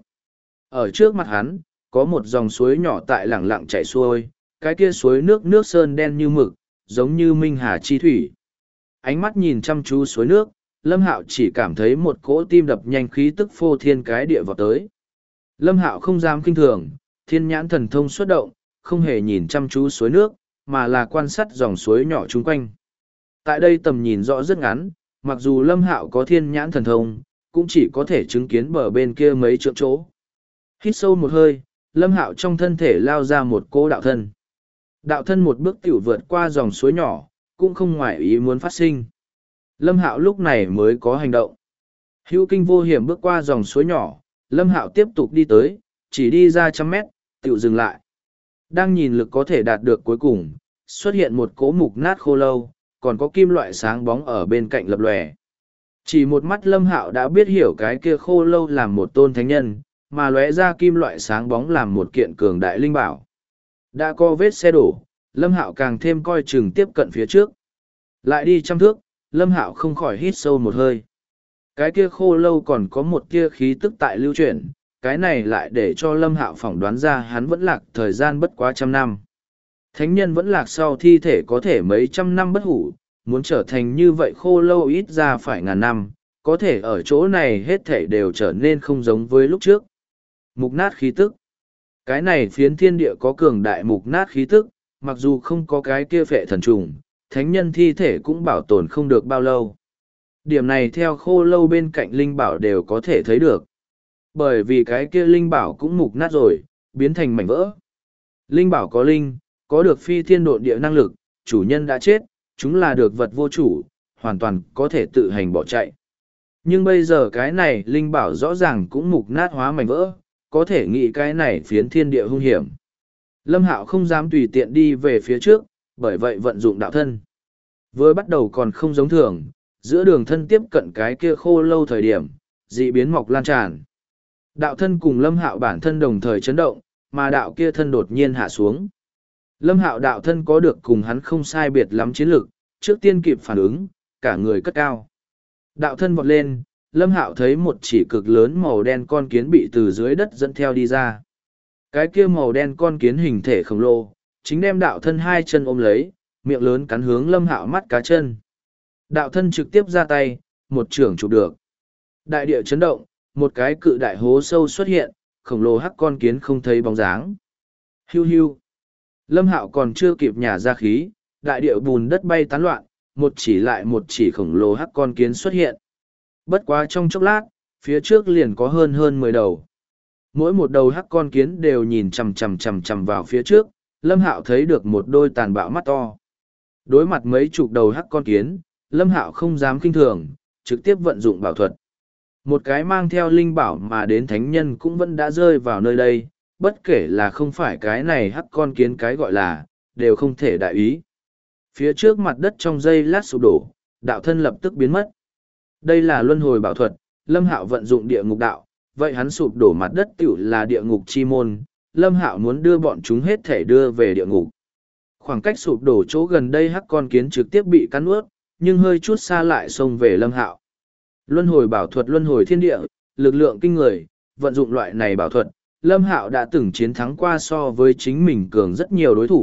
Ở trước mặt hắn, có một dòng suối nhỏ tại lẳng lặng chảy xuôi, cái kia suối nước sơn đen như mực, giống như minh hà chi thủy. Ánh mắt nhìn chăm chú suối nước, Lâm Hạo chỉ cảm thấy một cỗ tim đập nhanh khí tức phô thiên cái địa vào tới. Lâm Hạo không dám kinh thường, thiên nhãn thần thông xuất động, không hề nhìn chăm chú suối nước, mà là quan sát dòng suối nhỏ chung quanh. Tại đây tầm nhìn rõ rất ngắn, mặc dù Lâm Hạo có thiên nhãn thần thông, cũng chỉ có thể chứng kiến bờ bên kia mấy trượng chỗ. Hít sâu một hơi, Lâm Hạo trong thân thể lao ra một cỗ đạo thân. Đạo thân một bước tiểu vượt qua dòng suối nhỏ, cũng không ngoài ý muốn phát sinh. Lâm Hạo lúc này mới có hành động. Hữu kinh vô hiểm bước qua dòng suối nhỏ, Lâm Hạo tiếp tục đi tới, chỉ đi ra 100 mét, tiểu dừng lại. Đang nhìn lực có thể đạt được cuối cùng, xuất hiện một cỗ mục nát khô lâu, còn có kim loại sáng bóng ở bên cạnh lập lòe. Chỉ một mắt Lâm Hạo đã biết hiểu cái kia khô lâu làm một tôn thánh nhân, mà lóe ra kim loại sáng bóng làm một kiện cường đại linh bảo. Đã có vết xe đổ, Lâm Hạo càng thêm coi chừng tiếp cận phía trước. Lại đi 100 thước, Lâm Hạo không khỏi hít sâu một hơi. Cái kia khô lâu còn có một tia khí tức tại lưu chuyển, cái này lại để cho Lâm Hạo phỏng đoán ra hắn vẫn lạc thời gian bất quá 100 năm. Thánh nhân vẫn lạc sau thi thể có thể mấy trăm năm bất hủ, muốn trở thành như vậy khô lâu ít ra phải ngàn năm, có thể ở chỗ này hết thể đều trở nên không giống với lúc trước. Mục nát khí tức. Cái này phiến thiên địa có cường đại mục nát khí tức, mặc dù không có cái kia phệ thần trùng, thánh nhân thi thể cũng bảo tồn không được bao lâu. Điểm này theo khô lâu bên cạnh linh bảo đều có thể thấy được. Bởi vì cái kia linh bảo cũng mục nát rồi, biến thành mảnh vỡ. Linh bảo có linh, có được phi thiên độn địa năng lực, chủ nhân đã chết, chúng là được vật vô chủ, hoàn toàn có thể tự hành bỏ chạy. Nhưng bây giờ cái này linh bảo rõ ràng cũng mục nát hóa mảnh vỡ, có thể nghĩ cái này phiến thiên địa hung hiểm. Lâm Hạo không dám tùy tiện đi về phía trước, bởi vậy vận dụng đạo thân. Vừa bắt đầu còn không giống thường, giữa đường thân tiếp cận cái kia khô lâu thời điểm, dị biến mọc lan tràn. Đạo thân cùng Lâm Hạo bản thân đồng thời chấn động, mà đạo kia thân đột nhiên hạ xuống. Lâm Hạo đạo thân có được cùng hắn không sai biệt lắm chiến lực, trước tiên kịp phản ứng, cả người cất cao. Đạo thân vọt lên, Lâm Hạo thấy một chỉ cực lớn màu đen con kiến bị từ dưới đất dẫn theo đi ra. Cái kia màu đen con kiến hình thể khổng lồ, chính đem đạo thân hai chân ôm lấy, miệng lớn cắn hướng Lâm Hạo mắt cá chân. Đạo thân trực tiếp ra tay, một chưởng chụp được. Đại địa chấn động, một cái cự đại hố sâu xuất hiện, khổng lồ hắc con kiến không thấy bóng dáng. Hiu hiu. Lâm Hạo còn chưa kịp nhả ra khí, đại địa bùn đất bay tán loạn, một chỉ lại một chỉ khổng lồ hắc con kiến xuất hiện. Bất quá trong chốc lát, phía trước liền có hơn 10 đầu. Mỗi một đầu hắc con kiến đều nhìn chằm vào phía trước, Lâm Hạo thấy được một đôi tàn bạo mắt to. Đối mặt mấy chục đầu hắc con kiến, Lâm Hạo không dám kinh thường, trực tiếp vận dụng bảo thuật. Một cái mang theo linh bảo mà đến thánh nhân cũng vẫn đã rơi vào nơi đây, bất kể là không phải cái này hắc con kiến cái gọi là, đều không thể đại ý. Phía trước mặt đất trong giây lát sụp đổ, đạo thân lập tức biến mất. Đây là luân hồi bảo thuật, Lâm Hạo vận dụng địa ngục đạo, vậy hắn sụp đổ mặt đất tiểu là địa ngục chi môn, Lâm Hạo muốn đưa bọn chúng hết thể đưa về địa ngục. Khoảng cách sụp đổ chỗ gần đây hắc con kiến trực tiếp bị cắn nuốt, nhưng hơi chút xa lại xông về Lâm Hạo. Luân hồi bảo thuật luân hồi thiên địa, lực lượng kinh người, vận dụng loại này bảo thuật, Lâm Hạo đã từng chiến thắng qua so với chính mình cường rất nhiều đối thủ,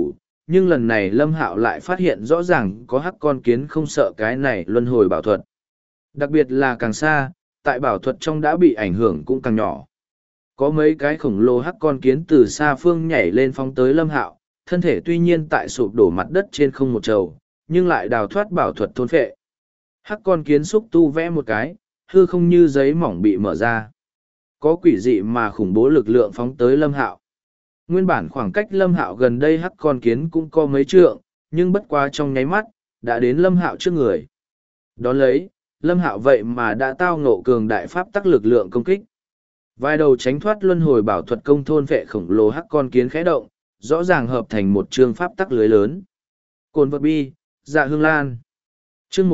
nhưng lần này Lâm Hạo lại phát hiện rõ ràng có hắc con kiến không sợ cái này luân hồi bảo thuật. Đặc biệt là càng xa, tại bảo thuật trong đã bị ảnh hưởng cũng càng nhỏ. Có mấy cái khổng lồ hắc con kiến từ xa phương nhảy lên phóng tới Lâm Hạo, thân thể tuy nhiên tại sụp đổ mặt đất trên không một trầu, nhưng lại đào thoát bảo thuật thôn phệ. Hắc con kiến xúc tu vẽ một cái, hư không như giấy mỏng bị mở ra. Có quỷ dị mà khủng bố lực lượng phóng tới Lâm Hạo. Nguyên bản khoảng cách Lâm Hạo gần đây hắc con kiến cũng có mấy trượng, nhưng bất quá trong nháy mắt, đã đến Lâm Hạo trước người. Đón lấy, Lâm Hạo vậy mà đã tao ngộ cường đại pháp tắc lực lượng công kích. Vài đầu tránh thoát luân hồi bảo thuật công thôn vệ khổng lồ hắc con kiến khẽ động, rõ ràng hợp thành một chương pháp tắc lưới lớn. Cồn vật bi, dạ hương lan. Chương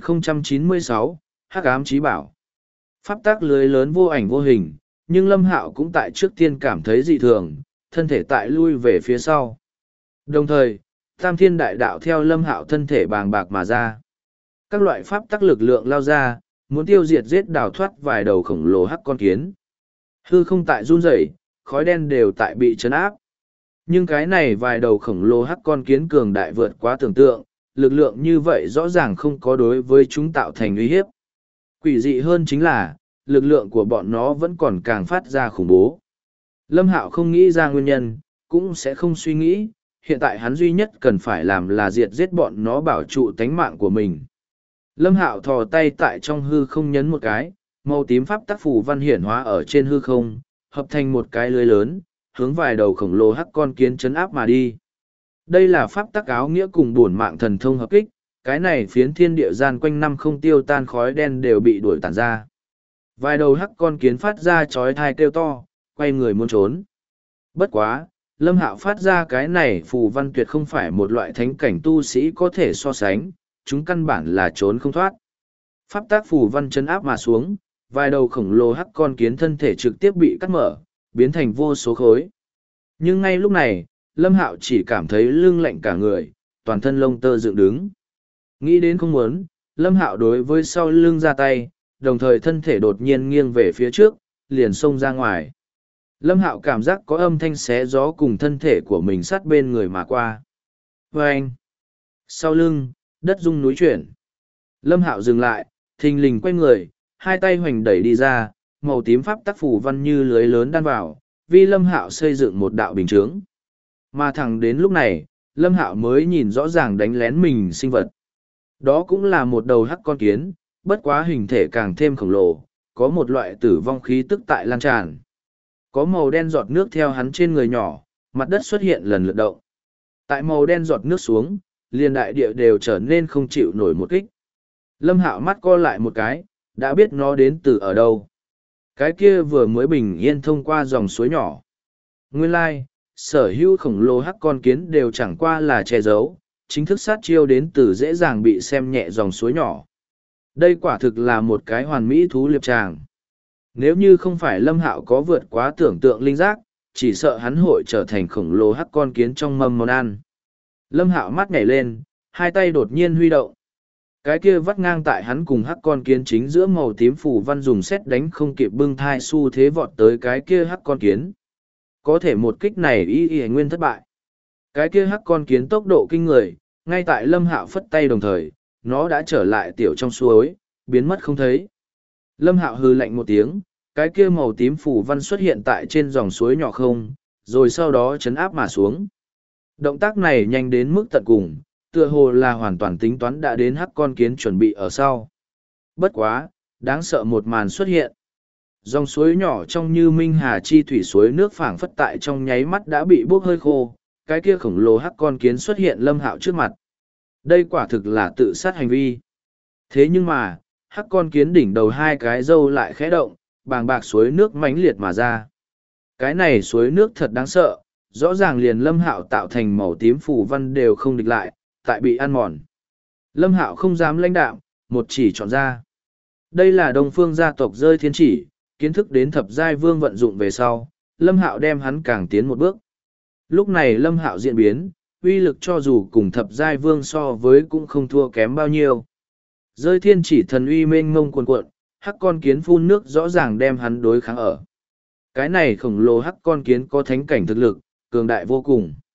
1096, hắc ám chí bảo. Pháp tắc lưới lớn vô ảnh vô hình, nhưng Lâm Hạo cũng tại trước tiên cảm thấy dị thường, thân thể tại lui về phía sau. Đồng thời, Tam Thiên Đại Đạo theo Lâm Hạo thân thể bàng bạc mà ra. Các loại pháp tắc lực lượng lao ra, muốn tiêu diệt giết đào thoát vài đầu khổng lồ hắc con kiến. Hư không tại run rẩy, khói đen đều tại bị chấn áp. Nhưng cái này vài đầu khổng lồ hắc con kiến cường đại vượt quá tưởng tượng, lực lượng như vậy rõ ràng không có đối với chúng tạo thành uy hiếp. Quỷ dị hơn chính là, lực lượng của bọn nó vẫn còn càng phát ra khủng bố. Lâm Hạo không nghĩ ra nguyên nhân, cũng sẽ không suy nghĩ, hiện tại hắn duy nhất cần phải làm là diệt giết bọn nó bảo trụ tánh mạng của mình. Lâm Hạo thò tay tại trong hư không nhấn một cái, màu tím pháp tắc phù văn hiển hóa ở trên hư không, hợp thành một cái lưới lớn, hướng vài đầu khổng lồ hắc con kiến chấn áp mà đi. Đây là pháp tắc áo nghĩa cùng bổn mạng thần thông hợp kích, cái này phiến thiên địa gian quanh năm không tiêu tan khói đen đều bị đuổi tản ra. Vài đầu hắc con kiến phát ra chói tai kêu to, quay người muốn trốn. Bất quá, Lâm Hạo phát ra cái này phù văn tuyệt không phải một loại thánh cảnh tu sĩ có thể so sánh, chúng căn bản là trốn không thoát. Pháp tác phù văn chấn áp mà xuống, vài đầu khổng lồ hắc con kiến thân thể trực tiếp bị cắt mở, biến thành vô số khối. Nhưng ngay lúc này, Lâm Hạo chỉ cảm thấy lưng lạnh cả người, toàn thân lông tơ dựng đứng. Nghĩ đến không muốn, Lâm Hạo đối với sau lưng ra tay, đồng thời thân thể đột nhiên nghiêng về phía trước, liền xông ra ngoài. Lâm Hạo cảm giác có âm thanh xé gió cùng thân thể của mình sát bên người mà qua. Vâng! Sau lưng, đất rung núi chuyển. Lâm Hạo dừng lại, thình lình quay người, hai tay hoành đẩy đi ra, màu tím pháp tắc phủ văn như lưới lớn đan vào, vì Lâm Hạo xây dựng một đạo bình chướng. Mà thẳng đến lúc này, Lâm Hạo mới nhìn rõ ràng đánh lén mình sinh vật. Đó cũng là một đầu hắc con kiến, bất quá hình thể càng thêm khổng lồ, có một loại tử vong khí tức tại lan tràn. Có màu đen giọt nước theo hắn trên người nhỏ, mặt đất xuất hiện lần lượt động. Tại màu đen giọt nước xuống, liền đại địa đều trở nên không chịu nổi một kích. Lâm Hạo mắt co lại một cái, đã biết nó đến từ ở đâu. Cái kia vừa mới bình yên thông qua dòng suối nhỏ. Nguyên lai, sở hữu khổng lồ hắc con kiến đều chẳng qua là che giấu, chính thức sát chiêu đến từ dễ dàng bị xem nhẹ dòng suối nhỏ. Đây quả thực là một cái hoàn mỹ thú liệp tràng. Nếu như không phải Lâm Hạo có vượt quá tưởng tượng linh giác, chỉ sợ hắn hội trở thành khổng lồ hắc con kiến trong mâm món ăn. Lâm Hạo mắt nhảy lên, hai tay đột nhiên huy động. Cái kia vắt ngang tại hắn cùng hắc con kiến chính giữa màu tím phủ văn dùng xét đánh không kịp bưng thai xu thế vọt tới cái kia hắc con kiến. Có thể một kích này y nguyên thất bại. Cái kia hắc con kiến tốc độ kinh người, ngay tại Lâm Hạo phất tay đồng thời, nó đã trở lại tiểu trong suối, biến mất không thấy. Lâm Hạo hừ lạnh một tiếng, cái kia màu tím phủ văn xuất hiện tại trên dòng suối nhỏ không, rồi sau đó chấn áp mà xuống. Động tác này nhanh đến mức tận cùng, tựa hồ là hoàn toàn tính toán đã đến hắc con kiến chuẩn bị ở sau. Bất quá, đáng sợ một màn xuất hiện. Dòng suối nhỏ trong như minh hà chi thủy suối nước phảng phất tại trong nháy mắt đã bị bốc hơi khô, cái kia khổng lồ hắc con kiến xuất hiện Lâm Hạo trước mặt. Đây quả thực là tự sát hành vi. Thế nhưng mà, hắc con kiến đỉnh đầu hai cái râu lại khẽ động, bàng bạc suối nước mãnh liệt mà ra. Cái này suối nước thật đáng sợ, rõ ràng liền Lâm Hạo tạo thành màu tím phủ văn đều không địch lại, tại bị ăn mòn. Lâm Hạo không dám lãnh đạm, một chỉ chọn ra. Đây là Đông Phương gia tộc rơi thiên chỉ, kiến thức đến thập giai vương vận dụng về sau, Lâm Hạo đem hắn càng tiến một bước. Lúc này Lâm Hạo diễn biến, uy lực cho dù cùng thập giai vương so với cũng không thua kém bao nhiêu. Rơi thiên chỉ thần uy mênh mông cuồn cuộn, hắc con kiến phun nước rõ ràng đem hắn đối kháng ở. Cái này khổng lồ hắc con kiến có thánh cảnh thực lực, cường đại vô cùng.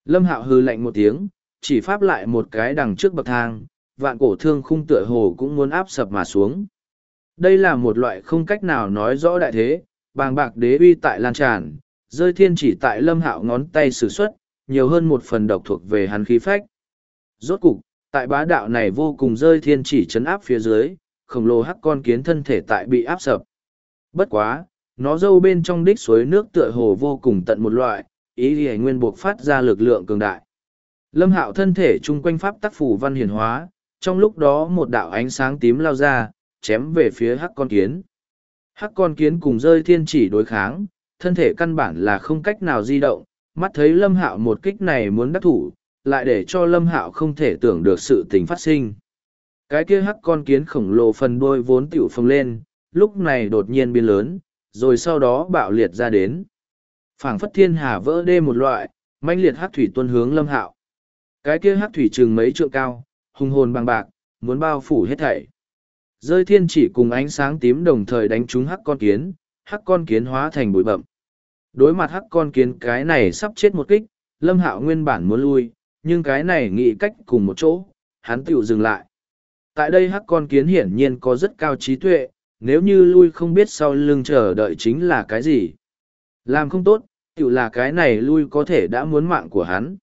Lâm Hạo hừ lạnh một tiếng, chỉ pháp lại một cái đằng trước bậc thang, vạn cổ thương khung tựa hồ cũng muốn áp sập mà xuống. Đây là một loại không cách nào nói rõ đại thế, bàng bạc đế uy tại lan tràn, rơi thiên chỉ tại Lâm Hạo ngón tay sử xuất, nhiều hơn một phần độc thuộc về hắn khí phách. Rốt cục, tại bá đạo này vô cùng rơi thiên chỉ chấn áp phía dưới, khổng lồ hắc con kiến thân thể tại bị áp sập. Bất quá, nó dâu bên trong đích suối nước tựa hồ vô cùng tận một loại, ý thì nguyên buộc phát ra lực lượng cường đại. Lâm Hạo thân thể chung quanh pháp tắc phủ văn hiển hóa, trong lúc đó một đạo ánh sáng tím lao ra, chém về phía hắc con kiến. Hắc con kiến cùng rơi thiên chỉ đối kháng, thân thể căn bản là không cách nào di động, mắt thấy Lâm Hạo một kích này muốn đắc thủ, lại để cho Lâm Hạo không thể tưởng được sự tình phát sinh. Cái kia hắc con kiến khổng lồ phần đuôi vốn tiểu phồng lên, lúc này đột nhiên biến lớn, rồi sau đó bạo liệt ra đến. Phảng phất thiên hà vỡ đê một loại, mãnh liệt hắc thủy tuôn hướng Lâm Hạo. Cái kia hắc thủy chừng mấy trượng cao, hùng hồn bằng bạc, muốn bao phủ hết thảy. Rơi thiên chỉ cùng ánh sáng tím đồng thời đánh trúng hắc con kiến hóa thành bụi bậm. Đối mặt hắc con kiến cái này sắp chết một kích, Lâm Hạo nguyên bản muốn lui, nhưng cái này nghĩ cách cùng một chỗ, hắn tiểu dừng lại. Tại đây hắc con kiến hiển nhiên có rất cao trí tuệ, nếu như lui không biết sau lưng chờ đợi chính là cái gì. Làm không tốt, tiểu là cái này lui có thể đã muốn mạng của hắn.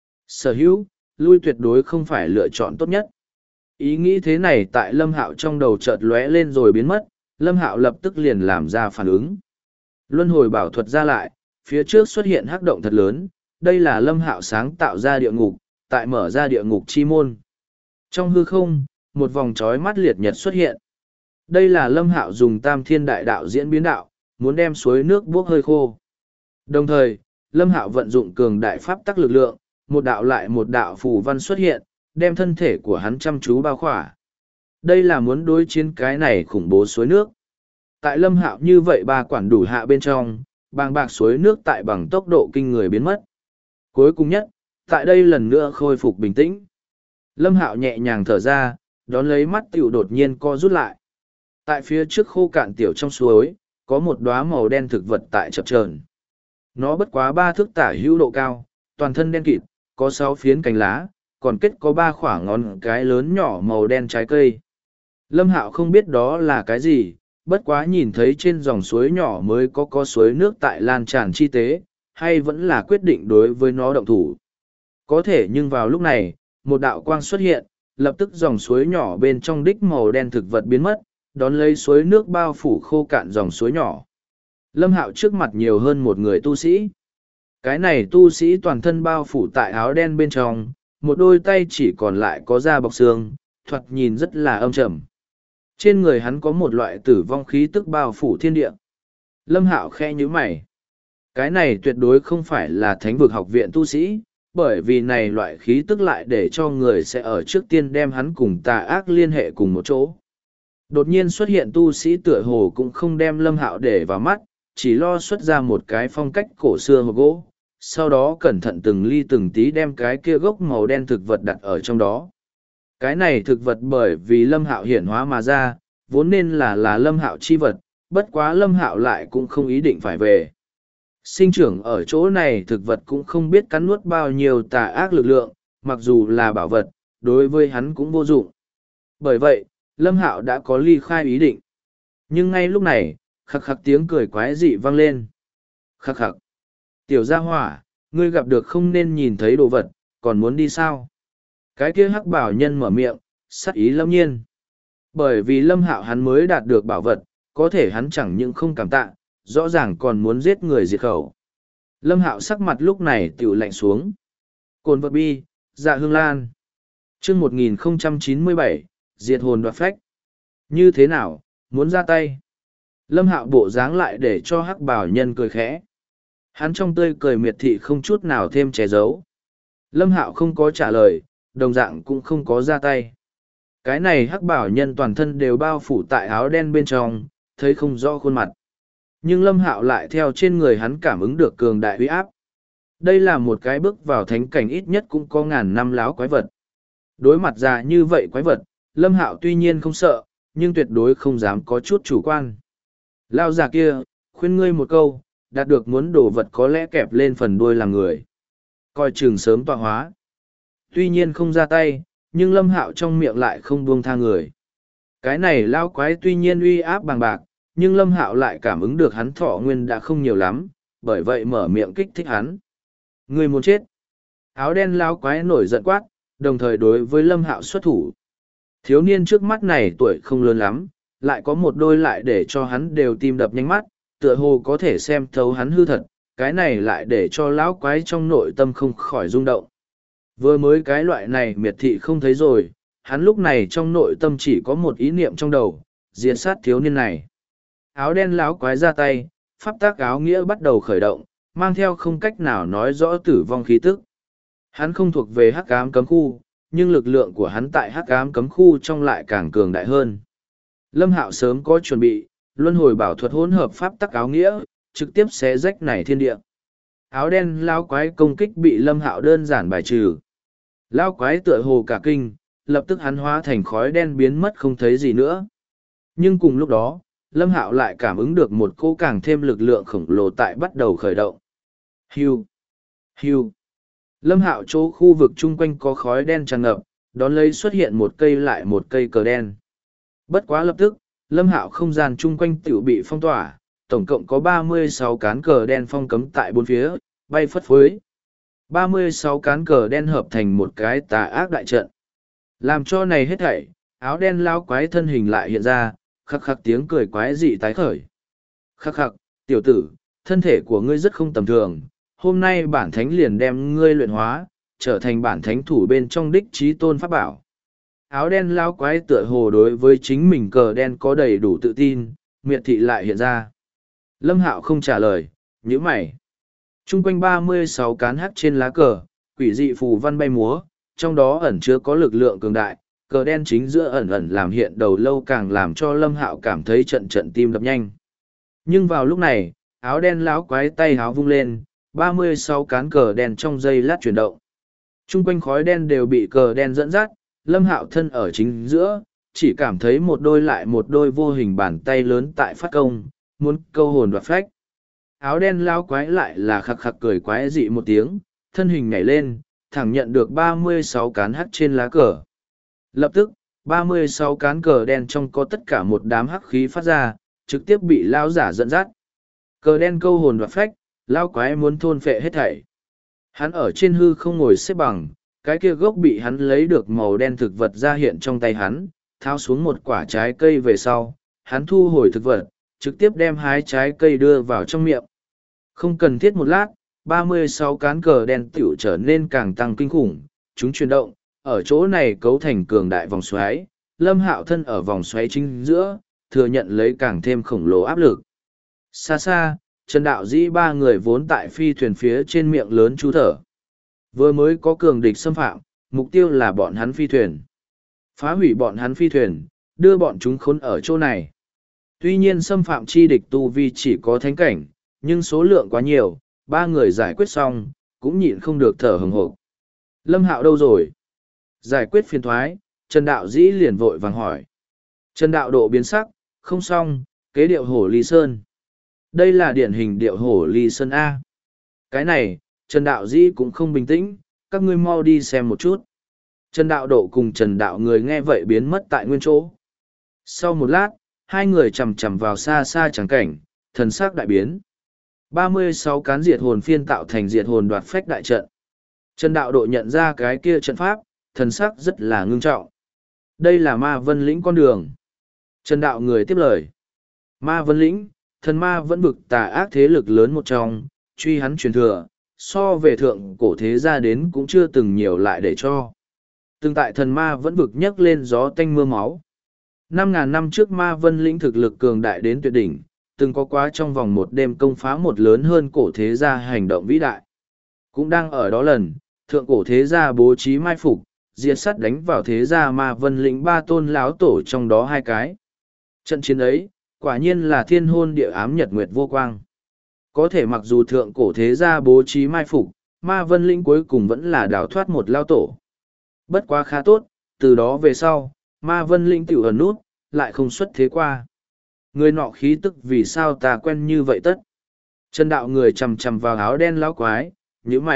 Sở hữu, lui tuyệt đối không phải lựa chọn tốt nhất. Ý nghĩ thế này tại Lâm Hạo trong đầu chợt lóe lên rồi biến mất, Lâm Hạo lập tức liền làm ra phản ứng. Luân hồi bảo thuật ra lại, phía trước xuất hiện hắc động thật lớn, đây là Lâm Hạo sáng tạo ra địa ngục, tại mở ra địa ngục chi môn. Trong hư không, một vòng trói mắt liệt nhật xuất hiện. Đây là Lâm Hạo dùng tam thiên đại đạo diễn biến đạo, muốn đem suối nước bốc hơi khô. Đồng thời, Lâm Hạo vận dụng cường đại pháp tắc lực lượng, một đạo lại một đạo phù văn xuất hiện, đem thân thể của hắn chăm chú bao khỏa. Đây là muốn đối chiến cái này khủng bố suối nước. Tại Lâm Hạo như vậy ba quản đủ hạ bên trong, bàng bạc suối nước tại bằng tốc độ kinh người biến mất. Cuối cùng nhất, tại đây lần nữa khôi phục bình tĩnh. Lâm Hạo nhẹ nhàng thở ra, đón lấy mắt tiểu đột nhiên co rút lại. Tại phía trước khô cạn tiểu trong suối, có một đóa màu đen thực vật tại chập chờn. Nó bất quá 3 thước tả hữu độ cao, toàn thân đen kịt, có 6 phiến cành lá, còn kết có 3 khoảng ngón cái lớn nhỏ màu đen trái cây. Lâm Hạo không biết đó là cái gì, bất quá nhìn thấy trên dòng suối nhỏ mới có suối nước tại lan tràn chi tế, hay vẫn là quyết định đối với nó động thủ. Có thể nhưng vào lúc này, một đạo quang xuất hiện, lập tức dòng suối nhỏ bên trong đích màu đen thực vật biến mất, đón lấy suối nước bao phủ khô cạn dòng suối nhỏ. Lâm Hạo trước mặt nhiều hơn một người tu sĩ. Cái này tu sĩ toàn thân bao phủ tại áo đen bên trong, một đôi tay chỉ còn lại có da bọc xương, thoạt nhìn rất là âm trầm. Trên người hắn có một loại tử vong khí tức bao phủ thiên địa. Lâm Hạo khẽ nhíu mày. Cái này tuyệt đối không phải là thánh vực học viện tu sĩ, bởi vì này loại khí tức lại để cho người sẽ ở trước tiên đem hắn cùng tà ác liên hệ cùng một chỗ. Đột nhiên xuất hiện tu sĩ tựa hồ cũng không đem Lâm Hạo để vào mắt, chỉ lo xuất ra một cái phong cách cổ xưa hộp gỗ, sau đó cẩn thận từng ly từng tí đem cái kia gốc màu đen thực vật đặt ở trong đó. Cái này thực vật bởi vì Lâm Hạo hiển hóa mà ra, vốn nên là Lâm Hạo chi vật, bất quá Lâm Hạo lại cũng không ý định phải về. Sinh trưởng ở chỗ này thực vật cũng không biết cắn nuốt bao nhiêu tà ác lực lượng, mặc dù là bảo vật, đối với hắn cũng vô dụng. Bởi vậy, Lâm Hạo đã có ly khai ý định. Nhưng ngay lúc này, khắc khắc tiếng cười quái dị vang lên. Khắc khắc. Tiểu gia hỏa, ngươi gặp được không nên nhìn thấy đồ vật, còn muốn đi sao? Cái kia hắc bảo nhân mở miệng, sắc ý lâm nhiên. Bởi vì Lâm Hạo hắn mới đạt được bảo vật, có thể hắn chẳng những không cảm tạ, rõ ràng còn muốn giết người diệt khẩu. Lâm Hạo sắc mặt lúc này tiểu lạnh xuống. Cồn vật bi, dạ hương lan. Chương 1097, diệt hồn đoạt phách. Như thế nào, muốn ra tay? Lâm Hạo bộ dáng lại để cho hắc bảo nhân cười khẽ. Hắn trong tươi cười miệt thị không chút nào thêm che giấu. Lâm Hạo không có trả lời, đồng dạng cũng không có ra tay. Cái này hắc bảo nhân toàn thân đều bao phủ tại áo đen bên trong, thấy không rõ khuôn mặt. Nhưng Lâm Hạo lại theo trên người hắn cảm ứng được cường đại uy áp. Đây là một cái bước vào thánh cảnh ít nhất cũng có ngàn năm láo quái vật. Đối mặt già như vậy quái vật, Lâm Hạo tuy nhiên không sợ, nhưng tuyệt đối không dám có chút chủ quan. Lao già kia, khuyên ngươi một câu, đạt được muốn đồ vật có lẽ kẹp lên phần đuôi làm người. coi chừng sớm tọa hóa. Tuy nhiên không ra tay, nhưng Lâm Hạo trong miệng lại không buông tha người. Cái này lao quái tuy nhiên uy áp bằng bạc, nhưng Lâm Hạo lại cảm ứng được hắn thọ nguyên đã không nhiều lắm, bởi vậy mở miệng kích thích hắn. Người muốn chết. Áo đen lao quái nổi giận quát, đồng thời đối với Lâm Hạo xuất thủ. Thiếu niên trước mắt này tuổi không lớn lắm, lại có một đôi lại để cho hắn đều tim đập nhanh mắt, tựa hồ có thể xem thấu hắn hư thật, cái này lại để cho lão quái trong nội tâm không khỏi rung động. Vừa mới cái loại này miệt thị không thấy rồi, hắn lúc này trong nội tâm chỉ có một ý niệm trong đầu, diệt sát thiếu niên này. Áo đen lão quái ra tay, pháp tác áo nghĩa bắt đầu khởi động, mang theo không cách nào nói rõ tử vong khí tức. Hắn không thuộc về hắc ám cấm khu, nhưng lực lượng của hắn tại hắc ám cấm khu trong lại càng cường đại hơn. Lâm Hạo sớm có chuẩn bị, luân hồi bảo thuật hỗn hợp pháp tắc áo nghĩa, trực tiếp xé rách nảy thiên địa. Áo đen lao quái công kích bị Lâm Hạo đơn giản bài trừ. Lao quái tựa hồ cả kinh, lập tức hắn hóa thành khói đen biến mất không thấy gì nữa. Nhưng cùng lúc đó, Lâm Hạo lại cảm ứng được một cỗ càng thêm lực lượng khổng lồ tại bắt đầu khởi động. Hiu! Hiu! Lâm Hạo chỗ khu vực chung quanh có khói đen tràn ngập, đón lấy xuất hiện một cây lại một cây cờ đen. Bất quá lập tức, Lâm Hạo không gian chung quanh tiểu bị phong tỏa, tổng cộng có 36 cán cờ đen phong cấm tại bốn phía, bay phất phới. 36 cán cờ đen hợp thành một cái tà ác đại trận. Làm cho này hết thảy, áo đen lao quái thân hình lại hiện ra, khắc khắc tiếng cười quái dị tái khởi. Khắc khắc, tiểu tử, thân thể của ngươi rất không tầm thường, hôm nay bản thánh liền đem ngươi luyện hóa, trở thành bản thánh thủ bên trong đích trí tôn pháp bảo. Áo đen lao quái tựa hồ đối với chính mình cờ đen có đầy đủ tự tin, miệt thị lại hiện ra. Lâm Hạo không trả lời, nhíu mày. Trung quanh 36 cán hắc trên lá cờ, quỷ dị phù văn bay múa, trong đó ẩn chứa có lực lượng cường đại, cờ đen chính giữa ẩn ẩn làm hiện đầu lâu càng làm cho Lâm Hạo cảm thấy trận trận tim đập nhanh. Nhưng vào lúc này, áo đen lão quái tay háo vung lên, 36 cán cờ đen trong giây lát chuyển động. Trung quanh khói đen đều bị cờ đen dẫn dắt, Lâm Hạo thân ở chính giữa, chỉ cảm thấy một đôi lại một đôi vô hình bàn tay lớn tại phát công, muốn câu hồn đoạt phách. Áo đen lao quái lại là khắc khắc cười quái dị một tiếng, thân hình nhảy lên, thẳng nhận được 36 cán hắc trên lá cờ. Lập tức, 36 cán cờ đen trong có tất cả một đám hắc khí phát ra, trực tiếp bị lao giả dẫn dắt. Cờ đen câu hồn đoạt phách, lao quái muốn thôn phệ hết thảy. Hắn ở trên hư không ngồi xếp bằng, cái kia gốc bị hắn lấy được màu đen thực vật ra hiện trong tay hắn, tháo xuống một quả trái cây về sau, hắn thu hồi thực vật, trực tiếp đem hái trái cây đưa vào trong miệng. Không cần thiết một lát, 36 cán cờ đen tiểu trở nên càng tăng kinh khủng, chúng chuyển động, ở chỗ này cấu thành cường đại vòng xoáy, Lâm Hạo thân ở vòng xoáy chính giữa, thừa nhận lấy càng thêm khổng lồ áp lực. Xa xa, Trần Đạo Dĩ ba người vốn tại phi thuyền phía trên miệng lớn chú thở. Vừa mới có cường địch xâm phạm, mục tiêu là bọn hắn phi thuyền. Phá hủy bọn hắn phi thuyền, đưa bọn chúng khốn ở chỗ này. Tuy nhiên xâm phạm chi địch tu vi chỉ có thánh cảnh, nhưng số lượng quá nhiều, ba người giải quyết xong, cũng nhịn không được thở hừng hộp. Lâm Hạo đâu rồi? Giải quyết phiền thoái, Trần Đạo Dĩ liền vội vàng hỏi. Trần Đạo Độ biến sắc, không xong, kế điệu hổ ly sơn. Đây là điển hình điệu hổ ly sơn A. Cái này, Trần Đạo Dĩ cũng không bình tĩnh, các ngươi mau đi xem một chút. Trần Đạo Độ cùng Trần Đạo người nghe vậy biến mất tại nguyên chỗ. Sau một lát, hai người chầm chầm vào xa xa trắng cảnh, thần sắc đại biến. 36 cán diệt hồn phiên tạo thành diệt hồn đoạt phách đại trận. Trần Đạo Độ nhận ra cái kia trận pháp, thần sắc rất là ngưng trọng. Đây là ma vân lĩnh con đường. Trần Đạo người tiếp lời. Ma vân lĩnh, thần ma vẫn vực tà ác thế lực lớn một trong, truy hắn truyền thừa, so về thượng cổ thế gia đến cũng chưa từng nhiều lại để cho. Từng tại thần ma vẫn vực nhấc lên gió tanh mưa máu. 5.000 năm trước ma vân lĩnh thực lực cường đại đến tuyệt đỉnh, từng có quá trong vòng một đêm công phá một lớn hơn cổ thế gia hành động vĩ đại. Cũng đang ở đó lần, thượng cổ thế gia bố trí mai phục, diệt sát đánh vào thế gia ma vân lĩnh ba tôn láo tổ trong đó hai cái. Trận chiến ấy, quả nhiên là thiên hôn địa ám nhật nguyệt vô quang. Có thể mặc dù thượng cổ thế gia bố trí mai phục, ma vân lĩnh cuối cùng vẫn là đào thoát một lao tổ. Bất quá khá tốt, từ đó về sau, ma vân lĩnh tiểu ẩn nút, lại không xuất thế qua. Người nọ khí tức vì sao ta quen như vậy tất. Trần Đạo người chầm chầm vào áo đen lão quái, nhíu mày,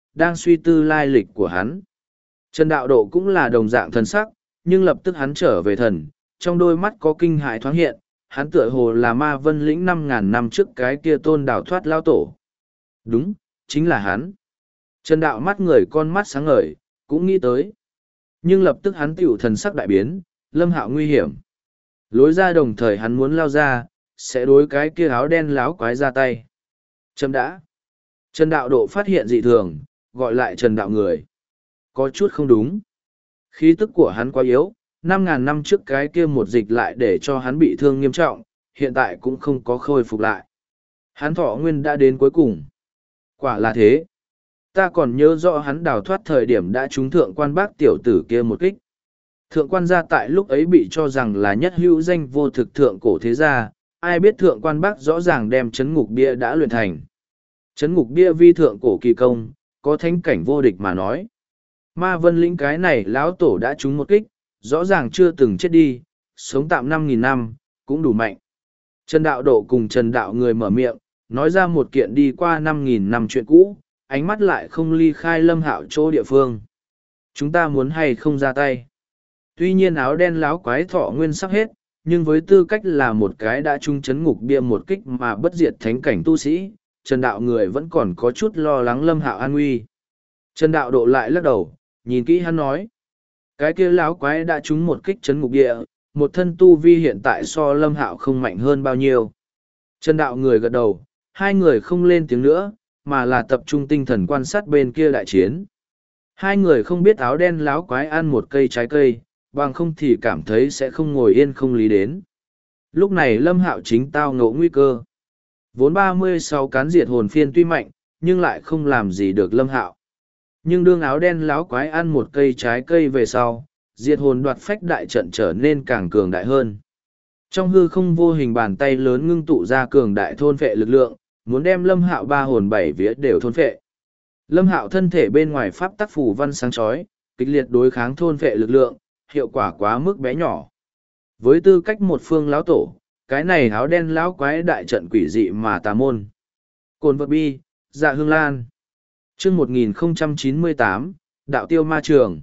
đang suy tư lai lịch của hắn. Trần Đạo Độ cũng là đồng dạng thần sắc, nhưng lập tức hắn trở về thần, trong đôi mắt có kinh hãi thoáng hiện, hắn tựa hồ là Ma Vân Lĩnh 5.000 năm trước cái kia tôn đào thoát lao tổ. Đúng, chính là hắn. Trần Đạo mắt người con mắt sáng ngời, cũng nghĩ tới. Nhưng lập tức hắn tiểu thần sắc đại biến, Lâm Hạo nguy hiểm. Lối ra đồng thời hắn muốn lao ra, sẽ đối cái kia áo đen láo quái ra tay. Chấm đã. Trần Đạo Độ phát hiện dị thường, gọi lại Trần Đạo người. Có chút không đúng. Khí tức của hắn quá yếu, 5.000 năm trước cái kia một dịch lại để cho hắn bị thương nghiêm trọng, hiện tại cũng không có khôi phục lại. Hắn thọ nguyên đã đến cuối cùng. Quả là thế. Ta còn nhớ rõ hắn đào thoát thời điểm đã trúng thượng quan bác tiểu tử kia một kích. Thượng quan gia tại lúc ấy bị cho rằng là nhất hữu danh vô thực thượng cổ thế gia, ai biết thượng quan bác rõ ràng đem chấn ngục bia đã luyện thành. Chấn ngục bia vi thượng cổ kỳ công, có thánh cảnh vô địch mà nói. Ma Vân Lĩnh cái này lão tổ đã trúng một kích, rõ ràng chưa từng chết đi, sống tạm 5.000 năm, cũng đủ mạnh. Trần Đạo Độ cùng Trần Đạo người mở miệng, nói ra một kiện đi qua 5.000 năm chuyện cũ, ánh mắt lại không ly khai Lâm Hạo chỗ địa phương. Chúng ta muốn hay không ra tay. Tuy nhiên áo đen láo quái thọ nguyên sắp hết, nhưng với tư cách là một cái đã trung chấn ngục bia một kích mà bất diệt thánh cảnh tu sĩ, Trần Đạo người vẫn còn có chút lo lắng Lâm Hạo an nguy. Trần Đạo Độ lại lắc đầu, nhìn kỹ hắn nói. Cái kia láo quái đã trúng một kích chấn ngục địa, một thân tu vi hiện tại so Lâm Hạo không mạnh hơn bao nhiêu. Trần Đạo người gật đầu, hai người không lên tiếng nữa, mà là tập trung tinh thần quan sát bên kia đại chiến. Hai người không biết áo đen láo quái ăn một cây trái cây, bằng không thì cảm thấy sẽ không ngồi yên không lý đến. Lúc này Lâm Hạo chính tao ngộ nguy cơ. Vốn 36 cán diệt hồn phiên tuy mạnh, nhưng lại không làm gì được Lâm Hạo. Nhưng đương áo đen láo quái ăn một cây trái cây về sau, diệt hồn đoạt phách đại trận trở nên càng cường đại hơn. Trong hư không vô hình bàn tay lớn ngưng tụ ra cường đại thôn phệ lực lượng, muốn đem Lâm Hạo ba hồn bảy vía đều thôn phệ. Lâm Hạo thân thể bên ngoài pháp tắc phù văn sáng chói, kịch liệt đối kháng thôn phệ lực lượng, hiệu quả quá mức bé nhỏ. Với tư cách một phương lão tổ, cái này áo đen lão quái đại trận quỷ dị mà tà môn. Cồn vật bi, dạ hương lan. Chương 1098, Đạo tiêu ma trường.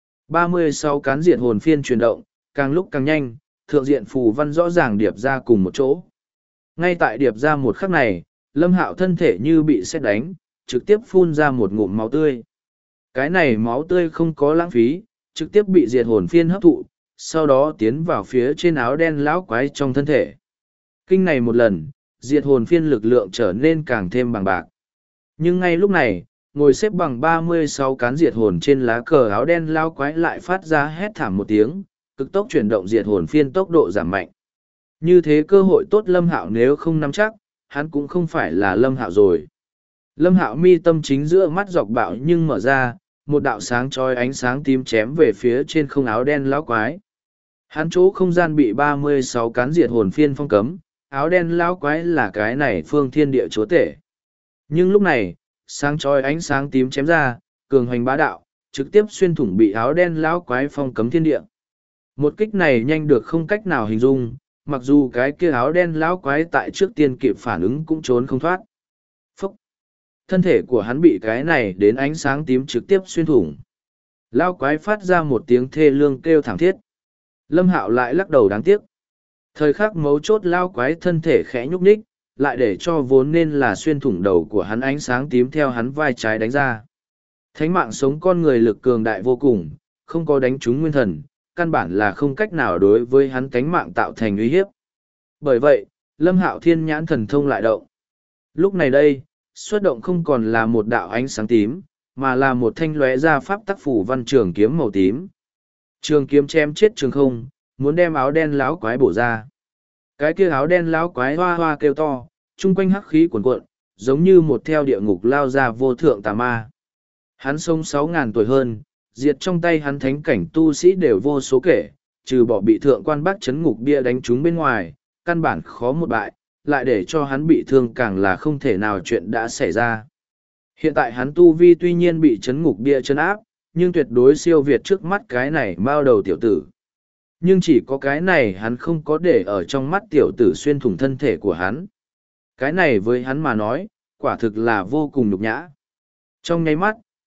36 cán diện hồn phiên chuyển động, càng lúc càng nhanh, thượng diện phù văn rõ ràng điệp ra cùng một chỗ. Ngay tại điệp ra một khắc này, Lâm Hạo thân thể như bị sét đánh, trực tiếp phun ra một ngụm máu tươi. Cái này máu tươi không có lãng phí, trực tiếp bị diệt hồn phiên hấp thụ, sau đó tiến vào phía trên áo đen lão quái trong thân thể. Kinh này một lần, diệt hồn phiên lực lượng trở nên càng thêm bằng bạc. Nhưng ngay lúc này, ngồi xếp bằng 36 cán diệt hồn trên lá cờ áo đen lão quái lại phát ra hét thảm một tiếng, cực tốc chuyển động diệt hồn phiên tốc độ giảm mạnh. Như thế cơ hội tốt Lâm Hạo nếu không nắm chắc, hắn cũng không phải là Lâm Hạo rồi. Lâm Hạo mi tâm chính giữa mắt dọc bạo nhưng mở ra, một đạo sáng chói ánh sáng tím chém về phía trên không áo đen lão quái. Hắn chỗ không gian bị 36 cán diệt hồn phiên phong cấm, áo đen lão quái là cái này phương thiên địa chúa tể. Nhưng lúc này, sáng chói ánh sáng tím chém ra, cường hoành bá đạo, trực tiếp xuyên thủng bị áo đen lão quái phong cấm thiên địa. Một kích này nhanh được không cách nào hình dung, mặc dù cái kia áo đen lão quái tại trước tiên kịp phản ứng cũng trốn không thoát. Phúc! Thân thể của hắn bị cái này đến ánh sáng tím trực tiếp xuyên thủng. Lão quái phát ra một tiếng thê lương kêu thảm thiết. Lâm Hạo lại lắc đầu đáng tiếc. Thời khắc mấu chốt lão quái thân thể khẽ nhúc nhích, lại để cho vốn nên là xuyên thủng đầu của hắn ánh sáng tím theo hắn vai trái đánh ra. Thánh mạng sống con người lực cường đại vô cùng, không có đánh trúng nguyên thần, căn bản là không cách nào đối với hắn tánh mạng tạo thành uy hiếp. Bởi vậy, Lâm Hạo thiên nhãn thần thông lại động. Lúc này đây, xuất động không còn là một đạo ánh sáng tím, mà là một thanh lóe ra pháp tắc phủ văn trường kiếm màu tím. Trường kiếm chém chết trường không, muốn đem áo đen láo quái bổ ra. Cái kia áo đen láo quái hoa hoa kêu to, chung quanh hắc khí cuồn cuộn, giống như một theo địa ngục lao ra vô thượng tà ma. Hắn sống 6.000 tuổi hơn, diệt trong tay hắn thánh cảnh tu sĩ đều vô số kể, trừ bỏ bị thượng quan bác chấn ngục bia đánh trúng bên ngoài, căn bản khó một bại, lại để cho hắn bị thương càng là không thể nào chuyện đã xảy ra. Hiện tại hắn tu vi tuy nhiên bị chấn ngục bia chấn áp, nhưng tuyệt đối siêu việt trước mắt cái này mao đầu tiểu tử. Nhưng chỉ có cái này hắn không có để ở trong mắt tiểu tử xuyên thủng thân thể của hắn. Cái này với hắn mà nói, quả thực là vô cùng nhục nhã. Trong nháy mắt,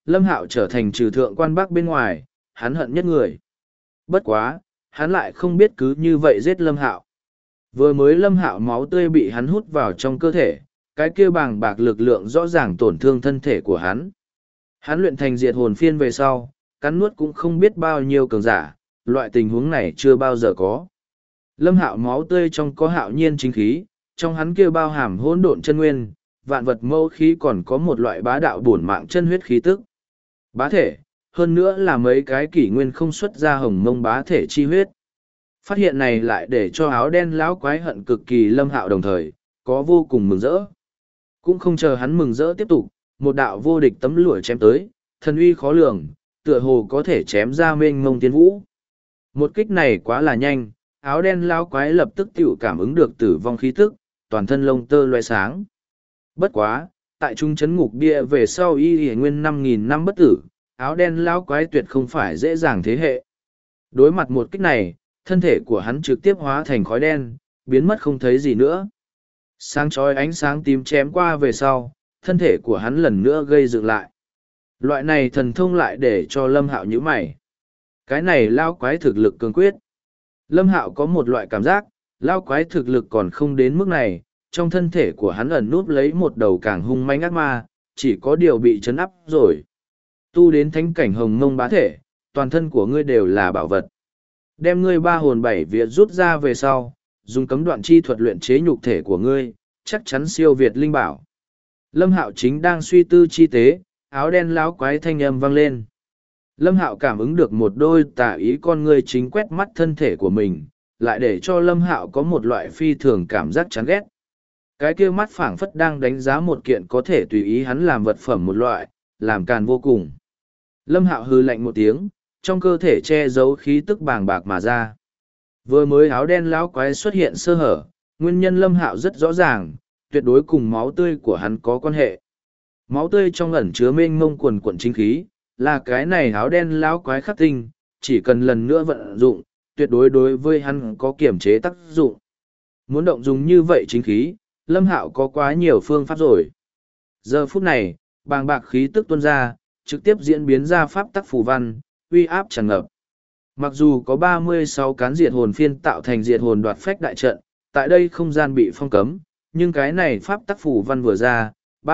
Lâm Hạo trở thành trừ thượng quan Bắc bên ngoài, hắn hận nhất người. Bất quá, hắn lại không biết cứ như vậy giết Lâm Hạo. Vừa mới Lâm Hạo máu tươi bị hắn hút vào trong cơ thể, cái kia bàng bạc lực lượng rõ ràng tổn thương thân thể của hắn. Hắn luyện thành diệt hồn phiên về sau, cắn nuốt cũng không biết bao nhiêu cường giả, loại tình huống này chưa bao giờ có. Lâm Hạo máu tươi trong có hạo nhiên chính khí, trong hắn kia bao hàm hỗn độn chân nguyên, vạn vật mâu khí còn có một loại bá đạo bổn mạng chân huyết khí tức. Bá thể, hơn nữa là mấy cái kỷ nguyên không xuất ra hồng mông bá thể chi huyết. Phát hiện này lại để cho áo đen lão quái hận cực kỳ Lâm Hạo đồng thời, có vô cùng mừng rỡ. Cũng không chờ hắn mừng rỡ tiếp tục, một đạo vô địch tấm lụa chém tới, thần uy khó lường, tựa hồ có thể chém ra mênh mông tiên vũ. Một kích này quá là nhanh, áo đen lão quái lập tức tiểu cảm ứng được tử vong khí tức, toàn thân lông tơ loe sáng. Bất quá, tại trung chấn ngục bia về sau y nguyên 5.000 năm bất tử, áo đen lão quái tuyệt không phải dễ dàng thế hệ. Đối mặt một kích này, thân thể của hắn trực tiếp hóa thành khói đen, biến mất không thấy gì nữa. Sáng chói ánh sáng tím chém qua về sau, thân thể của hắn lần nữa gây dựng lại. Loại này thần thông lại để cho Lâm Hạo nhíu mày. Cái này lao quái thực lực cường quyết. Lâm Hạo có một loại cảm giác, lao quái thực lực còn không đến mức này, trong thân thể của hắn ẩn núp lấy một đầu càng hung manh ác ma, chỉ có điều bị chấn áp rồi. Tu đến thánh cảnh hồng mông bá thể, toàn thân của ngươi đều là bảo vật. Đem ngươi ba hồn bảy vía rút ra về sau, dùng cấm đoạn chi thuật luyện chế nhục thể của ngươi, chắc chắn siêu việt linh bảo. Lâm Hạo chính đang suy tư chi tế, áo đen láo quái thanh âm vang lên. Lâm Hạo cảm ứng được một đôi tà ý con ngươi chính quét mắt thân thể của mình, lại để cho Lâm Hạo có một loại phi thường cảm giác chán ghét. Cái kia mắt phảng phất đang đánh giá một kiện có thể tùy ý hắn làm vật phẩm một loại, làm càn vô cùng. Lâm Hạo hừ lạnh một tiếng, trong cơ thể che giấu khí tức bàng bạc mà ra. Vừa mới áo đen lão quái xuất hiện sơ hở, nguyên nhân Lâm Hạo rất rõ ràng, tuyệt đối cùng máu tươi của hắn có quan hệ. Máu tươi trong ẩn chứa mênh mông quần quận chính khí, là cái này áo đen lão quái khắc tinh, chỉ cần lần nữa vận dụng, tuyệt đối đối với hắn có kiểm chế tác dụng. Muốn động dùng như vậy chính khí, Lâm Hạo có quá nhiều phương pháp rồi. Giờ phút này, bàng bạc khí tức tuôn ra, trực tiếp diễn biến ra pháp tắc phù văn, uy áp tràn ngập. Mặc dù có 36 cán diệt hồn phiên tạo thành diệt hồn đoạt phách đại trận, tại đây không gian bị phong cấm, nhưng cái này pháp tắc phù văn vừa ra,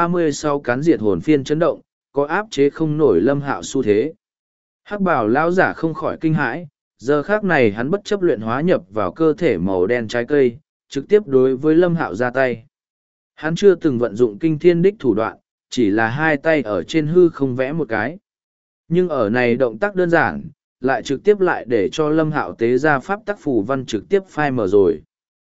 36 cán diệt hồn phiên chấn động, có áp chế không nổi Lâm Hạo xu thế. Hắc Bảo lão giả không khỏi kinh hãi, giờ khác này hắn bất chấp luyện hóa nhập vào cơ thể màu đen trái cây, trực tiếp đối với Lâm Hạo ra tay. Hắn chưa từng vận dụng kinh thiên đích thủ đoạn, chỉ là hai tay ở trên hư không vẽ một cái. Nhưng ở này động tác đơn giản, lại trực tiếp lại để cho Lâm Hạo tế ra pháp tắc phù văn trực tiếp phai mở rồi.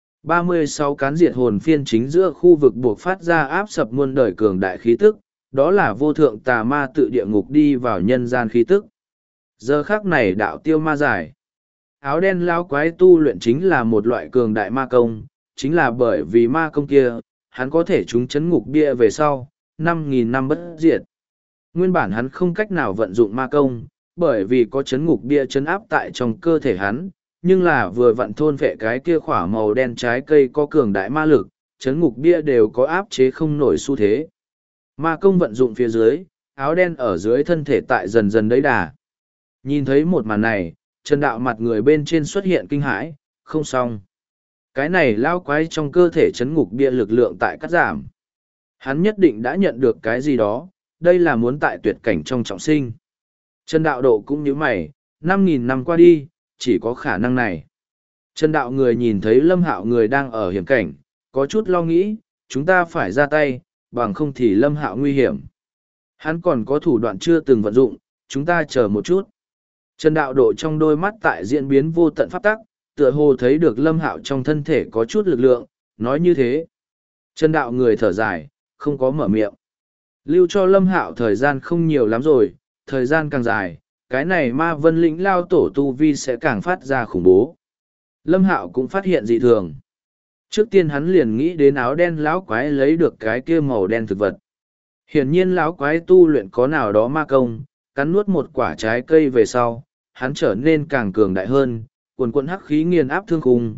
36 cán diệt hồn phiên chính giữa khu vực buộc phát ra áp sập muôn đời cường đại khí tức, đó là vô thượng tà ma tự địa ngục đi vào nhân gian khí tức. Giờ khắc này đạo tiêu ma giải. Áo đen lao quái tu luyện chính là một loại cường đại ma công, chính là bởi vì ma công kia, hắn có thể trúng chấn ngục bia về sau, 5.000 năm bất diệt. Nguyên bản hắn không cách nào vận dụng ma công, bởi vì có chấn ngục bia chấn áp tại trong cơ thể hắn, nhưng là vừa vặn thôn vệ cái kia khỏa màu đen trái cây có cường đại ma lực, chấn ngục bia đều có áp chế không nổi xu thế. Ma công vận dụng phía dưới, áo đen ở dưới thân thể tại dần dần đấy đà. Nhìn thấy một màn này, Trần Đạo mặt người bên trên xuất hiện kinh hãi, không xong. Cái này lao quái trong cơ thể chấn ngục bia lực lượng tại cắt giảm. Hắn nhất định đã nhận được cái gì đó, đây là muốn tại tuyệt cảnh trong trọng sinh. Trần Đạo độ cũng như mày, 5.000 năm qua đi, chỉ có khả năng này. Trần Đạo người nhìn thấy Lâm Hạo người đang ở hiểm cảnh, có chút lo nghĩ, chúng ta phải ra tay, bằng không thì Lâm Hạo nguy hiểm. Hắn còn có thủ đoạn chưa từng vận dụng, chúng ta chờ một chút. Trần Đạo độ trong đôi mắt tại diễn biến vô tận pháp tắc, tựa hồ thấy được Lâm Hạo trong thân thể có chút lực lượng, nói như thế. Trần Đạo người thở dài, không có mở miệng. Lưu cho Lâm Hạo thời gian không nhiều lắm rồi, thời gian càng dài, cái này ma vân lĩnh lao tổ tu vi sẽ càng phát ra khủng bố. Lâm Hạo cũng phát hiện dị thường. Trước tiên hắn liền nghĩ đến áo đen lão quái lấy được cái kia màu đen thực vật. Hiển nhiên lão quái tu luyện có nào đó ma công, cắn nuốt một quả trái cây về sau, hắn trở nên càng cường đại hơn, quần quần hắc khí nghiền áp thương khung,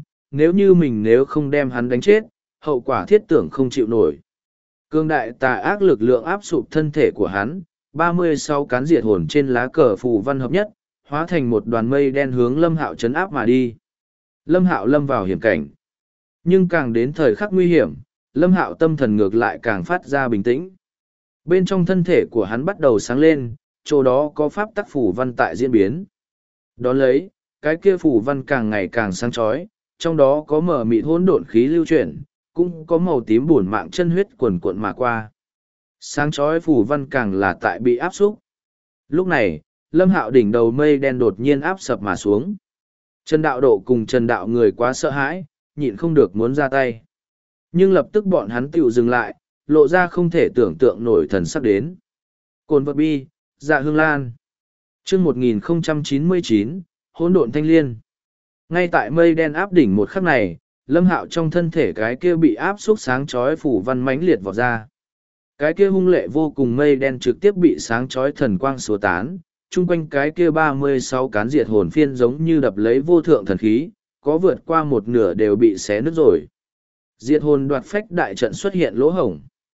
nếu không đem hắn đánh chết, hậu quả thiết tưởng không chịu nổi. Cường đại tà ác lực lượng áp sụp thân thể của hắn, 36 cán diệt hồn trên lá cờ phù văn hợp nhất, hóa thành một đoàn mây đen hướng Lâm Hạo chấn áp mà đi. Lâm Hạo lâm vào hiểm cảnh. Nhưng càng đến thời khắc nguy hiểm, Lâm Hạo tâm thần ngược lại càng phát ra bình tĩnh. Bên trong thân thể của hắn bắt đầu sáng lên, chỗ đó có pháp tắc phù văn tại diễn biến. Đón lấy, cái kia phù văn càng ngày càng sáng chói, trong đó có mờ mịt hỗn độn khí lưu chuyển, cũng có màu tím buồn mạng chân huyết quần cuộn mà qua. Sáng chói phù văn càng là tại bị áp xúc. Lúc này, Lâm Hạo đỉnh đầu mây đen đột nhiên áp sập mà xuống. Trần Đạo Độ cùng Trần Đạo người quá sợ hãi, nhịn không được muốn ra tay. Nhưng lập tức bọn hắn tựu dừng lại, lộ ra không thể tưởng tượng nổi thần sắc đến. Cồn vật bi, Dạ Hương Lan. Chương 1099, hỗn độn thanh liên. Ngay tại mây đen áp đỉnh một khắc này, Lâm Hạo trong thân thể cái kia bị áp xúc sáng chói phủ văn mãnh liệt vọt ra. Cái kia hung lệ vô cùng mây đen trực tiếp bị sáng chói thần quang xua tán, chung quanh cái kia 36 cán diệt hồn phiên giống như đập lấy vô thượng thần khí, có vượt qua một nửa đều bị xé nứt rồi. Diệt hồn đoạt phách đại trận xuất hiện lỗ hổng.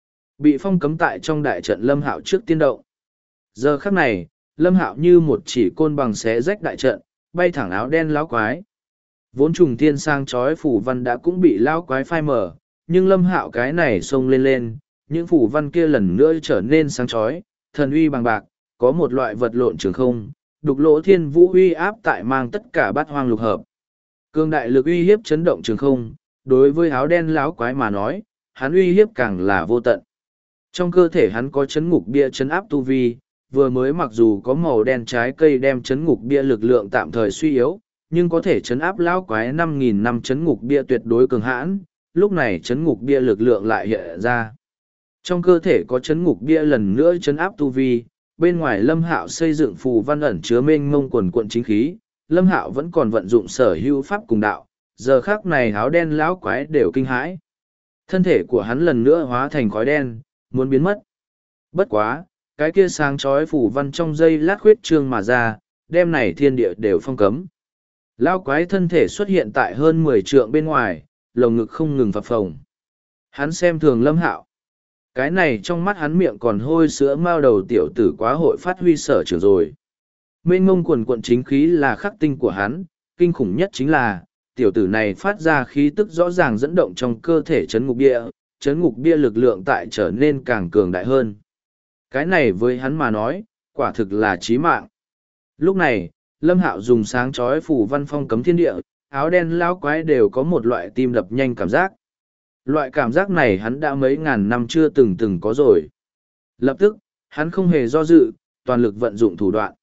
Bị phong cấm tại trong đại trận Lâm Hạo trước tiên động. Giờ khắc này, Lâm Hạo như một chỉ côn bằng xé rách đại trận, bay thẳng áo đen lão quái. Vốn trùng thiên sang chói phủ văn đã cũng bị lão quái phai mở, nhưng Lâm Hạo cái này xông lên lên, những phủ văn kia lần nữa trở nên sáng chói, thần uy bằng bạc, có một loại vật lộn trường không, đục lỗ thiên vũ uy áp tại mang tất cả bát hoang lục hợp. Cương đại lực uy hiếp chấn động trường không, đối với áo đen lão quái mà nói, hắn uy hiếp càng là vô tận. Trong cơ thể hắn có chấn ngục bia chấn áp tu vi, vừa mới mặc dù có màu đen trái cây đem chấn ngục bia lực lượng tạm thời suy yếu, nhưng có thể chấn áp lão quái 5.000 năm chấn ngục bia tuyệt đối cường hãn, lúc này chấn ngục bia lực lượng lại hiện ra. Trong cơ thể có chấn ngục bia lần nữa chấn áp tu vi, bên ngoài Lâm Hạo xây dựng phù văn ẩn chứa mênh mông quần quận chính khí, Lâm Hạo vẫn còn vận dụng sở hữu pháp cùng đạo, giờ khắc này áo đen lão quái đều kinh hãi. Thân thể của hắn lần nữa hóa thành khói đen, muốn biến mất. Bất quá, cái kia sáng chói phù văn trong dây lát khuyết trương mà ra, đêm này thiên địa đều phong cấm. Lão quái thân thể xuất hiện tại hơn 10 trượng bên ngoài, lồng ngực không ngừng phập phồng. Hắn xem thường Lâm Hạo. Cái này trong mắt hắn miệng còn hôi sữa mao đầu tiểu tử quá hội phát huy sở trường rồi. Mênh mông quần quận chính khí là khắc tinh của hắn, kinh khủng nhất chính là, tiểu tử này phát ra khí tức rõ ràng dẫn động trong cơ thể chấn ngục bia lực lượng tại trở nên càng cường đại hơn. Cái này với hắn mà nói, quả thực là chí mạng. Lúc này, Lâm Hạo dùng sáng chói phủ văn phong cấm thiên địa, áo đen lão quái đều có một loại tim đập nhanh cảm giác. Loại cảm giác này hắn đã mấy ngàn năm chưa từng có rồi. Lập tức, hắn không hề do dự, toàn lực vận dụng thủ đoạn.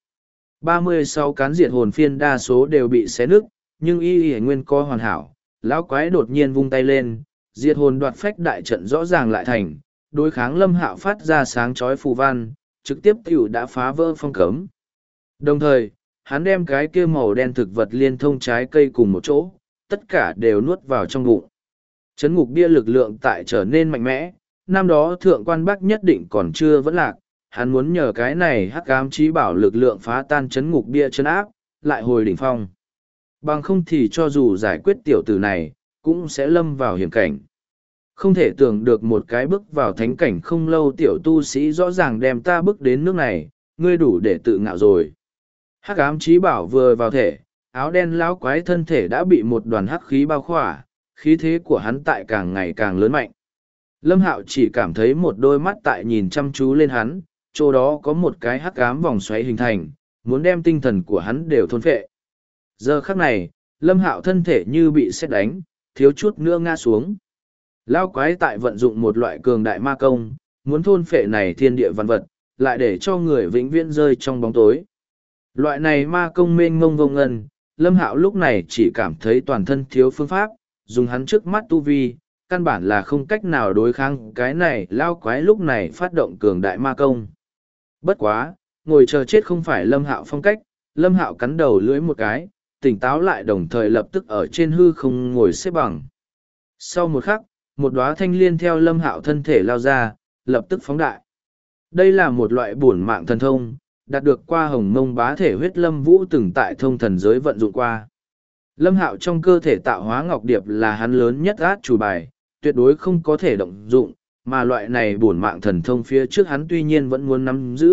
36 cán diệt hồn phiên đa số đều bị xé nứt, nhưng y nguyên co hoàn hảo. Lão quái đột nhiên vung tay lên, diệt hồn đoạt phách đại trận rõ ràng lại thành, đối kháng Lâm Hạo phát ra sáng chói phù văn, trực tiếp tiểu đã phá vỡ phong cấm. Đồng thời, hắn đem cái kia màu đen thực vật liên thông trái cây cùng một chỗ, tất cả đều nuốt vào trong bụng. Chấn ngục bia lực lượng tại trở nên mạnh mẽ, năm đó thượng quan Bắc nhất định còn chưa vẫn lạc, hắn muốn nhờ cái này hắc ám chí bảo lực lượng phá tan chấn ngục bia chấn áp, lại hồi đỉnh phong. Bằng không thì cho dù giải quyết tiểu tử này, cũng sẽ lâm vào hiểm cảnh. Không thể tưởng được một cái bước vào thánh cảnh không lâu tiểu tu sĩ rõ ràng đem ta bước đến nước này, ngươi đủ để tự ngạo rồi. Hắc ám chí bảo vừa vào thể, áo đen lão quái thân thể đã bị một đoàn hắc khí bao khỏa, khí thế của hắn tại càng ngày càng lớn mạnh. Lâm Hạo chỉ cảm thấy một đôi mắt tại nhìn chăm chú lên hắn, chỗ đó có một cái hắc ám vòng xoáy hình thành, muốn đem tinh thần của hắn đều thôn phệ. Giờ khắc này, Lâm Hạo thân thể như bị sét đánh, thiếu chút nữa ngã xuống. Lão quái tại vận dụng một loại cường đại ma công, muốn thôn phệ này thiên địa văn vật, lại để cho người vĩnh viễn rơi trong bóng tối. Loại này ma công mênh mông vô ngân, Lâm Hạo lúc này chỉ cảm thấy toàn thân thiếu phương pháp, dùng hắn trước mắt tu vi, căn bản là không cách nào đối kháng cái này lao quái lúc này phát động cường đại ma công. Bất quá, ngồi chờ chết không phải Lâm Hạo phong cách, Lâm Hạo cắn đầu lưỡi một cái, tỉnh táo lại đồng thời lập tức ở trên hư không ngồi xếp bằng. Sau một khắc, một đóa thanh liên theo Lâm Hạo thân thể lao ra, lập tức phóng đại. Đây là một loại bổn mạng thần thông, đạt được qua hồng mông bá thể huyết Lâm Vũ từng tại thông thần giới vận dụng qua. Lâm Hạo trong cơ thể tạo hóa ngọc điệp là hắn lớn nhất át chủ bài, tuyệt đối không có thể động dụng, mà loại này bổn mạng thần thông phía trước hắn tuy nhiên vẫn muốn nắm giữ,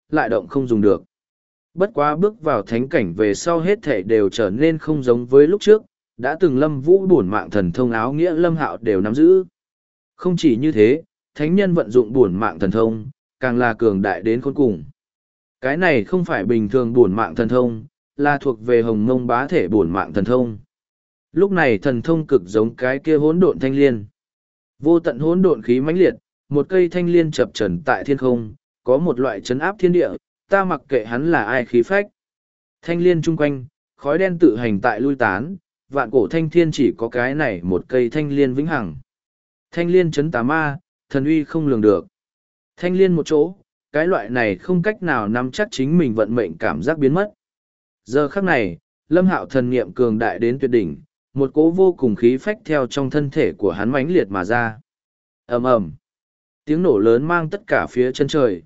lại động không dùng được. Bất quá bước vào thánh cảnh về sau hết thể đều trở nên không giống với lúc trước, đã từng Lâm Vũ bổn mạng thần thông áo nghĩa Lâm Hạo đều nắm giữ. Không chỉ như thế, thánh nhân vận dụng bổn mạng thần thông, càng là cường đại đến khôn cùng. Cái này không phải bình thường bổn mạng thần thông, là thuộc về Hồng Mông bá thể bổn mạng thần thông. Lúc này thần thông cực giống cái kia hỗn độn thanh liên. Vô tận hỗn độn khí mãnh liệt, một cây thanh liên chập chờn tại thiên không, có một loại chấn áp thiên địa, ta mặc kệ hắn là ai khí phách. Thanh liên chung quanh, khói đen tự hành tại lui tán, vạn cổ thanh thiên chỉ có cái này một cây thanh liên vĩnh hằng. Thanh liên chấn tà ma, thần uy không lường được. Thanh liên một chỗ, cái loại này không cách nào nắm chắc chính mình vận mệnh cảm giác biến mất. Giờ khắc này, Lâm Hạo thần niệm cường đại đến tuyệt đỉnh, một cỗ vô cùng khí phách theo trong thân thể của hắn mãnh liệt mà ra. Ầm ầm. Tiếng nổ lớn mang tất cả phía chân trời,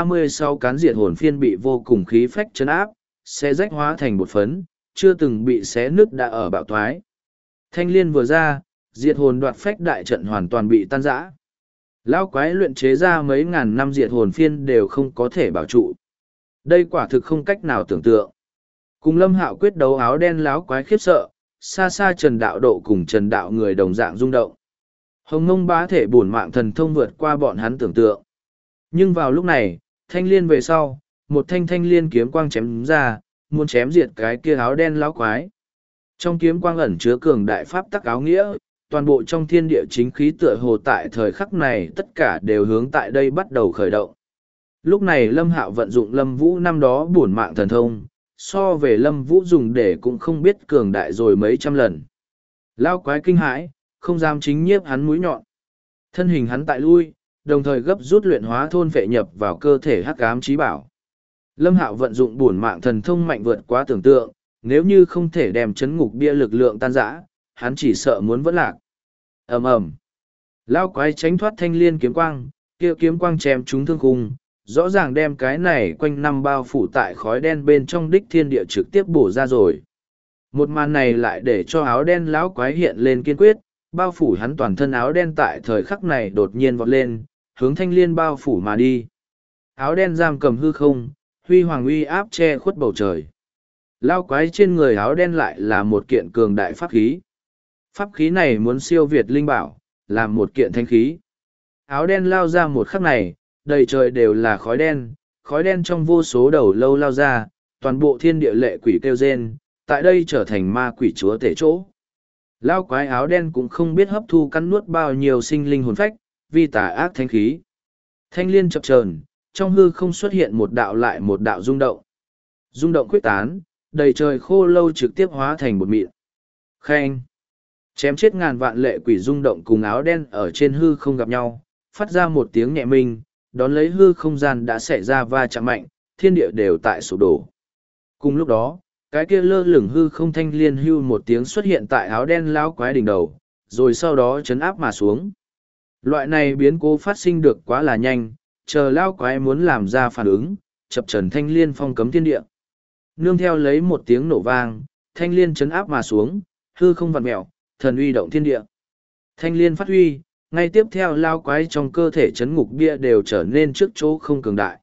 36 cán diệt hồn phiên bị vô cùng khí phách chấn áp, xé rách hóa thành bột phấn, chưa từng bị xé nứt đã ở bạo thoái. Thanh liên vừa ra, diệt hồn đoạt phách đại trận hoàn toàn bị tan rã. Lão quái luyện chế ra mấy ngàn năm diệt hồn phiên đều không có thể bảo trụ. Đây quả thực không cách nào tưởng tượng. Cùng Lâm Hạo quyết đấu áo đen lão quái khiếp sợ, xa xa Trần Đạo Độ cùng Trần Đạo người đồng dạng rung động. Hồng Mông bá thể bổn mạng thần thông vượt qua bọn hắn tưởng tượng. Nhưng vào lúc này, thanh liên về sau, một thanh liên kiếm quang chém ra, muốn chém diệt cái kia áo đen lão quái. Trong kiếm quang ẩn chứa cường đại pháp tắc áo nghĩa, toàn bộ trong thiên địa chính khí tựa hồ tại thời khắc này tất cả đều hướng tại đây bắt đầu khởi động. Lúc này Lâm Hạo vận dụng Lâm Vũ năm đó bổn mạng thần thông, so về Lâm Vũ dùng để cũng không biết cường đại rồi mấy trăm lần. Lao quái kinh hãi, không dám chính nhiếp hắn mũi nhọn. Thân hình hắn tại lui, đồng thời gấp rút luyện hóa thôn vệ nhập vào cơ thể hắc ám chí bảo. Lâm Hạo vận dụng bổn mạng thần thông mạnh vượt quá tưởng tượng, nếu như không thể đem chấn ngục bia lực lượng tan rã, hắn chỉ sợ muốn vẫn lạc. Ầm ầm. Lao quái tránh thoát thanh liên kiếm quang, kia kiếm quang chém trúng thương khung, rõ ràng đem cái này quanh năm bao phủ tại khói đen bên trong đích thiên địa trực tiếp bổ ra rồi. Một màn này lại để cho áo đen lão quái hiện lên kiên quyết, bao phủ hắn toàn thân áo đen tại thời khắc này đột nhiên vọt lên, hướng thanh liên bao phủ mà đi. Áo đen giam cầm hư không, huy hoàng uy áp che khuất bầu trời. Lao quái trên người áo đen lại là một kiện cường đại pháp khí. Pháp khí này muốn siêu việt linh bảo, là một kiện thanh khí. Áo đen lao ra một khắc này, đầy trời đều là khói đen trong vô số đầu lâu lao ra, toàn bộ thiên địa lệ quỷ kêu rên, tại đây trở thành ma quỷ chúa tể chỗ. Lao quái áo đen cũng không biết hấp thu cắn nuốt bao nhiêu sinh linh hồn phách, vì tà ác thanh khí. Thanh liên chập chờn, trong hư không xuất hiện một đạo lại một đạo rung động. Rung động quyết tán, đầy trời khô lâu trực tiếp hóa thành bột mịn. Khen! Chém chết ngàn vạn lệ quỷ rung động cùng áo đen ở trên hư không gặp nhau, phát ra một tiếng nhẹ minh, đón lấy hư không gian đã xảy ra va chạm mạnh, thiên địa đều tại sụp đổ. Cùng lúc đó, cái kia lơ lửng hư không thanh liên hưu một tiếng xuất hiện tại áo đen lão quái đỉnh đầu, rồi sau đó chấn áp mà xuống. Loại này biến cố phát sinh được quá là nhanh, chờ lão quái muốn làm ra phản ứng, chập trần thanh liên phong cấm thiên địa. Nương theo lấy một tiếng nổ vang, thanh liên chấn áp mà xuống, hư không vặn mẹo, thần uy động thiên địa. Thanh liên phát huy, ngay tiếp theo lao quái trong cơ thể chấn ngục bia đều trở nên trước chỗ không cường đại.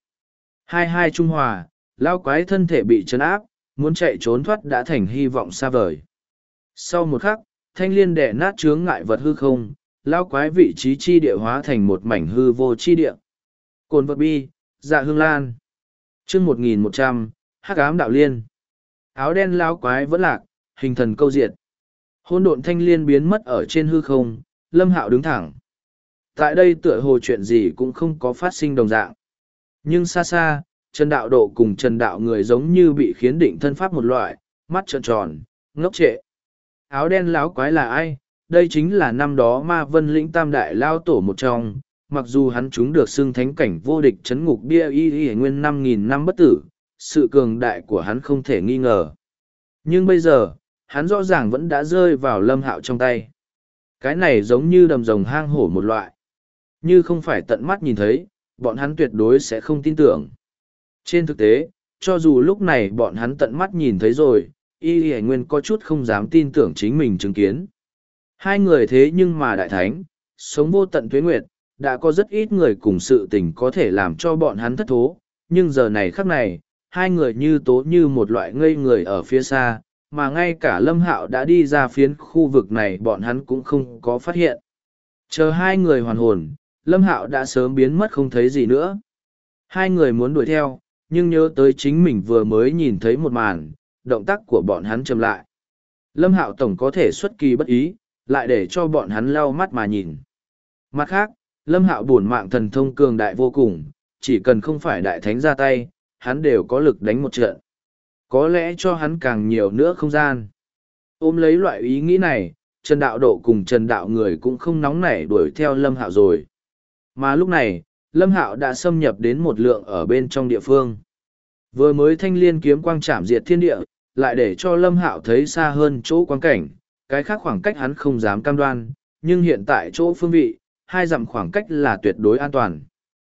Hai trung hòa, lao quái thân thể bị chấn áp, muốn chạy trốn thoát đã thành hy vọng xa vời. Sau một khắc, thanh liên đẻ nát chướng ngại vật hư không, lao quái vị trí chi địa hóa thành một mảnh hư vô chi địa. Cồn vật bi, dạ hương lan. chương 1100, hắc ám đạo liên. Áo đen lao quái vẫn lạc, hình thần câu diệt. Hôn độn thanh liên biến mất ở trên hư không, Lâm Hạo đứng thẳng. Tại đây tựa hồ chuyện gì cũng không có phát sinh đồng dạng. Nhưng xa xa, Trần Đạo Độ cùng Trần Đạo người giống như bị khiến định thân pháp một loại, mắt trợn tròn, ngốc trệ. Áo đen láo quái là ai? Đây chính là năm đó Ma Vân Lĩnh Tam Đại Lao Tổ một trong, mặc dù hắn chúng được xưng thánh cảnh vô địch chấn ngục bia y nguyên 5.000 năm bất tử, sự cường đại của hắn không thể nghi ngờ. Nhưng bây giờ, hắn rõ ràng vẫn đã rơi vào Lâm Hạo trong tay. Cái này giống như đầm rồng hang hổ một loại. Như không phải tận mắt nhìn thấy, bọn hắn tuyệt đối sẽ không tin tưởng. Trên thực tế, cho dù lúc này bọn hắn tận mắt nhìn thấy rồi, Y Hải Nguyên có chút không dám tin tưởng chính mình chứng kiến. Hai người thế nhưng mà đại thánh, sống vô tận tuế nguyệt, đã có rất ít người cùng sự tình có thể làm cho bọn hắn thất thố, nhưng giờ này khắc này, hai người như tố như một loại ngây người ở phía xa, mà ngay cả Lâm Hạo đã đi ra phiến khu vực này bọn hắn cũng không có phát hiện. Chờ hai người hoàn hồn, Lâm Hạo đã sớm biến mất không thấy gì nữa. Hai người muốn đuổi theo, nhưng nhớ tới chính mình vừa mới nhìn thấy một màn, động tác của bọn hắn chậm lại. Lâm Hạo tổng có thể xuất kỳ bất ý, lại để cho bọn hắn lau mắt mà nhìn. Mặt khác, Lâm Hạo bổn mạng thần thông cường đại vô cùng, chỉ cần không phải đại thánh ra tay, hắn đều có lực đánh một trận. Có lẽ cho hắn càng nhiều nữa không gian. Ôm lấy loại ý nghĩ này, Trần Đạo Độ cùng Trần Đạo Người cũng không nóng nảy đuổi theo Lâm Hạo rồi. Mà lúc này, Lâm Hạo đã xâm nhập đến một lượng ở bên trong địa phương. Vừa mới thanh liên kiếm quang chạm diệt thiên địa, lại để cho Lâm Hạo thấy xa hơn chỗ quang cảnh, cái khác khoảng cách hắn không dám cam đoan, nhưng hiện tại chỗ phương vị, 2 dặm khoảng cách là tuyệt đối an toàn.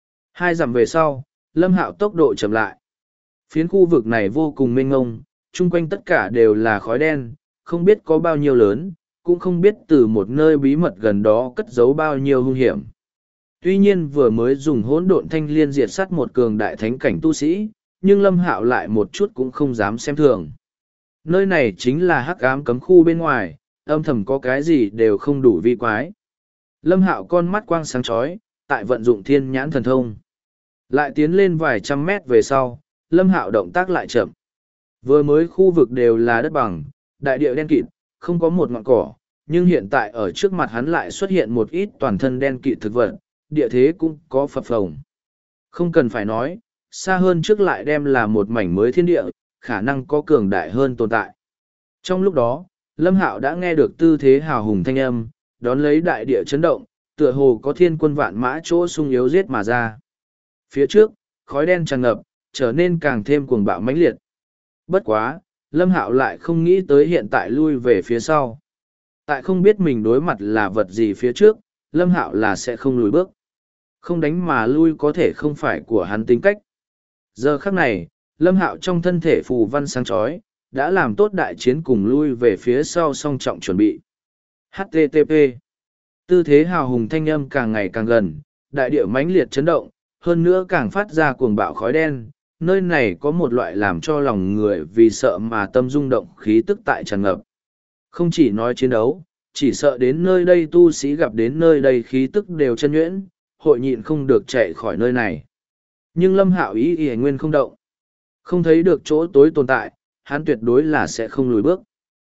2 dặm về sau, Lâm Hạo tốc độ chậm lại. Phiến khu vực này vô cùng mênh mông, chung quanh tất cả đều là khói đen, không biết có bao nhiêu lớn, cũng không biết từ một nơi bí mật gần đó cất giấu bao nhiêu hung hiểm. Tuy nhiên vừa mới dùng hỗn độn thanh liên diệt sát một cường đại thánh cảnh tu sĩ, nhưng Lâm Hạo lại một chút cũng không dám xem thường. Nơi này chính là hắc ám cấm khu bên ngoài, âm thầm có cái gì đều không đủ vi quái. Lâm Hạo con mắt quang sáng chói, tại vận dụng thiên nhãn thần thông. Lại tiến lên vài trăm mét về sau, Lâm Hạo động tác lại chậm. Vừa mới khu vực đều là đất bằng, đại địa đen kịt, không có một ngọn cỏ, nhưng hiện tại ở trước mặt hắn lại xuất hiện một ít toàn thân đen kịt thực vật, địa thế cũng có phập phồng. Không cần phải nói, xa hơn trước lại đem là một mảnh mới thiên địa, khả năng có cường đại hơn tồn tại. Trong lúc đó, Lâm Hạo đã nghe được tư thế hào hùng thanh âm, đón lấy đại địa chấn động, tựa hồ có thiên quân vạn mã chỗ sung yếu giết mà ra. Phía trước, khói đen tràn ngập, trở nên càng thêm cuồng bạo mãnh liệt. Bất quá, Lâm Hạo lại không nghĩ tới hiện tại lui về phía sau. Tại không biết mình đối mặt là vật gì phía trước, Lâm Hạo là sẽ không lùi bước. Không đánh mà lui có thể không phải của hắn tính cách. Giờ khắc này, Lâm Hạo trong thân thể phù văn sáng chói, đã làm tốt đại chiến cùng lui về phía sau song trọng chuẩn bị. HTTP. Tư thế hào hùng thanh âm càng ngày càng gần, đại địa mãnh liệt chấn động, hơn nữa càng phát ra cuồng bạo khói đen. Nơi này có một loại làm cho lòng người vì sợ mà tâm rung động khí tức tại tràn ngập. Không chỉ nói chiến đấu, chỉ sợ đến nơi đây tu sĩ gặp đến nơi đây khí tức đều chân nhuyễn, hội nhịn không được chạy khỏi nơi này. Nhưng Lâm Hạo ý y nguyên không động. Không thấy được chỗ tối tồn tại, hắn tuyệt đối là sẽ không lùi bước.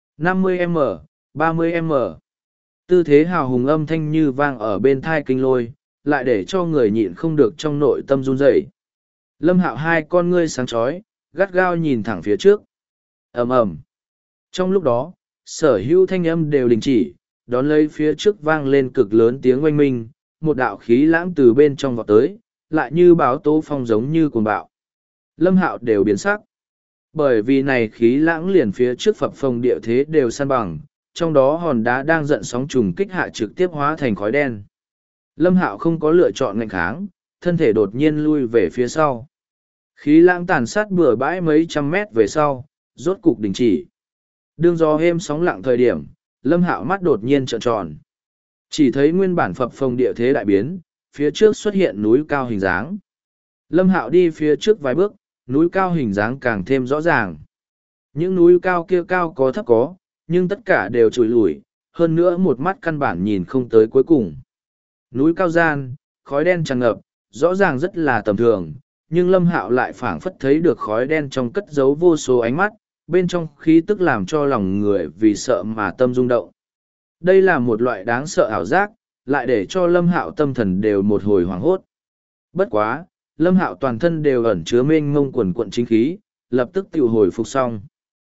50m, 30m. Tư thế hào hùng âm thanh như vang ở bên thai kinh lôi, lại để cho người nhịn không được trong nội tâm run rẩy. Lâm Hạo hai con ngươi sáng chói, gắt gao nhìn thẳng phía trước. Ầm ầm. Trong lúc đó, sở hữu thanh âm đều đình chỉ, đón lấy phía trước vang lên cực lớn tiếng oanh minh, một đạo khí lãng từ bên trong vọt tới, lại như báo tố phong giống như cuồng bạo. Lâm Hạo đều biến sắc. Bởi vì này khí lãng liền phía trước phập phồng địa thế đều san bằng, trong đó hòn đá đang giận sóng trùng kích hạ trực tiếp hóa thành khói đen. Lâm Hạo không có lựa chọn ngạnh kháng, thân thể đột nhiên lui về phía sau. Khí lãng tàn sát bừa bãi mấy trăm mét về sau, rốt cục đình chỉ. Đương gió êm sóng lặng thời điểm, Lâm Hạo mắt đột nhiên trợn tròn. Chỉ thấy nguyên bản phập phồng địa thế đại biến, phía trước xuất hiện núi cao hình dáng. Lâm Hạo đi phía trước vài bước, núi cao hình dáng càng thêm rõ ràng. Những núi cao kia cao có thấp có, nhưng tất cả đều trùi lủi, hơn nữa một mắt căn bản nhìn không tới cuối cùng. Núi cao gian, khói đen tràn ngập, rõ ràng rất là tầm thường, nhưng Lâm Hạo lại phảng phất thấy được khói đen trong cất giấu vô số ánh mắt, bên trong khí tức làm cho lòng người vì sợ mà tâm rung động. Đây là một loại đáng sợ ảo giác, lại để cho Lâm Hạo tâm thần đều một hồi hoảng hốt. Bất quá, Lâm Hạo toàn thân đều ẩn chứa mênh mông quần quận chính khí, lập tức tiêu hồi phục xong.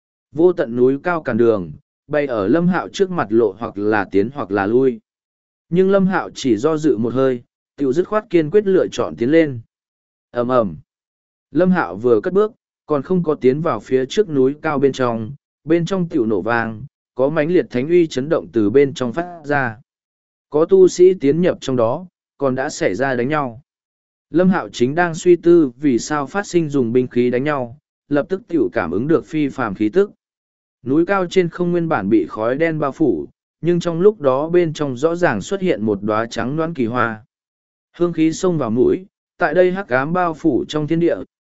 Vô tận núi cao cản đường, bay ở Lâm Hạo trước mặt lộ hoặc là tiến hoặc là lui. Nhưng Lâm Hạo chỉ do dự một hơi, tiêu dứt khoát kiên quyết lựa chọn tiến lên. Ầm ầm. Lâm Hạo vừa cất bước, còn không có tiến vào phía trước núi cao bên trong tiểu nổ vang, có mãnh liệt thánh uy chấn động từ bên trong phát ra. Có tu sĩ tiến nhập trong đó, còn đã xảy ra đánh nhau. Lâm Hạo chính đang suy tư vì sao phát sinh dùng binh khí đánh nhau, lập tức tiểu cảm ứng được phi phàm khí tức. Núi cao trên không nguyên bản bị khói đen bao phủ, nhưng trong lúc đó bên trong rõ ràng xuất hiện một đóa trắng đoán kỳ hoa. Hương khí xông vào mũi, tại đây hắc ám bao phủ trong thiên địa,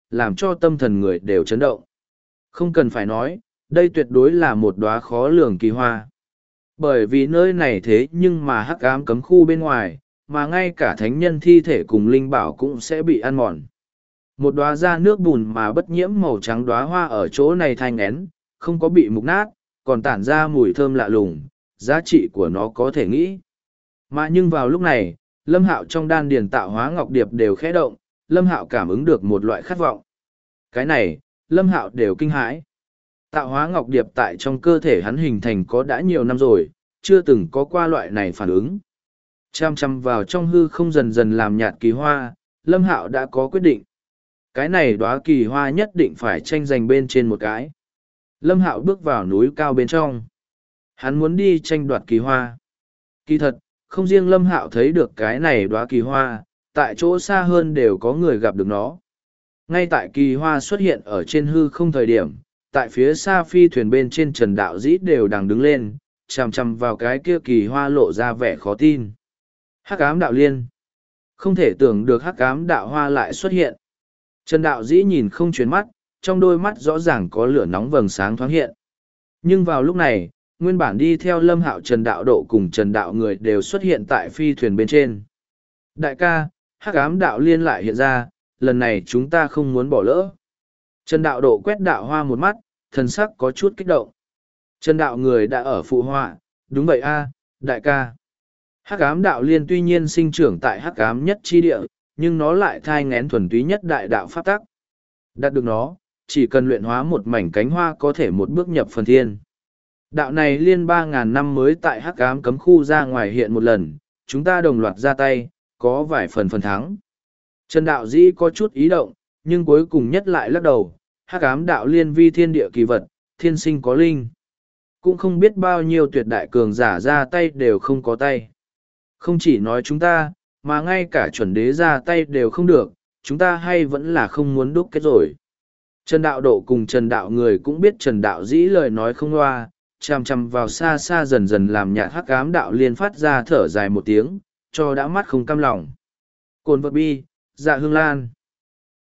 làm cho tâm thần người đều chấn động. Không cần phải nói, đây tuyệt đối là một đóa khó lường kỳ hoa. Bởi vì nơi này thế nhưng mà hắc ám cấm khu bên ngoài, mà ngay cả thánh nhân thi thể cùng linh bảo cũng sẽ bị ăn mòn. Một đóa ra nước bùn mà bất nhiễm màu trắng đóa hoa ở chỗ này thanh én, không có bị mục nát, còn tản ra mùi thơm lạ lùng, giá trị của nó có thể nghĩ. Mà nhưng vào lúc này, Lâm Hạo trong đan điền tạo hóa ngọc điệp đều khẽ động, Lâm Hạo cảm ứng được một loại khát vọng. Cái này, Lâm Hạo đều kinh hãi. Tạo hóa ngọc điệp tại trong cơ thể hắn hình thành có đã nhiều năm rồi, chưa từng có qua loại này phản ứng. Chăm chăm vào trong hư không dần dần làm nhạt kỳ hoa, Lâm Hạo đã có quyết định. Cái này đóa kỳ hoa nhất định phải tranh giành bên trên một cái. Lâm Hạo bước vào núi cao bên trong. Hắn muốn đi tranh đoạt kỳ hoa. Kỳ thật, không riêng Lâm Hạo thấy được cái này đóa kỳ hoa, tại chỗ xa hơn đều có người gặp được nó. Ngay tại kỳ hoa xuất hiện ở trên hư không thời điểm, tại phía xa phi thuyền bên trên Trần Đạo Dĩ đều đang đứng lên, chằm chằm vào cái kia kỳ hoa lộ ra vẻ khó tin. Hắc ám đạo liên. Không thể tưởng được hắc ám đạo hoa lại xuất hiện. Trần Đạo Dĩ nhìn không chuyển mắt, trong đôi mắt rõ ràng có lửa nóng vầng sáng thoáng hiện. Nhưng vào lúc này, nguyên bản đi theo Lâm Hạo Trần Đạo Độ cùng Trần Đạo người đều xuất hiện tại phi thuyền bên trên. Đại ca, hắc ám đạo liên lại hiện ra, lần này chúng ta không muốn bỏ lỡ. Trần Đạo Độ quét đạo hoa một mắt, thần sắc có chút kích động. Trần Đạo người đã ở phụ họa, đúng vậy a, đại ca. Hắc ám đạo liên tuy nhiên sinh trưởng tại hắc ám nhất chi địa, nhưng nó lại thai ngén thuần túy nhất đại đạo pháp tắc. Đạt được nó, chỉ cần luyện hóa một mảnh cánh hoa có thể một bước nhập phần thiên. Đạo này liên 3.000 năm mới tại hắc ám cấm khu ra ngoài hiện một lần, chúng ta đồng loạt ra tay, có vài phần thắng. Trần Đạo Dĩ có chút ý động, nhưng cuối cùng nhất lại lắc đầu, hắc ám đạo liên vi thiên địa kỳ vật, thiên sinh có linh. Cũng không biết bao nhiêu tuyệt đại cường giả ra tay đều không có tay. Không chỉ nói chúng ta, mà ngay cả chuẩn đế ra tay đều không được, chúng ta hay vẫn là không muốn đúc kết rồi. Trần Đạo Độ cùng Trần Đạo người cũng biết Trần Đạo Dĩ lời nói không loa, chằm chằm vào xa xa dần dần làm nhạt hắc ám đạo liên phát ra thở dài một tiếng, cho đã mắt không cam lòng. Cồn vật bi, dạ hương lan.